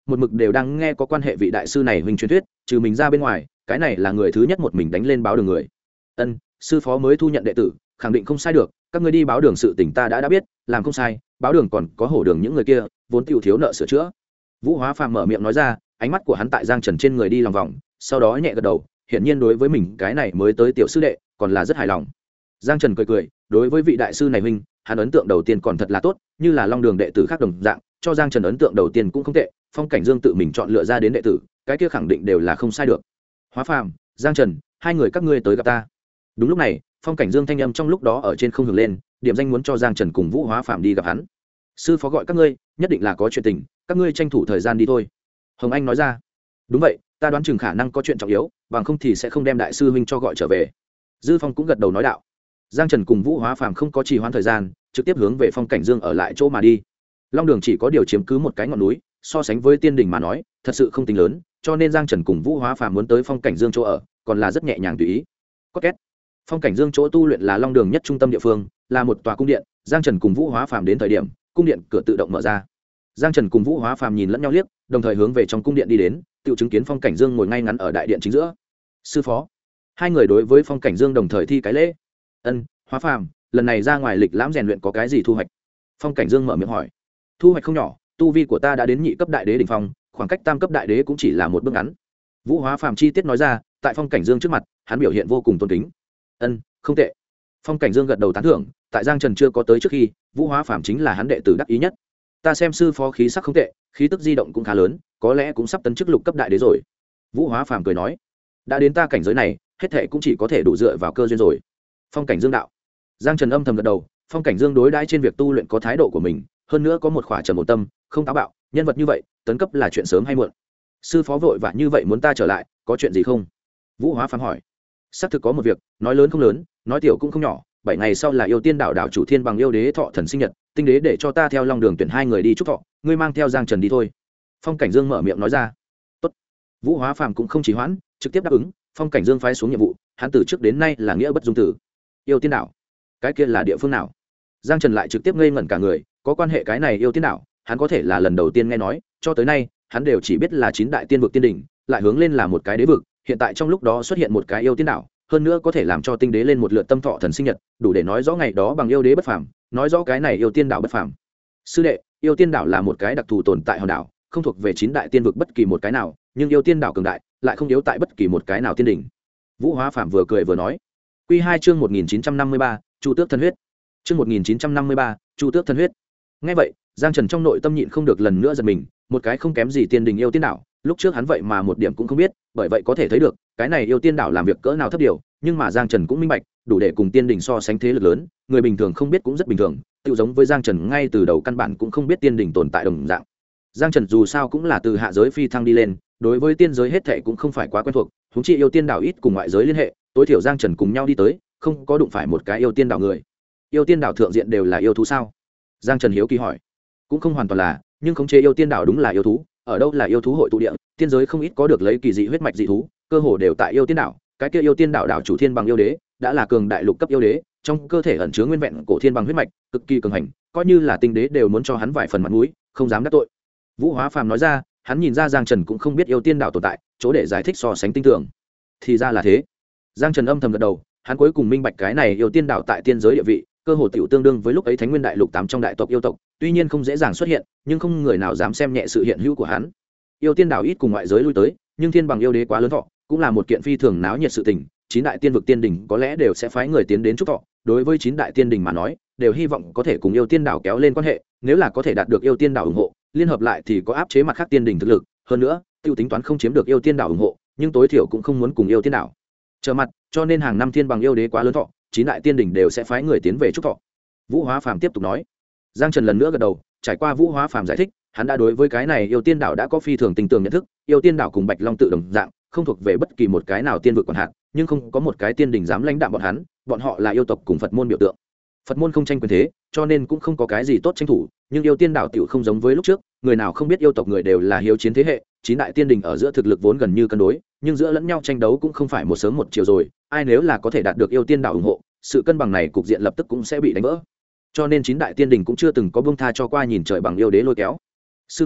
một mực đều đang nghe có quan hệ vị đại sư này huynh truyền thuyết, trừ mình ra bên ngoài cái này là người thứ nhất một mình đánh lên báo đường người. Ân, sư phó mới thu nhận đệ tử, khẳng định không sai được, các ngươi đi báo đường sự tình ta đã biết, làm không sai, báo đường còn có hổ đường những người kia vốn tiêu thiếu nợ sửa chữa. Vũ Hóa Phàm mở miệng nói ra, ánh mắt của hắn tại Giang Trần trên người đi lòng vòng, sau đó nhẹ gật đầu, hiển nhiên đối với mình cái này mới tới tiểu sư đệ còn là rất hài lòng. Giang Trần cười cười, đối với vị đại sư này huynh, hắn ấn tượng đầu tiên còn thật là tốt, như là Long Đường đệ tử khác đồng dạng, cho Giang Trần ấn tượng đầu tiên cũng không tệ, Phong Cảnh Dương tự mình chọn lựa ra đến đệ tử, cái kia khẳng định đều là không sai được. Hóa Phàm, Giang Trần, hai người các ngươi tới gặp ta. Đúng lúc này, Phong Cảnh Dương thanh âm trong lúc đó ở trên không hưởng lên, điểm danh muốn cho Giang Trần cùng Vũ Hóa Phàm đi gặp hắn. Sư phó gọi các ngươi, nhất định là có chuyện tình, các ngươi tranh thủ thời gian đi thôi. Hồng Anh nói ra. Đúng vậy, ta đoán chừng khả năng có chuyện trọng yếu, bằng không thì sẽ không đem đại sư huynh cho gọi trở về. Dư Phong cũng gật đầu nói đạo. Giang Trần cùng Vũ Hóa Phàm không có trì hoãn thời gian, trực tiếp hướng về Phong Cảnh Dương ở lại chỗ mà đi. Long Đường chỉ có điều chiếm cứ một cái ngọn núi, so sánh với Tiên Đình mà nói, thật sự không tính lớn, cho nên Giang Trần cùng Vũ Hóa Phàm muốn tới Phong Cảnh Dương chỗ ở, còn là rất nhẹ nhàng tùy ý. Có két. Phong Cảnh Dương chỗ tu luyện là Long Đường nhất trung tâm địa phương, là một tòa cung điện, Giang Trần cùng Vũ Hóa Phàm đến thời điểm, cung điện cửa tự động mở ra. Giang Trần cùng Vũ Hóa Phàm nhìn lẫn nhau liếc, đồng thời hướng về trong cung điện đi đến, tự chứng kiến Phong Cảnh Dương ngồi ngay ngắn ở đại điện chính giữa. Sư phó. Hai người đối với Phong Cảnh Dương đồng thời thi cái lễ. Ân, Hóa Phàm, lần này ra ngoài lịch lãm rèn luyện có cái gì thu hoạch? Phong Cảnh Dương mở miệng hỏi. Thu hoạch không nhỏ, tu vi của ta đã đến nhị cấp đại đế đỉnh phong, khoảng cách tam cấp đại đế cũng chỉ là một bước ngắn. Vũ Hóa Phàm chi tiết nói ra, tại Phong Cảnh Dương trước mặt, hắn biểu hiện vô cùng tôn kính. Ân, không tệ. Phong Cảnh Dương gật đầu tán thưởng, tại Giang Trần chưa có tới trước khi, Vũ Hóa Phàm chính là hắn đệ tử đắc ý nhất. Ta xem sư phó khí sắc không tệ, khí tức di động cũng khá lớn, có lẽ cũng sắp tấn chức lục cấp đại đế rồi. Vũ Hóa Phàm cười nói, đã đến ta cảnh giới này, hết thệ cũng chỉ có thể đủ dựa vào cơ duyên rồi. Phong Cảnh Dương đạo. Giang Trần âm thầm gật đầu, Phong Cảnh Dương đối đãi trên việc tu luyện có thái độ của mình, hơn nữa có một khỏa trầm một tâm, không táo bạo, nhân vật như vậy, tấn cấp là chuyện sớm hay muộn. Sư phó vội vã như vậy muốn ta trở lại, có chuyện gì không? Vũ Hóa Phàm hỏi. Xác thực có một việc, nói lớn không lớn, nói tiểu cũng không nhỏ. 7 ngày sau là yêu tiên đảo đảo chủ Thiên Bằng yêu đế thọ thần sinh nhật, tinh đế để cho ta theo Long Đường tuyển 2 người đi chúc thọ, ngươi mang theo Giang Trần đi thôi. Phong Cảnh Dương mở miệng nói ra. Tốt. Vũ Hóa Phàm cũng không trì hoãn, trực tiếp đáp ứng. Phong Cảnh Dương phái xuống nhiệm vụ, hắn từ trước đến nay là nghĩa bất dung tử. Yêu tiên đảo, cái kia là địa phương nào? Giang Trần lại trực tiếp ngây ngẩn cả người, có quan hệ cái này yêu tiên đảo, hắn có thể là lần đầu tiên nghe nói, cho tới nay hắn đều chỉ biết là 9 đại tiên vực tiên đỉnh, lại hướng lên là một cái đế vực, hiện tại trong lúc đó xuất hiện một cái yêu tiên đảo, hơn nữa có thể làm cho tinh đế lên một lượt tâm thọ thần sinh nhật, đủ để nói rõ ngày đó bằng yêu đế bất phàm, nói rõ cái này yêu tiên đảo bất phàm. Sư đệ, yêu tiên đảo là một cái đặc thù tồn tại hòn đảo, không thuộc về 9 đại tiên vực bất kỳ một cái nào, nhưng yêu tiên đảo cường đại, lại không yếu tại bất kỳ một cái nào tiên đỉnh. Vũ Hóa Phàm vừa cười vừa nói. Quy 2 chương 1953, Chu Tước thân huyết. Chương 1953, Chu Tước thân huyết. Nghe vậy, Giang Trần trong nội tâm nhịn không được lần nữa giật mình, một cái không kém gì tiên đình yêu tiên đảo, lúc trước hắn vậy mà một điểm cũng không biết, bởi vậy có thể thấy được, cái này yêu tiên đảo làm việc cỡ nào thấp điều, nhưng mà Giang Trần cũng minh bạch, đủ để cùng tiên đình so sánh thế lực lớn, người bình thường không biết cũng rất bình thường, tựu giống với Giang Trần ngay từ đầu căn bản cũng không biết tiên đình tồn tại đồng dạng. Giang Trần dù sao cũng là từ hạ giới phi thăng đi lên, đối với tiên giới hết thảy cũng không phải quá quen thuộc, huống chi yêu tiên đảo ít cùng ngoại giới liên hệ, tối thiểu Giang Trần cùng nhau đi tới, không có đụng phải một cái yêu tiên đảo người. Yêu tiên đảo thượng diện đều là yêu thú sao? Giang Trần hiếu kỳ hỏi. Cũng không hoàn toàn là, nhưng khống chế yêu tiên đảo đúng là yêu thú, ở đâu là yêu thú hội tụ địa, tiên giới không ít có được lấy kỳ dị huyết mạch dị thú, cơ hồ đều tại yêu tiên đảo. Cái kia yêu tiên đảo đảo chủ Thiên Bằng yêu đế, đã là cường đại lục cấp yêu đế, trong cơ thể ẩn chứa nguyên vẹn cổ thiên bằng huyết mạch, cực kỳ cường hành, coi như là tinh đế đều muốn cho hắn vài phần mặt mũi, không dám đắc tội. Vũ Hóa Phàm nói ra, hắn nhìn ra Giang Trần cũng không biết yêu tiên đảo tồn tại, chỗ để giải thích so sánh tinh tưởng. Thì ra là thế. Giang Trần âm thầm gật đầu, hắn cuối cùng minh bạch cái này yêu tiên đảo tại tiên giới địa vị, cơ hồ tiểu tương đương với lúc ấy Thánh Nguyên Đại Lục 8 trong đại tộc yêu tộc, tuy nhiên không dễ dàng xuất hiện, nhưng không người nào dám xem nhẹ sự hiện hữu của hắn. Yêu tiên đảo ít cùng ngoại giới lui tới, nhưng Thiên Bằng yêu đế quá lớn thọ, cũng là một kiện phi thường náo nhiệt sự tình, 9 đại tiên vực tiên đỉnh có lẽ đều sẽ phái người tiến đến chúc thọ, đối với 9 đại tiên đỉnh mà nói, đều hy vọng có thể cùng yêu tiên đảo kéo lên quan hệ, nếu là có thể đạt được yêu tiên đảo ủng hộ, liên hợp lại thì có áp chế mặt khác tiên đỉnh thực lực, hơn nữa, tiêu tính toán không chiếm được yêu tiên đảo ủng hộ, nhưng tối thiểu cũng không muốn cùng yêu tiên đảo trở mặt, cho nên hàng năm Thiên Bằng yêu đế quá lớn thọ, 9 đại tiên đỉnh đều sẽ phái người tiến về chúc thọ. Vũ Hóa Phàm tiếp tục nói. Giang Trần lần nữa gật đầu, trải qua Vũ Hóa Phàm giải thích, hắn đã đối với cái này yêu tiên đảo đã có phi thường tình tường nhận thức, yêu tiên đảo cùng Bạch Long tự đồng dạng, không thuộc về bất kỳ một cái nào tiên vực quản hạt, nhưng không có một cái tiên đỉnh dám lãnh đạm bọn hắn, bọn họ là yêu tộc cùng Phật môn biểu tượng. Phật môn không tranh quyền thế, cho nên cũng không có cái gì tốt tranh thủ, nhưng yêu tiên đảo tiểu không giống với lúc trước, người nào không biết yêu tộc người đều là hiếu chiến thế hệ, 9 đại tiên đỉnh ở giữa thực lực vốn gần như cân đối, nhưng giữa lẫn nhau tranh đấu cũng không phải một sớm một chiều rồi, ai nếu là có thể đạt được yêu tiên đảo ủng hộ, sự cân bằng này cục diện lập tức cũng sẽ bị đánh vỡ. Cho nên 9 đại tiên đỉnh cũng chưa từng có buông tha cho qua nhìn trời bằng yêu đế lôi kéo. Sư phó,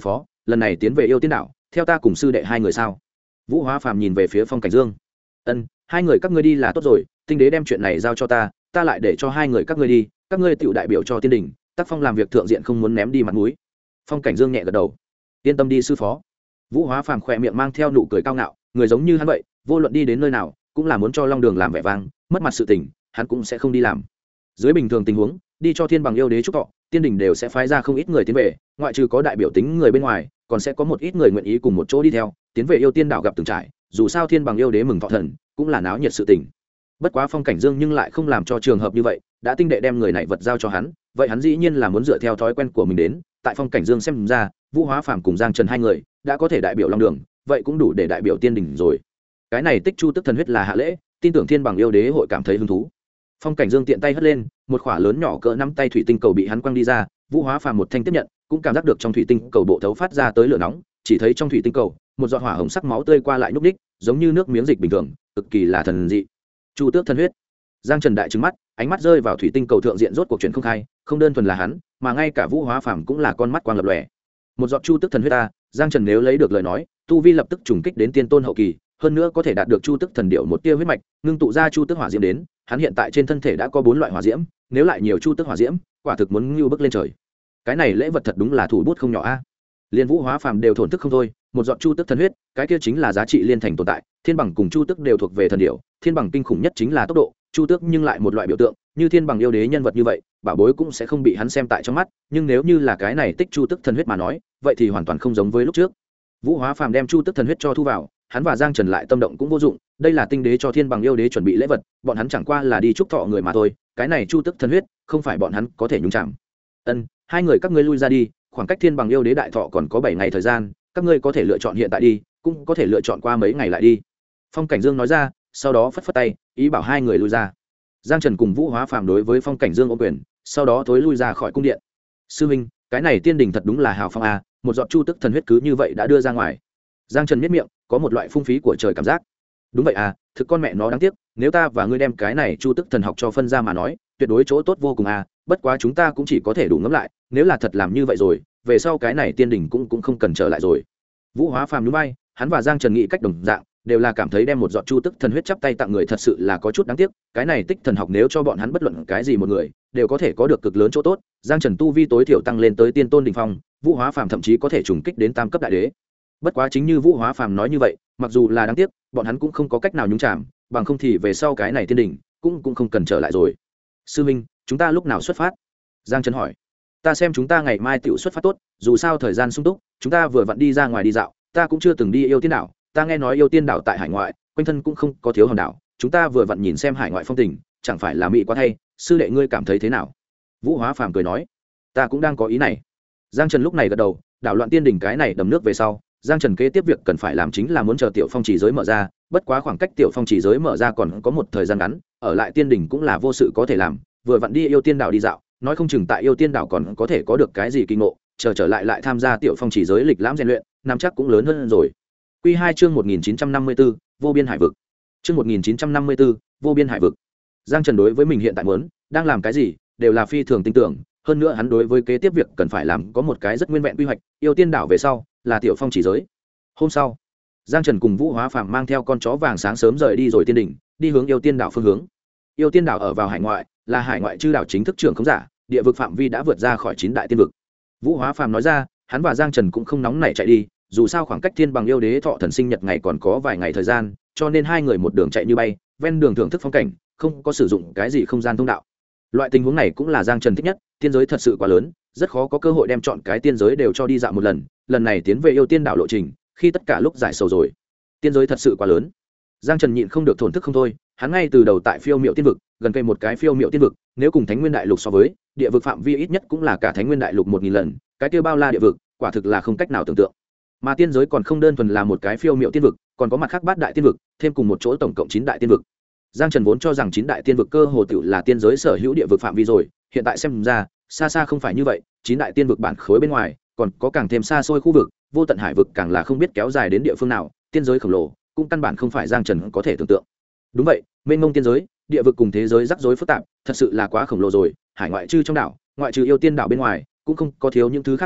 lần này tiến về yêu tiên đảo theo ta cùng sư đệ hai người sao? Vũ Hóa Phàm nhìn về phía Phong Cảnh Dương. Ân, hai người các ngươi đi là tốt rồi, tinh đế đem chuyện này giao cho ta, ta lại để cho hai người các ngươi đi, các ngươi tiểu đại biểu cho tiên đình, tác phong làm việc thượng diện không muốn ném đi mặt mũi. Phong Cảnh Dương nhẹ gật đầu. Yên tâm đi sư phó. Vũ Hóa Phàm khỏe miệng mang theo nụ cười cao ngạo, người giống như hắn vậy, vô luận đi đến nơi nào, cũng là muốn cho Long Đường làm vẻ vang, mất mặt sự tình, hắn cũng sẽ không đi làm. Dưới bình thường tình huống, đi cho Thiên Bằng yêu đế chúc thọ, tiên đình đều sẽ phái ra không ít người tiến về, ngoại trừ có đại biểu tính người bên ngoài, còn sẽ có một ít người nguyện ý cùng một chỗ đi theo, tiến về yêu tiên đảo gặp từng trải, dù sao Thiên Bằng yêu đế mừng thọ thần, cũng là náo nhiệt sự tình. Bất quá Phong Cảnh Dương nhưng lại không làm cho trường hợp như vậy, đã tinh đệ đem người này vật giao cho hắn, vậy hắn dĩ nhiên là muốn dựa theo thói quen của mình đến. Tại Phong Cảnh Dương xem ra, Vũ Hóa Phàm cùng Giang Trần hai người đã có thể đại biểu Long Đường, vậy cũng đủ để đại biểu tiên đình rồi. Cái này tích chu tức thần huyết là hạ lễ, tin tưởng Thiên Bằng yêu đế hội cảm thấy hứng thú. Phong Cảnh Dương tiện tay hất lên, một khỏa lớn nhỏ cỡ nắm tay thủy tinh cầu bị hắn quăng đi ra, Vũ Hóa Phàm một thanh tiếp nhận, cũng cảm giác được trong thủy tinh cầu bộ thấu phát ra tới lửa nóng, chỉ thấy trong thủy tinh cầu, một giọt hỏa hồng sắc máu tươi qua lại nhúc nhích, giống như nước miếng dịch bình thường, cực kỳ là thần dị. Chu tước thần huyết. Giang Trần đại trừng mắt, ánh mắt rơi vào thủy tinh cầu thượng diện, rốt cuộc chuyện không khai, không đơn thuần là hắn, mà ngay cả Vũ Hóa Phàm cũng là con mắt quang lập lòe. Một giọt chu tước thần huyết ta, Giang Trần nếu lấy được lời nói, tu vi lập tức trùng kích đến tiên tôn hậu kỳ, hơn nữa có thể đạt được chu tước thần điệu một tia huyết mạch, ngưng tụ ra chu tước hỏa diễm đến, hắn hiện tại trên thân thể đã có 4 loại hỏa diễm, nếu lại nhiều chu tước hỏa diễm, quả thực muốn ngưu bước lên trời. Cái này lễ vật thật đúng là thủ bút không nhỏ a. Liên Vũ Hóa Phàm đều thổn thức không thôi, một giọt chu tước thần huyết, cái kia chính là giá trị liên thành tồn tại, Thiên Bằng cùng chu tước đều thuộc về thần điệu, Thiên Bằng kinh khủng nhất chính là tốc độ, chu tước nhưng lại một loại biểu tượng, như Thiên Bằng yêu đế nhân vật như vậy, bảo bối cũng sẽ không bị hắn xem tại trong mắt, nhưng nếu như là cái này tích chu tước thần huyết mà nói, vậy thì hoàn toàn không giống với lúc trước. Vũ Hóa Phàm đem chu tước thần huyết cho thu vào, hắn và Giang Trần lại tâm động cũng vô dụng, đây là tinh đế cho Thiên Bằng yêu đế chuẩn bị lễ vật, bọn hắn chẳng qua là đi chúc thọ người mà thôi, cái này chu tước thần huyết, không phải bọn hắn có thể nhúng chạm. Ân, hai người các ngươi lui ra đi, khoảng cách Thiên Bằng yêu đế đại thọ còn có 7 ngày thời gian, các ngươi có thể lựa chọn hiện tại đi, cũng có thể lựa chọn qua mấy ngày lại đi. Phong Cảnh Dương nói ra, sau đó phất phất tay, ý bảo hai người lui ra. Giang Trần cùng Vũ Hóa Phàm đối với Phong Cảnh Dương ôm quyền, sau đó thối lui ra khỏi cung điện. Sư huynh, cái này tiên đình thật đúng là hào phong a, một giọt chu tước thần huyết cứ như vậy đã đưa ra ngoài. Giang Trần miết miệng, có một loại phung phí của trời cảm giác. Đúng vậy à, thực con mẹ nó đáng tiếc, nếu ta và ngươi đem cái này chu tước thần học cho phân ra mà nói, tuyệt đối chỗ tốt vô cùng à, bất quá chúng ta cũng chỉ có thể đủ ngẫm lại, nếu là thật làm như vậy rồi, về sau cái này tiên đình cũng không cần trở lại rồi. Vũ Hóa Phàm nhún vai, hắn và Giang Trần nghĩ cách đồng dạng, đều là cảm thấy đem một giọt chu tước thần huyết chắp tay tặng người thật sự là có chút đáng tiếc, cái này tích thần học nếu cho bọn hắn bất luận cái gì một người, đều có thể có được cực lớn chỗ tốt. Giang Trần tu vi tối thiểu tăng lên tới tiên tôn đỉnh phong, Vũ Hóa Phàm thậm chí có thể trùng kích đến tam cấp đại đế. Bất quá chính như Vũ Hóa Phàm nói như vậy, mặc dù là đáng tiếc, bọn hắn cũng không có cách nào nhúng chạm, bằng không thì về sau cái này tiên đình cũng không cần trở lại rồi. Sư minh, chúng ta lúc nào xuất phát? Giang Trần hỏi. Ta xem chúng ta ngày mai tự xuất phát tốt, dù sao thời gian sung túc, chúng ta vừa vặn đi ra ngoài đi dạo, ta cũng chưa từng đi yêu tiên đảo, ta nghe nói yêu tiên đảo tại hải ngoại, quanh thân cũng không có thiếu hòn đảo, chúng ta vừa vặn nhìn xem hải ngoại phong tình, chẳng phải là mỹ quá thay, sư đệ ngươi cảm thấy thế nào? Vũ Hóa Phàm cười nói. Ta cũng đang có ý này. Giang Trần lúc này gật đầu, đảo loạn tiên đình cái này đầm nước về sau, Giang Trần kế tiếp việc cần phải làm chính là muốn chờ tiểu phong chỉ giới mở ra, bất quá khoảng cách tiểu phong chỉ giới mở ra còn có một thời gian ngắn, ở lại tiên đình cũng là vô sự có thể làm, vừa vặn đi yêu tiên đảo đi dạo, nói không chừng tại yêu tiên đảo còn có thể có được cái gì kinh ngộ, trở lại tham gia tiểu phong chỉ giới lịch lãm rèn luyện, nắm chắc cũng lớn hơn rồi. Quy 2 chương 1954, vô biên hải vực. Chương 1954, vô biên hải vực. Giang Trần đối với mình hiện tại muốn đang làm cái gì, đều là phi thường tin tưởng, hơn nữa hắn đối với kế tiếp việc cần phải làm có một cái rất nguyên vẹn quy hoạch, yêu tiên đảo về sau là tiểu phong chỉ giới. Hôm sau, Giang Trần cùng Vũ Hóa Phàm mang theo con chó vàng sáng sớm rời đi rồi tiên đỉnh, đi hướng yêu tiên đảo phương hướng. Yêu tiên đảo ở vào hải ngoại, là hải ngoại chư đảo chính thức trưởng không giả, địa vực phạm vi đã vượt ra khỏi 9 đại tiên vực. Vũ Hóa Phàm nói ra, hắn và Giang Trần cũng không nóng nảy chạy đi, dù sao khoảng cách Thiên Bằng yêu đế thọ thần sinh nhật ngày còn có vài ngày thời gian, cho nên hai người một đường chạy như bay, ven đường thưởng thức phong cảnh, không có sử dụng cái gì không gian thông đạo. Loại tình huống này cũng là Giang Trần thích nhất, tiên giới thật sự quá lớn, rất khó có cơ hội đem chọn cái tiên giới đều cho đi dạo một lần, lần này tiến về yêu tiên đảo lộ trình, khi tất cả lúc giải sầu rồi. Tiên giới thật sự quá lớn. Giang Trần nhịn không được thổn thức không thôi, hắn ngay từ đầu tại Phiêu Miệu tiên vực, gần cây một cái Phiêu Miệu tiên vực, nếu cùng Thánh Nguyên đại lục so với, địa vực phạm vi ít nhất cũng là cả Thánh Nguyên đại lục 1000 lần, cái kia bao la địa vực, quả thực là không cách nào tưởng tượng. Mà tiên giới còn không đơn thuần là một cái Phiêu Miệu tiên vực, còn có mặt khác 8 đại tiên vực, thêm cùng một chỗ tổng cộng 9 đại tiên vực. Giang Trần vốn cho rằng 9 đại tiên vực cơ hồ tiểu là tiên giới sở hữu địa vực phạm vi rồi, hiện tại xem ra, xa xa không phải như vậy, 9 đại tiên vực bản khối bên ngoài, còn có càng thêm xa xôi khu vực, vô tận hải vực càng là không biết kéo dài đến địa phương nào, tiên giới khổng lồ, cũng căn bản không phải Giang Trần có thể tưởng tượng. Đúng vậy, mênh mông tiên giới, địa vực cùng thế giới rắc rối phức tạp, thật sự là quá khổng lồ rồi, hải ngoại trừ trong đảo, ngoại trừ yêu tiên đảo bên ngoài, cũng không có thiếu những thứ khác hòn đảo,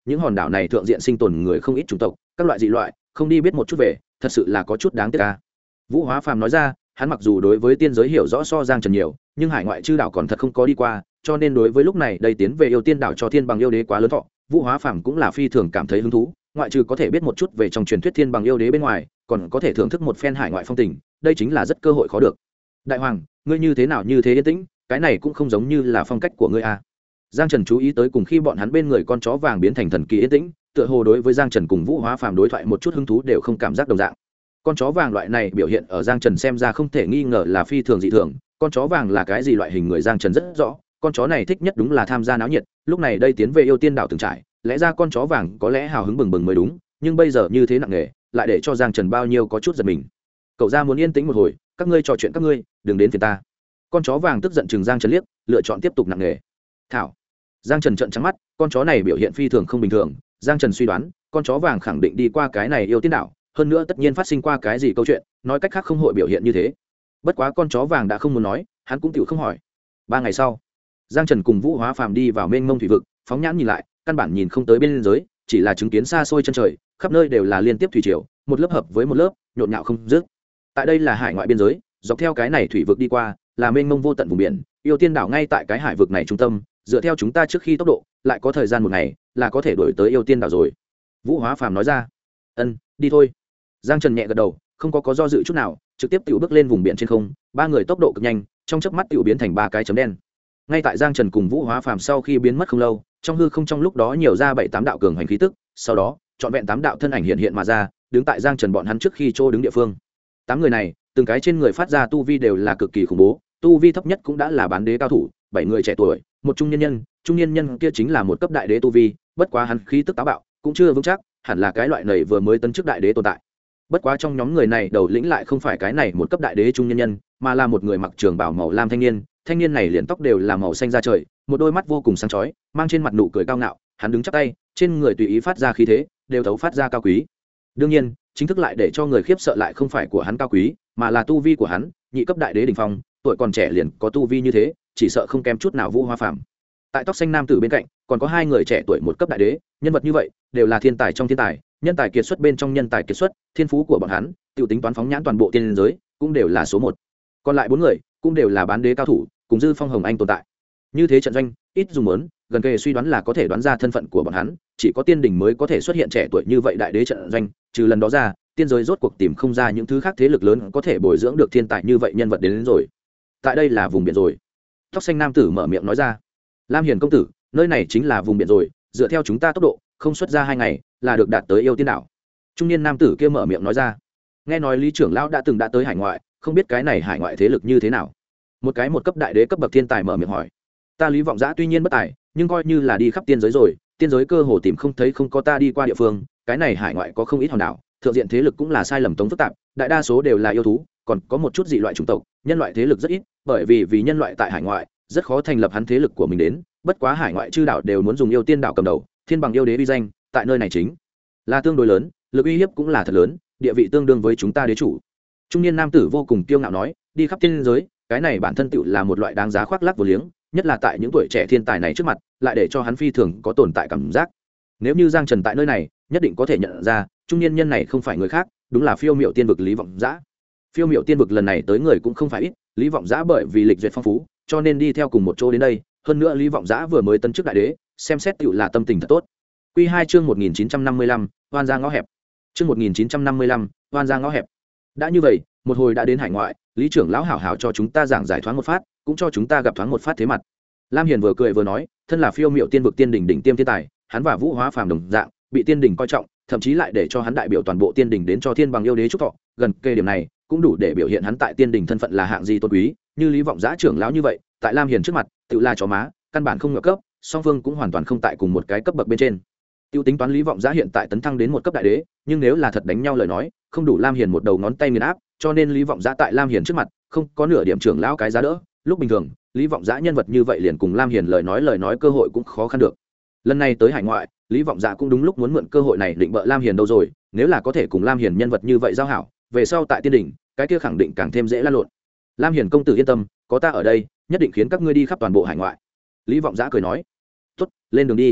những hòn đảo này thượng diện sinh tồn người không ít chủng tộc, các loại dị loại, không đi biết một chút về, thật sự là có chút đáng tiếc ca. Vũ Hóa Phàm nói ra, hắn mặc dù đối với tiên giới hiểu rõ so Giang Trần nhiều, nhưng hải ngoại chư đảo còn thật không có đi qua, cho nên đối với lúc này đây tiến về yêu tiên đảo cho thiên bằng yêu đế quá lớn thọ, Vũ Hóa Phàm cũng là phi thường cảm thấy hứng thú, ngoại trừ có thể biết một chút về trong truyền thuyết thiên bằng yêu đế bên ngoài, còn có thể thưởng thức một phen hải ngoại phong tình, đây chính là rất cơ hội khó được. Đại hoàng, ngươi như thế nào như thế yên tĩnh, cái này cũng không giống như là phong cách của ngươi a. Giang Trần chú ý tới cùng khi bọn hắn bên người con chó vàng biến thành thần kỳ yên tĩnh, tựa hồ đối với Giang Trần cùng Vũ Hóa Phàm đối thoại một chút hứng thú đều không cảm giác đồng dạng. Con chó vàng loại này biểu hiện ở Giang Trần xem ra không thể nghi ngờ là phi thường dị thường, con chó vàng là cái gì loại hình người Giang Trần rất rõ, con chó này thích nhất đúng là tham gia náo nhiệt, lúc này đây tiến về yêu tiên đảo từng trải, lẽ ra con chó vàng có lẽ hào hứng bừng bừng mới đúng, nhưng bây giờ như thế nặng nề, lại để cho Giang Trần bao nhiêu có chút giật mình. Cậu ra muốn yên tĩnh một hồi, các ngươi trò chuyện các ngươi, đừng đến phiền ta. Con chó vàng tức giận chừng Giang Trần liếc, lựa chọn tiếp tục nặng nề. Thảo. Giang Trần trợn trắng mắt, con chó này biểu hiện phi thường không bình thường, Giang Trần suy đoán, con chó vàng khẳng định đi qua cái này yêu tiên đảo, hơn nữa tất nhiên phát sinh qua cái gì câu chuyện, nói cách khác không hội biểu hiện như thế. Bất quá con chó vàng đã không muốn nói, hắn cũng chịu không hỏi. 3 ngày sau, Giang Trần cùng Vũ Hóa Phàm đi vào mênh mông thủy vực, phóng nhãn nhìn lại, căn bản nhìn không tới bên dưới, chỉ là chứng kiến xa xôi chân trời, khắp nơi đều là liên tiếp thủy triều, một lớp hợp với một lớp, nhộn nhạo không dứt. Tại đây là hải ngoại biên giới, dọc theo cái này thủy vực đi qua, là mênh mông vô tận vùng biển, yêu tiên đảo ngay tại cái hải vực này trung tâm, dựa theo chúng ta trước khi tốc độ, lại có thời gian 1 ngày, là có thể đuổi tới yêu tiên đảo rồi. Vũ Hóa Phàm nói ra. Đi thôi. Giang Trần nhẹ gật đầu, không có do dự chút nào, trực tiếp tiểu bước lên vùng biển trên không, 3 người tốc độ cực nhanh, trong chớp mắt tiểu biến thành 3 cái chấm đen. Ngay tại Giang Trần cùng Vũ Hóa Phàm sau khi biến mất không lâu, trong hư không trong lúc đó nhiều ra 7-8 đạo cường hành khí tức, sau đó, trọn vẹn 8 đạo thân ảnh hiện hiện mà ra, đứng tại Giang Trần bọn hắn trước khi chỗ đứng địa phương. 8 người này, từng cái trên người phát ra tu vi đều là cực kỳ khủng bố, tu vi thấp nhất cũng đã là bán đế cao thủ, 7 người trẻ tuổi, một trung niên nhân kia chính là một cấp đại đế tu vi, bất quá hắn khí tức táo bạo, cũng chưa vững chắc, hẳn là cái loại này vừa mới tấn chức đại đế tồn tại. Bất quá trong nhóm người này đầu lĩnh lại không phải cái này một cấp đại đế trung nhân, mà là một người mặc trường bào màu lam thanh niên này liền tóc đều là màu xanh da trời, một đôi mắt vô cùng sáng chói, mang trên mặt nụ cười cao ngạo, hắn đứng chắp tay, trên người tùy ý phát ra khí thế, đều thấu phát ra cao quý. Đương nhiên, chính thức lại để cho người khiếp sợ lại không phải của hắn cao quý, mà là tu vi của hắn, nhị cấp đại đế đỉnh phong, tuổi còn trẻ liền có tu vi như thế, chỉ sợ không kém chút nào Vũ Hóa Phàm. Tại tóc xanh nam tử bên cạnh, còn có 2 người trẻ tuổi một cấp đại đế, nhân vật như vậy, đều là thiên tài trong thiên tài, nhân tài kiệt xuất bên trong nhân tài kiệt xuất, thiên phú của bọn hắn, tiểu tính toán phóng nhãn toàn bộ tiên giới, cũng đều là số 1. Còn lại 4 người, cũng đều là bán đế cao thủ, cùng Dư Phong Hồng Anh tồn tại. Như thế trận doanh, ít dùng muốn, gần kề suy đoán là có thể đoán ra thân phận của bọn hắn, chỉ có tiên đỉnh mới có thể xuất hiện trẻ tuổi như vậy đại đế trận doanh, trừ lần đó ra, tiên giới rốt cuộc tìm không ra những thứ khác thế lực lớn có thể bồi dưỡng được thiên tài như vậy nhân vật đến rồi. Tại đây là vùng biển rồi. Tóc xanh nam tử mở miệng nói ra. Lam Hiền công tử, nơi này chính là vùng biển rồi, dựa theo chúng ta tốc độ, không xuất ra 2 ngày là được đạt tới yêu tiên đảo. Trung niên nam tử kia mở miệng nói ra. Nghe nói Lý trưởng lão đã từng đã tới hải ngoại, không biết cái này hải ngoại thế lực như thế nào. Một cấp đại đế cấp bậc thiên tài mở miệng hỏi. Ta Lý Vọng Giã tuy nhiên bất tài, nhưng coi như là đi khắp tiên giới rồi, tiên giới cơ hồ tìm không thấy không có ta đi qua địa phương, cái này hải ngoại có không ít hòn đảo, thượng diện thế lực cũng là sai lầm tống phức tạp, đại đa số đều là yêu thú, còn có một chút dị loại chủng tộc, nhân loại thế lực rất ít, bởi vì nhân loại tại hải ngoại rất khó thành lập hắn thế lực của mình đến, bất quá hải ngoại chư đảo đều muốn dùng yêu tiên đảo cầm đầu, thiên bằng yêu đế uy danh, tại nơi này chính là tương đối lớn, lực uy hiếp cũng là thật lớn, địa vị tương đương với chúng ta đế chủ. Trung niên nam tử vô cùng kiêu ngạo nói, đi khắp tiên giới, cái này bản thân tựu là một loại đáng giá khoác lác vô liếng, nhất là tại những tuổi trẻ thiên tài này trước mặt, lại để cho hắn phi thường có tồn tại cảm giác. Nếu như Giang Trần tại nơi này, nhất định có thể nhận ra, trung niên nhân này không phải người khác, đúng là Phiêu Miệu Tiên vực Lý Vọng Giã. Phiêu Miệu Tiên vực lần này tới người cũng không phải ít, Lý Vọng Giã bởi vì lịch duyệt phong phú, cho nên đi theo cùng một chỗ đến đây, hơn nữa Lý Vọng Giã vừa mới tấn chức đại đế, xem xét tựu là tâm tình thật tốt. Quy 2 chương 1955, oan ra ngõ hẹp. Chương 1955, oan ra ngõ hẹp. Đã như vậy, một hồi đã đến hải ngoại, Lý trưởng lão hảo hảo cho chúng ta giảng giải thoáng một phát, cũng cho chúng ta gặp thoáng một phát thế mặt. Lam Hiền vừa cười vừa nói, thân là Phiêu Miệu Tiên vực tiên đỉnh đỉnh tiêm thiên tài, hắn và Vũ Hóa Phàm đồng dạng, bị tiên đỉnh coi trọng, thậm chí lại để cho hắn đại biểu toàn bộ tiên đỉnh đến cho thiên bằng yêu đế chúc thọ, gần kề điểm này, cũng đủ để biểu hiện hắn tại tiên đỉnh thân phận là hạng gì tôn quý, như Lý Vọng Giã trưởng lão như vậy, tại Lam Hiền trước mặt, tự la chó má, căn bản không ngờ cấp, song phương cũng hoàn toàn không tại cùng một cái cấp bậc bên trên. Tiêu tính toán Lý Vọng Giã hiện tại tấn thăng đến một cấp đại đế, nhưng nếu là thật đánh nhau lời nói, không đủ Lam Hiền một đầu ngón tay nghiền áp, cho nên Lý Vọng Giã tại Lam Hiền trước mặt, không có nửa điểm trưởng lão cái giá đỡ, lúc bình thường, Lý Vọng Giã nhân vật như vậy liền cùng Lam Hiền lời nói cơ hội cũng khó khăn được. Lần này tới hải ngoại, Lý Vọng Giã cũng đúng lúc muốn mượn cơ hội này định bợ Lam Hiền đâu rồi, nếu là có thể cùng Lam Hiền nhân vật như vậy giao hảo, về sau tại tiên đỉnh, cái kia khẳng định càng thêm dễ lan lộn. Lam Hiền công tử yên tâm, có ta ở đây, nhất định khiến các ngươi đi khắp toàn bộ hải ngoại. Lý Vọng Giã cười nói. Tốt, lên đường đi.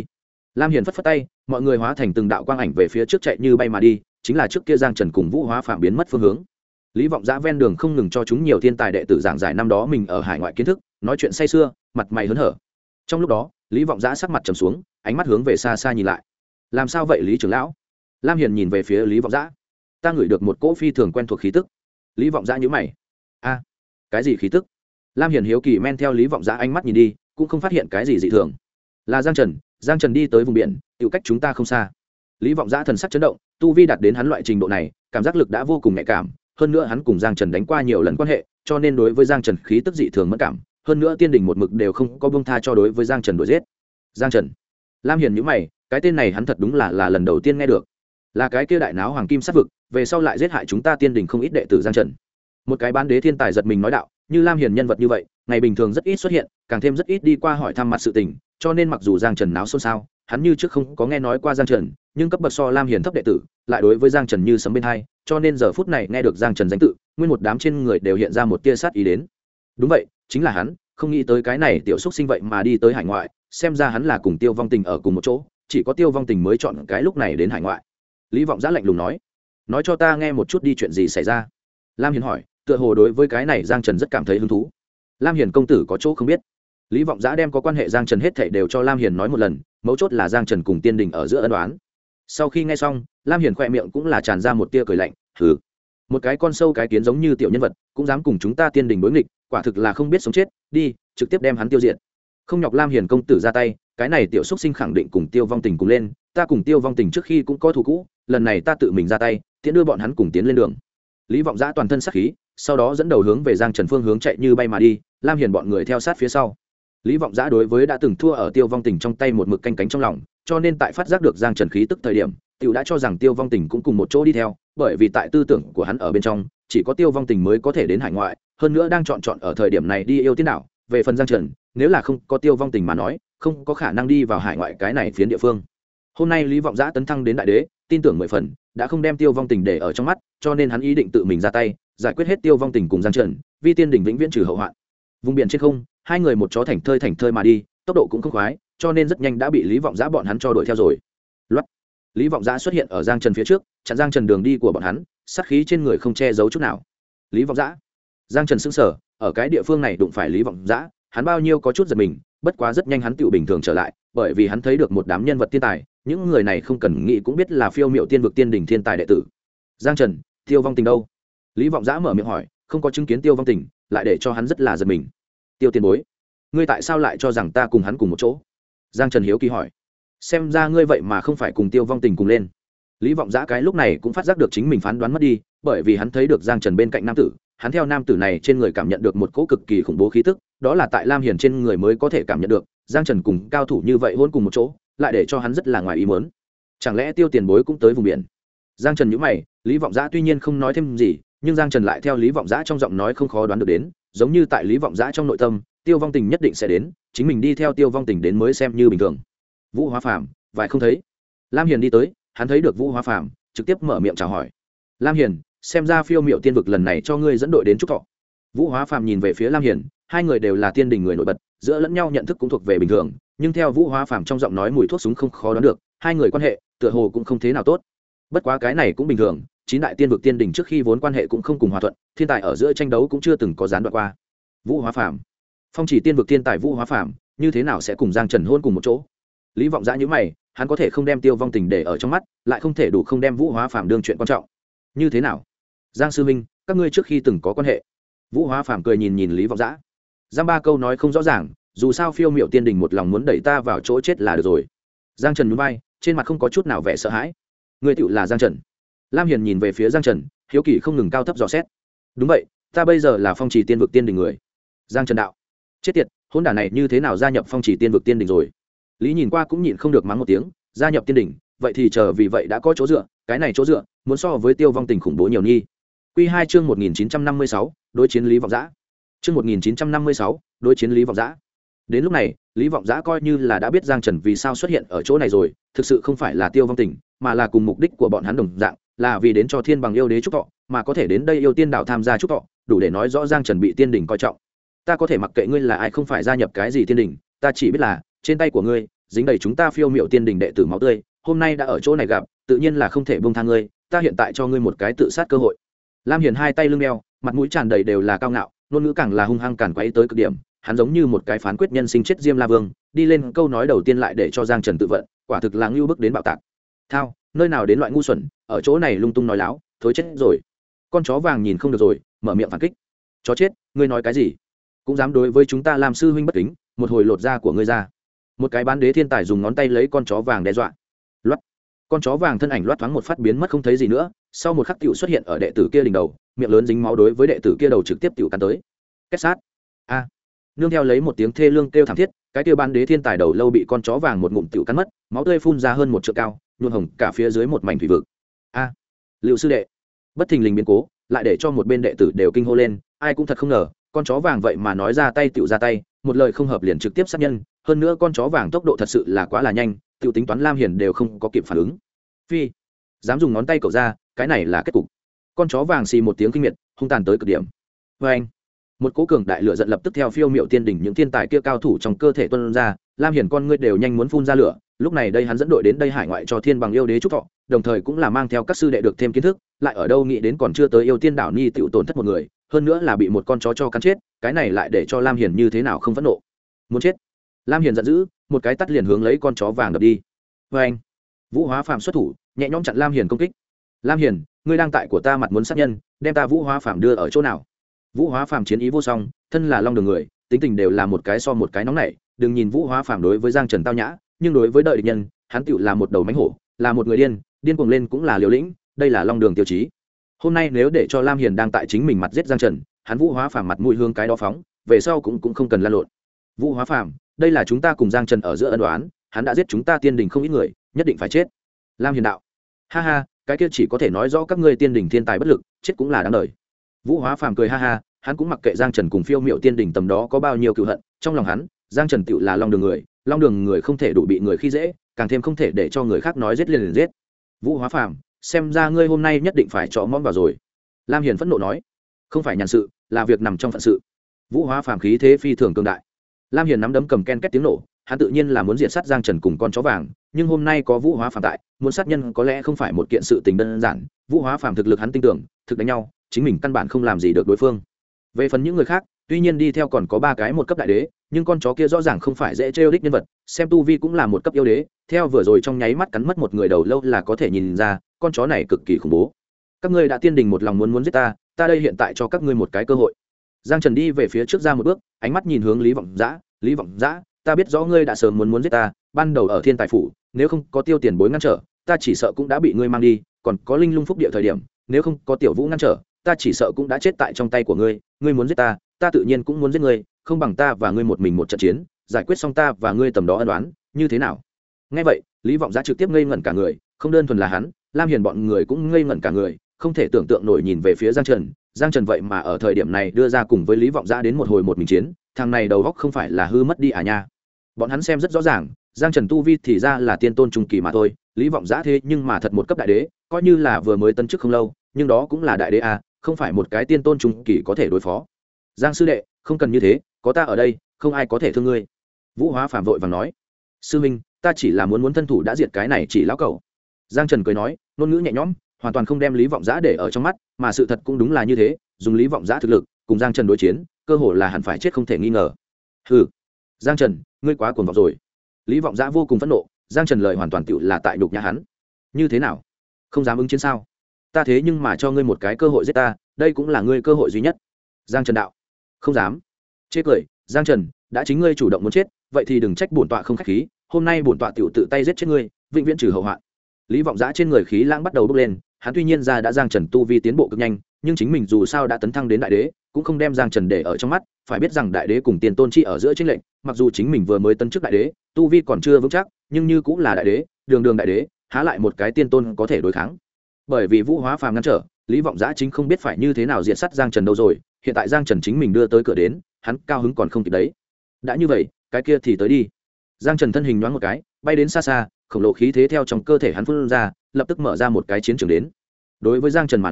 Lam Hiền phất phất tay, mọi người hóa thành từng đạo quang ảnh về phía trước chạy như bay mà đi, chính là trước kia Giang Trần cùng Vũ Hóa Phạm biến mất phương hướng. Lý Vọng Giã ven đường không ngừng cho chúng nhiều thiên tài đệ tử giảng giải năm đó mình ở hải ngoại kiến thức, nói chuyện say sưa, mặt mày hớn hở. Trong lúc đó, Lý Vọng Giã sắc mặt trầm xuống, ánh mắt hướng về xa xa nhìn lại. Làm sao vậy Lý trưởng lão? Lam Hiền nhìn về phía Lý Vọng Giã. Ta ngửi được một cỗ phi thường quen thuộc khí tức. Lý Vọng Giã nhíu mày. A, cái gì khí tức? Lam Hiền hiếu kỳ men theo Lý Vọng Giã ánh mắt nhìn đi, cũng không phát hiện cái gì dị thường. Là Giang Trần đi tới vùng biển, tiểu cách chúng ta không xa. Lý Vọng Giã thần sắc chấn động, tu vi đạt đến hắn loại trình độ này, cảm giác lực đã vô cùng nhạy cảm, hơn nữa hắn cùng Giang Trần đánh qua nhiều lần quan hệ, cho nên đối với Giang Trần khí tức dị thường mẫn cảm, hơn nữa tiên đình một mực đều không có buông tha cho đối với Giang Trần đuổi giết. Giang Trần. Lam Hiền nhíu mày, cái tên này hắn thật đúng là lần đầu tiên nghe được. Là cái kia đại náo hoàng kim sát vực, về sau lại giết hại chúng ta tiên đình không ít đệ tử Giang Trần. Một cái bán đế thiên tài giật mình nói đạo, như Lam Hiền nhân vật như vậy, ngày bình thường rất ít xuất hiện, càng thêm rất ít đi qua hỏi thăm mặt sự tình, cho nên mặc dù Giang Trần náo xôn xao, hắn như trước không có nghe nói qua Giang Trần, nhưng cấp bậc so Lam Hiền thấp đệ tử, lại đối với Giang Trần như sấm bên hai, cho nên giờ phút này nghe được Giang Trần danh tự, nguyên một đám trên người đều hiện ra một tia sát ý đến. Đúng vậy, chính là hắn, không nghĩ tới cái này tiểu xúc sinh vậy mà đi tới hải ngoại, xem ra hắn là cùng Tiêu Vong Tình ở cùng một chỗ, chỉ có Tiêu Vong Tình mới chọn cái lúc này đến hải ngoại. Lý Vọng Giã lạnh lùng nói cho ta nghe một chút đi chuyện gì xảy ra. Lam Hiền hỏi, tựa hồ đối với cái này Giang Trần rất cảm thấy hứng thú. Lam Hiền công tử có chỗ không biết. Lý Vọng Giã đem có quan hệ Giang Trần hết thảy đều cho Lam Hiền nói một lần, mấu chốt là Giang Trần cùng tiên đình ở giữa ân oán. Sau khi nghe xong, Lam Hiền khỏe miệng cũng là tràn ra một tia cười lạnh, hừ, một cái con sâu cái kiến giống như tiểu nhân vật, cũng dám cùng chúng ta tiên đình đối nghịch, quả thực là không biết sống chết, đi, trực tiếp đem hắn tiêu diệt. Không nhọc Lam Hiền công tử ra tay, cái này tiểu xúc sinh khẳng định cùng Tiêu Vong Tình cùng lên, ta cùng Tiêu Vong Tình trước khi cũng có thù cũ, lần này ta tự mình ra tay, tiễn đưa bọn hắn cùng tiến lên đường. Lý Vọng Giã toàn thân sát khí, sau đó dẫn đầu hướng về Giang Trần phương hướng chạy như bay mà đi, Lam Hiền bọn người theo sát phía sau. Lý Vọng Giã đối với đã từng thua ở Tiêu Vong Tình trong tay một mực canh cánh trong lòng, cho nên tại phát giác được Giang Trần khí tức thời điểm, Tiêu đã cho rằng Tiêu Vong Tình cũng cùng một chỗ đi theo, bởi vì tại tư tưởng của hắn ở bên trong, chỉ có Tiêu Vong Tình mới có thể đến hải ngoại, hơn nữa đang chọn ở thời điểm này đi yêu tiên đảo, về phần Giang Trần, nếu là không có Tiêu Vong Tình mà nói, không có khả năng đi vào hải ngoại cái này phiến địa phương. Hôm nay Lý Vọng Giã tấn thăng đến đại đế, tin tưởng 10 phần, đã không đem Tiêu Vong Tình để ở trong mắt, cho nên hắn ý định tự mình ra tay, giải quyết hết Tiêu Vong Tình cùng Giang Trần, vi tiên đỉnh vĩnh viễn trừ hậu hoạn. Vùng biển trên không, hai người một chó thành thơi mà đi, tốc độ cũng không khoái, cho nên rất nhanh đã bị Lý Vọng Giã bọn hắn cho đuổi theo rồi. Loát. Lý Vọng Giã xuất hiện ở Giang Trần phía trước, chặn Giang Trần đường đi của bọn hắn, sát khí trên người không che giấu chút nào. Lý Vọng Giã. Giang Trần sững sờ, ở cái địa phương này đụng phải Lý Vọng Giã, hắn bao nhiêu có chút giật mình, bất quá rất nhanh hắn tựu bình thường trở lại, bởi vì hắn thấy được một đám nhân vật thiên tài, những người này không cần nghĩ cũng biết là phiêu miệu tiên vực tiên đỉnh thiên tài đệ tử. Giang Trần, Tiêu Vong Tình đâu? Lý Vọng Giã mở miệng hỏi, không có chứng kiến Tiêu Vong Tình, lại để cho hắn rất là giật mình. Tiêu tiền bối, ngươi tại sao lại cho rằng ta cùng hắn cùng một chỗ? Giang Trần hiếu kỳ hỏi. Xem ra ngươi vậy mà không phải cùng Tiêu Vong Tình cùng lên. Lý Vọng Giã cái lúc này cũng phát giác được chính mình phán đoán mất đi, bởi vì hắn thấy được Giang Trần bên cạnh nam tử, hắn theo nam tử này trên người cảm nhận được một cỗ cực kỳ khủng bố khí tức, đó là tại Lam Hiền trên người mới có thể cảm nhận được. Giang Trần cùng cao thủ như vậy hôn cùng một chỗ, lại để cho hắn rất là ngoài ý muốn. Chẳng lẽ Tiêu tiền bối cũng tới vùng biển? Giang Trần nhíu mày, Lý Vọng Giã tuy nhiên không nói thêm gì, nhưng Giang Trần lại theo Lý Vọng Giã trong giọng nói không khó đoán được đến, giống như tại Lý Vọng Giã trong nội tâm, Tiêu Vong Tình nhất định sẽ đến, chính mình đi theo Tiêu Vong Tình đến mới xem như bình thường. Vũ Hóa Phàm, vài không thấy. Lam Hiền đi tới, hắn thấy được Vũ Hóa Phàm, trực tiếp mở miệng chào hỏi. Lam Hiền, xem ra phiêu miệu tiên vực lần này cho ngươi dẫn đội đến chúc thọ. Vũ Hóa Phàm nhìn về phía Lam Hiền, hai người đều là tiên đình người nổi bật, giữa lẫn nhau nhận thức cũng thuộc về bình thường, nhưng theo Vũ Hóa Phàm trong giọng nói mùi thuốc súng không khó đoán được, hai người quan hệ tựa hồ cũng không thế nào tốt. Bất quá cái này cũng bình thường, chín đại tiên vực tiên đình trước khi vốn quan hệ cũng không cùng hòa thuận, thiên tài ở giữa tranh đấu cũng chưa từng có gián đoạn qua. Vũ Hóa Phàm, Phong Chỉ tiên vực tiên tài Vũ Hóa Phàm, như thế nào sẽ cùng Giang Trần hôn cùng một chỗ? Lý Vọng Giã nhíu mày, hắn có thể không đem Tiêu Vong Tình để ở trong mắt, lại không thể đủ không đem Vũ Hóa Phàm đương chuyện quan trọng. Như thế nào? Giang sư minh, các ngươi trước khi từng có quan hệ? Vũ Hóa Phàm cười nhìn Lý Vọng Giã. Giang ba câu nói không rõ ràng, dù sao phiêu miệu tiên đình một lòng muốn đẩy ta vào chỗ chết là được rồi. Giang Trần nhún vai, trên mặt không có chút nào vẻ sợ hãi. Người tựu là Giang Trần. Lam Hiền nhìn về phía Giang Trần, hiếu kỳ không ngừng cao thấp dò xét. Đúng vậy, ta bây giờ là Phong Chỉ tiên vực tiên đình người. Giang Trần đạo. Chết tiệt, hôn đản này như thế nào gia nhập Phong Chỉ tiên vực tiên đình rồi? Lý nhìn qua cũng nhịn không được mắng một tiếng, gia nhập tiên đình, vậy thì chờ vì vậy đã có chỗ dựa, cái này chỗ dựa, muốn so với Tiêu Vong Tình khủng bố nhiều nhi. Quy 2 chương 1956, đối chiến Lý Vọng Giã. Chương 1956, đối chiến Lý Vọng Giã. Đến lúc này, Lý Vọng Giã coi như là đã biết Giang Trần vì sao xuất hiện ở chỗ này rồi, thực sự không phải là Tiêu Vong Tình, mà là cùng mục đích của bọn hắn đồng dạng, là vì đến cho Thiên Bằng yêu đế chúc thọ, mà có thể đến đây yêu tiên đảo tham gia chúc thọ, đủ để nói rõ Giang Trần bị tiên đình coi trọng. Ta có thể mặc kệ ngươi là ai, không phải gia nhập cái gì tiên đình, ta chỉ biết là trên tay của ngươi, dính đầy chúng ta phiêu miệu tiên đình đệ tử máu tươi, hôm nay đã ở chỗ này gặp, tự nhiên là không thể buông tha ngươi, ta hiện tại cho ngươi một cái tự sát cơ hội. Lam Hiền hai tay lưng đeo, mặt mũi tràn đầy đều là cao ngạo, ngôn ngữ càng là hung hăng càn quấy tới cực điểm, hắn giống như một cái phán quyết nhân sinh chết Diêm La Vương, đi lên câu nói đầu tiên lại để cho Giang Trần tự vận, quả thực là ngưu bức đến bạo tạc. Thao, nơi nào đến loại ngu xuẩn, ở chỗ này lung tung nói láo, thối chết rồi. Con chó vàng nhìn không được rồi, mở miệng phản kích. Chó chết, ngươi nói cái gì? Cũng dám đối với chúng ta làm sư huynh bất kính, một hồi lột da của ngươi ra. Một cái bán đế thiên tài dùng ngón tay lấy con chó vàng đe dọa. Loát. Con chó vàng thân ảnh loát thoáng một phát biến mất không thấy gì nữa, sau một khắc tiểu xuất hiện ở đệ tử kia đỉnh đầu, miệng lớn dính máu đối với đệ tử kia đầu trực tiếp tiểu cắn tới. Kết sát. A. Nương theo lấy một tiếng thê lương kêu thảm thiết, cái kia bán đế thiên tài đầu lâu bị con chó vàng một ngụm tiểu cắn mất, máu tươi phun ra hơn một trượng cao, nhuộm hồng cả phía dưới một mảnh thủy vực. A. Lưu sư đệ. Bất thình lình biến cố, lại để cho một bên đệ tử đều kinh hô lên, ai cũng thật không ngờ, con chó vàng vậy mà nói ra tay tiểu ra tay, một lời không hợp liền trực tiếp sát nhân, hơn nữa con chó vàng tốc độ thật sự là quá là nhanh, tiểu tính toán Lam Hiền đều không có kịp phản ứng. Phi, dám dùng ngón tay cậu ra, cái này là kết cục. Con chó vàng xì một tiếng kinh miệt, hung tàn tới cực điểm. Và anh, một cỗ cường đại lửa giận lập tức theo phiêu miệu tiên đỉnh những thiên tài kia cao thủ trong cơ thể tuôn ra, Lam Hiền con ngươi đều nhanh muốn phun ra lửa. Lúc này đây hắn dẫn đội đến đây hải ngoại cho thiên bằng yêu đế chúc thọ, đồng thời cũng là mang theo các sư đệ được thêm kiến thức, lại ở đâu nghĩ đến còn chưa tới yêu tiên đảo ni tiểu tổn thất một người, hơn nữa là bị một con chó cho cắn chết, cái này lại để cho Lam Hiền như thế nào không phẫn nộ. Muốn chết. Lam Hiền giận dữ, một cái tát liền hướng lấy con chó vàng đập đi. Và anh, Vũ Hóa Phàm xuất thủ, nhẹ nhõm chặn Lam Hiền công kích. Lam Hiền, ngươi đang tại của ta mặt muốn sát nhân, đem ta Vũ Hóa Phàm đưa ở chỗ nào? Vũ Hóa Phàm chiến ý vô song, thân là long đường người, tính tình đều là một cái so một cái nóng nảy, đừng nhìn Vũ Hóa Phàm đối với Giang Trần tao nhã, nhưng đối với đợi địch nhân, hắn tựu là một đầu mãnh hổ, là một người điên, điên cuồng lên cũng là liều lĩnh, đây là long đường tiêu chí. Hôm nay nếu để cho Lam Hiền đang tại chính mình mặt giết Giang Trần, hắn Vũ Hóa Phàm mặt mũi hương cái đó phóng, về sau cũng không cần lan lộn. Vũ Hóa Phàm, đây là chúng ta cùng Giang Trần ở giữa ân oán, hắn đã giết chúng ta tiên đình không ít người, nhất định phải chết. Lam Hiền đạo, ha ha, cái kia chỉ có thể nói rõ các ngươi tiên đình thiên tài bất lực, chết cũng là đáng đời. Vũ Hóa Phàm cười ha ha, hắn cũng mặc kệ Giang Trần cùng phiêu miệu tiên đình tầm đó có bao nhiêu cựu hận, trong lòng hắn, Giang Trần tựu là long đường người không thể đủ bị người khi dễ, càng thêm không thể để cho người khác nói giết liền giết. Vũ Hóa Phàm, xem ra ngươi hôm nay nhất định phải chọ món vào rồi. Lam Hiền phẫn nộ nói, không phải nhàn sự, là việc nằm trong phận sự. Vũ Hóa Phàm khí thế phi thường cường đại. Lam Hiền nắm đấm cầm ken két tiếng nổ, hắn tự nhiên là muốn diệt sát Giang Trần cùng con chó vàng, nhưng hôm nay có Vũ Hóa Phàm tại, muốn sát nhân có lẽ không phải một kiện sự tình đơn giản. Vũ Hóa Phàm thực lực hắn tin tưởng, thực đánh nhau, chính mình căn bản không làm gì được đối phương. Về phần những người khác, tuy nhiên đi theo còn có 3 cái một cấp đại đế, nhưng con chó kia rõ ràng không phải dễ trêu đích nhân vật, xem tu vi cũng là một cấp yêu đế, theo vừa rồi trong nháy mắt cắn mất một người đầu lâu là có thể nhìn ra, con chó này cực kỳ khủng bố. Các ngươi đã tiên đình một lòng muốn giết ta, ta đây hiện tại cho các ngươi một cái cơ hội. Giang Trần đi về phía trước ra một bước, ánh mắt nhìn hướng Lý Vọng Dã, ta biết rõ ngươi đã sớm muốn giết ta, ban đầu ở Thiên Tài phủ, nếu không có Tiêu Tiền Bối ngăn trở, ta chỉ sợ cũng đã bị ngươi mang đi, còn có Linh Lung Phúc địa thời điểm, nếu không có Tiểu Vũ ngăn trở, ta chỉ sợ cũng đã chết tại trong tay của ngươi, ngươi muốn giết ta, ta tự nhiên cũng muốn giết ngươi, không bằng ta và ngươi một mình một trận chiến, giải quyết xong ta và ngươi tầm đó ân oán, như thế nào? Nghe vậy, Lý Vọng Dã trực tiếp ngây ngẩn cả người, không đơn thuần là hắn, Lam Hiền bọn người cũng ngây ngẩn cả người, không thể tưởng tượng nổi nhìn về phía Giang Trần vậy mà ở thời điểm này đưa ra cùng với Lý Vọng Dã đến một hồi một mình chiến, thằng này đầu óc không phải là hư mất đi à nha. Bọn hắn xem rất rõ ràng, Giang Trần tu vi thì ra là tiên tôn trung kỳ mà thôi, Lý Vọng Dã thế nhưng mà thật một cấp đại đế, coi như là vừa mới tân chức không lâu, nhưng đó cũng là đại đế à, không phải một cái tiên tôn trung kỳ có thể đối phó. Giang sư đệ, không cần như thế, có ta ở đây, không ai có thể thương ngươi. Vũ Hóa Phàm vội vàng nói, sư minh, ta chỉ là muốn thân thủ đã diệt cái này chỉ lão cẩu. Giang Trần cười nói, ngôn ngữ nhẹ nhõm, hoàn toàn không đem Lý Vọng Dã để ở trong mắt, mà sự thật cũng đúng là như thế, dùng Lý Vọng Dã thực lực cùng Giang Trần đối chiến, cơ hội là hẳn phải chết không thể nghi ngờ. Hừ, Giang Trần, ngươi quá cuồng vọng rồi. Lý Vọng Dã vô cùng phẫn nộ, Giang Trần lời hoàn toàn tựu là tại nhục nhã hắn. Như thế nào? Không dám ứng chiến sao? Ta thế nhưng mà cho ngươi một cái cơ hội giết ta, đây cũng là ngươi cơ hội duy nhất. Giang Trần đạo, không dám. Chê cười, Giang Trần, đã chính ngươi chủ động muốn chết, vậy thì đừng trách bổn tọa không khách khí, hôm nay bổn tọa tiểu tự tay giết chết ngươi, vĩnh viễn trừ hậu hoạn. Lý Vọng Dã trên người khí lãng bắt đầu bốc lên, hắn tuy nhiên ra đã Giang Trần tu vi tiến bộ cực nhanh, nhưng chính mình dù sao đã tấn thăng đến đại đế, cũng không đem Giang Trần để ở trong mắt, phải biết rằng đại đế cùng tiền tôn chi ở giữa chênh lệnh, mặc dù chính mình vừa mới tấn chức đại đế, tu vi còn chưa vững chắc, nhưng như cũng là đại đế, đường đại đế, há lại một cái tiên tôn có thể đối kháng. Bởi vì Vũ Hóa Phàm ngăn trở, Lý Vọng Dã chính không biết phải như thế nào diệt sát Giang Trần đâu rồi, hiện tại Giang Trần chính mình đưa tới cửa đến, hắn cao hứng còn không kịp đấy. Đã như vậy, cái kia thì tới đi. Giang Trần thân hình nhoáng một cái, bay đến xa xa, khổng lồ khí thế theo trong cơ thể hắn phun ra, lập tức mở ra một cái chiến trường đến. Đối với Giang Trần mà nói,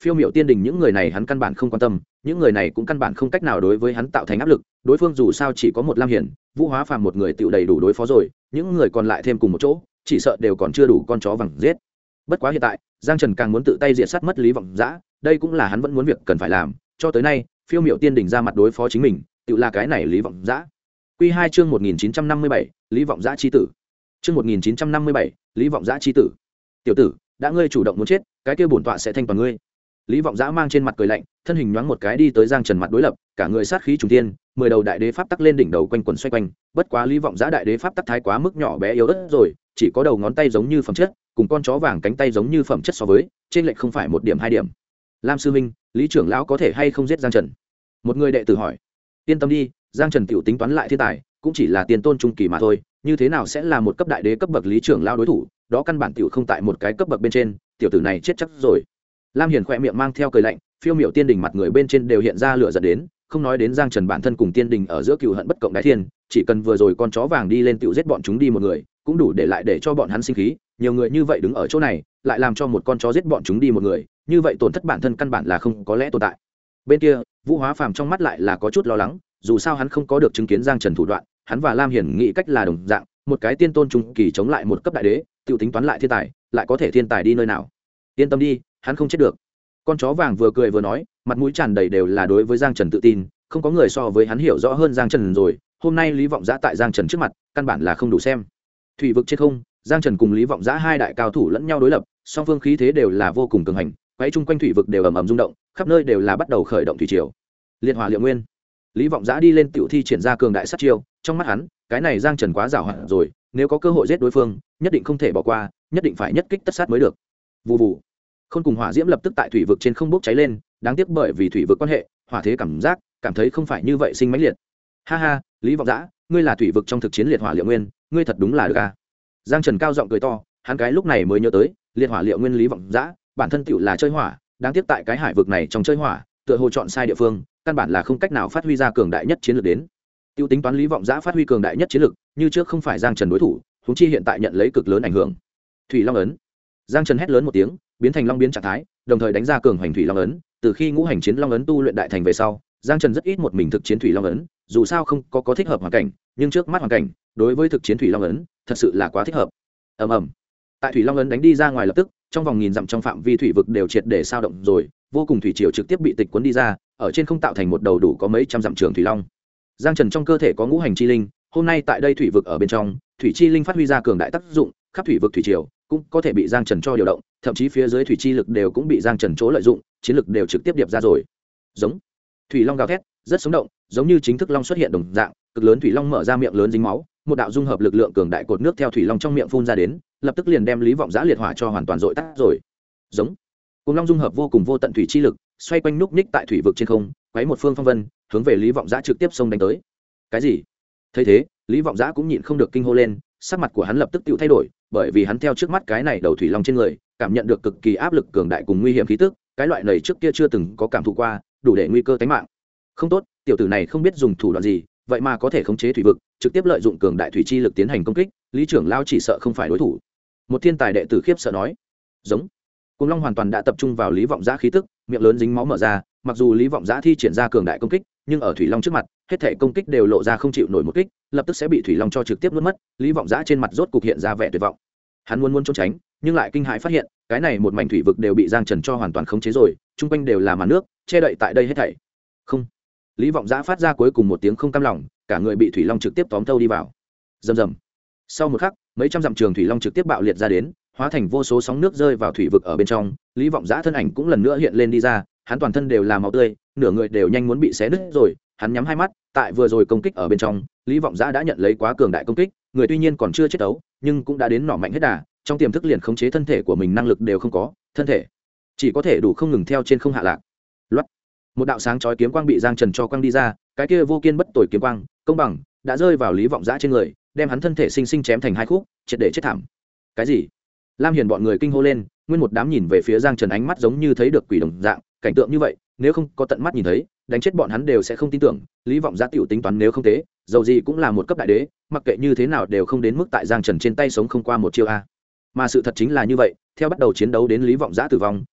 Phiêu Miểu Tiên Đình những người này hắn căn bản không quan tâm, những người này cũng căn bản không cách nào đối với hắn tạo thành áp lực, đối phương dù sao chỉ có một Lam Hiển, Vũ Hóa Phàm một người tựu đầy đủ đối phó rồi, những người còn lại thêm cùng một chỗ, chỉ sợ đều còn chưa đủ con chó vàng giết. Bất quá hiện tại, Giang Trần càng muốn tự tay diệt sát mất Lý Vọng Dã, đây cũng là hắn vẫn muốn việc cần phải làm, cho tới nay, Phiêu Miểu Tiên Đình ra mặt đối phó chính mình, tựu là cái này Lý Vọng Dã. Quy 2 chương 1957, Lý Vọng Dã chi tử. Chương 1957, Lý Vọng Dã chi tử. Tiểu tử, đã ngươi chủ động muốn chết, cái kia bổn tọa sẽ thanh toàn ngươi. Lý Vọng Dã mang trên mặt cười lạnh, thân hình nhoáng một cái đi tới Giang Trần mặt đối lập, cả người sát khí trùng thiên, 10 đầu đại đế pháp tắc lên đỉnh đầu quanh quẩn xoay quanh, bất quá Lý Vọng Dã đại đế pháp tắc thái quá mức nhỏ bé yếu ớt rồi, chỉ có đầu ngón tay giống như phẩm chất, cùng con chó vàng cánh tay giống như phẩm chất so với, trên lệch không phải một điểm hai điểm. Lam sư minh, Lý trưởng lão có thể hay không giết Giang Trần? Một người đệ tử hỏi. Yên tâm đi, Giang Trần tiểu tính toán lại thiên tài, cũng chỉ là tiền tôn trung kỳ mà thôi, như thế nào sẽ là một cấp đại đế cấp bậc Lý trưởng lão đối thủ, đó căn bản tiểu không tại một cái cấp bậc bên trên, tiểu tử này chết chắc rồi. Lam Hiền khỏe miệng mang theo cười lạnh, Phiêu Miểu Tiên Đình mặt người bên trên đều hiện ra lửa giận đến, không nói đến Giang Trần bản thân cùng Tiên Đình ở giữa cừu hận bất cộng đái thiên, chỉ cần vừa rồi con chó vàng đi lên tiểu giết bọn chúng đi một người, cũng đủ để lại để cho bọn hắn sinh khí, nhiều người như vậy đứng ở chỗ này, lại làm cho một con chó giết bọn chúng đi một người, như vậy tổn thất bản thân căn bản là không có lẽ tồn tại. Bên kia, Vũ Hóa Phàm trong mắt lại là có chút lo lắng, dù sao hắn không có được chứng kiến Giang Trần thủ đoạn, hắn và Lam Hiền nghĩ cách là đồng dạng, một cái tiên tôn trung kỳ chống lại một cấp đại đế, tiểu tính toán lại thiên tài, lại có thể thiên tài đi nơi nào? Yên tâm đi, hắn không chết được. Con chó vàng vừa cười vừa nói, mặt mũi tràn đầy đều là đối với Giang Trần tự tin, không có người so với hắn hiểu rõ hơn Giang Trần rồi, hôm nay Lý Vọng Dã tại Giang Trần trước mặt, căn bản là không đủ xem. Thủy vực trên không, Giang Trần cùng Lý Vọng Dã hai đại cao thủ lẫn nhau đối lập, song phương khí thế đều là vô cùng cường hành, quay chung quanh thủy vực đều ầm ầm rung động, khắp nơi đều là bắt đầu khởi động thủy triều. Liệt hỏa liệu nguyên. Lý Vọng Dã đi lên tiểu thi triển ra cường đại sát chiêu, trong mắt hắn, cái này Giang Trần quá giàu hạn rồi, nếu có cơ hội giết đối phương, nhất định không thể bỏ qua, nhất định phải nhất kích tất sát mới được. Vù vù. Khôn cùng hỏa diễm lập tức tại thủy vực trên không bốc cháy lên, đáng tiếc bởi vì thủy vực quan hệ, hỏa thế cảm thấy không phải như vậy sinh mãnh liệt. Ha ha, Lý Vọng Dã, ngươi là thủy vực trong thực chiến liệt hỏa liệu nguyên, ngươi thật đúng là được a. Giang Trần cao giọng cười to, hắn cái lúc này mới nhớ tới, liệt hỏa liệu nguyên Lý Vọng Dã, bản thân tiểu là chơi hỏa, đáng tiếc tại cái hải vực này trong chơi hỏa, tựa hồ chọn sai địa phương, căn bản là không cách nào phát huy ra cường đại nhất chiến lược đến. Tiêu tính toán Lý Vọng Dã phát huy cường đại nhất chiến lược, như trước không phải Giang Trần đối thủ, huống chi hiện tại nhận lấy cực lớn ảnh hưởng. Thủy Long ấn. Giang Trần hét lớn một tiếng, biến thành long biến trạng thái, đồng thời đánh ra cường hành thủy long ấn, từ khi ngũ hành chiến long ấn tu luyện đại thành về sau, Giang Trần rất ít một mình thực chiến thủy long ấn, dù sao không có thích hợp hoàn cảnh, nhưng trước mắt hoàn cảnh, đối với thực chiến thủy long ấn, thật sự là quá thích hợp. Ầm ầm. Tại thủy long ấn đánh đi ra ngoài lập tức, trong vòng nghìn dặm trong phạm vi thủy vực đều triệt để sao động rồi, vô cùng thủy triều trực tiếp bị tịch cuốn đi ra, ở trên không tạo thành một đầu đủ có mấy trăm dặm trường thủy long. Giang Trần trong cơ thể có ngũ hành chi linh, hôm nay tại đây thủy vực ở bên trong, thủy chi linh phát huy ra cường đại tác dụng, khắp thủy vực thủy triều cũng có thể bị Giang Trần cho điều động, thậm chí phía dưới thủy chi lực đều cũng bị Giang Trần chỗ lợi dụng, chiến lực đều trực tiếp điệp ra rồi. Giống thủy long gào thét, rất sống động, giống như chính thức long xuất hiện đồng dạng, cực lớn thủy long mở ra miệng lớn dính máu, một đạo dung hợp lực lượng cường đại cột nước theo thủy long trong miệng phun ra đến, lập tức liền đem Lý Vọng Dã liệt hỏa cho hoàn toàn dội tắt rồi. Giống cùng long dung hợp vô cùng vô tận thủy chi lực, xoay quanh núc ních tại thủy vực trên không, quấy một phương phong vân, hướng về Lý Vọng Dã trực tiếp xông đánh tới. Cái gì? Thấy thế, Lý Vọng Dã cũng nhịn không được kinh hô lên, sắc mặt của hắn lập tức tự thay đổi, bởi vì hắn theo trước mắt cái này đầu thủy long trên người, cảm nhận được cực kỳ áp lực cường đại cùng nguy hiểm khí tức, cái loại này trước kia chưa từng có cảm thụ qua, đủ để nguy cơ tính mạng. Không tốt, tiểu tử này không biết dùng thủ đoạn gì, vậy mà có thể khống chế thủy vực, trực tiếp lợi dụng cường đại thủy chi lực tiến hành công kích, Lý trưởng lão chỉ sợ không phải đối thủ. Một thiên tài đệ tử khiếp sợ nói. Giống. Cùng long hoàn toàn đã tập trung vào Lý Vọng Dã khí tức, miệng lớn dính máu mở ra, mặc dù Lý Vọng Dã thi triển ra cường đại công kích, nhưng ở thủy long trước mặt, hết thể công kích đều lộ ra không chịu nổi một kích, lập tức sẽ bị thủy long cho trực tiếp nuốt mất. Lý Vọng Dã trên mặt rốt cục hiện ra vẻ tuyệt vọng. Hắn muốn trốn tránh, nhưng lại kinh hãi phát hiện, cái này một mảnh thủy vực đều bị Giang Trần cho hoàn toàn khống chế rồi, chung quanh đều là màn nước, che đậy tại đây hết thảy. Không. Lý Vọng Dã phát ra cuối cùng một tiếng không cam lòng, cả người bị thủy long trực tiếp tóm thâu đi vào. Rầm rầm. Sau một khắc, mấy trăm dặm trường thủy long trực tiếp bạo liệt ra đến, hóa thành vô số sóng nước rơi vào thủy vực ở bên trong. Lý Vọng Dã thân ảnh cũng lần nữa hiện lên đi ra, hắn toàn thân đều là máu tươi, nửa người đều nhanh muốn bị xé nứt rồi. Hắn nhắm hai mắt, tại vừa rồi công kích ở bên trong, Lý Vọng Dã đã nhận lấy quá cường đại công kích, người tuy nhiên còn chưa chết đấu, nhưng cũng đã đến nỏ mạnh hết đà, trong tiềm thức liền khống chế thân thể của mình năng lực đều không có, thân thể chỉ có thể đủ không ngừng theo trên không hạ lạc. Loát. Một đạo sáng chói kiếm quang bị Giang Trần cho quang đi ra, cái kia vô kiên bất tồi kiếm quang, công bằng, đã rơi vào Lý Vọng Dã trên người, đem hắn thân thể sinh sinh chém thành hai khúc, triệt để chết thảm. Cái gì? Lam Hiền bọn người kinh hô lên, nguyên một đám nhìn về phía Giang Trần, ánh mắt giống như thấy được quỷ đồng dạng, cảnh tượng như vậy, nếu không có tận mắt nhìn thấy, đánh chết bọn hắn đều sẽ không tin tưởng. Lý Vọng Dã tiểu tính toán nếu không thế, dầu gì cũng là một cấp đại đế, mặc kệ như thế nào đều không đến mức tại Giang Trần trên tay sống không qua một chiêu a. Mà sự thật chính là như vậy, theo bắt đầu chiến đấu đến Lý Vọng Dã tử vong,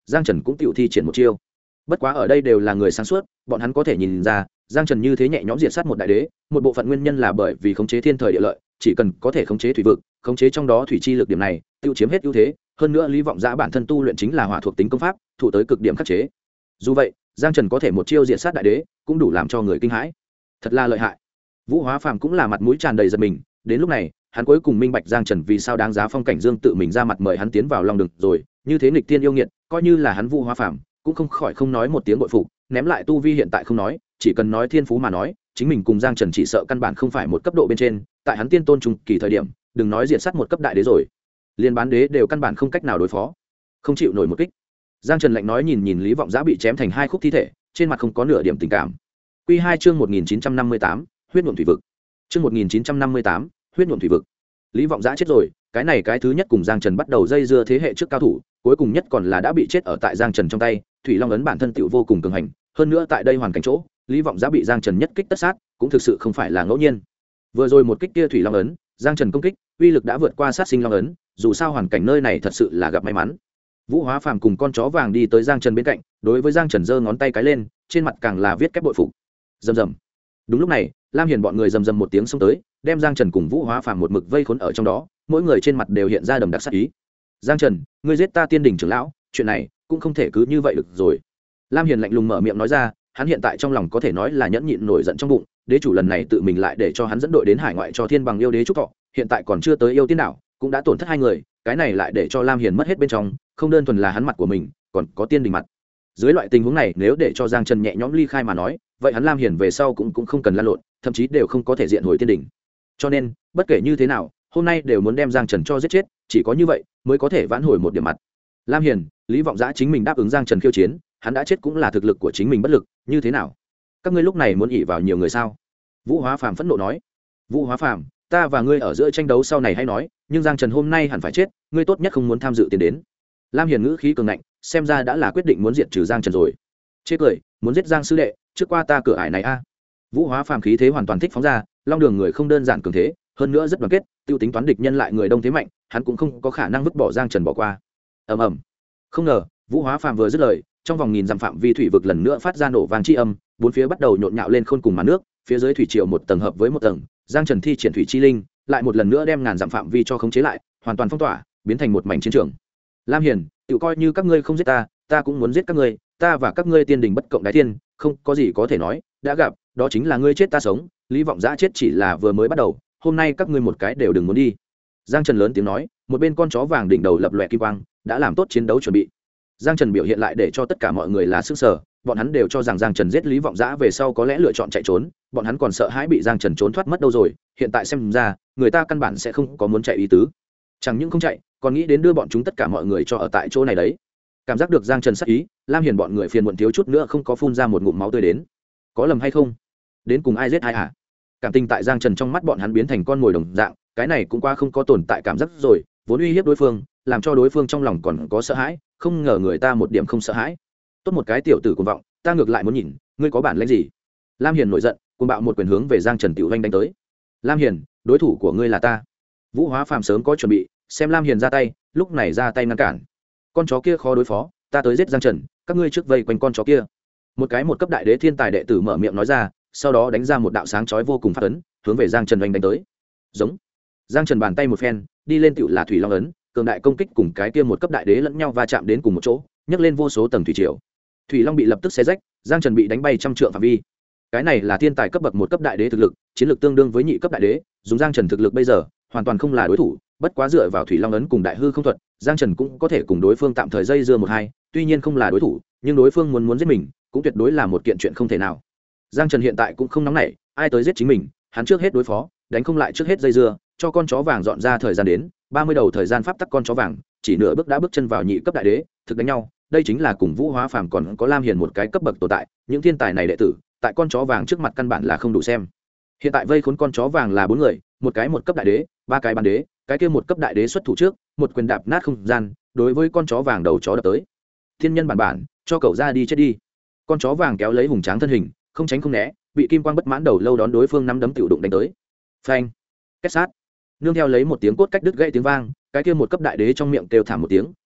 giang trần cũng tự thi triển một chiêu. Bất quá ở đây đều là người sáng suốt, bọn hắn có thể nhìn ra giang trần như thế nhẹ nhõm diệt sát một đại đế, một bộ phận nguyên nhân là bởi vì khống chế thiên thời địa lợi, chỉ cần có thể khống chế thủy vực, khống chế trong đó thủy chi lực điểm này tiêu chiếm hết ưu thế. Hơn nữa Lý Vọng Giã bản thân tu luyện chính là hỏa thuộc tính công pháp, thủ tới cực điểm khắc chế. Dù vậy giang trần có thể một chiêu diệt sát đại đế cũng đủ làm cho người kinh hãi, thật là lợi hại. Vũ Hóa Phàm cũng là mặt mũi tràn đầy giật mình. Đến lúc này hắn cuối cùng minh bạch giang trần vì sao đáng giá Phong Cảnh Dương tự mình ra mặt mời hắn tiến vào Long Đường rồi. Như thế nghịch tiên yêu nghiệt, coi như là hắn Vũ Hóa Phàm cũng không khỏi không nói một tiếng bội phục. Ném lại tu vi hiện tại không nói, chỉ cần nói thiên phú mà nói, chính mình cùng giang trần chỉ sợ căn bản không phải một cấp độ bên trên. Tại hắn tiên tôn trung kỳ thời điểm, đừng nói diệt sát một cấp đại đế rồi, liên bán đế đều căn bản không cách nào đối phó, không chịu nổi một kích. Giang Trần lạnh nói, nhìn Lý Vọng Giã bị chém thành hai khúc thi thể, trên mặt không có nửa điểm tình cảm. Quy 2 chương 1958, huyết nhuộm thủy vực. Chương 1958, huyết nhuộm thủy vực. Lý Vọng Giã chết rồi, cái này cái thứ nhất cùng Giang Trần bắt đầu dây dưa thế hệ trước cao thủ, cuối cùng nhất còn là đã bị chết ở tại Giang Trần trong tay. Thủy Long ấn bản thân tựu vô cùng cường hành, hơn nữa tại đây hoàn cảnh chỗ, Lý Vọng Giã bị Giang Trần nhất kích tất sát, cũng thực sự không phải là ngẫu nhiên. Vừa rồi một kích kia Thủy Long ấn, Giang Trần công kích, uy lực đã vượt qua sát sinh Long ấn, dù sao hoàn cảnh nơi này thật sự là gặp may mắn. Vũ Hóa Phàm cùng con chó vàng đi tới Giang Trần bên cạnh, đối với Giang Trần giơ ngón tay cái lên, trên mặt càng là viết kép bội phục. Rầm rầm. Đúng lúc này, Lam Hiền bọn người rầm rầm một tiếng xông tới, đem Giang Trần cùng Vũ Hóa Phàm một mực vây khốn ở trong đó, mỗi người trên mặt đều hiện ra đầm đặc sát ý. Giang Trần, ngươi giết ta Tiên Đình trưởng lão, chuyện này cũng không thể cứ như vậy được rồi. Lam Hiền lạnh lùng mở miệng nói ra, hắn hiện tại trong lòng có thể nói là nhẫn nhịn nổi giận trong bụng, đế chủ lần này tự mình lại để cho hắn dẫn đội đến hải ngoại cho Thiên Bằng yêu đế chúc thọ, hiện tại còn chưa tới yêu tiên đảo, cũng đã tổn thất hai người, cái này lại để cho Lam Hiền mất hết bên trong, không đơn thuần là hắn mặt của mình, còn có Tiên Đình mặt. Dưới loại tình huống này, nếu để cho Giang Trần nhẹ nhõm ly khai mà nói, vậy hắn Lam Hiền về sau cũng không cần lăn lộn, thậm chí đều không có thể diện hồi Tiên Đình. Cho nên, bất kể như thế nào, hôm nay đều muốn đem Giang Trần cho giết chết, chỉ có như vậy mới có thể vãn hồi một điểm mặt. Lam Hiền, Lý Vọng Giã chính mình đáp ứng Giang Trần khiêu chiến, hắn đã chết cũng là thực lực của chính mình bất lực, như thế nào? Các ngươi lúc này muốn ỷ vào nhiều người sao? Vũ Hóa Phàm phẫn nộ nói. Vũ Hóa Phàm, ta và ngươi ở giữa tranh đấu sau này hay nói, nhưng Giang Trần hôm nay hẳn phải chết, ngươi tốt nhất không muốn tham dự tiền đến. Lam Hiền ngữ khí cường ngạnh, xem ra đã là quyết định muốn diệt trừ Giang Trần rồi. Chê cười, muốn giết Giang sư đệ, trước qua ta cửa ải này a. Vũ Hóa Phàm khí thế hoàn toàn thích phóng ra, Long Đường người không đơn giản cường thế, hơn nữa rất đoàn kết, tiêu tính toán địch nhân lại người đông thế mạnh, hắn cũng không có khả năng vứt bỏ Giang Trần bỏ qua. Ầm ầm. Không ngờ, Vũ Hóa Phàm vừa dứt lời, trong vòng nghìn dặm phạm vi thủy vực lần nữa phát ra nổ vang chi âm, bốn phía bắt đầu nhộn nhạo lên khôn cùng màn nước, phía dưới thủy triều một tầng hợp với một tầng, Giang Trần thi triển thủy chi linh, lại một lần nữa đem ngàn dặm phạm vi cho khống chế lại, hoàn toàn phong tỏa, biến thành một mảnh chiến trường. Lam Hiền, tự coi như các ngươi không giết ta, ta cũng muốn giết các ngươi, ta và các ngươi Tiên Đình bất cộng đái thiên, không có gì có thể nói, đã gặp, đó chính là ngươi chết ta sống, Lý Vọng Giã chết chỉ là vừa mới bắt đầu, hôm nay các ngươi một cái đều đừng muốn đi. Giang Trần lớn tiếng nói, một bên con chó vàng đỉnh đầu lập lòe kim quang, đã làm tốt chiến đấu chuẩn bị. Giang Trần biểu hiện lại để cho tất cả mọi người là sức sở, bọn hắn đều cho rằng Giang Trần giết Lý Vọng Giã về sau có lẽ lựa chọn chạy trốn, bọn hắn còn sợ hãi bị Giang Trần trốn thoát mất đâu rồi, hiện tại xem ra, người ta căn bản sẽ không có muốn chạy ý tứ. Chẳng những không chạy, còn nghĩ đến đưa bọn chúng tất cả mọi người cho ở tại chỗ này đấy. Cảm giác được Giang Trần sát ý, Lam Hiền bọn người phiền muộn thiếu chút nữa không có phun ra một ngụm máu tươi đến. Có lầm hay không? Đến cùng ai giết ai à? Cảm tình tại Giang Trần trong mắt bọn hắn biến thành con mồi đồng dạng, cái này cũng qua không có tồn tại cảm giác rồi, vốn uy hiếp đối phương, làm cho đối phương trong lòng còn có sợ hãi, không ngờ người ta một điểm không sợ hãi. Tốt một cái tiểu tử cuồng vọng, ta ngược lại muốn nhìn, ngươi có bản lĩnh gì? Lam Hiền nổi giận, cuồng bạo một quyền hướng về Giang Trần tiểu vanh đánh tới. Lam Hiền, đối thủ của ngươi là ta. Vũ Hóa Phàm sớm có chuẩn bị, xem Lam Hiền ra tay, lúc này ra tay ngăn cản. Con chó kia khó đối phó, ta tới giết Giang Trần, các ngươi trước vây quanh con chó kia. Một cái một cấp đại đế thiên tài đệ tử mở miệng nói ra, sau đó đánh ra một đạo sáng chói vô cùng phát ấn, hướng về Giang Trần đánh tới. Giống. Giang Trần bàn tay một phen, đi lên tiểu là thủy long ấn, cường đại công kích cùng cái kia một cấp đại đế lẫn nhau va chạm đến cùng một chỗ, nhấc lên vô số tầng thủy triều. Thủy long bị lập tức xé rách, Giang Trần bị đánh bay trăm trượng phạm vi. Cái này là thiên tài cấp bậc một cấp đại đế thực lực, chiến lược tương đương với nhị cấp đại đế, dùng Giang Trần thực lực bây giờ, hoàn toàn không là đối thủ, bất quá dựa vào thủy long ấn cùng đại hư không thuật, Giang Trần cũng có thể cùng đối phương tạm thời dây dưa một hai, tuy nhiên không là đối thủ, nhưng đối phương muốn giết mình, cũng tuyệt đối là một kiện chuyện không thể nào. Giang Trần hiện tại cũng không nóng nảy, ai tới giết chính mình, hắn trước hết đối phó, đánh không lại trước hết dây dưa, cho con chó vàng dọn ra thời gian đến, 30 đầu thời gian pháp tắc con chó vàng, chỉ nửa bước đã bước chân vào nhị cấp đại đế, thực đánh nhau, đây chính là cùng Vũ Hóa Phàm còn có Lam Hiền một cái cấp bậc tồn tại, những thiên tài này đệ tử, tại con chó vàng trước mặt căn bản là không đủ xem. Hiện tại vây khốn con chó vàng là 4 người, một cái một cấp đại đế, ba cái bán đế, cái kia một cấp đại đế xuất thủ trước, một quyền đạp nát không gian, đối với con chó vàng đầu chó đập tới. Thiên nhân bản bản, cho cậu ra đi chết đi. Con chó vàng kéo lấy hùng tráng thân hình, không tránh không né, bị kim quang bất mãn đầu lâu đón đối phương năm đấm tiểu đụng đánh tới. Phanh! Kết sát! Nương theo lấy một tiếng cốt cách đứt gãy tiếng vang, cái kia một cấp đại đế trong miệng kêu thảm một tiếng,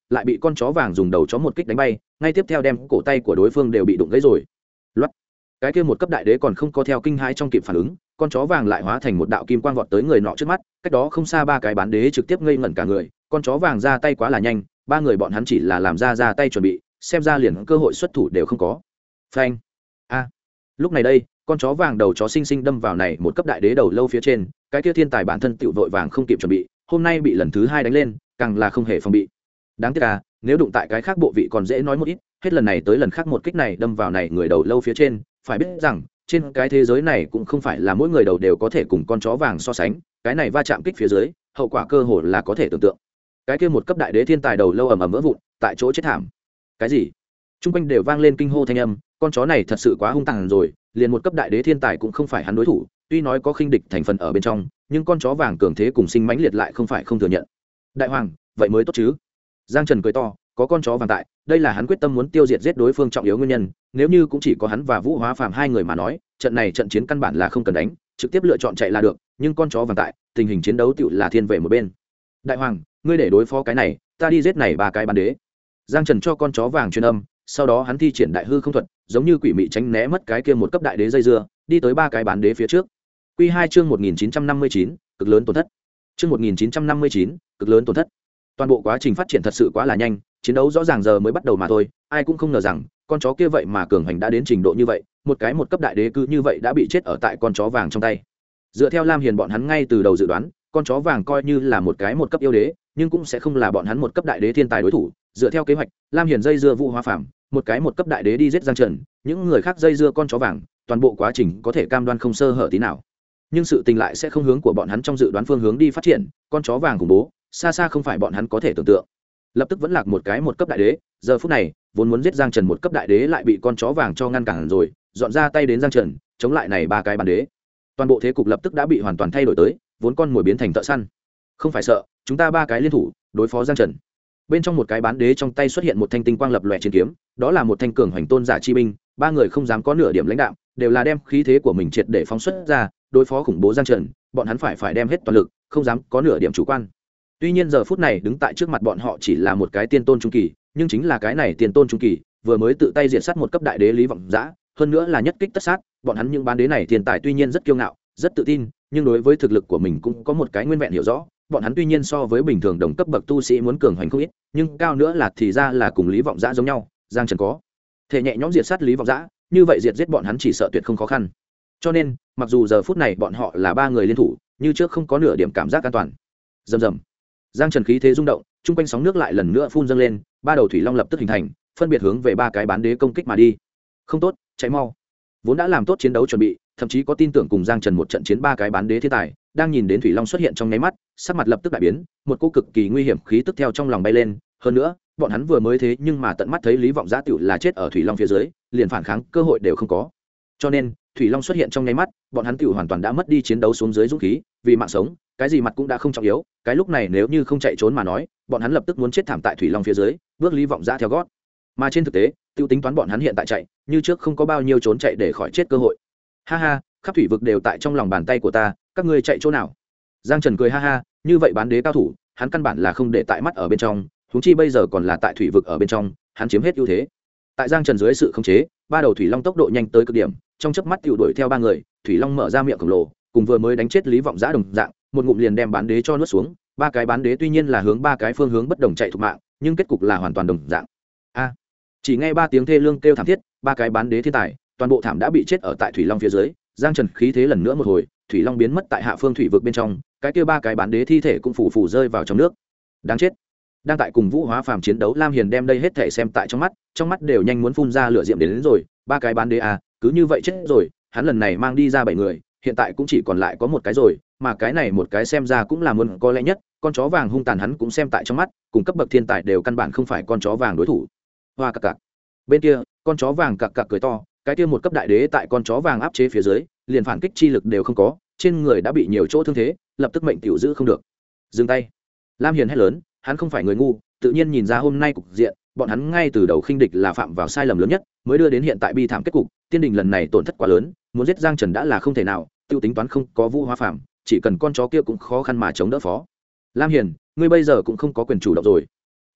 lại bị con chó vàng dùng đầu chó một kích đánh bay, ngay tiếp theo đem cổ tay của đối phương đều bị đụng gãy rồi. Loát. Cái kia một cấp đại đế còn không có theo kinh hãi trong kịp phản ứng, con chó vàng lại hóa thành một đạo kim quang vọt tới người nọ trước mắt, cách đó không xa ba cái bán đế trực tiếp ngây ngẩn cả người, con chó vàng ra tay quá là nhanh, ba người bọn hắn chỉ là làm ra tay chuẩn bị, xem ra liền cơ hội xuất thủ đều không có. Phanh. A. Lúc này đây, con chó vàng đầu chó sinh sinh đâm vào này một cấp đại đế đầu lâu phía trên, cái kia thiên tài bản thân tiểu vội vàng không kịp chuẩn bị, hôm nay bị lần thứ hai đánh lên, càng là không hề phòng bị. Đáng tiếc à, nếu đụng tại cái khác bộ vị còn dễ nói một ít, hết lần này tới lần khác một kích này đâm vào này người đầu lâu phía trên, phải biết rằng trên cái thế giới này cũng không phải là mỗi người đầu đều có thể cùng con chó vàng so sánh, cái này va chạm kích phía dưới, hậu quả cơ hồ là có thể tưởng tượng. Cái kia một cấp đại đế thiên tài đầu lâu ầm ầm vỡ vụn, tại chỗ chết thảm. Cái gì? Trung quanh đều vang lên kinh hô thanh âm, con chó này thật sự quá hung tàn rồi, liền một cấp đại đế thiên tài cũng không phải hắn đối thủ, tuy nói có khinh địch thành phần ở bên trong, nhưng con chó vàng cường thế cùng sinh mãnh liệt lại không phải không thừa nhận. Đại hoàng, vậy mới tốt chứ? Giang Trần cười to, có con chó vàng tại, đây là hắn quyết tâm muốn tiêu diệt giết đối phương trọng yếu nguyên nhân, nếu như cũng chỉ có hắn và Vũ Hóa Phàm hai người mà nói, trận này trận chiến căn bản là không cần đánh, trực tiếp lựa chọn chạy là được, nhưng con chó vàng tại, tình hình chiến đấu tựu là thiên về một bên. Đại hoàng, ngươi để đối phó cái này, ta đi giết này ba cái bán đế. Giang Trần cho con chó vàng truyền âm, sau đó hắn thi triển đại hư không thuật, giống như quỷ mị tránh né mất cái kia một cấp đại đế dây dưa, đi tới ba cái bán đế phía trước. Quy 2 chương 1959, cực lớn tổn thất. Chương 1959, cực lớn tổn thất. Toàn bộ quá trình phát triển thật sự quá là nhanh, chiến đấu rõ ràng giờ mới bắt đầu mà thôi, ai cũng không ngờ rằng con chó kia vậy mà cường hành đã đến trình độ như vậy, một cái một cấp đại đế cứ như vậy đã bị chết ở tại con chó vàng trong tay. Dựa theo Lam Hiền bọn hắn ngay từ đầu dự đoán, con chó vàng coi như là một cái một cấp yêu đế, nhưng cũng sẽ không là bọn hắn một cấp đại đế thiên tài đối thủ. Dựa theo kế hoạch, Lam Hiền dây dưa Vũ Hóa Phàm, một cái một cấp đại đế đi giết Giang Trần, những người khác dây dưa con chó vàng, toàn bộ quá trình có thể cam đoan không sơ hở tí nào. Nhưng sự tình lại sẽ không hướng của bọn hắn trong dự đoán phương hướng đi phát triển, con chó vàng khủng bố, xa xa không phải bọn hắn có thể tưởng tượng. Lập tức vẫn lạc một cái một cấp đại đế, giờ phút này, vốn muốn giết Giang Trần một cấp đại đế lại bị con chó vàng cho ngăn cản rồi, dọn ra tay đến Giang Trần, chống lại này ba cái bán đế. Toàn bộ thế cục lập tức đã bị hoàn toàn thay đổi tới, vốn con mồi biến thành thợ săn. Không phải sợ, chúng ta ba cái liên thủ, đối phó Giang Trần. Bên trong một cái bán đế trong tay xuất hiện một thanh tinh quang lập lòe chiến kiếm, đó là một thanh cường hoành tôn giả chi binh, ba người không dám có nửa điểm lãnh đạm, đều là đem khí thế của mình triệt để phóng xuất ra, đối phó khủng bố Giang Trần, bọn hắn phải đem hết toàn lực, không dám có nửa điểm chủ quan. Tuy nhiên giờ phút này đứng tại trước mặt bọn họ chỉ là một cái tiên tôn trung kỳ, nhưng chính là cái này tiên tôn trung kỳ, vừa mới tự tay diệt sát một cấp đại đế Lý Vọng Dã, hơn nữa là nhất kích tất sát, bọn hắn những bán đế này tiền tài tuy nhiên rất kiêu ngạo, rất tự tin, nhưng đối với thực lực của mình cũng có một cái nguyên vẹn hiểu rõ, bọn hắn tuy nhiên so với bình thường đồng cấp bậc tu sĩ muốn cường hoành không ít, nhưng cao nữa là thì ra là cùng Lý Vọng Dã giống nhau, Giang Trần có thể nhẹ nhõm diệt sát Lý Vọng Dã, như vậy diệt giết bọn hắn chỉ sợ tuyệt không khó khăn. Cho nên, mặc dù giờ phút này bọn họ là ba người liên thủ, như trước không có nửa điểm cảm giác an toàn. Rầm rầm. Giang Trần khí thế rung động, trung quanh sóng nước lại lần nữa phun dâng lên, ba đầu thủy long lập tức hình thành, phân biệt hướng về ba cái bán đế công kích mà đi. Không tốt, chạy mau. Vốn đã làm tốt chiến đấu chuẩn bị, thậm chí có tin tưởng cùng Giang Trần một trận chiến ba cái bán đế thiên tài, đang nhìn đến thủy long xuất hiện trong nháy mắt, sắc mặt lập tức đại biến, một cô cực kỳ nguy hiểm khí tức theo trong lòng bay lên, hơn nữa, bọn hắn vừa mới thế nhưng mà tận mắt thấy Lý Vọng Dã tiểu là chết ở thủy long phía dưới, liền phản kháng cơ hội đều không có. Cho nên, thủy long xuất hiện trong nháy mắt, bọn hắn tiểu hoàn toàn đã mất đi chiến đấu xuống dưới dũng khí, vì mạng sống, cái gì mặt cũng đã không trọng yếu, cái lúc này nếu như không chạy trốn mà nói, bọn hắn lập tức muốn chết thảm tại thủy long phía dưới, bước Lý Vọng Dã theo gót. Mà trên thực tế, tiêu tính toán bọn hắn hiện tại chạy, như trước không có bao nhiêu trốn chạy để khỏi chết cơ hội. Ha ha, khắp thủy vực đều tại trong lòng bàn tay của ta, các ngươi chạy chỗ nào? Giang Trần cười ha ha, như vậy bán đế cao thủ, hắn căn bản là không để tại mắt ở bên trong, huống chi bây giờ còn là tại thủy vực ở bên trong, hắn chiếm hết ưu thế. Tại Giang Trần dưới sự khống chế, ba đầu thủy long tốc độ nhanh tới cực điểm, trong chớp mắt tiểu đuổi theo ba người, thủy long mở ra miệng khổng lồ, cùng vừa mới đánh chết Lý Vọng Dã đồng dạng, một ngụm liền đem bán đế cho nuốt xuống. Ba cái bán đế tuy nhiên là hướng ba cái phương hướng bất đồng chạy thục mạng, nhưng kết cục là hoàn toàn đồng dạng. A! Chỉ nghe ba tiếng thê lương kêu thảm thiết, ba cái bán đế thiên tài, toàn bộ thảm đã bị chết ở tại thủy long phía dưới. Giang Trần khí thế lần nữa một hồi, thủy long biến mất tại hạ phương thủy vực bên trong, cái kia ba cái bán đế thi thể cũng phủ phủ rơi vào trong nước. Đáng chết. Đang tại cùng Vũ Hóa Phàm chiến đấu, Lam Hiền đem đây hết thể xem tại trong mắt đều nhanh muốn phun ra lửa diệm đến rồi, ba cái bán đế à, cứ như vậy chết rồi, hắn lần này mang đi ra 7 người, hiện tại cũng chỉ còn lại có một cái rồi, mà cái này một cái xem ra cũng là muốn có lẽ nhất, con chó vàng hung tàn hắn cũng xem tại trong mắt, cùng cấp bậc thiên tài đều căn bản không phải con chó vàng đối thủ. Hoa cặc cặc. Bên kia, con chó vàng cặc cặc cười to, cái kia một cấp đại đế tại con chó vàng áp chế phía dưới, liền phản kích chi lực đều không có, trên người đã bị nhiều chỗ thương thế, lập tức mệnh tiểu giữ không được. Dừng tay. Lam Hiền hét lớn, hắn không phải người ngu, tự nhiên nhìn ra hôm nay cục diện, bọn hắn ngay từ đầu khinh địch là phạm vào sai lầm lớn nhất, mới đưa đến hiện tại bi thảm kết cục. Tiên đình lần này tổn thất quá lớn, muốn giết Giang Trần đã là không thể nào, tiêu tính toán không có Vũ Hóa Phàm, chỉ cần con chó kia cũng khó khăn mà chống đỡ phó. Lam Hiền, ngươi bây giờ cũng không có quyền chủ động rồi.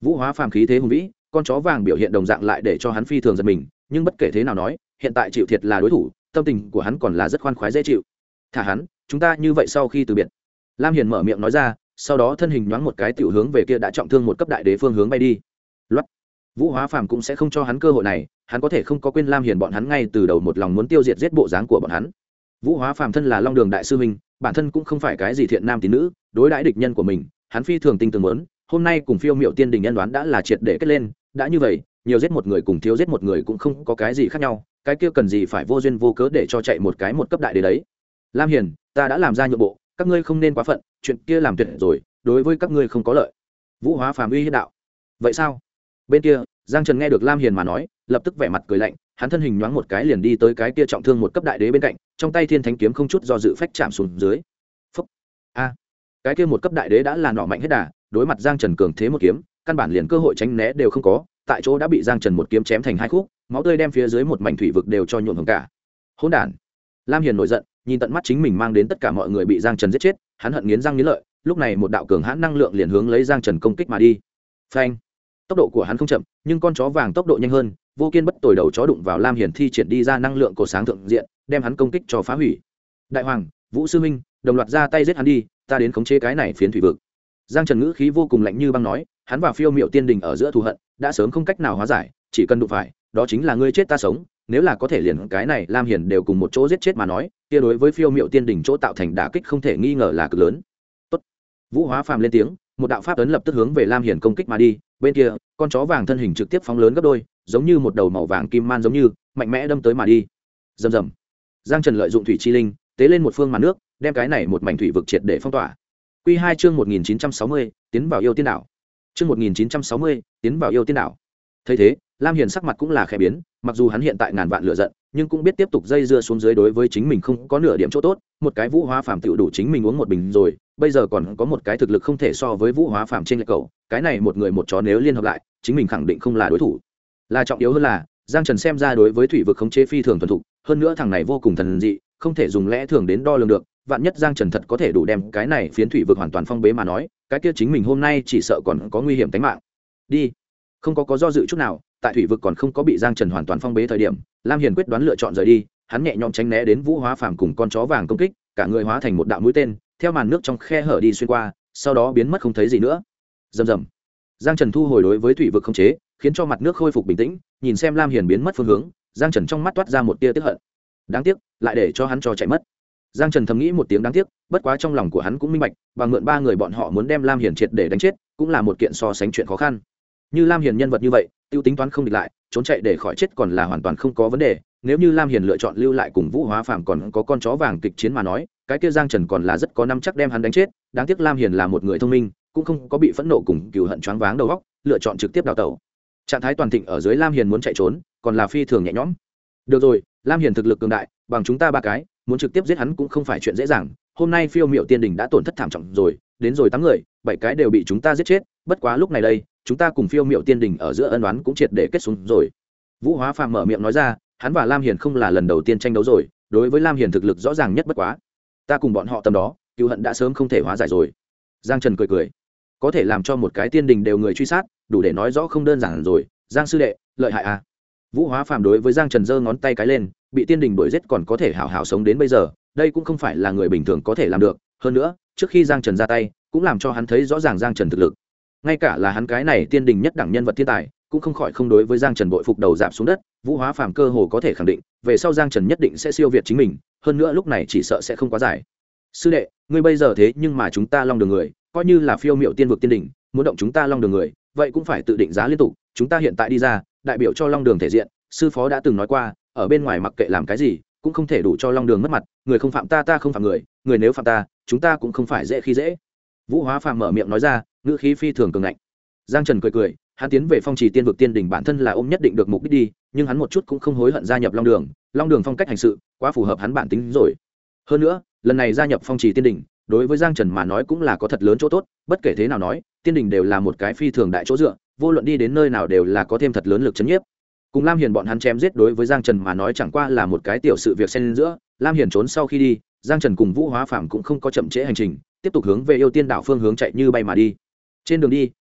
Vũ Hóa Phàm khí thế hùng vĩ, con chó vàng biểu hiện đồng dạng lại để cho hắn phi thường giật mình, nhưng bất kể thế nào nói, hiện tại chịu thiệt là đối thủ, tâm tình của hắn còn là rất khoan khoái dễ chịu. Thả hắn, chúng ta như vậy sau khi từ biệt. Lam Hiền mở miệng nói ra, sau đó thân hình nhoáng một cái tiểu hướng về kia đã trọng thương một cấp đại đế phương hướng bay đi. Loát. Vũ Hóa Phàm cũng sẽ không cho hắn cơ hội này, hắn có thể không có quên Lam Hiền bọn hắn ngay từ đầu một lòng muốn tiêu diệt giết bộ dáng của bọn hắn. Vũ Hóa Phàm thân là Long Đường đại sư huynh, bản thân cũng không phải cái gì thiện nam tín nữ, đối đãi địch nhân của mình, hắn phi thường tinh tường muốn, hôm nay cùng Phiêu Miệu Tiên Đình nhân đoán đã là triệt để kết lên, đã như vậy, nhiều giết một người cùng thiếu giết một người cũng không có cái gì khác nhau, cái kia cần gì phải vô duyên vô cớ để cho chạy một cái một cấp đại đế đấy. Lam Hiền, ta đã làm ra nhượng bộ, các ngươi không nên quá phận, chuyện kia làm tuyệt rồi, đối với các ngươi không có lợi. Vũ Hóa Phàm uy hiếp đạo. Vậy sao? Bên kia, Giang Trần nghe được Lam Hiền mà nói, lập tức vẻ mặt cười lạnh, hắn thân hình nhoáng một cái liền đi tới cái kia trọng thương một cấp đại đế bên cạnh, trong tay Thiên Thánh kiếm không chút do dự phách chạm xuống dưới. Phốc. A. Cái kia một cấp đại đế đã là nọ mạnh hết đà, đối mặt Giang Trần cường thế một kiếm, căn bản liền cơ hội tránh né đều không có, tại chỗ đã bị Giang Trần một kiếm chém thành hai khúc, máu tươi đem phía dưới một mảnh thủy vực đều cho nhuộm hồng cả. Hỗn đản. Lam Hiền nổi giận, nhìn tận mắt chính mình mang đến tất cả mọi người bị Giang Trần giết chết, hắn hận nghiến răng nghiến lợi, lúc này một đạo cường hãn năng lượng liền hướng lấy Giang Trần công kích mà đi. Phanh. Tốc độ của hắn không chậm, nhưng con chó vàng tốc độ nhanh hơn, vô kiên bất tồi đầu chó đụng vào Lam Hiền thi triển đi ra năng lượng cổ sáng thượng diện, đem hắn công kích cho phá hủy. Đại hoàng, Vũ sư minh, đồng loạt ra tay giết hắn đi, ta đến khống chế cái này phiến thủy vực. Giang Trần ngữ khí vô cùng lạnh như băng nói, hắn và Phiêu Miệu Tiên Đình ở giữa thù hận đã sớm không cách nào hóa giải, chỉ cần đụng phải, đó chính là ngươi chết ta sống, nếu là có thể liền cái này Lam Hiền đều cùng một chỗ giết chết mà nói, kia đối với Phiêu Miệu Tiên Đình chỗ tạo thành đả kích không thể nghi ngờ là cực lớn. Tốt. Vũ Hóa Phàm lên tiếng, một đạo pháp ấn lập tức hướng về Lam Hiền công kích mà đi, bên kia, con chó vàng thân hình trực tiếp phóng lớn gấp đôi, giống như một đầu màu vàng kim man giống như, mạnh mẽ đâm tới mà đi. Rầm rầm. Giang Trần lợi dụng thủy chi linh, tế lên một phương màn nước, đem cái này một mảnh thủy vực triệt để phong tỏa. Quy 2 chương 1960, tiến vào yêu tiên đảo. Chương 1960, tiến vào yêu tiên đảo. Thấy thế, Lam Hiền sắc mặt cũng là khẽ biến, mặc dù hắn hiện tại ngàn vạn lửa giận, nhưng cũng biết tiếp tục dây dưa xuống dưới đối với chính mình không có nửa điểm chỗ tốt, một cái Vũ Hóa Phàm tiểu đủ chính mình uống một bình rồi, bây giờ còn có một cái thực lực không thể so với Vũ Hóa Phàm trên lệch cậu, cái này một người một chó nếu liên hợp lại, chính mình khẳng định không là đối thủ. Là trọng yếu hơn là, Giang Trần xem ra đối với thủy vực khống chế phi thường thuần thục, hơn nữa thằng này vô cùng thần dị, không thể dùng lẽ thường đến đo lường được, vạn nhất Giang Trần thật có thể đủ đem cái này phiến thủy vực hoàn toàn phong bế mà nói, cái kia chính mình hôm nay chỉ sợ còn có nguy hiểm tính mạng. Đi. Không có do dự chút nào, tại thủy vực còn không có bị Giang Trần hoàn toàn phong bế thời điểm, Lam Hiền quyết đoán lựa chọn rời đi, hắn nhẹ nhõm tránh né đến Vũ Hóa Phàm cùng con chó vàng công kích, cả người hóa thành một đạo mũi tên, theo màn nước trong khe hở đi xuyên qua, sau đó biến mất không thấy gì nữa. Rầm rầm. Giang Trần thu hồi đối với thủy vực không chế, khiến cho mặt nước khôi phục bình tĩnh, nhìn xem Lam Hiền biến mất phương hướng, Giang Trần trong mắt toát ra một tia tức hận. Đáng tiếc, lại để cho hắn cho chạy mất. Giang Trần thầm nghĩ một tiếng đáng tiếc, bất quá trong lòng của hắn cũng minh bạch, bằng mượn ba người bọn họ muốn đem Lam Hiền triệt để đánh chết, cũng là một kiện so sánh chuyện khó khăn. Như Lam Hiền nhân vật như vậy, tiêu tính toán không địch lại, trốn chạy để khỏi chết còn là hoàn toàn không có vấn đề. Nếu như Lam Hiền lựa chọn lưu lại cùng Vũ Hóa Phàm còn có con chó vàng kịch chiến mà nói, cái kia Giang Trần còn là rất có nắm chắc đem hắn đánh chết. Đáng tiếc Lam Hiền là một người thông minh, cũng không có bị phẫn nộ cùng cừu hận choáng váng đầu óc, lựa chọn trực tiếp đào tẩu. Trạng thái toàn thịnh ở dưới Lam Hiền muốn chạy trốn, còn là phi thường nhẹ nhõm. Được rồi, Lam Hiền thực lực cường đại, bằng chúng ta ba cái, muốn trực tiếp giết hắn cũng không phải chuyện dễ dàng. Hôm nay Phiêu Miệu Tiên Đình đã tổn thất thảm trọng rồi, đến rồi 8 người, 7 cái đều bị chúng ta giết chết, bất quá lúc này đây, chúng ta cùng Phiêu Miệu Tiên Đình ở giữa ân oán cũng triệt để kết xuống rồi. Vũ Hóa Phàm mở miệng nói ra, hắn và Lam Hiền không là lần đầu tiên tranh đấu rồi, đối với Lam Hiền thực lực rõ ràng nhất bất quá. Ta cùng bọn họ tầm đó, cừu hận đã sớm không thể hóa giải rồi. Giang Trần cười cười, có thể làm cho một cái tiên đình đều người truy sát, đủ để nói rõ không đơn giản rồi. Giang sư đệ, lợi hại à? Vũ Hóa Phàm đối với Giang Trần giơ ngón tay cái lên, bị tiên đình đuổi giết còn có thể hảo hảo sống đến bây giờ, đây cũng không phải là người bình thường có thể làm được. Hơn nữa, trước khi Giang Trần ra tay, cũng làm cho hắn thấy rõ ràng Giang Trần thực lực. Ngay cả là hắn cái này tiên đình nhất đẳng nhân vật thiên tài, cũng không khỏi không đối với Giang Trần bội phục đầu dạp xuống đất. Vũ Hóa Phàm cơ hồ có thể khẳng định, về sau Giang Trần nhất định sẽ siêu việt chính mình, hơn nữa lúc này chỉ sợ sẽ không quá dài. Sư đệ, ngươi bây giờ thế nhưng mà chúng ta Long Đường người, coi như là Phiêu Miệu Tiên vực tiên đỉnh, muốn động chúng ta Long Đường người, vậy cũng phải tự định giá liên tục. Chúng ta hiện tại đi ra, đại biểu cho Long Đường thể diện, sư phó đã từng nói qua, ở bên ngoài mặc kệ làm cái gì, cũng không thể đủ cho Long Đường mất mặt. Người không phạm ta, ta không phạm người, người nếu phạm ta, chúng ta cũng không phải dễ khi dễ. Vũ Hóa Phàm mở miệng nói ra, ngữ khí phi thường cường ngạnh. Giang Trần cười cười, hắn tiến về Phong Trì Tiên vực tiên đỉnh bản thân là ôm nhất định được mục đích đi, nhưng hắn một chút cũng không hối hận gia nhập Long Đường. Long Đường phong cách hành sự quá phù hợp hắn bản tính rồi. Hơn nữa, lần này gia nhập Phong Trì Tiên đỉnh, đối với Giang Trần mà nói cũng là có thật lớn chỗ tốt. Bất kể thế nào nói, tiên đỉnh đều là một cái phi thường đại chỗ dựa, vô luận đi đến nơi nào đều là có thêm thật lớn lực chấn nhiếp. Cùng Lam Hiền bọn hắn chém giết đối với Giang Trần mà nói chẳng qua là một cái tiểu sự việc xen giữa. Lam Hiền trốn sau khi đi, Giang Trần cùng Vũ Hóa Phàm cũng không có chậm trễ hành trình, tiếp tục hướng về yêu tiên đảo phương hướng chạy như bay mà đi. Trên đường đi,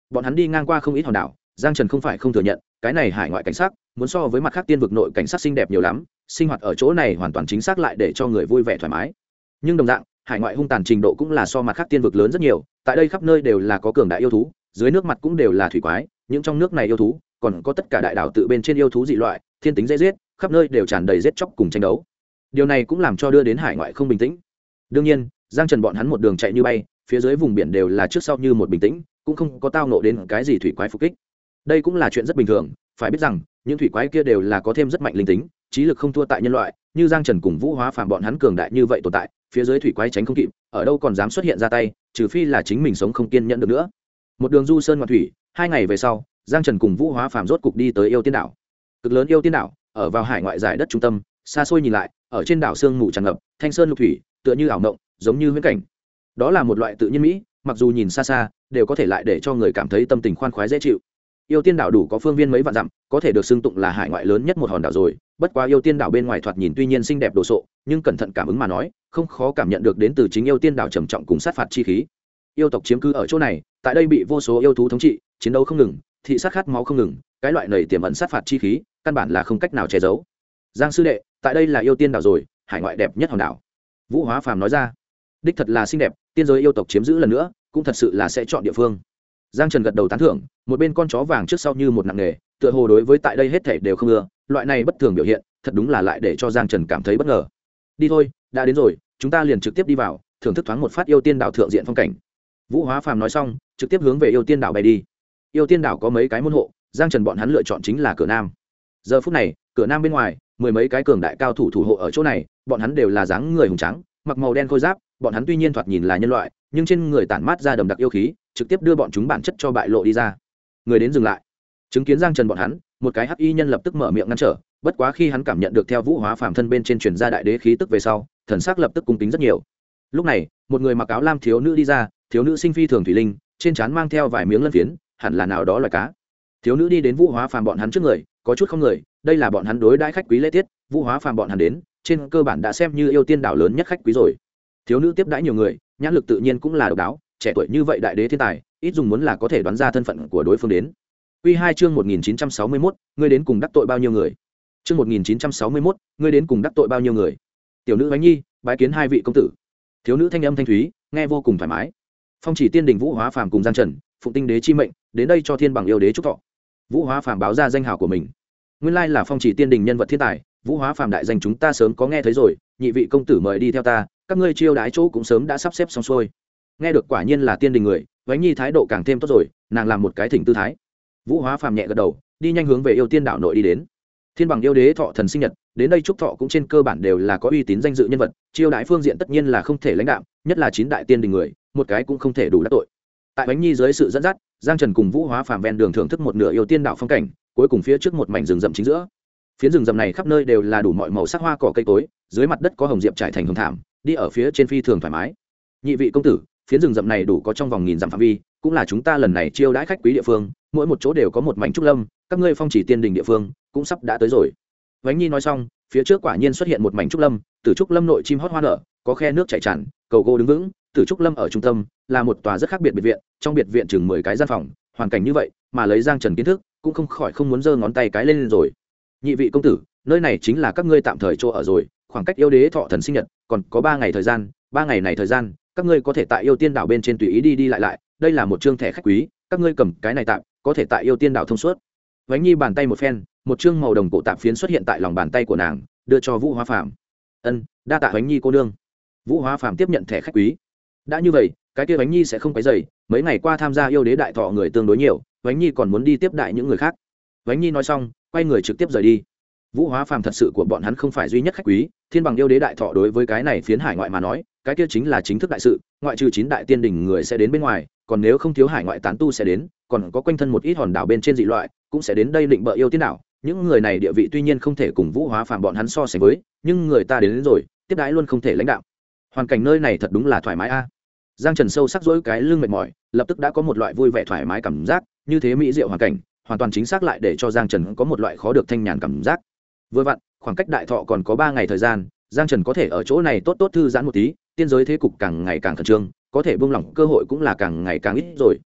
bọn hắn đi ngang qua không ít hòn đảo, Giang Trần không phải không thừa nhận, cái này hải ngoại cảnh sắc muốn so với mặt khác tiên vực nội cảnh sắc xinh đẹp nhiều lắm, sinh hoạt ở chỗ này hoàn toàn chính xác lại để cho người vui vẻ thoải mái. Nhưng đồng dạng, hải ngoại hung tàn trình độ cũng là so mặt khác tiên vực lớn rất nhiều, tại đây khắp nơi đều là có cường đại yêu thú, dưới nước mặt cũng đều là thủy quái, những trong nước này yêu thú, còn có tất cả đại đảo tự bên trên yêu thú dị loại, thiên tính dễ giết, khắp nơi đều tràn đầy giết chóc cùng tranh đấu. Điều này cũng làm cho đưa đến hải ngoại không bình tĩnh. Đương nhiên, Giang Trần bọn hắn một đường chạy như bay, phía dưới vùng biển đều là trước sau như một bình tĩnh, cũng không có tao nộ đến cái gì thủy quái phục kích. Đây cũng là chuyện rất bình thường, phải biết rằng, những thủy quái kia đều là có thêm rất mạnh linh tính, trí lực không thua tại nhân loại, như Giang Trần cùng Vũ Hóa Phàm bọn hắn cường đại như vậy tồn tại, phía dưới thủy quái tránh không kịp, ở đâu còn dám xuất hiện ra tay, trừ phi là chính mình sống không kiên nhẫn được nữa. Một đường du sơn ngoạn thủy, 2 ngày về sau, Giang Trần cùng Vũ Hóa Phàm rốt cục đi tới Yêu Tiên đảo. Cực lớn Yêu Tiên đảo, ở vào hải ngoại giải đất trung tâm, xa xôi nhìn lại, ở trên đảo sương mù tràn ngập, thanh sơn lục thủy, tựa như ảo mộng, giống như huyễn cảnh. Đó là một loại tự nhiên mỹ, mặc dù nhìn xa xa, đều có thể lại để cho người cảm thấy tâm tình khoan khoái dễ chịu. Yêu Tiên đảo đủ có phương viên mấy vạn dặm, có thể được xưng tụng là hải ngoại lớn nhất một hòn đảo rồi. Bất quá Yêu Tiên đảo bên ngoài thoạt nhìn tuy nhiên xinh đẹp đồ sộ, nhưng cẩn thận cảm ứng mà nói, không khó cảm nhận được đến từ chính Yêu Tiên đảo trầm trọng cùng sát phạt chi khí. Yêu tộc chiếm cư ở chỗ này, tại đây bị vô số yêu thú thống trị, chiến đấu không ngừng, thị sát khát máu không ngừng, cái loại này tiềm ẩn sát phạt chi khí, căn bản là không cách nào che giấu. Giang sư đệ, tại đây là Yêu Tiên đảo rồi, hải ngoại đẹp nhất hòn đảo. Vũ Hóa Phàm nói ra. Đích thật là xinh đẹp, tiên giới yêu tộc chiếm giữ lần nữa, cũng thật sự là sẽ chọn địa phương. Giang Trần gật đầu tán thưởng, một bên con chó vàng trước sau như một nặng nghề, tựa hồ đối với tại đây hết thảy đều không ưa, loại này bất thường biểu hiện, thật đúng là lại để cho Giang Trần cảm thấy bất ngờ. Đi thôi, đã đến rồi, chúng ta liền trực tiếp đi vào, thưởng thức thoáng một phát Yêu Tiên đảo thượng diện phong cảnh. Vũ Hóa Phàm nói xong, trực tiếp hướng về Yêu Tiên đảo bay đi. Yêu Tiên đảo có mấy cái môn hộ, Giang Trần bọn hắn lựa chọn chính là cửa nam. Giờ phút này, cửa nam bên ngoài, 10 mấy cái cường đại cao thủ thủ hộ ở chỗ này, bọn hắn đều là dáng người hùng tráng, mặc màu đen khôi giáp, bọn hắn tuy nhiên thoạt nhìn là nhân loại, nhưng trên người tản mát ra đậm đặc yêu khí, trực tiếp đưa bọn chúng bản chất cho bại lộ đi ra. Người đến dừng lại. Chứng kiến Giang Trần bọn hắn, một cái hắc y nhân lập tức mở miệng ngăn trở, bất quá khi hắn cảm nhận được theo Vũ Hóa Phàm thân bên trên truyền ra đại đế khí tức về sau, thần sắc lập tức cung kính rất nhiều. Lúc này, một người mặc áo lam thiếu nữ đi ra, thiếu nữ sinh phi thường thủy linh, trên trán mang theo vài miếng lân phiến, hẳn là nào đó loài cá. Thiếu nữ đi đến Vũ Hóa Phàm bọn hắn trước người, có chút không người, đây là bọn hắn đối đãi khách quý lễ tiết, Vũ Hóa Phàm bọn hắn đến, trên cơ bản đã xem như Yêu Tiên đảo lớn nhất khách quý rồi. Thiếu nữ tiếp đãi nhiều người, nhãn lực tự nhiên cũng là độc đáo, trẻ tuổi như vậy đại đế thiên tài, ít dùng muốn là có thể đoán ra thân phận của đối phương đến. Quy 2 chương 1961, ngươi đến cùng đắc tội bao nhiêu người? Chương 1961, ngươi đến cùng đắc tội bao nhiêu người? Tiểu nữ Bánh Nhi, bái kiến hai vị công tử. Thiếu nữ thanh âm thanh thúy, nghe vô cùng thoải mái. Phong Chỉ Tiên Đình Vũ Hóa Phàm cùng Giang Trần, phụng Tinh Đế chi mệnh, đến đây cho Thiên Bằng yêu đế chúc thọ. Vũ Hóa Phàm báo ra danh hào của mình. Nguyên lai là Phong Chỉ Tiên Đình nhân vật thiên tài, Vũ Hóa Phàm đại danh chúng ta sớm có nghe thấy rồi, nhị vị công tử mời đi theo ta, các ngươi chiêu đái chỗ cũng sớm đã sắp xếp xong xuôi. Nghe được quả nhiên là Tiên Đình người, Bánh Nhi thái độ càng thêm tốt rồi, nàng làm một cái thỉnh tư thái. Vũ Hóa Phàm nhẹ gật đầu, đi nhanh hướng về Yêu Tiên đảo nội đi đến. Thiên Bằng yêu đế thọ thần sinh nhật, đến đây chúc thọ cũng trên cơ bản đều là có uy tín danh dự nhân vật, chiêu đãi phương diện tất nhiên là không thể lãnh đạm, nhất là 9 đại tiên đình người, một cái cũng không thể đủ đắc tội. Tại Bánh Nhi dưới sự dẫn dắt, Giang Trần cùng Vũ Hóa Phàm ven đường thưởng thức một nửa Yêu Tiên đảo phong cảnh, cuối cùng phía trước một mảnh rừng rậm chính giữa. Phiến rừng rậm này khắp nơi đều là đủ mọi màu sắc hoa cỏ cây cối, dưới mặt đất có hồng diệp trải thành hồng thảm, đi ở phía trên phi thường thoải mái. Nhị vị công tử, phiến rừng rậm này đủ có trong vòng 1000 dặm phạm vi, cũng là chúng ta lần này chiêu đãi khách quý địa phương, mỗi một chỗ đều có một mảnh trúc lâm, các ngươi Phong Chỉ Tiên Đình địa phương cũng sắp đã tới rồi. Vánh Nhi nói xong, phía trước quả nhiên xuất hiện một mảnh trúc lâm, từ trúc lâm nội chim hót hoa nở, có khe nước chảy tràn, cầu gỗ đứng vững, từ trúc lâm ở trung tâm là một tòa rất khác biệt biệt viện, trong biệt viện chừng 10 cái gian phòng, hoàn cảnh như vậy, mà lấy Giang Trần kiến thức, cũng không khỏi không muốn giơ ngón tay cái lên rồi. Nhị vị công tử, nơi này chính là các ngươi tạm thời chỗ ở rồi, khoảng cách yêu đế thọ thần sinh nhật còn có 3 ngày thời gian, 3 ngày này thời gian, các ngươi có thể tại Yêu Tiên đảo bên trên tùy ý đi đi lại lại, đây là một chương thẻ khách quý, các ngươi cầm cái này tạm, có thể tại Yêu Tiên đảo thông suốt. Vánh Nhi bàn tay một phen, một chương màu đồng cổ tạm phiến xuất hiện tại lòng bàn tay của nàng, đưa cho Vũ Hóa Phàm. Ân, đa tạ Vánh Nhi cô nương. Vũ Hóa Phàm tiếp nhận thẻ khách quý. Đã như vậy, cái kia Vánh Nhi sẽ không quấy rầy, mấy ngày qua tham gia yêu đế đại thọ người tương đối nhiều, Vánh Nhi còn muốn đi tiếp đại những người khác. Vánh Nhi nói xong, quay người trực tiếp rời đi. Vũ Hóa Phàm thật sự của bọn hắn không phải duy nhất khách quý, Thiên Bằng yêu đế đại thọ đối với cái này phiến hải ngoại mà nói, cái kia chính là chính thức đại sự, ngoại trừ 9 đại tiên đỉnh người sẽ đến bên ngoài, còn nếu không thiếu hải ngoại tán tu sẽ đến, còn có quanh thân một ít hòn đảo bên trên dị loại, cũng sẽ đến đây định bợ yêu tiên đảo. Những người này địa vị tuy nhiên không thể cùng Vũ Hóa Phàm bọn hắn so sánh với, nhưng người ta đến rồi, tiếp đãi luôn không thể lãnh đạo. Hoàn cảnh nơi này thật đúng là thoải mái a. Giang Trần sâu sắc dỗi cái lưng mệt mỏi, lập tức đã có một loại vui vẻ thoải mái cảm giác, như thế mỹ diệu hoàn cảnh, hoàn toàn chính xác lại để cho Giang Trần có một loại khó được thanh nhàn cảm giác. Vừa vặn, khoảng cách đại thọ còn có 3 ngày thời gian, Giang Trần có thể ở chỗ này tốt tốt thư giãn một tí, tiên giới thế cục càng ngày càng khẩn trương, có thể buông lỏng cơ hội cũng là càng ngày càng ít rồi,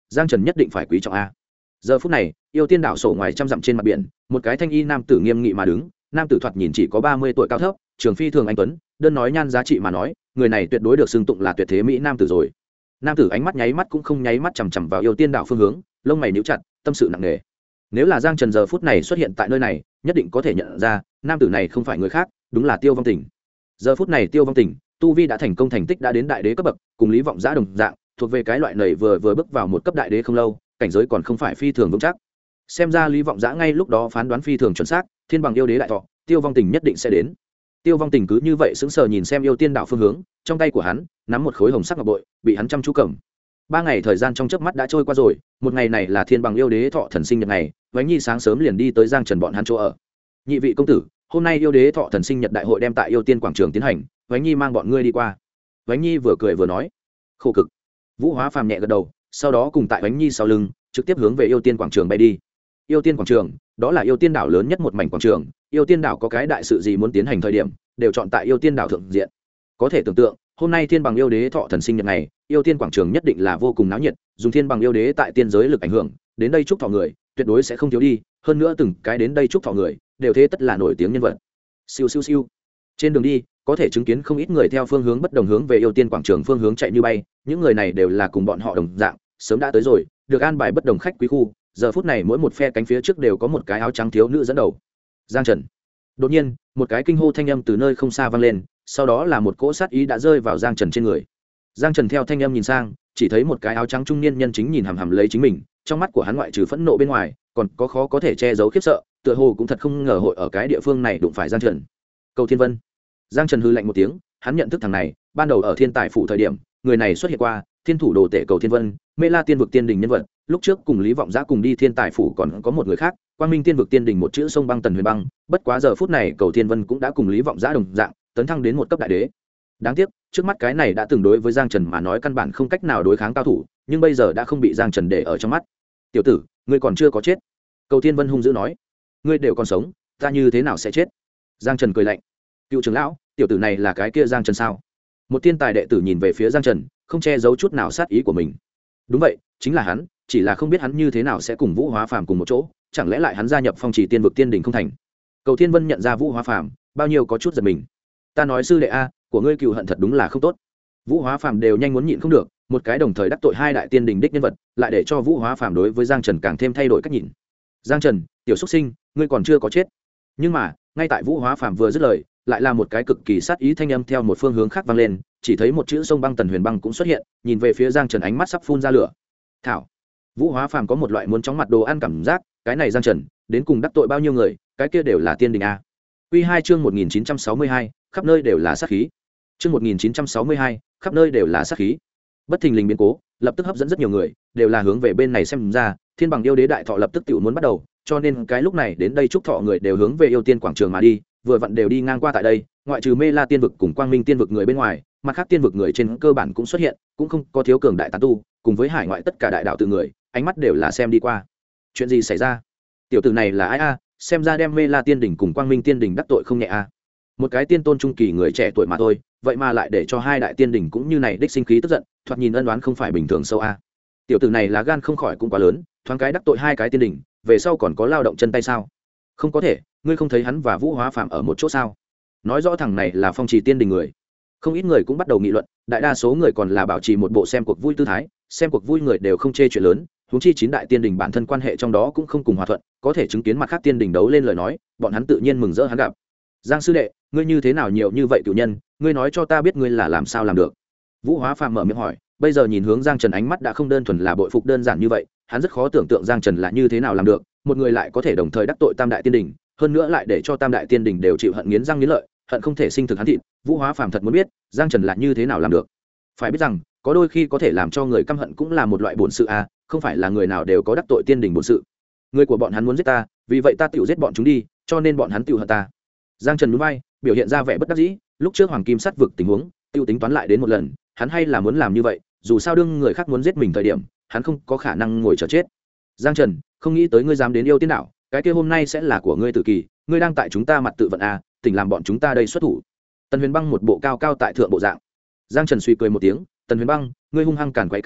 giang trần nhất định phải quý trọng a. Giờ phút này yêu tiên đảo sổ ngoài trăm dặm trên mặt biển, một cái thanh y nam tử nghiêm nghị mà đứng. Nam tử thoạt nhìn chỉ có 30 tuổi cao thấp, trường phi thường anh tuấn, đơn nói nhan giá trị mà nói, người này tuyệt đối được xưng tụng là tuyệt thế mỹ nam tử rồi. Nam tử ánh mắt nháy mắt cũng không nháy mắt chằm chằm vào yêu tiên đảo phương hướng, lông mày nhíu chặt, tâm sự nặng nề. Nếu là Giang Trần giờ phút này xuất hiện tại nơi này, nhất định có thể nhận ra, nam tử này không phải người khác, đúng là Tiêu Vong Tình. Giờ phút này Tiêu Vong Tình, tu vi đã thành công, thành tích đã đến đại đế cấp bậc, cùng Lý Vọng Giã đồng dạng, thuộc về cái loại này vừa bước vào một cấp đại đế không lâu, cảnh giới còn không phải phi thường vững chắc. Xem ra Lý Vọng Giã ngay lúc đó phán đoán phi thường chuẩn xác, thiên bằng yêu đế đại thọ, Tiêu Vong Tình nhất định sẽ đến. Tiêu Vong Tình cứ như vậy sững sờ nhìn xem yêu tiên đạo phương hướng, trong tay của hắn nắm một khối hồng sắc ngọc bội, bị hắn chăm chú cầm. 3 ngày thời gian trong chớp mắt đã trôi qua rồi, một ngày này là thiên bằng yêu đế thọ thần sinh nhật ngày, Vánh Nhi sáng sớm liền đi tới Giang Trần bọn hắn chỗ ở. Nhị vị công tử, hôm nay yêu đế thọ thần sinh nhật đại hội đem tại yêu tiên quảng trường tiến hành, Vánh Nhi mang bọn ngươi đi qua. Vánh Nhi vừa cười vừa nói. Khổ cực. Vũ Hóa Phàm nhẹ gật đầu, sau đó cùng tại Vánh Nhi sau lưng, trực tiếp hướng về yêu tiên quảng trường bay đi. Yêu tiên quảng trường, đó là yêu tiên đảo lớn nhất một mảnh quảng trường, yêu tiên đảo có cái đại sự gì muốn tiến hành thời điểm, đều chọn tại yêu tiên đảo thượng diện. Có thể tưởng tượng, hôm nay thiên bằng yêu đế thọ thần sinh nhật này, yêu tiên quảng trường nhất định là vô cùng náo nhiệt, dùng thiên bằng yêu đế tại tiên giới lực ảnh hưởng, đến đây chúc thọ người tuyệt đối sẽ không thiếu đi, hơn nữa từng cái đến đây chúc thọ người đều thế tất là nổi tiếng nhân vật. Siêu siêu siêu. Trên đường đi, có thể chứng kiến không ít người theo phương hướng bất đồng hướng về yêu tiên quảng trường phương hướng chạy như bay, những người này đều là cùng bọn họ đồng dạng, sớm đã tới rồi, được an bài bất đồng khách quý khu, giờ phút này mỗi một phe cánh phía trước đều có một cái áo trắng thiếu nữ dẫn đầu. Giang Trần. Đột nhiên, một cái kinh hô thanh âm từ nơi không xa vang lên, sau đó là một cỗ sát ý đã rơi vào Giang Trần trên người. Giang Trần theo thanh âm nhìn sang, chỉ thấy một cái áo trắng trung niên nhân chính nhìn hằm hằm lấy chính mình, trong mắt của hắn ngoại trừ phẫn nộ bên ngoài, còn có khó có thể che giấu khiếp sợ, tựa hồ cũng thật không ngờ hội ở cái địa phương này đụng phải Giang Trần. Cầu Thiên Vân. Giang Trần hừ lạnh một tiếng, hắn nhận thức thằng này, ban đầu ở Thiên Tài phủ thời điểm, người này xuất hiện qua, Thiên thủ đồ tể Cầu Thiên Vân, Mê La tiên vực tiên đình nhân vật, lúc trước cùng Lý Vọng Giã cùng đi Thiên Tài phủ còn có một người khác, Quang Minh tiên vực tiên đình một chữ sông băng Tần Huyền Băng, bất quá giờ phút này Cầu Thiên Vân cũng đã cùng Lý Vọng Giã đồng dạng, tấn thăng đến một cấp đại đế. Đáng tiếc, trước mắt cái này đã từng đối với Giang Trần mà nói căn bản không cách nào đối kháng cao thủ, nhưng bây giờ đã không bị Giang Trần để ở trong mắt. "Tiểu tử, ngươi còn chưa có chết." Cầu Thiên Vân hung dữ nói. "Ngươi đều còn sống, ta như thế nào sẽ chết?" Giang Trần cười lạnh. "Cựu trưởng lão, tiểu tử này là cái kia Giang Trần sao?" Một thiên tài đệ tử nhìn về phía Giang Trần, không che giấu chút nào sát ý của mình. "Đúng vậy, chính là hắn, chỉ là không biết hắn như thế nào sẽ cùng Vũ Hóa Phàm cùng một chỗ, chẳng lẽ lại hắn gia nhập Phong Chỉ Tiên vực tiên đình không thành?" Cầu Thiên Vân nhận ra Vũ Hóa Phàm, bao nhiêu có chút giật mình. "Ta nói sư đệ a, của ngươi cựu hận thật đúng là không tốt." Vũ Hóa Phàm đều nhanh muốn nhịn không được, một cái đồng thời đắc tội hai đại tiên đình đích nhân vật, lại để cho Vũ Hóa Phàm đối với Giang Trần càng thêm thay đổi cách nhìn. "Giang Trần, tiểu xuất sinh, ngươi còn chưa có chết." Nhưng mà, ngay tại Vũ Hóa Phàm vừa dứt lời, lại là một cái cực kỳ sát ý thanh âm theo một phương hướng khác vang lên, chỉ thấy một chữ sông băng Tần Huyền Băng cũng xuất hiện, nhìn về phía Giang Trần ánh mắt sắp phun ra lửa. "Thảo." Vũ Hóa Phàm có một loại muốn chóng mặt đồ ăn cảm giác, cái này Giang Trần, đến cùng đắc tội bao nhiêu người, cái kia đều là tiên đình a. Quy 2 chương 1962, khắp nơi đều là sát khí. Chương 1962, khắp nơi đều là sát khí. Bất thình lình biến cố, lập tức hấp dẫn rất nhiều người, đều là hướng về bên này xem ra, thiên bằng yêu đế đại thọ lập tức tiểu muốn bắt đầu, cho nên cái lúc này đến đây chúc thọ người đều hướng về yêu tiên quảng trường mà đi, vừa vặn đều đi ngang qua tại đây, ngoại trừ Mê La tiên vực cùng Quang Minh tiên vực người bên ngoài, mặt khác tiên vực người trên cơ bản cũng xuất hiện, cũng không có thiếu cường đại tán tu, cùng với hải ngoại tất cả đại đạo tự người, ánh mắt đều là xem đi qua. Chuyện gì xảy ra? Tiểu tử này là ai a? Xem ra đem Mê La tiên đỉnh cùng Quang Minh tiên đỉnh đắc tội không nhẹ a. Một cái tiên tôn trung kỳ người trẻ tuổi mà thôi, vậy mà lại để cho hai đại tiên đỉnh cũng như này đích sinh khí tức giận, thoạt nhìn ân đoán không phải bình thường sâu a. Tiểu tử này là gan không khỏi cũng quá lớn, thoáng cái đắc tội hai cái tiên đỉnh, về sau còn có lao động chân tay sao? Không có thể, ngươi không thấy hắn và Vũ Hóa Phàm ở một chỗ sao? Nói rõ thằng này là Phong Trì tiên đình người. Không ít người cũng bắt đầu nghị luận, đại đa số người còn là bảo trì một bộ xem cuộc vui tư thái, xem cuộc vui người đều không chê chuyện lớn, huống chi chín đại tiên đình bản thân quan hệ trong đó cũng không cùng hòa thuận, có thể chứng kiến mặt khác tiên đình đấu lên lời nói, bọn hắn tự nhiên mừng rỡ hắn gặp. "Giang sư đệ, ngươi như thế nào nhiều như vậy cửu nhân, ngươi nói cho ta biết ngươi là làm sao làm được?" Vũ Hóa Phàm mở miệng hỏi, bây giờ nhìn hướng Giang Trần ánh mắt đã không đơn thuần là bội phục đơn giản như vậy, hắn rất khó tưởng tượng Giang Trần là như thế nào làm được, một người lại có thể đồng thời đắc tội tam đại tiên đình, hơn nữa lại để cho tam đại tiên đình đều chịu hận nghiến răng nghiến lợi, hận không thể sinh thực hắn thịt. Vũ Hóa Phàm thật muốn biết Giang Trần là như thế nào làm được. Phải biết rằng, có đôi khi có thể làm cho người căm hận cũng là một loại bổn sự a, không phải là người nào đều có đắc tội tiên đình bổn sự. Người của bọn hắn muốn giết ta, vì vậy ta tiểu giết bọn chúng đi, cho nên bọn hắn tiểu hận ta. Giang Trần nhún vai, biểu hiện ra vẻ bất đắc dĩ, lúc trước Hoàng Kim Sắt vực tình huống, tiêu tính toán lại đến một lần, hắn hay là muốn làm như vậy, dù sao đương người khác muốn giết mình thời điểm, hắn không có khả năng ngồi chờ chết. "Giang Trần, không nghĩ tới ngươi dám đến yêu tiên đảo, cái kia hôm nay sẽ là của ngươi tử kỳ, ngươi đang tại chúng ta mặt tự vận a, tỉnh làm bọn chúng ta đây xuất thủ." Tần Huyền Băng một bộ cao cao tại thượng bộ dạng. Giang Trần suy cười một tiếng, "Tần Huyền Băng, ngươi hung hăng càn quậy cái rắm,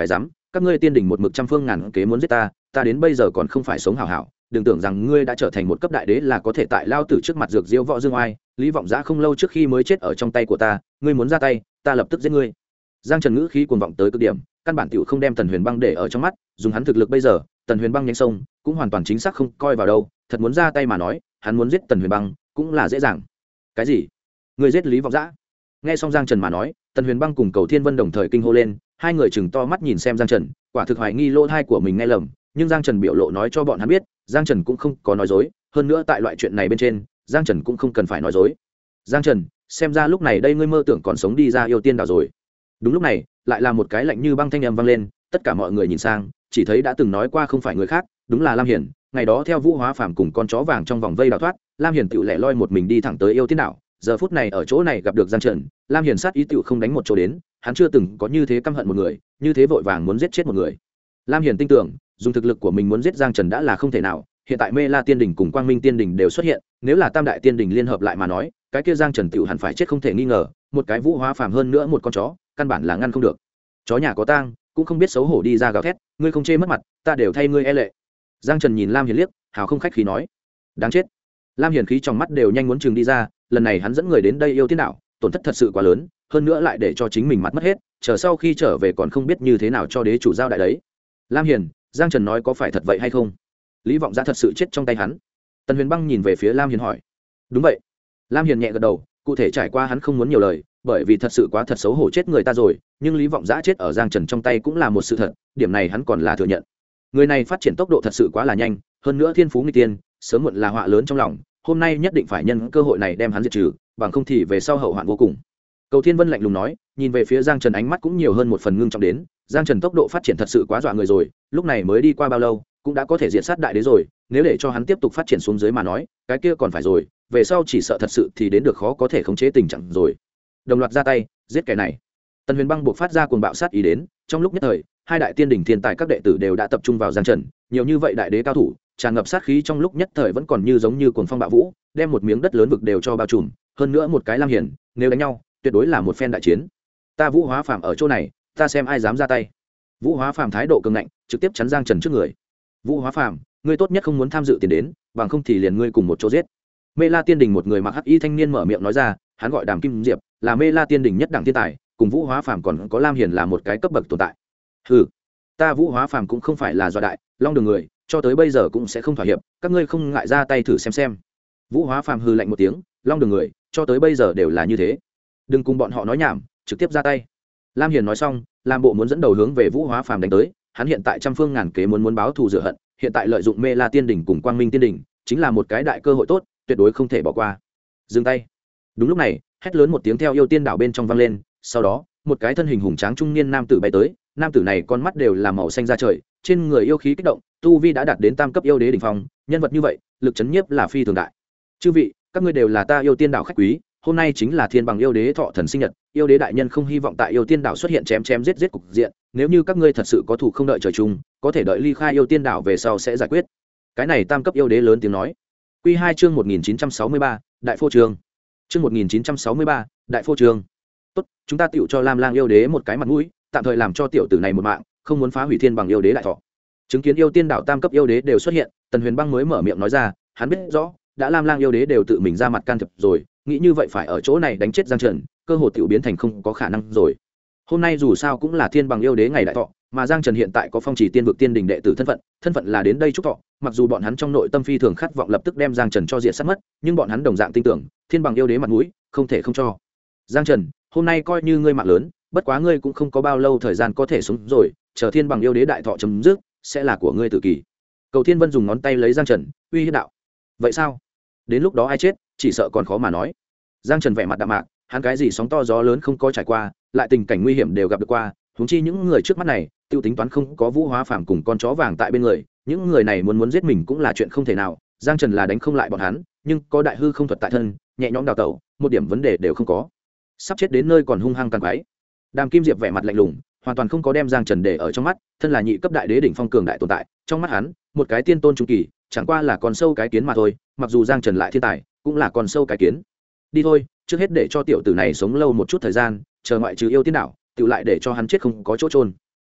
các ngươi tiên đình một mực trăm phương ngàn kế muốn giết ta, ta đến bây giờ còn không phải sống hảo hảo, đừng tưởng rằng ngươi đã trở thành một cấp đại đế là có thể tại lao tử trước mặt dược diêu võ dương oai. Lý Vọng Giã không lâu trước khi mới chết ở trong tay của ta, ngươi muốn ra tay, ta lập tức giết ngươi. Giang Trần ngữ khí cuồng vọng tới cực điểm, căn bản tiểu không đem Tần Huyền Băng để ở trong mắt, dùng hắn thực lực bây giờ, Tần Huyền Băng nhánh sông cũng hoàn toàn chính xác không coi vào đâu, thật muốn ra tay mà nói, hắn muốn giết Tần Huyền Băng cũng là dễ dàng. Cái gì? Ngươi giết Lý Vọng Giã? Nghe xong Giang Trần mà nói, Tần Huyền Băng cùng Cầu Thiên Vân đồng thời kinh hô lên, hai người chừng to mắt nhìn xem Giang Trần, quả thực hoài nghi lỗ tai của mình nghe lầm, nhưng Giang Trần biểu lộ nói cho bọn hắn biết, Giang Trần cũng không có nói dối, hơn nữa tại loại chuyện này bên trên, Giang Trần cũng không cần phải nói dối. Giang Trần, xem ra lúc này đây ngươi mơ tưởng còn sống đi ra yêu tiên đảo rồi. Đúng lúc này, lại là một cái lạnh như băng thanh âm vang lên, tất cả mọi người nhìn sang, chỉ thấy đã từng nói qua không phải người khác, đúng là Lam Hiển. Ngày đó theo Vũ Hóa Phàm cùng con chó vàng trong vòng vây đào thoát, Lam Hiển tựu lẻ loi một mình đi thẳng tới yêu tiên đảo. Giờ phút này ở chỗ này gặp được Giang Trần, Lam Hiển sát ý tựu không đánh một chỗ đến, hắn chưa từng có như thế căm hận một người, như thế vội vàng muốn giết chết một người. Lam Hiển tin tưởng, dùng thực lực của mình muốn giết Giang Trần đã là không thể nào. Hiện tại Mê La Tiên Đình cùng Quang Minh Tiên Đình đều xuất hiện, nếu là Tam Đại Tiên Đình liên hợp lại mà nói, cái kia Giang Trần tựu hẳn phải chết không thể nghi ngờ. Một cái Vũ Hóa Phàm hơn nữa một con chó, căn bản là ngăn không được. Chó nhà có tang, cũng không biết xấu hổ đi ra gào thét, ngươi không chê mất mặt, ta đều thay ngươi e lệ. Giang Trần nhìn Lam Hiển liếc, hào không khách khí nói, đáng chết. Lam Hiển khí trong mắt đều nhanh muốn chừng đi ra, lần này hắn dẫn người đến đây yêu tiên đảo, tổn thất thật sự quá lớn, hơn nữa lại để cho chính mình mặt mất hết, chờ sau khi trở về còn không biết như thế nào cho đế chủ giao đại đấy. Lam Hiển, Giang Trần nói có phải thật vậy hay không? Lý Vọng Giã thật sự chết trong tay hắn? Tần Huyền Băng nhìn về phía Lam Hiển hỏi. Đúng vậy. Lam Hiển nhẹ gật đầu, cụ thể trải qua hắn không muốn nhiều lời, bởi vì thật sự quá thật xấu hổ chết người ta rồi, nhưng Lý Vọng Giã chết ở Giang Trần trong tay cũng là một sự thật, điểm này hắn còn là thừa nhận. Người này phát triển tốc độ thật sự quá là nhanh, hơn nữa thiên phú nghịch tiên, sớm muộn là họa lớn trong lòng, hôm nay nhất định phải nhân cơ hội này đem hắn diệt trừ, bằng không thì về sau hậu hoạn vô cùng. Cầu Thiên Vân lạnh lùng nói, nhìn về phía Giang Trần ánh mắt cũng nhiều hơn một phần ngưng trọng đến, Giang Trần tốc độ phát triển thật sự quá dọa người rồi, lúc này mới đi qua bao lâu, cũng đã có thể diệt sát đại đế rồi, nếu để cho hắn tiếp tục phát triển xuống dưới mà nói, cái kia còn phải rồi, về sau chỉ sợ thật sự thì đến được khó có thể khống chế tình trạng rồi. Đồng loạt ra tay, giết kẻ này. Tần Huyền Băng buộc phát ra cuồng bạo sát ý đến, trong lúc nhất thời, hai đại tiên đỉnh thiên tài các đệ tử đều đã tập trung vào Giang Trần, nhiều như vậy đại đế cao thủ, tràn ngập sát khí trong lúc nhất thời vẫn còn như giống như cuồng phong bạo vũ, đem một miếng đất lớn vực đều cho bao trùm, hơn nữa một cái Lam Hiển, nếu đánh nhau, tuyệt đối là một phen đại chiến. Ta Vũ Hóa Phàm ở chỗ này, ta xem ai dám ra tay. Vũ Hóa Phàm thái độ cường ngạnh, trực tiếp chắn Giang Trần trước người. Vũ Hóa Phàm, ngươi tốt nhất không muốn tham dự tiền đến, bằng không thì liền ngươi cùng một chỗ giết. Mê La Tiên Đình một người mặc hắc y thanh niên mở miệng nói ra, hắn gọi Đàm Kim Diệp, là Mê La Tiên Đình nhất đẳng thiên tài, cùng Vũ Hóa Phàm còn có Lam Hiển là một cái cấp bậc tồn tại. Hừ, ta Vũ Hóa Phàm cũng không phải là do đại, long đường người, cho tới bây giờ cũng sẽ không thỏa hiệp, các ngươi không ngại ra tay thử xem. Vũ Hóa Phàm hừ lạnh một tiếng, long đường người, cho tới bây giờ đều là như thế, đừng cùng bọn họ nói nhảm, trực tiếp ra tay. Lam Hiển nói xong, làm bộ muốn dẫn đầu hướng về Vũ Hóa Phàm đánh tới, hắn hiện tại trăm phương ngàn kế muốn báo thù rửa hận, hiện tại lợi dụng Mê La Tiên Đình cùng Quang Minh Tiên Đình, chính là một cái đại cơ hội tốt, tuyệt đối không thể bỏ qua. Dừng tay. Đúng lúc này, hét lớn một tiếng theo yêu tiên đảo bên trong vang lên, sau đó, một cái thân hình hùng tráng trung niên nam tử bay tới, nam tử này con mắt đều là màu xanh da trời, trên người yêu khí kích động, tu vi đã đạt đến tam cấp yêu đế đỉnh phong, nhân vật như vậy, lực chấn nhiếp là phi thường đại. Chư vị, các ngươi đều là ta yêu tiên đảo khách quý, hôm nay chính là thiên bằng yêu đế thọ thần sinh nhật, yêu đế đại nhân không hy vọng tại yêu tiên đảo xuất hiện chém giết cục diện, nếu như các ngươi thật sự có thù không đợi trời chung, có thể đợi ly khai yêu tiên đảo về sau sẽ giải quyết. Cái này tam cấp yêu đế lớn tiếng nói. Quy 2 chương 1963, đại phô trường. Chương 1963, đại phô trường. Tốt, chúng ta tựu cho Lam Lang yêu đế một cái mặt mũi, tạm thời làm cho tiểu tử này một mạng, không muốn phá hủy thiên bằng yêu đế đại thọ. Chứng kiến yêu tiên đảo tam cấp yêu đế đều xuất hiện, Tần Huyền Băng mới mở miệng nói ra, hắn biết rõ, đã Lam Lang yêu đế đều tự mình ra mặt can thiệp rồi, nghĩ như vậy phải ở chỗ này đánh chết Giang Trần, cơ hội tiểu biến thành không có khả năng rồi. Hôm nay dù sao cũng là thiên bằng yêu đế ngày đại thọ, mà Giang Trần hiện tại có phong chỉ tiên vực tiên đình đệ tử thân phận là đến đây chúc thọ, mặc dù bọn hắn trong nội tâm phi thường khát vọng lập tức đem Giang Trần cho diệt sát mất, nhưng bọn hắn đồng dạng tin tưởng, thiên bằng yêu đế mặt mũi, không thể không cho. Giang Trần, hôm nay coi như ngươi mạng lớn, bất quá ngươi cũng không có bao lâu thời gian có thể sống rồi, chờ thiên bằng yêu đế đại thọ chấm dứt, sẽ là của ngươi tự kỷ. Cầu Thiên Vân dùng ngón tay lấy Giang Trần, uy hiếp đạo. Vậy sao? Đến lúc đó ai chết, chỉ sợ còn khó mà nói. Giang Trần vẻ mặt đạm mạc, hắn cái gì sóng to gió lớn không có trải qua, lại tình cảnh nguy hiểm đều gặp được qua, huống chi những người trước mắt này, tiêu tính toán không có Vũ Hóa Phàm cùng con chó vàng tại bên người, những người này muốn giết mình cũng là chuyện không thể nào. Giang Trần là đánh không lại bọn hắn, nhưng có đại hư không thuật tại thân, nhẹ nhõm đào tẩu, một điểm vấn đề đều không có. Sắp chết đến nơi còn hung hăng càng quái. Đàm Kim Diệp vẻ mặt lạnh lùng, hoàn toàn không có đem Giang Trần để ở trong mắt, thân là nhị cấp đại đế đỉnh phong cường đại tồn tại, trong mắt hắn, một cái tiên tôn trung kỳ, chẳng qua là con sâu cái kiến mà thôi, mặc dù Giang Trần lại thiên tài, cũng là con sâu cái kiến. Đi thôi, trước hết để cho tiểu tử này sống lâu một chút thời gian, chờ ngoại trừ yêu tiên đảo, tự lại để cho hắn chết không có chỗ trôn.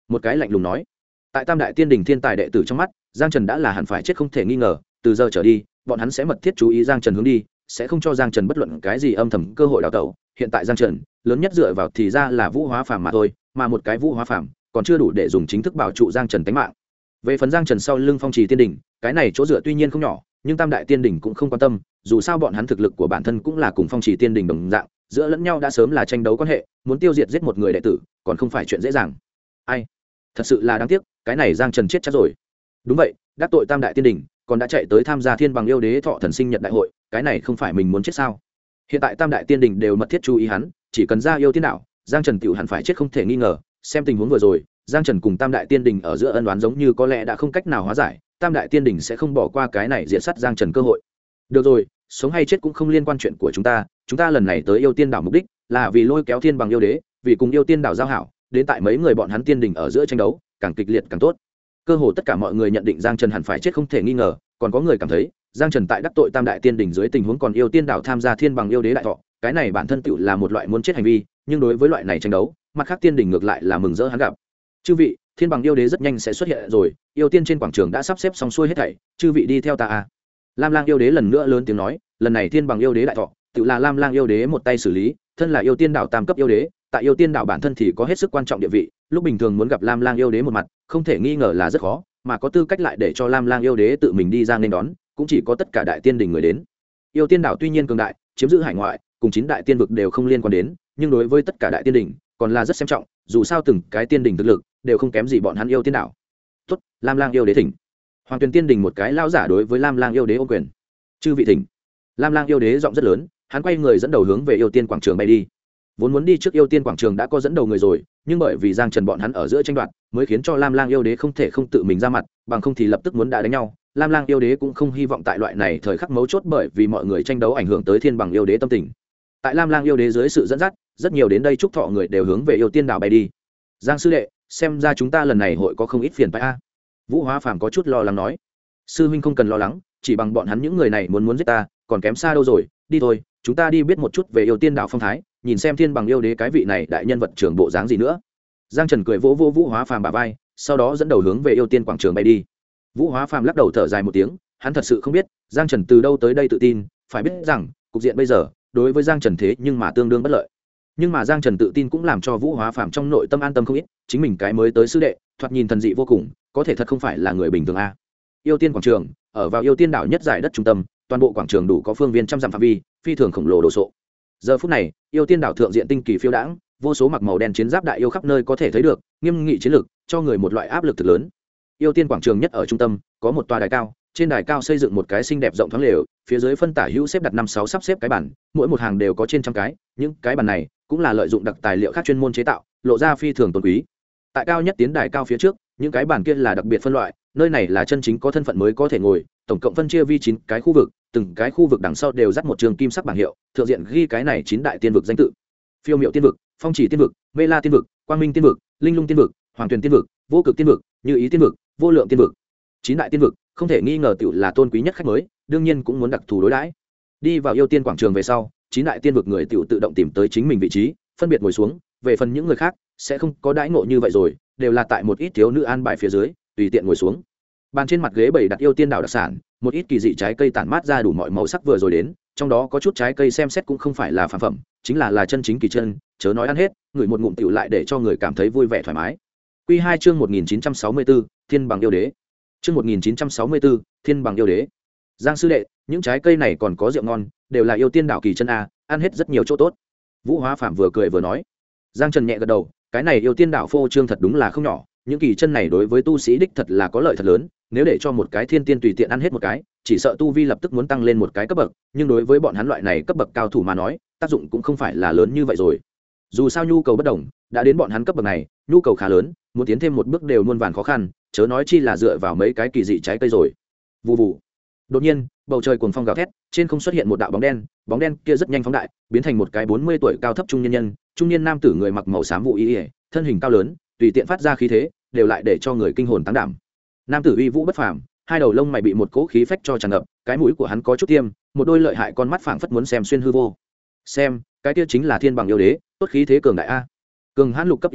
một cái lạnh lùng nói. Tại tam đại tiên đình thiên tài đệ tử trong mắt, Giang Trần đã là hẳn phải chết không thể nghi ngờ, từ giờ trở đi bọn hắn sẽ mật thiết chú ý Giang Trần hướng đi, sẽ không cho Giang Trần bất luận cái gì âm thầm cơ hội đào tẩu. Hiện tại Giang Trần lớn nhất dựa vào thì ra là vũ hóa phàm mà thôi, mà một cái vũ hóa phàm còn chưa đủ để dùng chính thức bảo trụ Giang Trần tính mạng. Về phần Giang Trần sau lưng Phong Trì Tiên Đỉnh, cái này chỗ dựa tuy nhiên không nhỏ, nhưng tam đại tiên đỉnh cũng không quan tâm, dù sao bọn hắn thực lực của bản thân cũng là cùng Phong Trì Tiên Đỉnh đồng dạng, giữa lẫn nhau đã sớm là tranh đấu quan hệ, muốn tiêu diệt giết một người đệ tử còn không phải chuyện dễ dàng. Ai, thật sự là đáng tiếc, cái này Giang Trần chết chắc rồi. Đúng vậy, đắc tội tam đại tiên đỉnh, còn đã chạy tới tham gia Thiên Bằng Yêu Đế Thọ Thần Sinh Nhật đại hội, cái này không phải mình muốn chết sao? Hiện tại tam đại tiên đỉnh đều mật thiết chú ý hắn, chỉ cần ra yêu tiên đạo, Giang Trần tiểu hẳn phải chết không thể nghi ngờ. Xem tình huống vừa rồi, Giang Trần cùng tam đại tiên đỉnh ở giữa ân oán giống như có lẽ đã không cách nào hóa giải, tam đại tiên đỉnh sẽ không bỏ qua cái này diệt sát Giang Trần cơ hội. Được rồi, sống hay chết cũng không liên quan chuyện của chúng ta lần này tới yêu tiên đảo mục đích là vì lôi kéo Thiên Bằng Yêu Đế, vì cùng yêu tiên đảo giao hảo, đến tại mấy người bọn hắn tiên đỉnh ở giữa tranh đấu càng kịch liệt càng tốt. Cơ hồ tất cả mọi người nhận định Giang Trần hẳn phải chết không thể nghi ngờ, còn có người cảm thấy Giang Trần tại đắc tội tam đại tiên đỉnh dưới tình huống còn yêu tiên đảo tham gia Thiên Bằng Yêu Đế đại thọ, cái này bản thân tựu là một loại muốn chết hành vi, nhưng đối với loại này tranh đấu, mặt khác tiên đỉnh ngược lại là mừng rỡ hắn gặp. Chư vị, Thiên Bằng Yêu Đế rất nhanh sẽ xuất hiện rồi, yêu tiên trên quảng trường đã sắp xếp xong xuôi hết thảy, chư vị đi theo ta a. Lam Lang Yêu Đế lần nữa lớn tiếng nói, lần này Thiên Bằng Yêu Đế đại thọ, tựu là Lam Lang Yêu Đế một tay xử lý, thân là yêu tiên đảo tam cấp yêu đế, tại yêu tiên đảo bản thân thì có hết sức quan trọng địa vị, lúc bình thường muốn gặp Lam Lang Yêu Đế một mặt, không thể nghi ngờ là rất khó, mà có tư cách lại để cho Lam Lang Yêu Đế tự mình đi ra nên đón, cũng chỉ có tất cả đại tiên đỉnh người đến. Yêu tiên đảo tuy nhiên cường đại, chiếm giữ hải ngoại, cùng chín đại tiên vực đều không liên quan đến, nhưng đối với tất cả đại tiên đỉnh còn là rất xem trọng, dù sao từng cái tiên đỉnh thực lực đều không kém gì bọn hắn yêu tiên đảo. Tốt, Lam Lang Yêu Đế thỉnh. Hoàng Tuyền Tiên đỉnh một cái lao giả đối với Lam Lang Yêu Đế ôm quyền. Chư vị thỉnh. Lam Lang Yêu Đế giọng rất lớn, hắn quay người dẫn đầu hướng về yêu tiên quảng trường bay đi. Vốn muốn đi trước yêu tiên quảng trường đã có dẫn đầu người rồi, nhưng bởi vì Giang Trần bọn hắn ở giữa tranh đoạt, mới khiến cho Lam Lang Yêu Đế không thể không tự mình ra mặt, bằng không thì lập tức muốn đã đánh nhau. Lam Lang Yêu Đế cũng không hy vọng tại loại này thời khắc mấu chốt bởi vì mọi người tranh đấu ảnh hưởng tới Thiên Bằng Yêu Đế tâm tình. Tại Lam Lang Yêu Đế dưới sự dẫn dắt, rất nhiều đến đây chúc thọ người đều hướng về yêu tiên đảo bay đi. Giang sư đệ, xem ra chúng ta lần này hội có không ít phiền phức a. Vũ Hóa Phàm có chút lo lắng nói. Sư huynh không cần lo lắng, chỉ bằng bọn hắn những người này muốn giết ta, còn kém xa đâu rồi, đi thôi, chúng ta đi biết một chút về yêu tiên đảo phong thái, nhìn xem Thiên Bằng Yêu Đế cái vị này đại nhân vật trưởng bộ dáng gì nữa. Giang Trần cười vỗ Vũ Hóa Phàm bả vai, sau đó dẫn đầu hướng về yêu tiên quảng trường bay đi. Vũ Hóa Phàm lắc đầu thở dài một tiếng, hắn thật sự không biết Giang Trần từ đâu tới đây tự tin, phải biết rằng cục diện bây giờ đối với Giang Trần thế nhưng mà tương đương bất lợi. Nhưng mà Giang Trần tự tin cũng làm cho Vũ Hóa Phàm trong nội tâm an tâm không ít, chính mình cái mới tới sư đệ, thoạt nhìn thần dị vô cùng, có thể thật không phải là người bình thường a. Yêu tiên quảng trường, ở vào yêu tiên đảo nhất giải đất trung tâm, toàn bộ quảng trường đủ có phương viên trăm dặm phạm vi, phi thường khổng lồ đồ sộ. Giờ phút này, yêu tiên đảo thượng diện tinh kỳ phiêu đãng, vô số mặc màu đen chiến giáp đại yêu khắp nơi có thể thấy được, nghiêm nghị chiến lực, cho người một loại áp lực thực lớn. Yêu tiên quảng trường nhất ở trung tâm, có một tòa đài cao, trên đài cao xây dựng một cái xinh đẹp rộng thoáng lều, phía dưới phân tả hữu xếp đặt 5-6 sắp xếp cái bàn, mỗi một hàng đều có trên trăm cái, những cái bàn này cũng là lợi dụng đặc tài liệu khác chuyên môn chế tạo, lộ ra phi thường tôn quý. Tại cao nhất tiến đài cao phía trước, những cái bàn kia là đặc biệt phân loại, nơi này là chân chính có thân phận mới có thể ngồi, tổng cộng phân chia vi 9 cái khu vực, từng cái khu vực đằng sau đều dắt một trường kim sắc bảng hiệu, thượng diện ghi cái này 9 đại tiên vực danh tự: Phiêu Miệu tiên vực, Phong Chỉ tiên vực, Mê La tiên vực, Quang Minh tiên vực, Linh Lung tiên vực, Hoàng Tuyền tiên vực, Vô Cực tiên vực, Như Ý tiên vực, Vô Lượng tiên vực. 9 đại tiên vực không thể nghi ngờ tiểu là tôn quý nhất khách mới, đương nhiên cũng muốn đặc thù đối đãi. Đi vào yêu tiên quảng trường về sau, 9 đại tiên vực người tiểu tự động tìm tới chính mình vị trí, phân biệt ngồi xuống, về phần những người khác sẽ không có đãi ngộ như vậy rồi, đều là tại một ít thiếu nữ an bài phía dưới, tùy tiện ngồi xuống. Bàn trên mặt ghế bày đặt yêu tiên đảo đặc sản, một ít kỳ dị trái cây tản mát ra đủ mọi màu sắc vừa rồi đến, trong đó có chút trái cây xem xét cũng không phải là phàm phẩm, chính là chân chính kỳ chân, chớ nói ăn hết, ngửi một ngụm tiểu lại để cho người cảm thấy vui vẻ thoải mái. Quy 2 chương 1964, Thiên Bằng Yêu Đế. Chương 1964, Thiên Bằng Yêu Đế. Giang sư đệ, những trái cây này còn có rượu ngon, đều là yêu tiên đảo kỳ chân a, ăn hết rất nhiều chỗ tốt. Vũ Hóa Phàm vừa cười vừa nói. Giang Trần nhẹ gật đầu, cái này yêu tiên đảo phô trương thật đúng là không nhỏ, những kỳ chân này đối với tu sĩ đích thật là có lợi thật lớn, nếu để cho một cái thiên tiên tùy tiện ăn hết một cái, chỉ sợ tu vi lập tức muốn tăng lên một cái cấp bậc, nhưng đối với bọn hắn loại này cấp bậc cao thủ mà nói, tác dụng cũng không phải là lớn như vậy rồi. Dù sao nhu cầu bất đồng, đã đến bọn hắn cấp bậc này, nhu cầu khá lớn, muốn tiến thêm một bước đều muôn vàn khó khăn, chớ nói chi là dựa vào mấy cái kỳ dị trái cây rồi. Vù vù. Đột nhiên, bầu trời cuồng phong gào thét, trên không xuất hiện một đạo bóng đen kia rất nhanh phóng đại, biến thành một cái 40 tuổi cao thấp trung nhân, trung niên nam tử người mặc màu xám vụ y, thân hình cao lớn, tùy tiện phát ra khí thế, đều lại để cho người kinh hồn táng đảm. Nam tử uy vũ bất phàm, hai đầu lông mày bị một cỗ khí phách cho tràn ngập, cái mũi của hắn có chút tiêm, một đôi lợi hại con mắt phảng phất muốn xem xuyên hư vô. Xem, cái kia chính là Thiên Bằng Yêu Đế, tốt khí thế cường đại a. Cường hãn lục cấp yêu đế,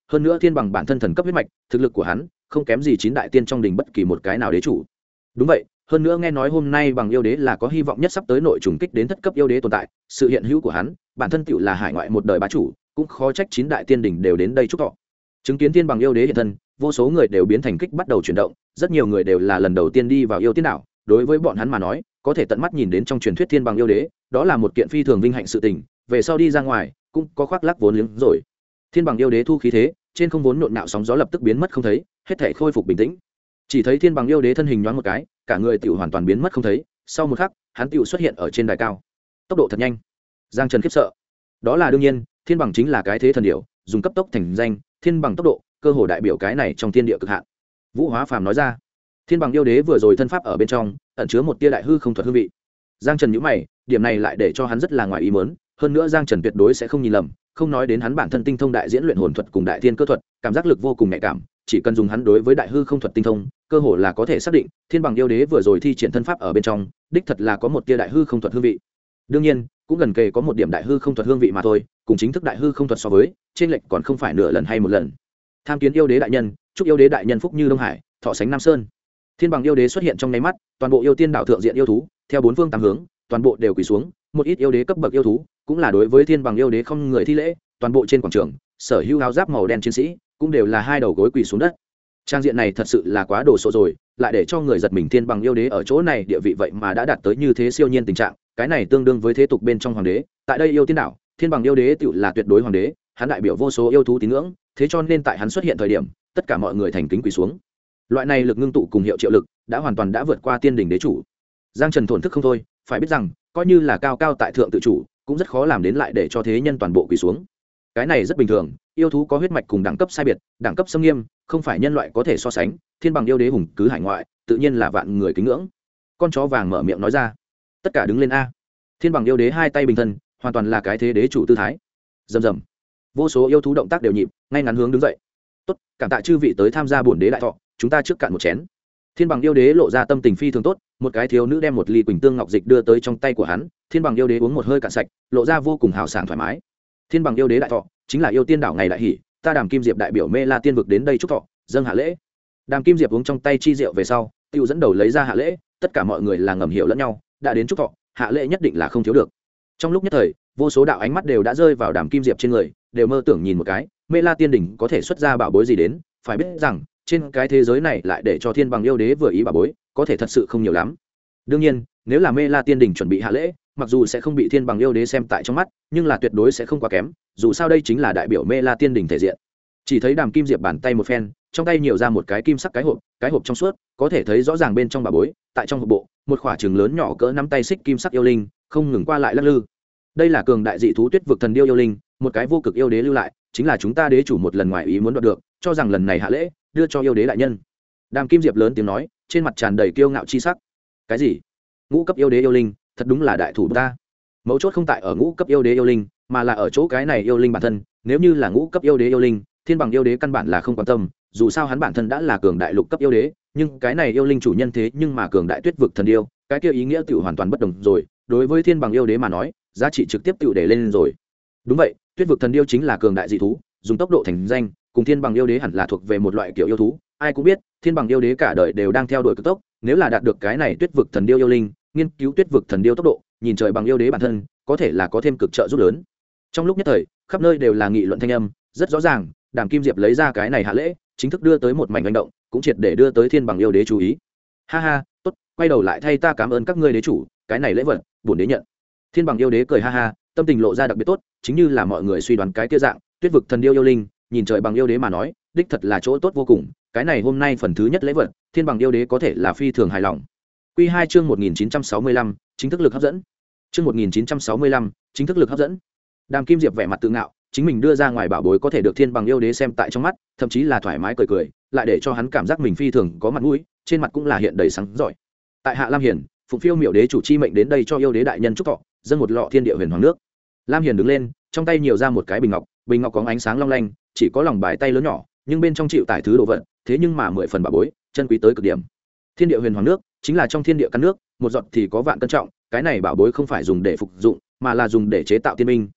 hơn nữa thiên bằng bản thân thần cấp huyết mạch, thực lực của hắn không kém gì 9 đại tiên trong đình bất kỳ một cái nào đế chủ. Đúng vậy, hơn nữa nghe nói hôm nay bằng yêu đế là có hy vọng nhất sắp tới nội trùng kích đến thất cấp yêu đế tồn tại, sự hiện hữu của hắn bản thân tựu là hải ngoại một đời bá chủ, cũng khó trách 9 đại tiên đình đều đến đây chúc thọ. Chứng kiến thiên bằng yêu đế hiện thân, vô số người đều biến thành kích bắt đầu chuyển động, rất nhiều người đều là lần đầu tiên đi vào yêu tiên đảo, đối với bọn hắn mà nói, có thể tận mắt nhìn đến trong truyền thuyết thiên bằng yêu đế, đó là một kiện phi thường vinh hạnh sự tình, về sau đi ra ngoài cũng có khoác lác vốn liếng rồi. Thiên bằng yêu đế thu khí thế, trên không vốn nhộn nhạo sóng gió lập tức biến mất không thấy, hết thảy khôi phục bình tĩnh. Chỉ thấy thiên bằng yêu đế thân hình nhoáng một cái, cả người tiểu hoàn toàn biến mất không thấy, sau một khắc, hắn tiểu xuất hiện ở trên đài cao. Tốc độ thật nhanh. Giang Trần khiếp sợ. Đó là đương nhiên, thiên bằng chính là cái thế thần điểu, dùng cấp tốc thành danh, thiên bằng tốc độ, cơ hồ đại biểu cái này trong thiên địa cực hạn. Vũ Hóa Phàm nói ra. Thiên bằng yêu đế vừa rồi thân pháp ở bên trong, ẩn chứa một tia đại hư không thuật hương vị. Giang Trần nhíu mày, điểm này lại để cho hắn rất là ngoài ý muốn, hơn nữa Giang Trần tuyệt đối sẽ không nhìn lầm, không nói đến hắn bản thân tinh thông đại diễn luyện hồn thuật cùng đại thiên cơ thuật, cảm giác lực vô cùng nhạy cảm, chỉ cần dùng hắn đối với đại hư không thuật tinh thông, cơ hồ là có thể xác định, thiên bằng yêu đế vừa rồi thi triển thân pháp ở bên trong, đích thật là có một tia đại hư không thuật hương vị. Đương nhiên, cũng gần kề có một điểm đại hư không thuật hương vị mà thôi, cùng chính thức đại hư không thuật so với, trên lệch còn không phải nửa lần hay một lần. Tham kiến yêu đế đại nhân, chúc yêu đế đại nhân phúc như Đông Hải, thọ sánh Nam Sơn. Thiên bằng yêu đế xuất hiện trong nháy mắt, toàn bộ yêu tiên đảo thượng diện yêu thú, theo bốn phương tám hướng, toàn bộ đều quỳ xuống, một ít yêu đế cấp bậc yêu thú, cũng là đối với thiên bằng yêu đế không người thi lễ, toàn bộ trên quảng trường, sở hữu áo giáp màu đen chiến sĩ, cũng đều là hai đầu gối quỳ xuống đất. Trang diện này thật sự là quá đồ sộ rồi, lại để cho người giật mình, thiên bằng yêu đế ở chỗ này địa vị vậy mà đã đạt tới như thế siêu nhiên tình trạng, cái này tương đương với thế tục bên trong hoàng đế, tại đây yêu tiên đảo, thiên bằng yêu đế tựu là tuyệt đối hoàng đế, hắn đại biểu vô số yêu thú tín ngưỡng, thế cho nên tại hắn xuất hiện thời điểm, tất cả mọi người thành kính quỳ xuống. Loại này lực ngưng tụ cùng hiệu triệu lực, đã hoàn toàn đã vượt qua tiên đỉnh đế chủ. Giang Trần thổn thức không thôi, phải biết rằng, coi như là cao cao tại thượng tự chủ, cũng rất khó làm đến lại để cho thế nhân toàn bộ quỳ xuống. Cái này rất bình thường, yêu thú có huyết mạch cùng đẳng cấp sai biệt, đẳng cấp xâm nghiêm, không phải nhân loại có thể so sánh, thiên bằng yêu đế hùng cứ hải ngoại, tự nhiên là vạn người kính ngưỡng. Con chó vàng mở miệng nói ra, tất cả đứng lên a. Thiên bằng yêu đế hai tay bình thân, hoàn toàn là cái thế đế chủ tư thái. Rầm rầm, vô số yêu thú động tác đều nhịp, ngay ngắn hướng đứng dậy. Tốt, cảm tạ chư vị tới tham gia bổn đế đại thọ, chúng ta trước cạn một chén. Thiên bằng yêu đế lộ ra tâm tình phi thường tốt, một cái thiếu nữ đem một ly quỳnh tương ngọc dịch đưa tới trong tay của hắn, thiên bằng yêu đế uống một hơi cạn sạch, lộ ra vô cùng hào sảng thoải mái. Thiên bằng yêu đế đại thọ chính là yêu tiên đảo ngày đại hỷ, ta Đàm Kim Diệp đại biểu Mê La tiên vực đến đây chúc thọ, dâng hạ lễ. Đàm Kim Diệp uống trong tay chi rượu về sau, tiêu dẫn đầu lấy ra hạ lễ, tất cả mọi người là ngầm hiểu lẫn nhau, đã đến chúc thọ, hạ lễ nhất định là không thiếu được. Trong lúc nhất thời, vô số đạo ánh mắt đều đã rơi vào Đàm Kim Diệp trên người, đều mơ tưởng nhìn một cái, Mê La tiên đỉnh có thể xuất ra bảo bối gì đến, phải biết rằng, trên cái thế giới này lại để cho thiên bằng yêu đế vừa ý bảo bối, có thể thật sự không nhiều lắm. Đương nhiên, nếu là Mê La tiên đỉnh chuẩn bị hạ lễ, mặc dù sẽ không bị thiên bằng yêu đế xem tại trong mắt, nhưng là tuyệt đối sẽ không quá kém, dù sao đây chính là đại biểu Mê La tiên đỉnh thể diện. Chỉ thấy Đàm Kim Diệp bàn tay một phen, trong tay nhiều ra một cái kim sắc cái hộp trong suốt, có thể thấy rõ ràng bên trong bảo bối, tại trong hộp bộ, một quả trứng lớn nhỏ cỡ nắm tay xích kim sắc yêu linh, không ngừng qua lại lắc lư. Đây là cường đại dị thú tuyết vực thần điêu yêu linh, một cái vô cực yêu đế lưu lại, chính là chúng ta đế chủ một lần ngoài ý muốn đoạt được, cho rằng lần này hạ lễ, đưa cho yêu đế đại nhân. Đàm Kim Diệp lớn tiếng nói, trên mặt tràn đầy kiêu ngạo chi sắc. Cái gì? Ngũ cấp yêu đế yêu linh, thật đúng là đại thủ ta. Mấu chốt không tại ở ngũ cấp yêu đế yêu linh, mà là ở chỗ cái này yêu linh bản thân, nếu như là ngũ cấp yêu đế yêu linh, thiên bằng yêu đế căn bản là không quan tâm, dù sao hắn bản thân đã là cường đại lục cấp yêu đế, nhưng cái này yêu linh chủ nhân thế nhưng mà cường đại tuyết vực thần yêu, cái kia ý nghĩa tiểu hoàn toàn bất đồng rồi, đối với thiên bằng yêu đế mà nói, giá trị trực tiếp tiểu để lên rồi. Đúng vậy, tuyết vực thần yêu chính là cường đại dị thú, dùng tốc độ thành danh, cùng thiên bằng yêu đế hẳn là thuộc về một loại kiểu yêu thú, ai cũng biết, thiên bằng yêu đế cả đời đều đang theo đuổi cực tốc, nếu là đạt được cái này tuyết vực thần điêu yêu linh, nghiên cứu tuyết vực thần điêu tốc độ, nhìn trời bằng yêu đế bản thân, có thể là có thêm cực trợ giúp lớn. Trong lúc nhất thời, khắp nơi đều là nghị luận thanh âm, rất rõ ràng, Đàm Kim Diệp lấy ra cái này hạ lễ, chính thức đưa tới một mảnh hành động, cũng triệt để đưa tới thiên bằng yêu đế chú ý. Ha ha, tốt, quay đầu lại thay ta cảm ơn các ngươi đế chủ, cái này lễ vật, bổn đế nhận. Thiên bằng yêu đế cười ha ha, tâm tình lộ ra đặc biệt tốt, chính như là mọi người suy đoán cái kia dạng, tuyết vực thần điêu yêu linh, nhìn trời bằng yêu đế mà nói, đích thật là chỗ tốt vô cùng, cái này hôm nay phần thứ nhất lễ vật, thiên bằng yêu đế có thể là phi thường hài lòng. Quy 2 chương 1965, chính thức lực hấp dẫn. Chương 1965, chính thức lực hấp dẫn. Đàm Kim Diệp vẻ mặt tự ngạo, chính mình đưa ra ngoài bảo bối có thể được thiên bằng yêu đế xem tại trong mắt, thậm chí là thoải mái cười cười, lại để cho hắn cảm giác mình phi thường có mặt mũi, trên mặt cũng là hiện đầy sáng giỏi. Tại Hạ Lam Hiền, Phụng Phiêu Miểu đế chủ chi mệnh đến đây cho yêu đế đại nhân chúc thọ, dâng một lọ thiên địa huyền hoàng nước. Lam Hiền đứng lên, trong tay nhiều ra một cái bình ngọc có ánh sáng long lanh, chỉ có lòng bài tay lớn nhỏ, nhưng bên trong chịu tải thứ đồ vật, thế nhưng mà 10 phần bảo bối, chân quý tới cực điểm. Thiên địa huyền hoàng nước chính là trong thiên địa căn nước, một giọt thì có vạn cân trọng, cái này bảo bối không phải dùng để phục dụng, mà là dùng để chế tạo tiên minh,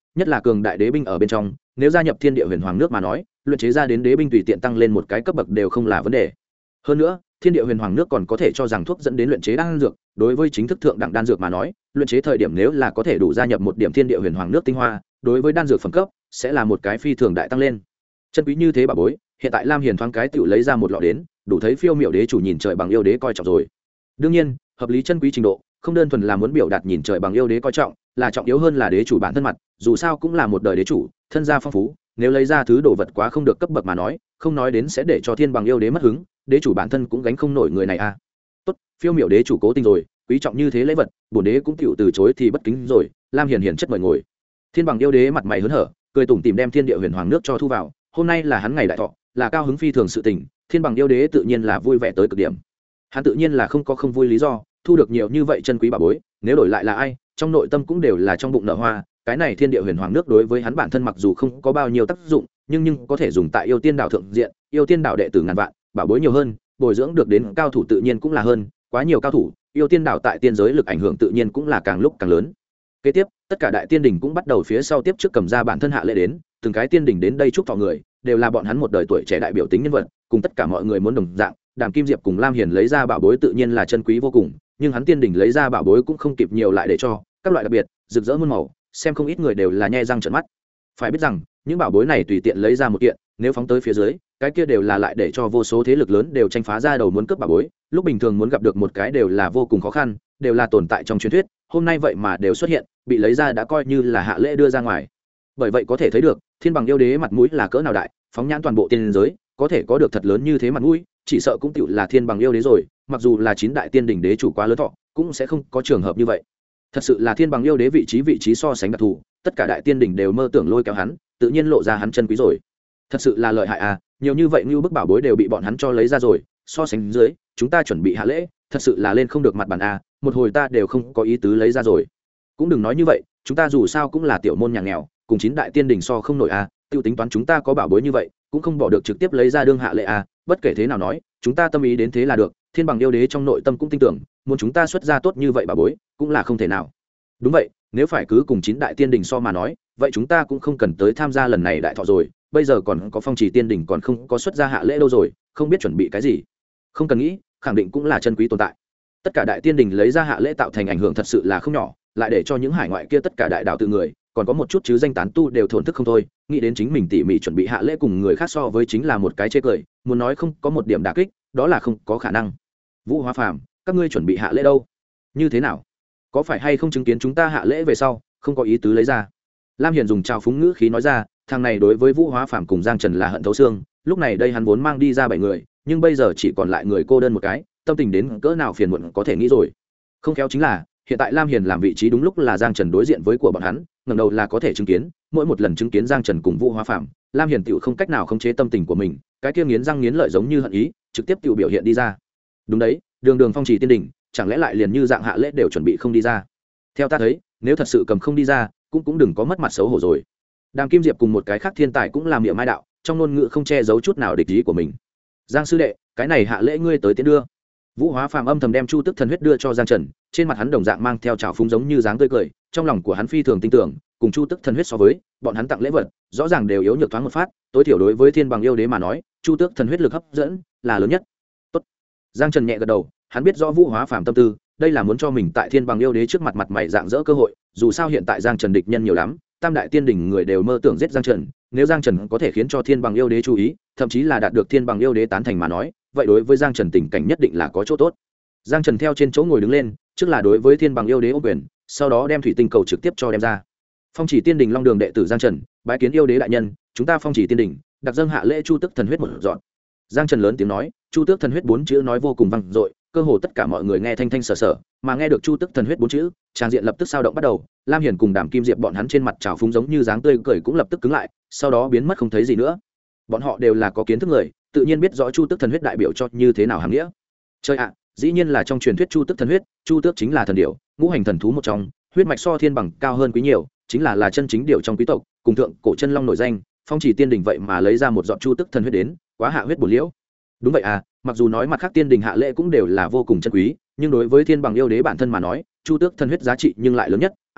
nhất là cường đại đế binh ở bên trong, nếu gia nhập thiên địa huyền hoàng nước mà nói, luyện chế ra đến đế binh tùy tiện tăng lên một cái cấp bậc đều không là vấn đề. Hơn nữa, thiên địa huyền hoàng nước còn có thể cho rằng thuốc dẫn đến luyện chế đan dược, đối với chính thức thượng đẳng đan dược mà nói, luyện chế thời điểm nếu là có thể đủ gia nhập một điểm thiên địa huyền hoàng nước tinh hoa, đối với đan dược phẩm cấp sẽ là một cái phi thường đại tăng lên. Chân quý như thế bà bối, hiện tại Lam Hiền thoáng cái tự lấy ra một lọ đến, đủ thấy phiêu miểu đế chủ nhìn trời bằng yêu đế coi trọng rồi. Đương nhiên, hợp lý chân quý trình độ không đơn thuần là muốn biểu đạt nhìn trời bằng yêu đế coi trọng, là trọng yếu hơn là đế chủ bản thân mặt, dù sao cũng là một đời đế chủ, thân gia phong phú, nếu lấy ra thứ đồ vật quá không được cấp bậc mà nói, không nói đến sẽ để cho thiên bằng yêu đế mất hứng, đế chủ bản thân cũng gánh không nổi người này a. Tốt, phiêu miểu đế chủ cố tình rồi, quý trọng như thế lễ vật, bổn đế cũng chịu từ chối thì bất kính rồi. Lam Hiền hiền chất mời ngồi. Thiên bằng yêu đế mặt mày hớn hở, cười tủm tỉm đem thiên địa huyền hoàng nước cho thu vào. Hôm nay là hắn ngày đại thọ, là cao hứng phi thường sự tình, thiên bằng yêu đế tự nhiên là vui vẻ tới cực điểm. Hắn tự nhiên là không có không vui lý do, thu được nhiều như vậy chân quý bảo bối, nếu đổi lại là ai, trong nội tâm cũng đều là trong bụng nở hoa. Cái này thiên địa huyền hoàng nước đối với hắn bản thân mặc dù không có bao nhiêu tác dụng, nhưng có thể dùng tại yêu tiên đảo thượng diện, yêu tiên đảo đệ tử ngàn vạn, bảo bối nhiều hơn, bồi dưỡng được đến cao thủ tự nhiên cũng là hơn, quá nhiều cao thủ, yêu tiên đảo tại tiên giới lực ảnh hưởng tự nhiên cũng là càng lúc càng lớn. Kế tiếp, tất cả đại tiên đỉnh cũng bắt đầu phía sau tiếp trước cầm ra bản thân hạ lễ đến, từng cái tiên đỉnh đến đây chúc thọ người, đều là bọn hắn một đời tuổi trẻ đại biểu tính nhân vật, cùng tất cả mọi người muốn đồng dạng. Đàm Kim Diệp cùng Lam Hiền lấy ra bảo bối tự nhiên là chân quý vô cùng, nhưng hắn tiên đỉnh lấy ra bảo bối cũng không kịp nhiều lại để cho các loại đặc biệt, rực rỡ muôn màu, xem không ít người đều là nhe răng trợn mắt. Phải biết rằng, những bảo bối này tùy tiện lấy ra một kiện, nếu phóng tới phía dưới, cái kia đều là lại để cho vô số thế lực lớn đều tranh phá ra đầu muốn cướp bảo bối, lúc bình thường muốn gặp được một cái đều là vô cùng khó khăn, đều là tồn tại trong truyền thuyết, hôm nay vậy mà đều xuất hiện, bị lấy ra đã coi như là hạ lễ đưa ra ngoài. Bởi vậy có thể thấy được, thiên bằng yêu đế mặt mũi là cỡ nào đại, phóng nhãn toàn bộ tiên giới, có thể có được thật lớn như thế mặt mũi, chỉ sợ cũng tựu là thiên bằng yêu đế rồi, mặc dù là 9 đại tiên đỉnh đế chủ quá lớn thọ, cũng sẽ không có trường hợp như vậy. Thật sự là thiên bằng yêu đế vị trí so sánh đặc thù, tất cả đại tiên đỉnh đều mơ tưởng lôi kéo hắn, tự nhiên lộ ra hắn chân quý rồi. Thật sự là lợi hại à, nhiều như vậy như bức bảo bối đều bị bọn hắn cho lấy ra rồi, so sánh dưới, chúng ta chuẩn bị hạ lễ, thật sự là lên không được mặt bàn à, một hồi ta đều không có ý tứ lấy ra rồi. Cũng đừng nói như vậy, chúng ta dù sao cũng là tiểu môn nhà nghèo, cùng 9 đại tiên đỉnh so không nổi à, tiêu tính toán chúng ta có bảo bối như vậy, cũng không bỏ được trực tiếp lấy ra đương hạ lễ à, bất kể thế nào nói, chúng ta tâm ý đến thế là được, thiên bằng yêu đế trong nội tâm cũng tin tưởng, muốn chúng ta xuất ra tốt như vậy bảo bối, cũng là không thể nào. Đúng vậy, nếu phải cứ cùng 9 đại tiên đỉnh so mà nói, vậy chúng ta cũng không cần tới tham gia lần này đại thọ rồi, bây giờ còn có phong trì tiên đỉnh còn không có xuất ra hạ lễ đâu rồi, không biết chuẩn bị cái gì. Không cần nghĩ, khẳng định cũng là chân quý tồn tại. Tất cả đại tiên đỉnh lấy ra hạ lễ tạo thành ảnh hưởng thật sự là không nhỏ, lại để cho những hải ngoại kia tất cả đại đạo tự người, còn có một chút chứ danh tán tu đều thổn thức không thôi, nghĩ đến chính mình tỉ mỉ chuẩn bị hạ lễ cùng người khác so với chính là một cái chê cười, muốn nói không có một điểm đả kích, đó là không có khả năng. Vũ Hóa Phàm, các ngươi chuẩn bị hạ lễ đâu? Như thế nào? Có phải hay không chứng kiến chúng ta hạ lễ về sau, không có ý tứ lấy ra? Lam Hiền dùng trào phúng ngữ khí nói ra, thằng này đối với Vũ Hóa Phàm cùng Giang Trần là hận thấu xương, lúc này đây hắn vốn mang đi ra 7 người, nhưng bây giờ chỉ còn lại người cô đơn một cái, tâm tình đến cỡ nào phiền muộn có thể nghĩ rồi. Không khéo chính là, hiện tại Lam Hiền làm vị trí đúng lúc là Giang Trần đối diện với của bọn hắn, ngẩng đầu là có thể chứng kiến, mỗi một lần chứng kiến Giang Trần cùng Vũ Hóa Phàm, Lam Hiền tựu không cách nào khống chế tâm tình của mình, cái kia nghiến răng nghiến lợi giống như hận ý, trực tiếp tựu biểu hiện đi ra. Đúng đấy, đường phong trì tiên đỉnh, chẳng lẽ lại liền như dạng hạ lễ đều chuẩn bị không đi ra? Theo ta thấy, nếu thật sự cầm không đi ra, cũng đừng có mất mặt xấu hổ rồi. Đàm Kim Diệp cùng một cái khác thiên tài cũng làm miệng mai đạo, trong ngôn ngữ không che giấu chút nào địch ý của mình. Giang sư đệ, cái này hạ lễ ngươi tới tiến đưa. Vũ Hóa Phàm âm thầm đem Chu Tức Thần huyết đưa cho Giang Trần, trên mặt hắn đồng dạng mang theo trào phúng giống như dáng tươi cười, trong lòng của hắn phi thường tin tưởng, cùng Chu Tức Thần huyết so với, bọn hắn tặng lễ vật, rõ ràng đều yếu nhược thoáng một phát, tối thiểu đối với thiên bằng yêu đế mà nói, Chu Tước Thần huyết lực hấp dẫn là lớn nhất. Tốt. Giang Trần nhẹ gật đầu, hắn biết rõ Vũ Hóa Phàm tâm tư, đây là muốn cho mình tại thiên bằng yêu đế trước mặt mặt mày dạng dỡ cơ hội, dù sao hiện tại Giang Trần địch nhân nhiều lắm, tam đại tiên đỉnh người đều mơ tưởng giết Giang Trần, nếu Giang Trần có thể khiến cho thiên bằng yêu đế chú ý, thậm chí là đạt được thiên bằng yêu đế tán thành mà nói, vậy đối với Giang Trần tình cảnh nhất định là có chỗ tốt. Giang Trần theo trên chỗ ngồi đứng lên, trước là đối với thiên bằng yêu đế ô quyền, sau đó đem thủy tinh cầu trực tiếp cho đem ra. Phong Chỉ Tiên Đình Long Đường đệ tử Giang Trần, bái kiến yêu đế đại nhân, chúng ta Phong Chỉ Tiên Đình đặc dâng hạ lễ Chu Tước Thần huyết một dọn. Giang Trần lớn tiếng nói, Chu Tước Thần huyết 4 chữ nói vô cùng vang dội, cơ hồ tất cả mọi người nghe thanh thanh sở sở, mà nghe được Chu Tước Thần huyết 4 chữ, tràng diện lập tức sao động bắt đầu. Lam Hiền cùng Đàm Kim Diệp bọn hắn trên mặt trào phúng giống như dáng tươi cười cũng lập tức cứng lại, sau đó biến mất không thấy gì nữa. Bọn họ đều là có kiến thức người, tự nhiên biết rõ Chu Tước Thần huyết đại biểu cho như thế nào hàm nghĩa. Chơi ạ, dĩ nhiên là trong truyền thuyết Chu Tước Thần huyết, Chu Tước chính là thần điểu, ngũ hành thần thú một trong, huyết mạch so thiên bằng cao hơn quý nhiều, chính là chân chính điểu trong quý tộc, cùng thượng cổ chân long nổi danh. Phong Chỉ Tiên Đình vậy mà lấy ra một giọt Chu Tước Thần huyết đến, quá hạ huyết bổ liễu. Đúng vậy à, mặc dù nói mặt khác tiên đình hạ lễ cũng đều là vô cùng chân quý, nhưng đối với thiên bằng yêu đế bản thân mà nói, Chu Tước Thần huyết giá trị nhưng lại lớn nhất,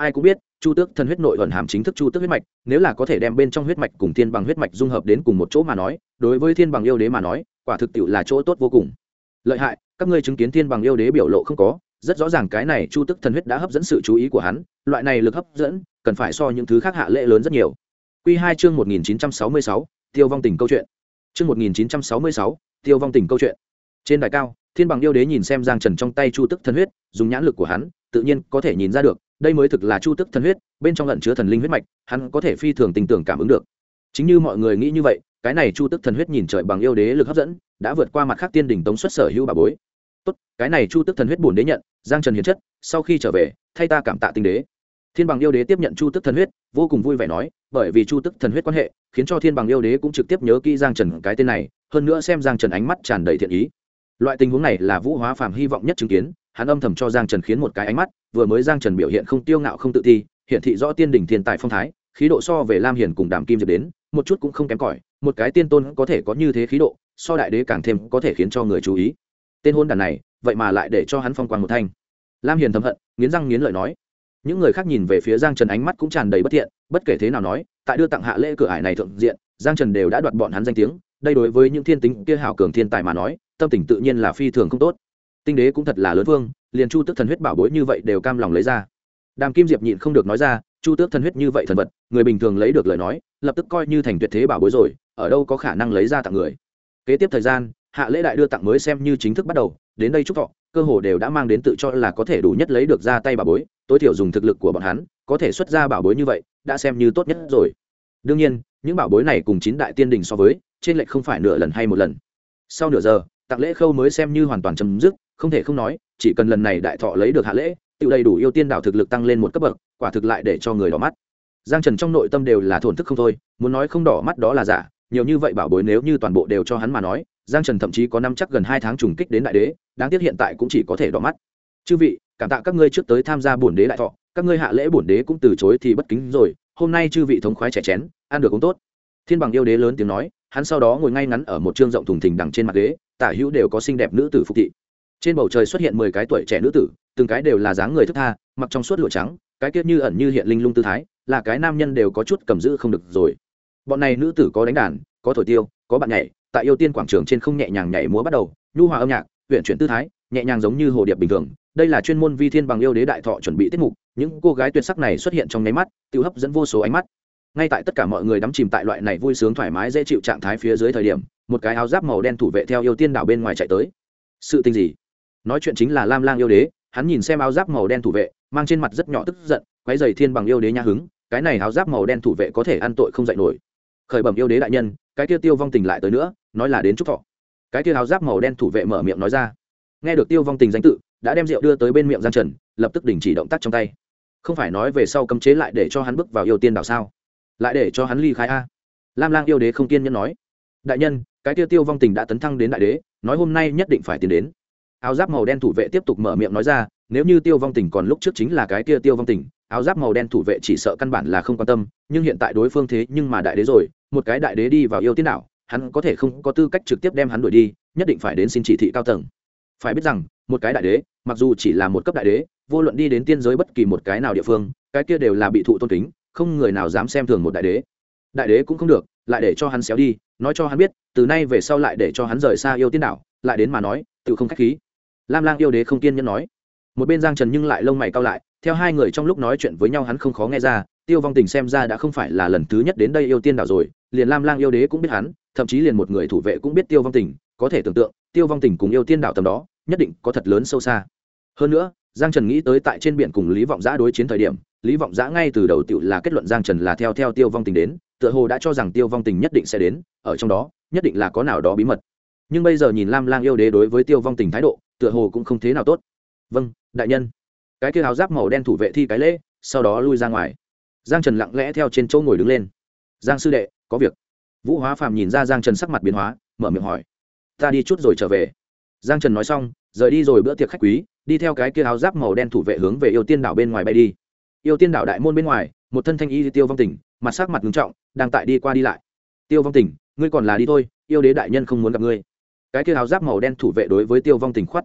ai cũng biết chu tước thần huyết nội ẩn hàm chính thức chu tước huyết mạch, nếu là có thể đem bên trong huyết mạch cùng thiên bằng huyết mạch dung hợp đến cùng một chỗ mà nói, đối với thiên bằng yêu đế mà nói quả thực tiệu là chỗ tốt vô cùng. Lợi hại, các ngươi chứng kiến thiên bằng yêu đế biểu lộ không có, rất rõ ràng cái này chu tước thần huyết đã hấp dẫn sự chú ý của hắn, loại này lực hấp dẫn cần phải so những thứ khác hạ lễ lớn rất nhiều. Quy 2 chương 1966, Tiêu vong tình câu chuyện. Chương 1966, Tiêu vong tình câu chuyện. Trên đài cao, thiên bằng yêu đế nhìn xem Giang Trần trong tay chu tước thần huyết, dùng nhãn lực của hắn tự nhiên có thể nhìn ra được đây mới thực là chu tước thần huyết, bên trong ẩn chứa thần linh huyết mạch, hắn có thể phi thường tình tưởng cảm ứng được. Chính như mọi người nghĩ như vậy, cái này chu tước thần huyết nhìn trời bằng yêu đế lực hấp dẫn đã vượt qua mặt khác tiên đỉnh tống xuất sở hữu bà bối. Tốt, cái này chu tước thần huyết bổn đế nhận, Giang Trần hiến chất, sau khi trở về thay ta cảm tạ tinh đế. Thiên bằng yêu đế tiếp nhận chu tước thần huyết, vô cùng vui vẻ nói, bởi vì chu tước thần huyết quan hệ khiến cho thiên bằng yêu đế cũng trực tiếp nhớ kỹ Giang Trần cái tên này, hơn nữa xem Giang Trần ánh mắt tràn đầy thiện ý. Loại tình huống này là Vũ Hóa Phàm hy vọng nhất chứng kiến, hắn âm thầm cho Giang Trần khiến một cái ánh mắt, vừa mới Giang Trần biểu hiện không tiêu ngạo không tự ti, hiện thị rõ tiên đỉnh thiên tài phong thái, khí độ so về Lam Hiền cùng Đàm Kim Diệp đến, một chút cũng không kém cỏi, một cái tiên tôn có thể có như thế khí độ, so đại đế càng thêm có thể khiến cho người chú ý. Tên hôn đàn này, vậy mà lại để cho hắn phong quang một thanh. Lam Hiền thầm hận, nghiến răng nghiến lợi nói. Những người khác nhìn về phía Giang Trần ánh mắt cũng tràn đầy bất thiện, bất kể thế nào nói, tại đưa tặng hạ lễ cửa ải này thượng diện, Giang Trần đều đã đoạt bọn hắn danh tiếng, đây đối với những thiên tính kia hảo cường thiên tài mà nói, tâm tình tự nhiên là phi thường không tốt. Tinh đế cũng thật là lớn vương, liền chu tước thần huyết bảo bối như vậy đều cam lòng lấy ra. Đàm Kim Diệp nhịn không được nói ra, chu tước thần huyết như vậy thần vật, người bình thường lấy được lời nói, lập tức coi như thành tuyệt thế bảo bối rồi, ở đâu có khả năng lấy ra tặng người. Kế tiếp thời gian, hạ lễ đại đưa tặng mới xem như chính thức bắt đầu, đến đây chúc thọ, cơ hồ đều đã mang đến tự cho là có thể đủ nhất lấy được ra tay bảo bối, tối thiểu dùng thực lực của bọn hắn, có thể xuất ra bảo bối như vậy, đã xem như tốt nhất rồi. Đương nhiên, những bảo bối này cùng 9 đại tiên đỉnh so với, trên lệch không phải nửa lần hay một lần. Sau nửa giờ, tặng lễ khâu mới xem như hoàn toàn chấm dứt, không thể không nói, chỉ cần lần này đại thọ lấy được hạ lễ, tự đầy đủ yêu tiên đảo thực lực tăng lên một cấp bậc, quả thực lại để cho người đỏ mắt. Giang Trần trong nội tâm đều là thổn thức không thôi, muốn nói không đỏ mắt đó là giả, nhiều như vậy bảo bối nếu như toàn bộ đều cho hắn mà nói, Giang Trần thậm chí có năm chắc gần 2 tháng trùng kích đến đại đế, đáng tiếc hiện tại cũng chỉ có thể đỏ mắt. Chư vị, cảm tạ các ngươi trước tới tham gia bổn đế đại thọ, các ngươi hạ lễ bổn đế cũng từ chối thì bất kính rồi, hôm nay chư vị thống khoái trẻ chén, ăn được cũng tốt. Thiên bằng yêu đế lớn tiếng nói, hắn sau đó ngồi ngay ngắn ở một trương rộng thùng thình đằng trên mặt ghế, tả hữu đều có xinh đẹp nữ tử phục thị. Trên bầu trời xuất hiện 10 cái tuổi trẻ nữ tử, từng cái đều là dáng người thức tha, mặc trong suốt lụa trắng, cái kiết như ẩn như hiện linh lung tư thái, là cái nam nhân đều có chút cầm giữ không được rồi. Bọn này nữ tử có đánh đàn, có thổi tiêu, có bạn nhảy, tại yêu tiên quảng trường trên không nhẹ nhàng nhảy múa bắt đầu, nhu hòa âm nhạc, huyền chuyển tư thái, nhẹ nhàng giống như hồ điệp bình thường. Đây là chuyên môn vi thiên bằng yêu đế đại thọ chuẩn bị tiết mục, những cô gái tuyệt sắc này xuất hiện trong nháy mắt, tiêu hấp dẫn vô số ánh mắt. Ngay tại tất cả mọi người đắm chìm tại loại này vui sướng thoải mái dễ chịu trạng thái phía dưới thời điểm, một cái áo giáp màu đen thủ vệ theo yêu tiên đảo bên ngoài chạy tới. Sự tình gì? Nói chuyện chính là Lam Lang yêu đế, hắn nhìn xem áo giáp màu đen thủ vệ, mang trên mặt rất nhỏ tức giận, quấy giày thiên bằng yêu đế nhã hứng, cái này áo giáp màu đen thủ vệ có thể ăn tội không dậy nổi. Khởi bẩm yêu đế đại nhân, cái kia Tiêu Vong Tình lại tới nữa, nói là đến chúc thọ. Cái kia áo giáp màu đen thủ vệ mở miệng nói ra. Nghe được Tiêu Vong Tình danh tự, đã đem rượu đưa tới bên miệng Giang Trần, lập tức đình chỉ động tác trong tay. Không phải nói về sau cấm chế lại để cho hắn bước vào yêu tiên đảo sao? Lại để cho hắn ly khai a? Lam Lang yêu đế không kiên nhẫn nói. Đại nhân, cái kia Tiêu Vong Tình đã tấn thăng đến đại đế, nói hôm nay nhất định phải tiến đến. Áo giáp màu đen thủ vệ tiếp tục mở miệng nói ra, nếu như Tiêu Vong Tình còn lúc trước chính là cái kia Tiêu Vong Tình, áo giáp màu đen thủ vệ chỉ sợ căn bản là không quan tâm, nhưng hiện tại đối phương thế nhưng mà đại đế rồi, một cái đại đế đi vào yêu tiên đảo, hắn có thể không có tư cách trực tiếp đem hắn đuổi đi, nhất định phải đến xin chỉ thị cao tầng. Phải biết rằng, một cái đại đế, mặc dù chỉ là một cấp đại đế, vô luận đi đến tiên giới bất kỳ một cái nào địa phương, cái kia đều là bị thụ tôn kính, không người nào dám xem thường một đại đế. Đại đế cũng không được, lại để cho hắn xéo đi, nói cho hắn biết, từ nay về sau lại để cho hắn rời xa yêu tiên đảo, lại đến mà nói, tự không khách khí. Lam Lang yêu đế không kiên nhẫn nói. Một bên Giang Trần nhưng lại lông mày cau lại, theo hai người trong lúc nói chuyện với nhau hắn không khó nghe ra, Tiêu Vong Tình xem ra đã không phải là lần thứ nhất đến đây yêu tiên đảo rồi, liền Lam Lang yêu đế cũng biết hắn, thậm chí liền một người thủ vệ cũng biết Tiêu Vong Tình, có thể tưởng tượng, Tiêu Vong Tình cùng yêu tiên đảo tầm đó, nhất định có thật lớn sâu xa. Hơn nữa, Giang Trần nghĩ tới tại trên biển cùng Lý Vọng Giã đối chiến thời điểm, Lý Vọng Giã ngay từ đầu tiểu là kết luận Giang Trần là theo Tiêu Vong Tình đến, tựa hồ đã cho rằng Tiêu Vong Tình nhất định sẽ đến, ở trong đó, nhất định là có nào đó bí mật. Nhưng bây giờ nhìn Lam Lang yêu đế đối với Tiêu Vong Tình thái độ, tựa hồ cũng không thế nào tốt. Vâng, đại nhân. Cái kia áo giáp màu đen thủ vệ thi cái lễ, sau đó lui ra ngoài. Giang Trần lặng lẽ theo trên chỗ ngồi đứng lên. Giang sư đệ, có việc. Vũ Hóa Phàm nhìn ra Giang Trần sắc mặt biến hóa, mở miệng hỏi. Ta đi chút rồi trở về. Giang Trần nói xong, rời đi rồi bữa tiệc khách quý, đi theo cái kia áo giáp màu đen thủ vệ hướng về yêu tiên đảo bên ngoài bay đi. Yêu tiên đảo đại môn bên ngoài, một thân thanh y Tiêu Vong Tình, mặt sắc mặt nghiêm trọng, đang tại đi qua đi lại. Tiêu Vong Tình, ngươi còn là đi thôi, yêu đế đại nhân không muốn gặp ngươi. Cái kia áo giáp màu đen thủ vệ đối với Tiêu Vong Tình khoát tay áo,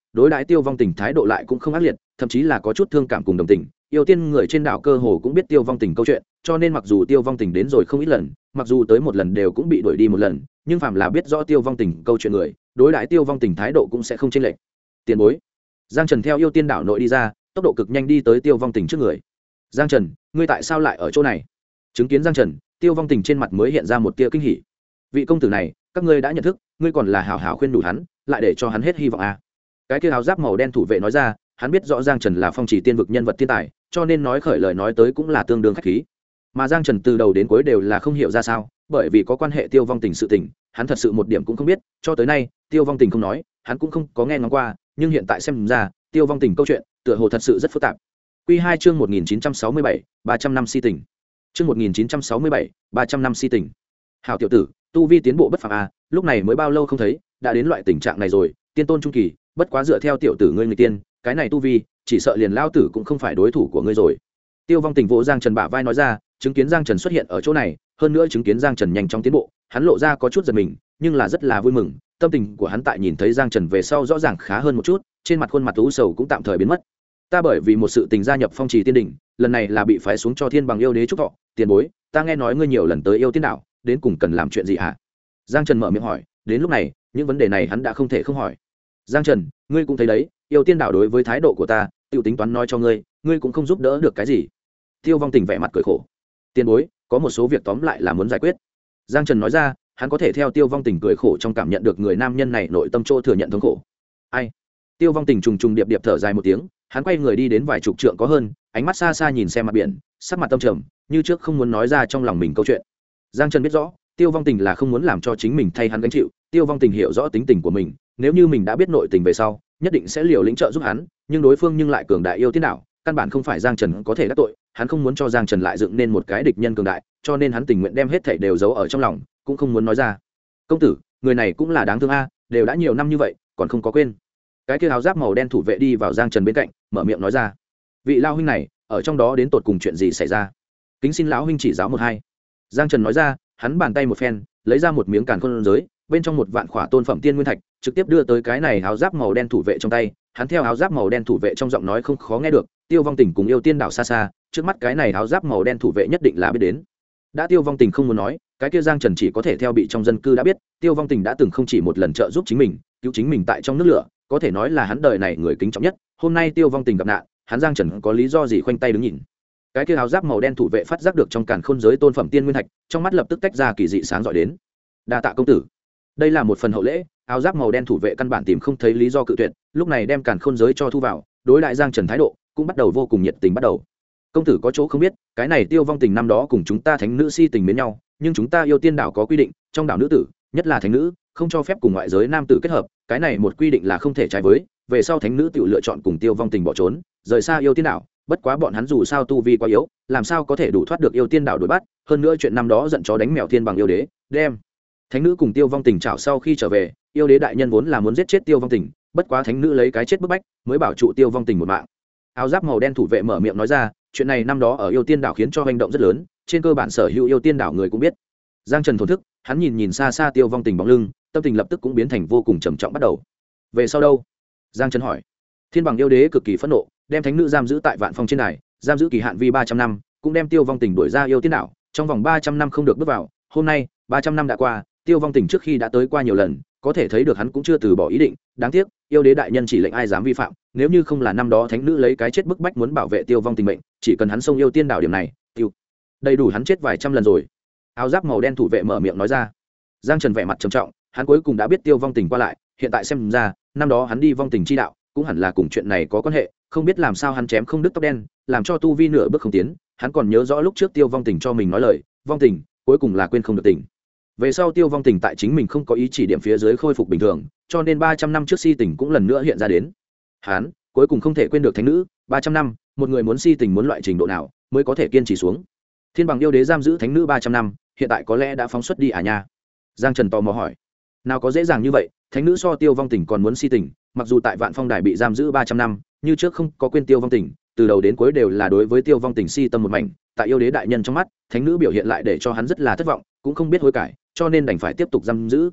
đối đãi Tiêu Vong Tình thái độ lại cũng không ác liệt, thậm chí là có chút thương cảm cùng đồng tình. Yêu tiên người trên đảo cơ hồ cũng biết Tiêu Vong Tình câu chuyện, cho nên mặc dù Tiêu Vong Tình đến rồi không ít lần, mặc dù tới một lần đều cũng bị đuổi đi một lần, nhưng phàm là biết rõ Tiêu Vong Tình câu chuyện người, đối đãi Tiêu Vong Tình thái độ cũng sẽ không chênh lệch. Tiền bối. Giang Trần theo yêu tiên đảo nội đi ra, tốc độ cực nhanh đi tới Tiêu Vong Tình trước người. Giang Trần, ngươi tại sao lại ở chỗ này? Chứng kiến Giang Trần, Tiêu Vong Tình trên mặt mới hiện ra một tia kinh hỉ. Vị công tử này, các ngươi đã nhận thức, ngươi còn là hảo hảo khuyên đủ hắn, lại để cho hắn hết hy vọng à? Cái kia áo giáp màu đen thủ vệ nói ra, hắn biết rõ Giang Trần là phong chỉ tiên vực nhân vật thiên tài, cho nên nói khởi lời nói tới cũng là tương đương khách khí. Mà Giang Trần từ đầu đến cuối đều là không hiểu ra sao, bởi vì có quan hệ Tiêu Vong Tình sự tình, hắn thật sự một điểm cũng không biết, cho tới nay, Tiêu Vong Tình không nói, hắn cũng không có nghe ngóng qua, nhưng hiện tại xem ra, Tiêu Vong Tình câu chuyện, tựa hồ thật sự rất phức tạp. Quy 2 chương 1967, 300 năm si tình. Chương 1967, 300 năm si tình. Hảo tiểu tử, tu vi tiến bộ bất phàm a, lúc này mới bao lâu không thấy, đã đến loại tình trạng này rồi, tiên tôn trung kỳ, bất quá dựa theo tiểu tử ngươi người tiên, cái này tu vi, chỉ sợ liền lao tử cũng không phải đối thủ của ngươi rồi. Tiêu Vong Tình vỗ Giang Trần bả vai nói ra, chứng kiến Giang Trần xuất hiện ở chỗ này, hơn nữa chứng kiến Giang Trần nhanh chóng tiến bộ, hắn lộ ra có chút giật mình, nhưng là rất là vui mừng, tâm tình của hắn tại nhìn thấy Giang Trần về sau rõ ràng khá hơn một chút, trên mặt khuôn mặt u sầu cũng tạm thời biến mất. Ta bởi vì một sự tình gia nhập phong trì tiên đỉnh, lần này là bị phái xuống cho thiên bằng yêu đế chúc thọ, tiền bối, ta nghe nói ngươi nhiều lần tới yêu tiên đảo, đến cùng cần làm chuyện gì hả? Giang Trần mở miệng hỏi, đến lúc này, những vấn đề này hắn đã không thể không hỏi. Giang Trần, ngươi cũng thấy đấy, yêu tiên đảo đối với thái độ của ta, tiểu tính toán nói cho ngươi, ngươi cũng không giúp đỡ được cái gì. Tiêu Vong Tình vẻ mặt cười khổ. Tiền bối, có một số việc tóm lại là muốn giải quyết. Giang Trần nói ra, hắn có thể theo Tiêu Vong Tình cười khổ trong cảm nhận được người nam nhân này nội tâm chỗ thừa nhận thống khổ. Ai? Tiêu Vong Tình trùng trùng điệp điệp thở dài một tiếng, hắn quay người đi đến vài chục trượng có hơn, ánh mắt xa xa nhìn xem mặt biển, sắc mặt tâm trầm, như trước không muốn nói ra trong lòng mình câu chuyện. Giang Trần biết rõ, Tiêu Vong Tình là không muốn làm cho chính mình thay hắn gánh chịu, Tiêu Vong Tình hiểu rõ tính tình của mình, nếu như mình đã biết nội tình về sau, nhất định sẽ liều lĩnh trợ giúp hắn, nhưng đối phương nhưng lại cường đại yêu tiên đảo, căn bản không phải Giang Trần có thể đắc tội, hắn không muốn cho Giang Trần lại dựng nên một cái địch nhân cường đại, cho nên hắn tình nguyện đem hết thảy đều giấu ở trong lòng, cũng không muốn nói ra. Công tử, người này cũng là đáng thương a, đều đã nhiều năm như vậy, còn không có quên. Cái kia áo giáp màu đen thủ vệ đi vào Giang Trần bên cạnh, mở miệng nói ra, vị lao huynh này, ở trong đó đến tột cùng chuyện gì xảy ra? Kính xin lão huynh chỉ giáo một hai. Giang Trần nói ra, hắn bàn tay một phen, lấy ra một miếng càn khôn giới, bên trong một vạn khỏa tôn phẩm tiên nguyên thạch, trực tiếp đưa tới cái này áo giáp màu đen thủ vệ trong tay. Hắn theo áo giáp màu đen thủ vệ trong giọng nói không khó nghe được, Tiêu Vong Tình cùng yêu tiên đảo xa xa, trước mắt cái này áo giáp màu đen thủ vệ nhất định là biết đến. Đã Tiêu Vong Tình không muốn nói, cái kia Giang Trần chỉ có thể theo bị trong dân cư đã biết, Tiêu Vong Tình đã từng không chỉ một lần trợ giúp chính mình, cứu chính mình tại trong nước lửa, có thể nói là hắn đời này người kính trọng nhất. Hôm nay Tiêu Vong Tình gặp nạn, hắn Giang Trần có lý do gì khoanh tay đứng nhìn? Cái kia áo giáp màu đen thủ vệ phát giác được trong càn khôn giới tôn phẩm tiên nguyên thạch, trong mắt lập tức tách ra kỳ dị sáng rọi đến. Đa tạ công tử. Đây là một phần hậu lễ, áo giáp màu đen thủ vệ căn bản tìm không thấy lý do cự tuyệt, lúc này đem càn khôn giới cho thu vào, đối đại Giang Trần thái độ cũng bắt đầu vô cùng nhiệt tình bắt đầu. Công tử có chỗ không biết, cái này Tiêu Vong Tình năm đó cùng chúng ta thánh nữ si tình mến nhau, nhưng chúng ta yêu tiên đảo có quy định, trong đảo nữ tử, nhất là thánh nữ, không cho phép cùng ngoại giới nam tử kết hợp, cái này một quy định là không thể trái với, về sau thánh nữ tự lựa chọn cùng Tiêu Vong Tình bỏ trốn, rời xa yêu tiên đảo, bất quá bọn hắn dù sao tu vi quá yếu, làm sao có thể đủ thoát được yêu tiên đảo đuổi bắt, hơn nữa chuyện năm đó giận chó đánh mèo thiên bằng yêu đế, đem thánh nữ cùng Tiêu Vong Tình chảo sau khi trở về, yêu đế đại nhân vốn là muốn giết chết Tiêu Vong Tình, bất quá thánh nữ lấy cái chết bức bách, mới bảo trụ Tiêu Vong Tình một mạng. Áo giáp màu đen thủ vệ mở miệng nói ra, chuyện này năm đó ở yêu tiên đảo khiến cho hành động rất lớn, trên cơ bản sở hữu yêu tiên đảo người cũng biết. Giang Trần thổn thức, hắn nhìn nhìn xa xa Tiêu Vong Tình bóng lưng, tâm tình lập tức cũng biến thành vô cùng trầm trọng bắt đầu. Về sau đâu? Giang Trần hỏi. Thiên bằng yêu đế cực kỳ phẫn nộ, đem thánh nữ giam giữ tại Vạn Phong trên đài, giam giữ kỳ hạn vi 300 năm, cũng đem Tiêu Vong Tình đuổi ra yêu tiên đảo, trong vòng 300 năm không được bước vào. Hôm nay, 300 năm đã qua, Tiêu Vong Tình trước khi đã tới qua nhiều lần, có thể thấy được hắn cũng chưa từ bỏ ý định, đáng tiếc, yêu đế đại nhân chỉ lệnh ai dám vi phạm, nếu như không là năm đó thánh nữ lấy cái chết bức bách muốn bảo vệ Tiêu Vong Tình mệnh, chỉ cần hắn xông yêu tiên đảo điểm này, tiêu đầy đủ hắn chết vài trăm lần rồi. Áo giáp màu đen thủ vệ mở miệng nói ra. Giang Trần vẻ mặt trầm trọng, hắn cuối cùng đã biết Tiêu Vong Tình qua lại, hiện tại xem ra, năm đó hắn đi vong tình chi đạo, cũng hẳn là cùng chuyện này có quan hệ, không biết làm sao hắn chém không đứt tóc đen, làm cho tu vi nửa bước không tiến, hắn còn nhớ rõ lúc trước Tiêu Vong Tình cho mình nói lời, vong tình, cuối cùng là quên không được tình. Về sau Tiêu Vong Tình tại chính mình không có ý chỉ điểm phía dưới khôi phục bình thường, cho nên 300 năm trước si tình cũng lần nữa hiện ra đến. Hắn cuối cùng không thể quên được thánh nữ, 300 năm, một người muốn si tình muốn loại trình độ nào mới có thể kiên trì xuống. Thiên bằng yêu đế giam giữ thánh nữ 300 năm, hiện tại có lẽ đã phóng xuất đi à nha? Giang Trần tò mò hỏi. Nào có dễ dàng như vậy, thánh nữ so Tiêu Vong Tình còn muốn si tình, mặc dù tại Vạn Phong đài bị giam giữ 300 năm, như trước không có quên Tiêu Vong Tình, từ đầu đến cuối đều là đối với Tiêu Vong Tình si tâm một mảnh, tại yêu đế đại nhân trong mắt, thánh nữ biểu hiện lại để cho hắn rất là thất vọng, cũng không biết hối cải, cho nên đành phải tiếp tục giam giữ.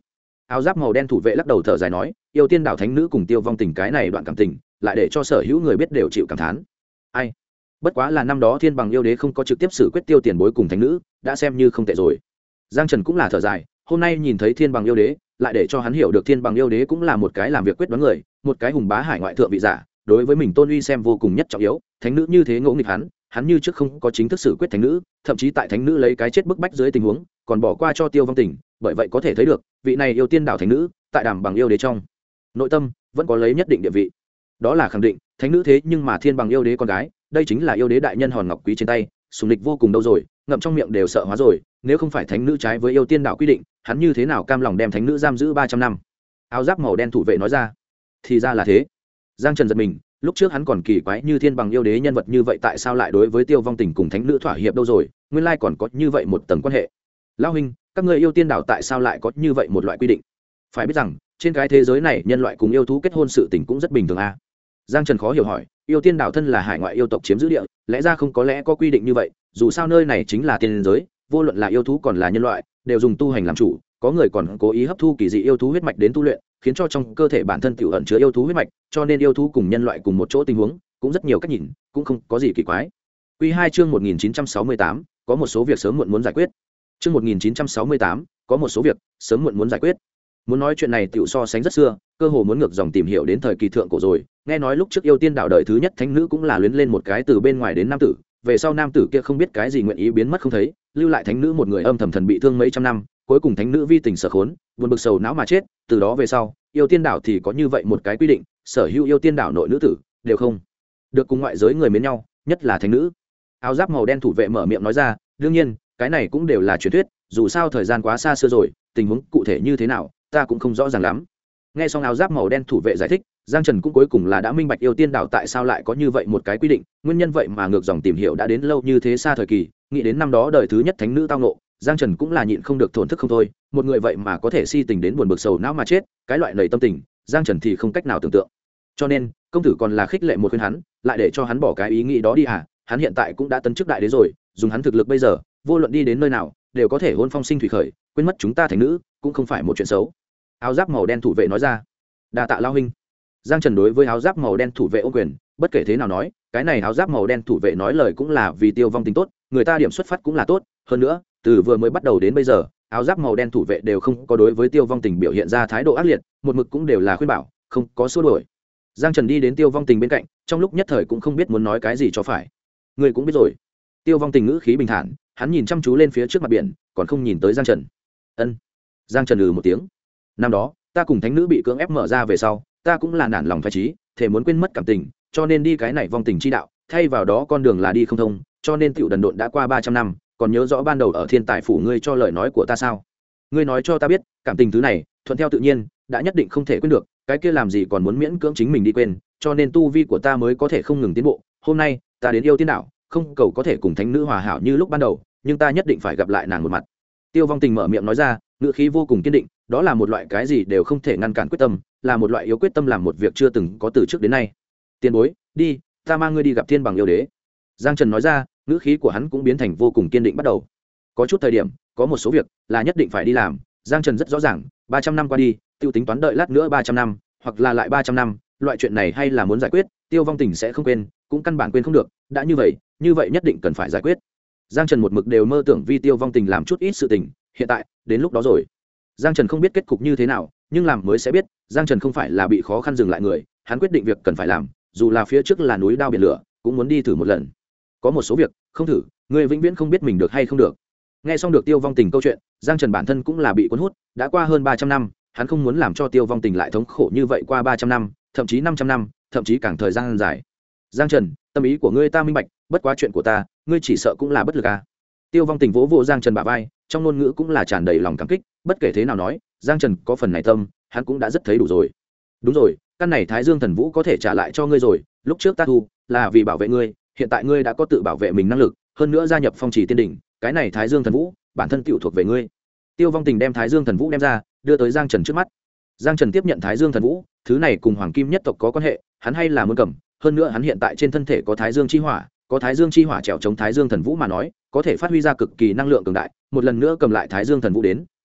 Áo giáp màu đen thủ vệ lắc đầu thở dài nói, yêu tiên đảo thánh nữ cùng Tiêu Vong Tình cái này đoạn cảm tình lại để cho sở hữu người biết đều chịu cảm thán. Ai, bất quá là năm đó thiên bằng yêu đế không có trực tiếp xử quyết Tiêu tiền bối cùng thánh nữ, đã xem như không tệ rồi. Giang Trần cũng là thở dài, hôm nay nhìn thấy thiên bằng yêu đế, lại để cho hắn hiểu được thiên bằng yêu đế cũng là một cái làm việc quyết đoán người, một cái hùng bá hải ngoại thượng vị giả, đối với mình tôn uy xem vô cùng nhất trọng yếu. Thánh nữ như thế ngỗ nghịch hắn như trước không có chính thức xử quyết thánh nữ, thậm chí tại thánh nữ lấy cái chết bức bách dưới tình huống còn bỏ qua cho Tiêu Vong Tình, bởi vậy có thể thấy được vị này yêu tiên đảo thánh nữ tại đàm bằng yêu đế trong nội tâm vẫn có lấy nhất định địa vị. Đó là khẳng định, thánh nữ thế nhưng mà thiên bằng yêu đế con gái, đây chính là yêu đế đại nhân hòn ngọc quý trên tay, sùng địch vô cùng đâu rồi, ngậm trong miệng đều sợ hóa rồi, nếu không phải thánh nữ trái với yêu tiên đảo quy định, hắn như thế nào cam lòng đem thánh nữ giam giữ 300 năm. Áo giáp màu đen thủ vệ nói ra. Thì ra là thế. Giang Trần giật mình, lúc trước hắn còn kỳ quái như thiên bằng yêu đế nhân vật như vậy tại sao lại đối với Tiêu Vong Tình cùng thánh nữ thỏa hiệp đâu rồi, nguyên lai còn có như vậy một tầng quan hệ. Lão huynh, các ngươi yêu tiên đảo tại sao lại có như vậy một loại quy định? Phải biết rằng trên cái thế giới này nhân loại cùng yêu thú kết hôn sự tình cũng rất bình thường a. Giang Trần khó hiểu hỏi, yêu tiên đảo thân là hải ngoại yêu tộc chiếm giữ địa, lẽ ra không có lẽ có quy định như vậy, dù sao nơi này chính là tiên giới, vô luận là yêu thú còn là nhân loại đều dùng tu hành làm chủ, có người còn cố ý hấp thu kỳ dị yêu thú huyết mạch đến tu luyện, khiến cho trong cơ thể bản thân tiểu ẩn chứa yêu thú huyết mạch, cho nên yêu thú cùng nhân loại cùng một chỗ tình huống cũng rất nhiều cách nhìn, cũng không có gì kỳ quái. Quy 2 chương 1968, có một số việc sớm muộn muốn giải quyết. Chương 1968, có một số việc sớm muộn muốn giải quyết. Muốn nói chuyện này tiểu so sánh rất xưa, cơ hồ muốn ngược dòng tìm hiểu đến thời kỳ thượng cổ rồi. Nghe nói lúc trước yêu tiên đạo đời thứ nhất thánh nữ cũng là luyến lên một cái từ bên ngoài đến nam tử, về sau nam tử kia không biết cái gì nguyện ý biến mất không thấy, lưu lại thánh nữ một người âm thầm thần bị thương mấy trăm năm, cuối cùng thánh nữ vi tình sở khốn, buồn bực sầu não mà chết. Từ đó về sau, yêu tiên đảo thì có như vậy một cái quy định, sở hữu yêu tiên đảo nội nữ tử đều không được cùng ngoại giới người mến nhau, nhất là thánh nữ. Áo giáp màu đen thủ vệ mở miệng nói ra, đương nhiên cái này cũng đều là truyền thuyết, dù sao thời gian quá xa xưa rồi, tình huống cụ thể như thế nào ta cũng không rõ ràng lắm. Nghe xong áo giáp màu đen thủ vệ giải thích, Giang Trần cũng cuối cùng là đã minh bạch yêu tiên đảo tại sao lại có như vậy một cái quy định, nguyên nhân vậy mà ngược dòng tìm hiểu đã đến lâu như thế xa thời kỳ, nghĩ đến năm đó đời thứ nhất thánh nữ tao ngộ, Giang Trần cũng là nhịn không được thổn thức không thôi, một người vậy mà có thể si tình đến buồn bực sầu não mà chết, cái loại lầy tâm tình, Giang Trần thì không cách nào tưởng tượng. Cho nên, công tử còn là khích lệ một khuyên hắn, lại để cho hắn bỏ cái ý nghĩ đó đi à, hắn hiện tại cũng đã tấn chức đại đế rồi, dùng hắn thực lực bây giờ, vô luận đi đến nơi nào, đều có thể hôn phong sinh thủy khởi, quên mất chúng ta thành nữ, cũng không phải một chuyện xấu. Áo giáp màu đen thủ vệ nói ra. Đa tạ lao huynh. Giang Trần đối với áo giáp màu đen thủ vệ ô quyền, bất kể thế nào nói, cái này áo giáp màu đen thủ vệ nói lời cũng là vì Tiêu Vong Tình tốt, người ta điểm xuất phát cũng là tốt, hơn nữa, từ vừa mới bắt đầu đến bây giờ, áo giáp màu đen thủ vệ đều không có đối với Tiêu Vong Tình biểu hiện ra thái độ ác liệt, một mực cũng đều là khuyên bảo, không có xua đuổi. Giang Trần đi đến Tiêu Vong Tình bên cạnh, trong lúc nhất thời cũng không biết muốn nói cái gì cho phải. Người cũng biết rồi. Tiêu Vong Tình ngữ khí bình thản, hắn nhìn chăm chú lên phía trước mặt biển, còn không nhìn tới Giang Trần. Ân. Giang Trần một tiếng. Năm đó, ta cùng thánh nữ bị cưỡng ép mở ra về sau, ta cũng là nản lòng phách trí, thể muốn quên mất cảm tình, cho nên đi cái này vong tình chi đạo, thay vào đó con đường là đi không thông, cho nên tiểu đần độn đã qua 300 năm, còn nhớ rõ ban đầu ở Thiên Tài phủ ngươi cho lời nói của ta sao? Ngươi nói cho ta biết, cảm tình thứ này, thuận theo tự nhiên, đã nhất định không thể quên được, cái kia làm gì còn muốn miễn cưỡng chính mình đi quên, cho nên tu vi của ta mới có thể không ngừng tiến bộ. Hôm nay, ta đến yêu tiên đạo, không cầu có thể cùng thánh nữ hòa hảo như lúc ban đầu, nhưng ta nhất định phải gặp lại nàng một mặt. Tiêu Vong Tình mở miệng nói ra, ngữ khí vô cùng kiên định, đó là một loại cái gì đều không thể ngăn cản quyết tâm, là một loại yếu quyết tâm làm một việc chưa từng có từ trước đến nay. Tiền bối, đi, ta mang ngươi đi gặp thiên bằng yêu đế. Giang Trần nói ra, ngữ khí của hắn cũng biến thành vô cùng kiên định bắt đầu. Có chút thời điểm, có một số việc là nhất định phải đi làm. Giang Trần rất rõ ràng, 300 năm qua đi, tiêu tính toán đợi lát nữa 300 năm, hoặc là lại 300 năm, loại chuyện này hay là muốn giải quyết, Tiêu Vong Tình sẽ không quên, cũng căn bản quên không được, đã như vậy nhất định cần phải giải quyết. Giang Trần một mực đều mơ tưởng vì Tiêu Vong Tình làm chút ít sự tình, hiện tại, đến lúc đó rồi. Giang Trần không biết kết cục như thế nào, nhưng làm mới sẽ biết, Giang Trần không phải là bị khó khăn dừng lại người, hắn quyết định việc cần phải làm, dù là phía trước là núi đao biển lửa, cũng muốn đi thử một lần. Có một số việc, không thử, người vĩnh viễn không biết mình được hay không được. Nghe xong được Tiêu Vong Tình câu chuyện, Giang Trần bản thân cũng là bị cuốn hút, đã qua hơn 300 năm, hắn không muốn làm cho Tiêu Vong Tình lại thống khổ như vậy qua 300 năm, thậm chí 500 năm, thậm chí càng thời gian dài. Giang Trần, tâm ý của ngươi ta minh bạch, bất quá chuyện của ta, ngươi chỉ sợ cũng là bất lực à? Tiêu Vong Tình vỗ vỗ Giang Trần bả vai, trong ngôn ngữ cũng là tràn đầy lòng cảm kích, bất kể thế nào nói, Giang Trần có phần này tâm, hắn cũng đã rất thấy đủ rồi. Đúng rồi, căn này Thái Dương Thần Vũ có thể trả lại cho ngươi rồi, lúc trước ta thu là vì bảo vệ ngươi, hiện tại ngươi đã có tự bảo vệ mình năng lực, hơn nữa gia nhập Phong Chỉ Tiên đỉnh, cái này Thái Dương Thần Vũ, bản thân tiểu thuộc về ngươi. Tiêu Vong Tình đem Thái Dương Thần Vũ đem ra, đưa tới Giang Trần trước mắt. Giang Trần tiếp nhận Thái Dương Thần Vũ, thứ này cùng Hoàng Kim nhất tộc có quan hệ, hắn hay là muốn cầm, hơn nữa hắn hiện tại trên thân thể có Thái Dương chi hỏa, có Thái Dương chi hỏa trèo chống Thái Dương Thần Vũ mà nói, có thể phát huy ra cực kỳ năng lượng cường đại, một lần nữa cầm lại Thái Dương Thần Vũ đến,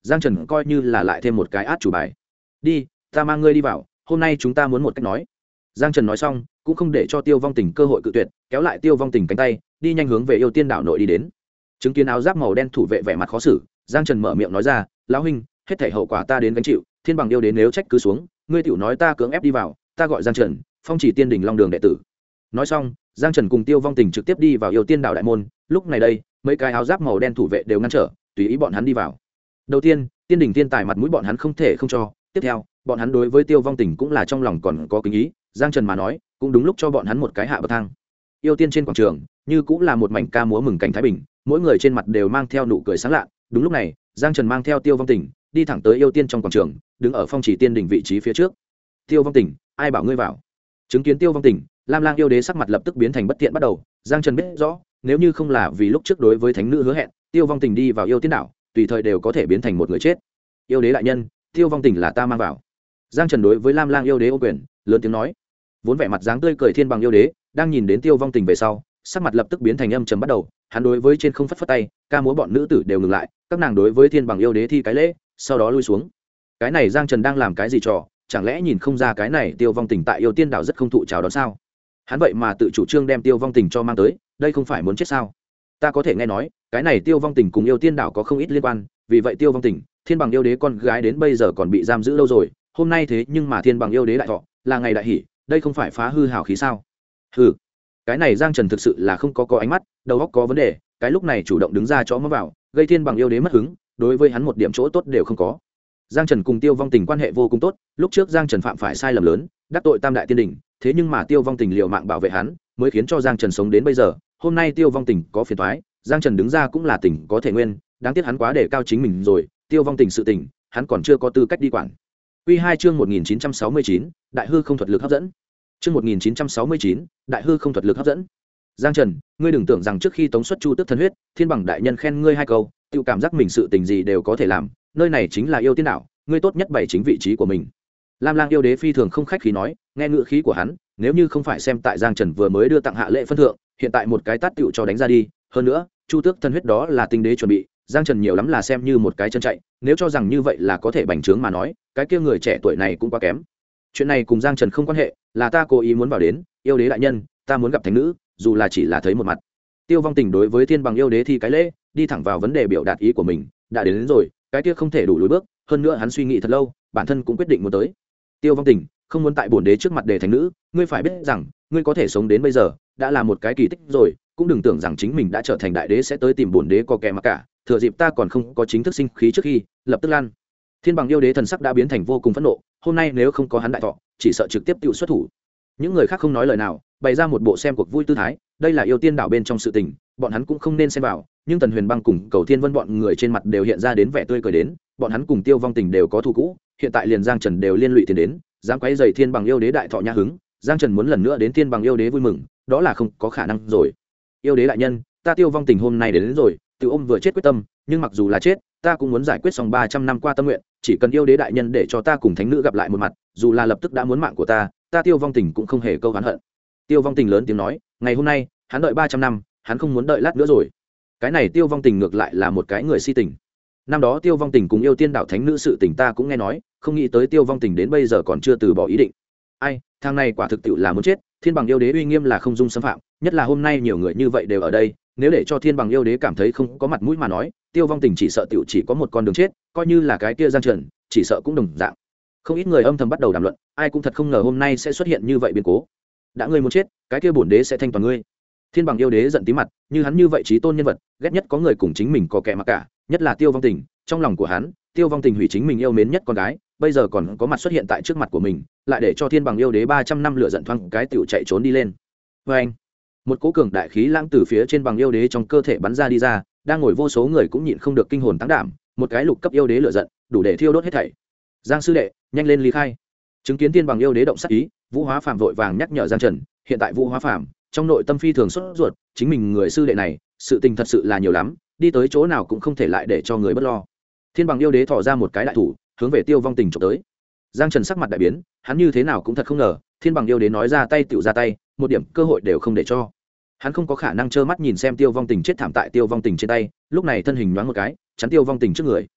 giang trần coi như là lại thêm một cái át chủ bài. Đi, ta mang ngươi đi vào, hôm nay chúng ta muốn một cách nói. Giang trần nói xong cũng không để cho Tiêu Vong Tình cơ hội cự tuyệt, kéo lại Tiêu Vong Tình cánh tay, đi nhanh hướng về Yêu Tiên đảo nội đi đến. Chứng kiến áo giáp màu đen thủ vệ vẻ mặt khó xử, Giang trần mở miệng nói ra, lão huynh, hết thảy hậu quả ta đến gánh chịu, thiên bằng yêu đến nếu trách cứ xuống, ngươi tiểu nói ta cưỡng ép đi vào, ta gọi Giang trần, Phong Chỉ Tiên đỉnh Long đường đệ tử. Nói xong, Giang trần cùng Tiêu Vong Tình trực tiếp đi vào Yêu Tiên đảo đại môn. Lúc này đây, mấy cái áo giáp màu đen thủ vệ đều ngăn trở, tùy ý bọn hắn đi vào. Đầu tiên, tiên đỉnh tiên tài mặt mũi bọn hắn không thể không cho. Tiếp theo, bọn hắn đối với Tiêu Vong Tình cũng là trong lòng còn có kính ý. Giang trần mà nói, cũng đúng lúc cho bọn hắn một cái hạ bậc thang. Yêu Tiên trên quảng trường, như cũng là một mảnh ca múa mừng cảnh thái bình, mỗi người trên mặt đều mang theo nụ cười sáng lạ. Đúng lúc này, Giang trần mang theo Tiêu Vong Tình đi thẳng tới Yêu Tiên trong quảng trường, đứng ở Phong Chỉ Tiên đỉnh vị trí phía trước. Tiêu Vong Tình, ai bảo ngươi vào? Chứng kiến Tiêu Vong Tình, Lam Lang yêu đế sắc mặt lập tức biến thành bất tiện bắt đầu. Giang trần biết rõ, nếu như không là vì lúc trước đối với thánh nữ hứa hẹn, Tiêu Vong Tình đi vào Yêu Tiên đảo tùy thời đều có thể biến thành một người chết. Yêu đế đại nhân, Tiêu Vong Tình là ta mang vào. Giang trần đối với Lam Lang yêu đế ô quyền, lớn tiếng nói. Vốn vẻ mặt dáng tươi cười thiên bằng yêu đế đang nhìn đến Tiêu Vong Tình về sau, sắc mặt lập tức biến thành âm trầm bắt đầu. Hắn đối với trên không phất phất tay, ca múa bọn nữ tử đều ngừng lại, các nàng đối với thiên bằng yêu đế thi cái lễ, sau đó lui xuống. Cái này Giang trần đang làm cái gì trò? Chẳng lẽ nhìn không ra cái này Tiêu Vong Tình tại Yêu Tiên đảo rất không thụ chào đón sao? Hắn vậy mà tự chủ trương đem Tiêu Vong Tình cho mang tới, đây không phải muốn chết sao? Ta có thể nghe nói, cái này Tiêu Vong Tình cùng Yêu Tiên đảo có không ít liên quan, vì vậy Tiêu Vong Tình, thiên bằng yêu đế con gái đến bây giờ còn bị giam giữ lâu rồi, hôm nay thế nhưng mà thiên bằng yêu đế đại thọ, là ngày đại hỷ, đây không phải phá hư hào khí sao? Hừ, cái này Giang trần thực sự là không có ánh mắt, đầu óc có vấn đề, cái lúc này chủ động đứng ra chó mó vào, gây thiên bằng yêu đế mất hứng, đối với hắn một điểm chỗ tốt đều không có. Giang trần cùng Tiêu Vong Tình quan hệ vô cùng tốt, lúc trước Giang trần phạm phải sai lầm lớn, đắc tội tam đại tiên đỉnh, thế nhưng mà Tiêu Vong Tình liều mạng bảo vệ hắn, mới khiến cho Giang trần sống đến bây giờ. Hôm nay Tiêu Vong Tình có phiền toái, Giang trần đứng ra cũng là tình có thể nguyên, đáng tiếc hắn quá để cao chính mình rồi. Tiêu Vong Tình sự tình, hắn còn chưa có tư cách đi quản. Quy 2 chương 1969, đại hư không thuật lực hấp dẫn. Chương 1969, đại hư không thuật lực hấp dẫn. Giang trần, ngươi đừng tưởng rằng trước khi tống xuất Chu Tước thần huyết, thiên bằng đại nhân khen ngươi hai câu, tự cảm giác mình sự tình gì đều có thể làm, nơi này chính là Yêu Tiên đảo, ngươi tốt nhất bày chính vị trí của mình. Lam Lang yêu đế phi thường không khách khí nói, nghe ngữ khí của hắn, nếu như không phải xem tại Giang trần vừa mới đưa tặng hạ lễ phân thượng, hiện tại một cái tát tựu cho đánh ra đi. Hơn nữa, Chu Tước thần huyết đó là tinh đế chuẩn bị, Giang trần nhiều lắm là xem như một cái chân chạy, nếu cho rằng như vậy là có thể bành trướng mà nói, cái kia người trẻ tuổi này cũng quá kém. Chuyện này cùng Giang trần không quan hệ, là ta cố ý muốn vào đến. Yêu đế đại nhân, ta muốn gặp thánh nữ, dù là chỉ là thấy một mặt. Tiêu Vong Tình đối với thiên bằng yêu đế thi cái lễ, đi thẳng vào vấn đề biểu đạt ý của mình, đã đến rồi, cái kia không thể đủ lùi bước. Hơn nữa hắn suy nghĩ thật lâu, bản thân cũng quyết định muốn tới. Tiêu Vong Tình, không muốn tại bổn đế trước mặt đề thánh nữ, ngươi phải biết rằng, ngươi có thể sống đến bây giờ, đã là một cái kỳ tích rồi, cũng đừng tưởng rằng chính mình đã trở thành đại đế sẽ tới tìm bổn đế có kẻ mà cả. Thừa dịp ta còn không có chính thức sinh khí trước khi, lập tức lan. Thiên bằng yêu đế thần sắc đã biến thành vô cùng phẫn nộ, hôm nay nếu không có hắn đại thọ, chỉ sợ trực tiếp tự xuất thủ. Những người khác không nói lời nào, bày ra một bộ xem cuộc vui tư thái, đây là Yêu Tiên đảo bên trong sự tình, bọn hắn cũng không nên xen vào. Nhưng Tần Huyền Băng cùng Cầu Thiên Vân bọn người trên mặt đều hiện ra đến vẻ tươi cười đến, bọn hắn cùng Tiêu Vong Tình đều có thù cũ, hiện tại liền Giang Trần đều liên lụy tiền đến, dám quấy rầy thiên bằng yêu đế đại thọ nhã hứng, Giang Trần muốn lần nữa đến thiên bằng yêu đế vui mừng, đó là không có khả năng rồi. Yêu đế đại nhân, ta Tiêu Vong Tình hôm nay đến rồi, tự ôm vừa chết quyết tâm, nhưng mặc dù là chết, ta cũng muốn giải quyết xong 300 năm qua tâm nguyện, chỉ cần yêu đế đại nhân để cho ta cùng thánh nữ gặp lại một mặt, dù là lập tức đã muốn mạng của ta Tiêu Vong Tình cũng không hề câu oán hận. Tiêu Vong Tình lớn tiếng nói, ngày hôm nay, hắn đợi 300 năm, hắn không muốn đợi lát nữa rồi. Cái này Tiêu Vong Tình ngược lại là một cái người si tình. Năm đó Tiêu Vong Tình cùng Yêu Tiên đảo thánh nữ sự tình ta cũng nghe nói, không nghĩ tới Tiêu Vong Tình đến bây giờ còn chưa từ bỏ ý định. Ai, thằng này quả thực tiệu là muốn chết, thiên bằng yêu đế uy nghiêm là không dung xâm phạm, nhất là hôm nay nhiều người như vậy đều ở đây, nếu để cho thiên bằng yêu đế cảm thấy không có mặt mũi mà nói, Tiêu Vong Tình chỉ sợ tiệu chỉ có một con đường chết, coi như là cái kia Giang Trần, chỉ sợ cũng đồng dạng. Không ít người âm thầm bắt đầu đàm luận, ai cũng thật không ngờ hôm nay sẽ xuất hiện như vậy biến cố. Đã ngươi muốn chết, cái kia bổn đế sẽ thanh toàn ngươi. Thiên bằng yêu đế giận tí mặt, như hắn như vậy trí tôn nhân vật, ghét nhất có người cùng chính mình có kẻ mà cả, nhất là Tiêu Vong Tình, trong lòng của hắn, Tiêu Vong Tình hủy chính mình yêu mến nhất con gái, bây giờ còn có mặt xuất hiện tại trước mặt của mình, lại để cho thiên bằng yêu đế 300 năm lửa giận thoáng cái tiểu chạy trốn đi lên. Và anh, một cỗ cường đại khí lãng từ phía trên bằng yêu đế trong cơ thể bắn ra đi ra, đang ngồi vô số người cũng nhịn không được kinh hồn tăng đảm, một cái lục cấp yêu đế lửa giận, đủ để thiêu đốt hết thảy. Giang sư đệ, nhanh lên ly khai. Chứng kiến thiên bằng yêu đế động sát ý, Vũ Hóa Phàm vội vàng nhắc nhở Giang Trần, hiện tại Vũ Hóa Phàm trong nội tâm phi thường sốt ruột, chính mình người sư đệ này, sự tình thật sự là nhiều lắm, đi tới chỗ nào cũng không thể lại để cho người bất lo. Thiên bằng yêu đế thò ra một cái đại thủ, hướng về Tiêu Vong Tình chụp tới. Giang Trần sắc mặt đại biến, hắn như thế nào cũng thật không ngờ, thiên bằng yêu đế nói ra tay tựu ra tay, một điểm cơ hội đều không để cho. Hắn không có khả năng trơ mắt nhìn xem Tiêu Vong Tình chết thảm tại Tiêu Vong Tình trên tay, lúc này thân hình nhoáng một cái, chắn Tiêu Vong Tình trước người.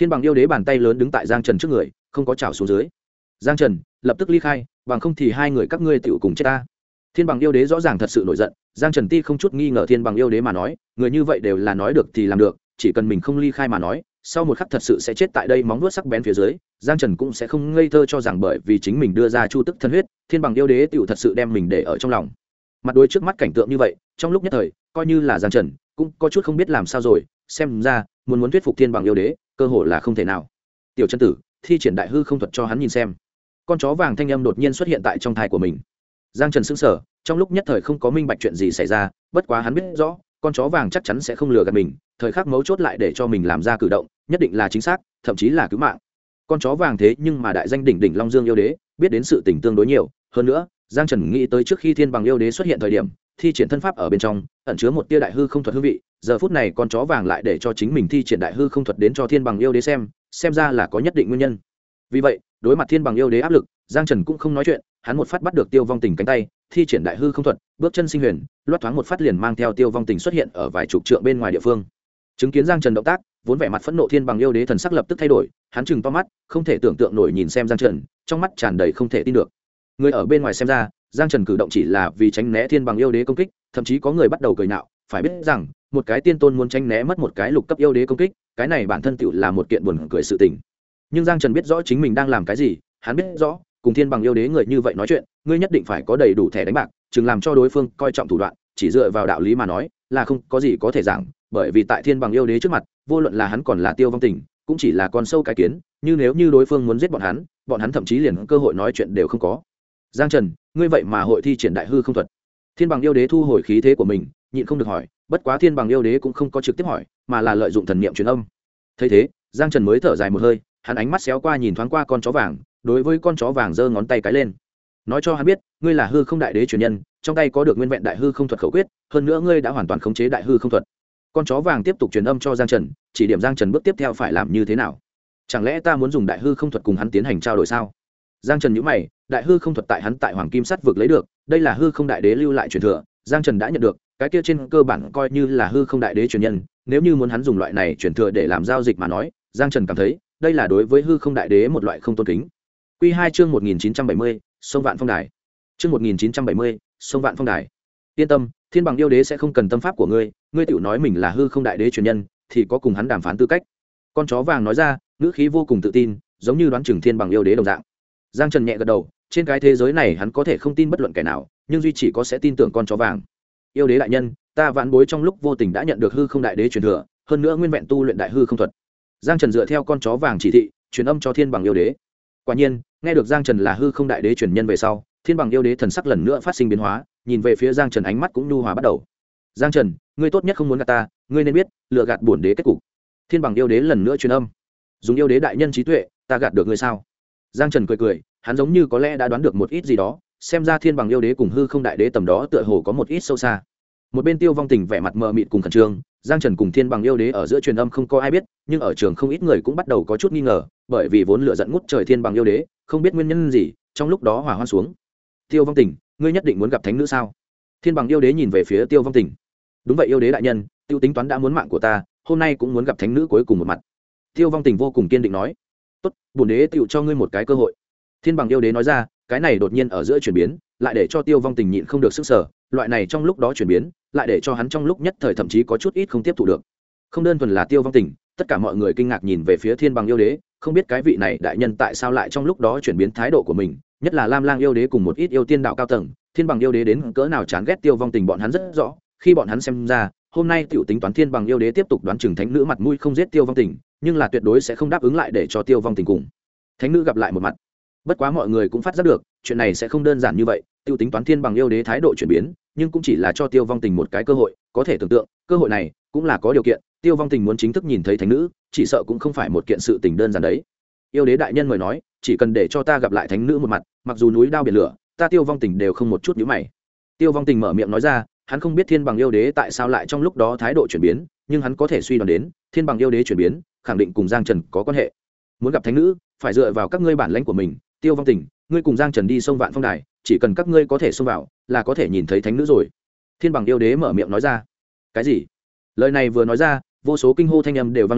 Thiên bằng yêu đế bàn tay lớn đứng tại Giang Trần trước người, không có chảo xuống dưới. Giang Trần, lập tức ly khai, bằng không thì hai người các ngươi tựu cùng chết ta. Thiên bằng yêu đế rõ ràng thật sự nổi giận. Giang Trần ti không chút nghi ngờ thiên bằng yêu đế mà nói, người như vậy đều là nói được thì làm được, chỉ cần mình không ly khai mà nói, sau một khắc thật sự sẽ chết tại đây móng vuốt sắc bén phía dưới. Giang Trần cũng sẽ không ngây thơ cho rằng bởi vì chính mình đưa ra chu tức thân huyết, thiên bằng yêu đế tựu thật sự đem mình để ở trong lòng. Mặt đối trước mắt cảnh tượng như vậy, trong lúc nhất thời, coi như là Giang Trần cũng có chút không biết làm sao rồi, xem ra muốn thuyết phục thiên bằng yêu đế, cơ hội là không thể nào. Tiểu chân tử, thi triển đại hư không thuật cho hắn nhìn xem. Con chó vàng thanh âm đột nhiên xuất hiện tại trong thai của mình. Giang Trần sững sờ, trong lúc nhất thời không có minh bạch chuyện gì xảy ra, bất quá hắn biết rõ, con chó vàng chắc chắn sẽ không lừa gạt mình, thời khắc mấu chốt lại để cho mình làm ra cử động, nhất định là chính xác, thậm chí là cứu mạng. Con chó vàng thế nhưng mà đại danh đỉnh đỉnh Long Dương yêu đế, biết đến sự tình tương đối nhiều, hơn nữa, Giang Trần nghĩ tới trước khi thiên bằng yêu đế xuất hiện thời điểm, thi triển thân pháp ở bên trong, ẩn chứa một tia đại hư không thuật hương vị, giờ phút này con chó vàng lại để cho chính mình thi triển đại hư không thuật đến cho thiên bằng yêu đế xem ra là có nhất định nguyên nhân. Vì vậy, đối mặt thiên bằng yêu đế áp lực, Giang Trần cũng không nói chuyện, hắn một phát bắt được Tiêu Vong Tình cánh tay, thi triển đại hư không thuật, bước chân sinh huyền, loát thoáng một phát liền mang theo Tiêu Vong Tình xuất hiện ở vài chục trượng bên ngoài địa phương. Chứng kiến Giang Trần động tác, vốn vẻ mặt phẫn nộ thiên bằng yêu đế thần sắc lập tức thay đổi, hắn trừng to mắt, không thể tưởng tượng nổi nhìn xem Giang Trần, trong mắt tràn đầy không thể tin được. Người ở bên ngoài xem ra, Giang Trần cử động chỉ là vì tránh né thiên bằng yêu đế công kích, thậm chí có người bắt đầu cười nhạo, phải biết rằng, một cái tiên tôn muốn tránh né mất một cái lục cấp yêu đế công kích, cái này bản thân tựu là một kiện buồn cười sự tình. Nhưng Giang Trần biết rõ chính mình đang làm cái gì, hắn biết rõ, cùng thiên bằng yêu đế người như vậy nói chuyện, ngươi nhất định phải có đầy đủ thẻ đánh bạc, chừng làm cho đối phương coi trọng thủ đoạn, chỉ dựa vào đạo lý mà nói, là không có gì có thể giảng, bởi vì tại thiên bằng yêu đế trước mặt, vô luận là hắn còn là Tiêu Vong Tình, cũng chỉ là con sâu cái kiến, như nếu như đối phương muốn giết bọn hắn thậm chí liền cơ hội nói chuyện đều không có. Giang Trần, ngươi vậy mà hội thi triển đại hư không thuật? Thiên bằng yêu đế thu hồi khí thế của mình, nhịn không được hỏi, bất quá thiên bằng yêu đế cũng không có trực tiếp hỏi, mà là lợi dụng thần niệm truyền âm. Thấy thế, Giang Trần mới thở dài một hơi, hắn ánh mắt xéo qua nhìn thoáng qua con chó vàng, đối với con chó vàng giơ ngón tay cái lên, nói cho hắn biết, ngươi là hư không đại đế truyền nhân, trong tay có được nguyên vẹn đại hư không thuật khẩu quyết, hơn nữa ngươi đã hoàn toàn khống chế đại hư không thuật. Con chó vàng tiếp tục truyền âm cho Giang Trần, chỉ điểm Giang Trần bước tiếp theo phải làm như thế nào. Chẳng lẽ ta muốn dùng đại hư không thuật cùng hắn tiến hành trao đổi sao? Giang Trần nhíu mày, đại hư không thuật tại hắn tại Hoàng Kim Sắt vực lấy được, đây là hư không đại đế lưu lại truyền thừa, Giang Trần đã nhận được, cái kia trên cơ bản coi như là hư không đại đế truyền nhân, nếu như muốn hắn dùng loại này truyền thừa để làm giao dịch mà nói, Giang Trần cảm thấy, đây là đối với hư không đại đế một loại không tôn kính. Quy 2 chương 1970, sông Vạn Phong Đài. Chương 1970, sông Vạn Phong Đài. Yên tâm, thiên bằng yêu đế sẽ không cần tâm pháp của ngươi, ngươi tiểu nói mình là hư không đại đế truyền nhân, thì có cùng hắn đàm phán tư cách. Con chó vàng nói ra, ngữ khí vô cùng tự tin, giống như đoán chừng thiên bằng yêu đế đồng dạng. Giang Trần nhẹ gật đầu, trên cái thế giới này hắn có thể không tin bất luận kẻ nào, nhưng duy chỉ có sẽ tin tưởng con chó vàng. Yêu đế đại nhân, ta vãn bối trong lúc vô tình đã nhận được hư không đại đế truyền thừa, hơn nữa nguyên vẹn tu luyện đại hư không thuật. Giang Trần dựa theo con chó vàng chỉ thị, truyền âm cho thiên bằng yêu đế. Quả nhiên, nghe được Giang Trần là hư không đại đế truyền nhân về sau, thiên bằng yêu đế thần sắc lần nữa phát sinh biến hóa, nhìn về phía Giang Trần ánh mắt cũng nhu hòa bắt đầu. Giang Trần, ngươi tốt nhất không muốn gạt ta, ngươi nên biết, lừa gạt bổn đế kết cục. Thiên bằng yêu đế lần nữa truyền âm, dùng yêu đế đại nhân trí tuệ, ta gạt được ngươi sao? Giang Trần cười cười, hắn giống như có lẽ đã đoán được một ít gì đó, xem ra thiên bằng yêu đế cùng hư không đại đế tầm đó tựa hồ có một ít sâu xa. Một bên Tiêu Vong Tình vẻ mặt mờ mịt cùng khẩn trương, Giang Trần cùng thiên bằng yêu đế ở giữa truyền âm không có ai biết, nhưng ở trường không ít người cũng bắt đầu có chút nghi ngờ, bởi vì vốn lửa giận ngút trời thiên bằng yêu đế, không biết nguyên nhân gì, trong lúc đó hỏa hoan xuống. Tiêu Vong Tình, ngươi nhất định muốn gặp thánh nữ sao? Thiên bằng yêu đế nhìn về phía Tiêu Vong Tình. Đúng vậy yêu đế đại nhân, tiêu tính toán đã muốn mạng của ta, hôm nay cũng muốn gặp thánh nữ cuối cùng một mặt. Tiêu Vong Tình vô cùng kiên định nói. Tốt, bổn đế tựu cho ngươi một cái cơ hội. Thiên bằng yêu đế nói ra, cái này đột nhiên ở giữa chuyển biến, lại để cho Tiêu Vong Tình nhịn không được sức sở, loại này trong lúc đó chuyển biến, lại để cho hắn trong lúc nhất thời thậm chí có chút ít không tiếp thu được. Không đơn thuần là Tiêu Vong Tình, tất cả mọi người kinh ngạc nhìn về phía thiên bằng yêu đế, không biết cái vị này đại nhân tại sao lại trong lúc đó chuyển biến thái độ của mình, nhất là Lam Lang yêu đế cùng một ít yêu tiên đạo cao tầng, thiên bằng yêu đế đến cỡ nào chán ghét Tiêu Vong Tình bọn hắn rất rõ, khi bọn hắn xem ra, hôm nay tiểu tính toán thiên bằng yêu đế tiếp tục đoán chừng thánh nữ mặt mũi không giết Tiêu Vong Tình, nhưng là tuyệt đối sẽ không đáp ứng lại để cho Tiêu Vong Tình cùng thánh nữ gặp lại một mặt. Bất quá mọi người cũng phát giác được, chuyện này sẽ không đơn giản như vậy, tiêu tính toán thiên bằng yêu đế thái độ chuyển biến, nhưng cũng chỉ là cho Tiêu Vong Tình một cái cơ hội, có thể tưởng tượng, cơ hội này cũng là có điều kiện, Tiêu Vong Tình muốn chính thức nhìn thấy thánh nữ, chỉ sợ cũng không phải một kiện sự tình đơn giản đấy. Yêu đế đại nhân mời nói, chỉ cần để cho ta gặp lại thánh nữ một mặt, mặc dù núi đao biển lửa, ta Tiêu Vong Tình đều không một chút nhíu mày. Tiêu Vong Tình mở miệng nói ra, hắn không biết thiên bằng yêu đế tại sao lại trong lúc đó thái độ chuyển biến, nhưng hắn có thể suy đoán đến, thiên bằng yêu đế chuyển biến, khẳng định cùng Giang Trần có quan hệ. Muốn gặp thánh nữ, phải dựa vào các ngươi bản lãnh của mình, Tiêu Vong Tình, ngươi cùng Giang Trần đi sông Vạn Phong Đài, chỉ cần các ngươi có thể xông vào, là có thể nhìn thấy thánh nữ rồi. Thiên bằng yêu đế mở miệng nói ra. Cái gì? Lời này vừa nói ra, vô số kinh hô thanh âm đều vang lên,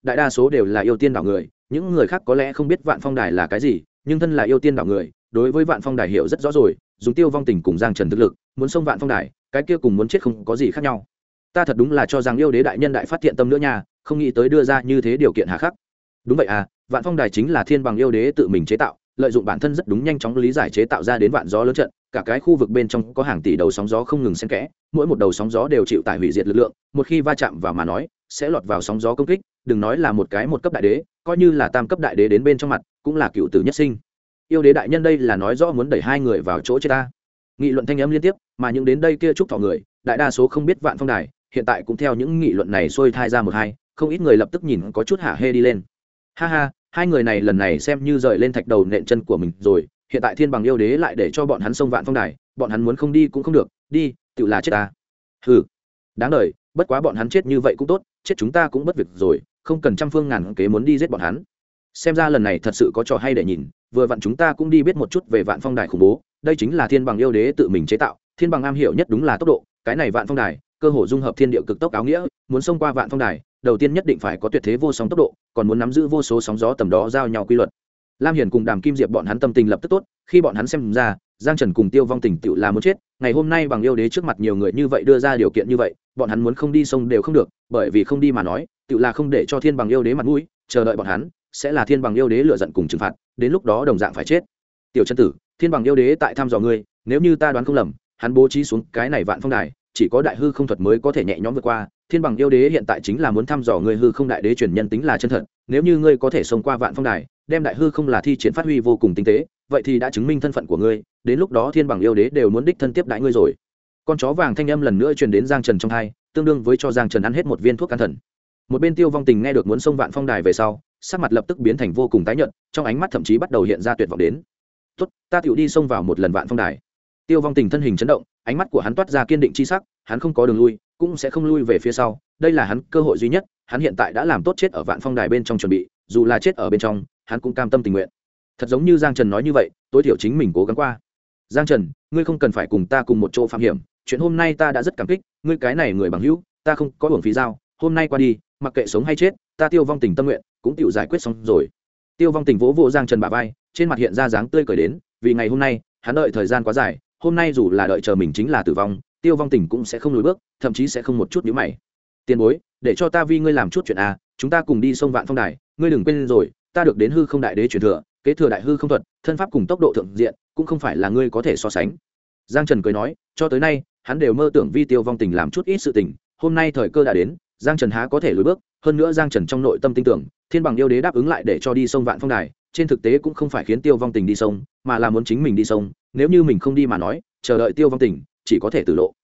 đại đa số đều là yêu tiên đảo người, những người khác có lẽ không biết vạn phong đài là cái gì, nhưng thân là yêu tiên đảo người, đối với vạn phong đài hiểu rất rõ rồi. Dùng Tiêu Vong Tình cùng Giang Trần thực lực, muốn xông vạn phong đài, cái kia cùng muốn chết không có gì khác nhau. Ta thật đúng là cho rằng yêu đế đại nhân đại phát thiện tâm nữa nha, không nghĩ tới đưa ra như thế điều kiện hà khắc. Đúng vậy à, vạn phong đài chính là thiên bằng yêu đế tự mình chế tạo, lợi dụng bản thân rất đúng nhanh chóng lý giải chế tạo ra đến vạn gió lớn trận, cả cái khu vực bên trong có hàng tỷ đầu sóng gió không ngừng xen kẽ, mỗi một đầu sóng gió đều chịu tải hủy diệt lực lượng, một khi va chạm vào mà nói, sẽ lọt vào sóng gió công kích, đừng nói là một cấp đại đế, coi như là tam cấp đại đế đến bên trong mặt, cũng là cựu tử nhất sinh. Yêu đế đại nhân đây là nói rõ muốn đẩy hai người vào chỗ chết ta. Nghị luận thanh âm liên tiếp, mà những đến đây kia chúc thọ người, đại đa số không biết vạn phong đài, hiện tại cũng theo những nghị luận này xuôi thai ra một hai, không ít người lập tức nhìn có chút hả hê đi lên. Ha ha, hai người này lần này xem như rời lên thạch đầu nện chân của mình rồi, hiện tại thiên bằng yêu đế lại để cho bọn hắn xông vạn phong đài, bọn hắn muốn không đi cũng không được, đi tự là chết ta. Hừ, đáng đời, bất quá bọn hắn chết như vậy cũng tốt, chết chúng ta cũng bất việc rồi, không cần trăm phương ngàn kế muốn đi giết bọn hắn. Xem ra lần này thật sự có trò hay để nhìn, vừa vặn chúng ta cũng đi biết một chút về vạn phong đài khủng bố, đây chính là thiên bằng yêu đế tự mình chế tạo, thiên bằng am hiểu nhất đúng là tốc độ, cái này vạn phong đài cơ hồ dung hợp thiên địa cực tốc áo nghĩa, muốn xông qua vạn phong đài đầu tiên nhất định phải có tuyệt thế vô song tốc độ, còn muốn nắm giữ vô số sóng gió tầm đó giao nhau quy luật. Lam Hiền cùng Đàm Kim Diệp bọn hắn tâm tình lập tức tốt, khi bọn hắn xem ra Giang Trần cùng Tiêu Vong Tình tựu là muốn chết, ngày hôm nay bằng yêu đế trước mặt nhiều người như vậy đưa ra điều kiện như vậy, bọn hắn muốn không đi sông đều không được, bởi vì không đi mà nói tựu là không để cho thiên bằng yêu đế mặt mũi, chờ đợi bọn hắn sẽ là thiên bằng yêu đế lựa giận cùng trừng phạt, đến lúc đó đồng dạng phải chết. Tiểu chân tử, thiên bằng yêu đế tại thăm dò ngươi, nếu như ta đoán không lầm, hắn bố trí xuống cái này vạn phong đài, chỉ có đại hư không thuật mới có thể nhẹ nhõm vượt qua. Thiên bằng yêu đế hiện tại chính là muốn thăm dò ngươi hư không đại đế truyền nhân tính là chân thật, nếu như ngươi có thể xông qua vạn phong đài, đem đại hư không là thi triển phát huy vô cùng tinh tế, vậy thì đã chứng minh thân phận của ngươi, đến lúc đó thiên bằng yêu đế đều muốn đích thân tiếp đãi ngươi rồi. Con chó vàng thanh âm lần nữa truyền đến Giang Trần trong tai, tương đương với cho Giang Trần ăn hết một viên thuốc can thần. Một bên Tiêu Vong Tình nghe được muốn xông vạn phong đài về sau, sắc mặt lập tức biến thành vô cùng tái nhợt, trong ánh mắt thậm chí bắt đầu hiện ra tuyệt vọng đến. "Tốt, ta tiểu đi xông vào một lần vạn phong đài." Tiêu Vong Tình thân hình chấn động, ánh mắt của hắn toát ra kiên định chi sắc, hắn không có đường lui, cũng sẽ không lui về phía sau, đây là hắn cơ hội duy nhất, hắn hiện tại đã làm tốt chết ở vạn phong đài bên trong chuẩn bị, dù là chết ở bên trong, hắn cũng cam tâm tình nguyện. Thật giống như Giang Trần nói như vậy, tối thiểu chính mình cố gắng qua. "Giang Trần, ngươi không cần phải cùng ta cùng một chỗ phạm hiểm, chuyện hôm nay ta đã rất cảm kích, ngươi cái này người bằng hữu, ta không có uổng phí giao, hôm nay qua đi, mặc kệ sống hay chết, ta Tiêu Vong Tình tâm nguyện cũng tiểu giải quyết xong rồi." Tiêu Vong Tình vỗ vỗ Giang Trần bả vai, trên mặt hiện ra dáng tươi cười đến, vì ngày hôm nay, hắn đợi thời gian quá dài, hôm nay dù là đợi chờ mình chính là tử vong, Tiêu Vong Tình cũng sẽ không lùi bước, thậm chí sẽ không một chút nhíu mày. "Tiền bối, để cho ta vì ngươi làm chút chuyện a, chúng ta cùng đi sông vạn phong đài, ngươi đừng quên rồi, ta được đến hư không đại đế truyền thừa, kế thừa đại hư không thuật, thân pháp cùng tốc độ thượng diện, cũng không phải là ngươi có thể so sánh." Giang Trần cười nói, cho tới nay, hắn đều mơ tưởng vi Tiêu Vong Tình làm chút ít sự tình, hôm nay thời cơ đã đến, Giang Trần há có thể lùi bước, hơn nữa Giang Trần trong nội tâm tin tưởng, thiên bằng yêu đế đáp ứng lại để cho đi sông vạn phong đài, trên thực tế cũng không phải khiến Tiêu Vong Tình đi sông, mà là muốn chính mình đi sông, nếu như mình không đi mà nói, chờ đợi Tiêu Vong Tình chỉ có thể tử lộ.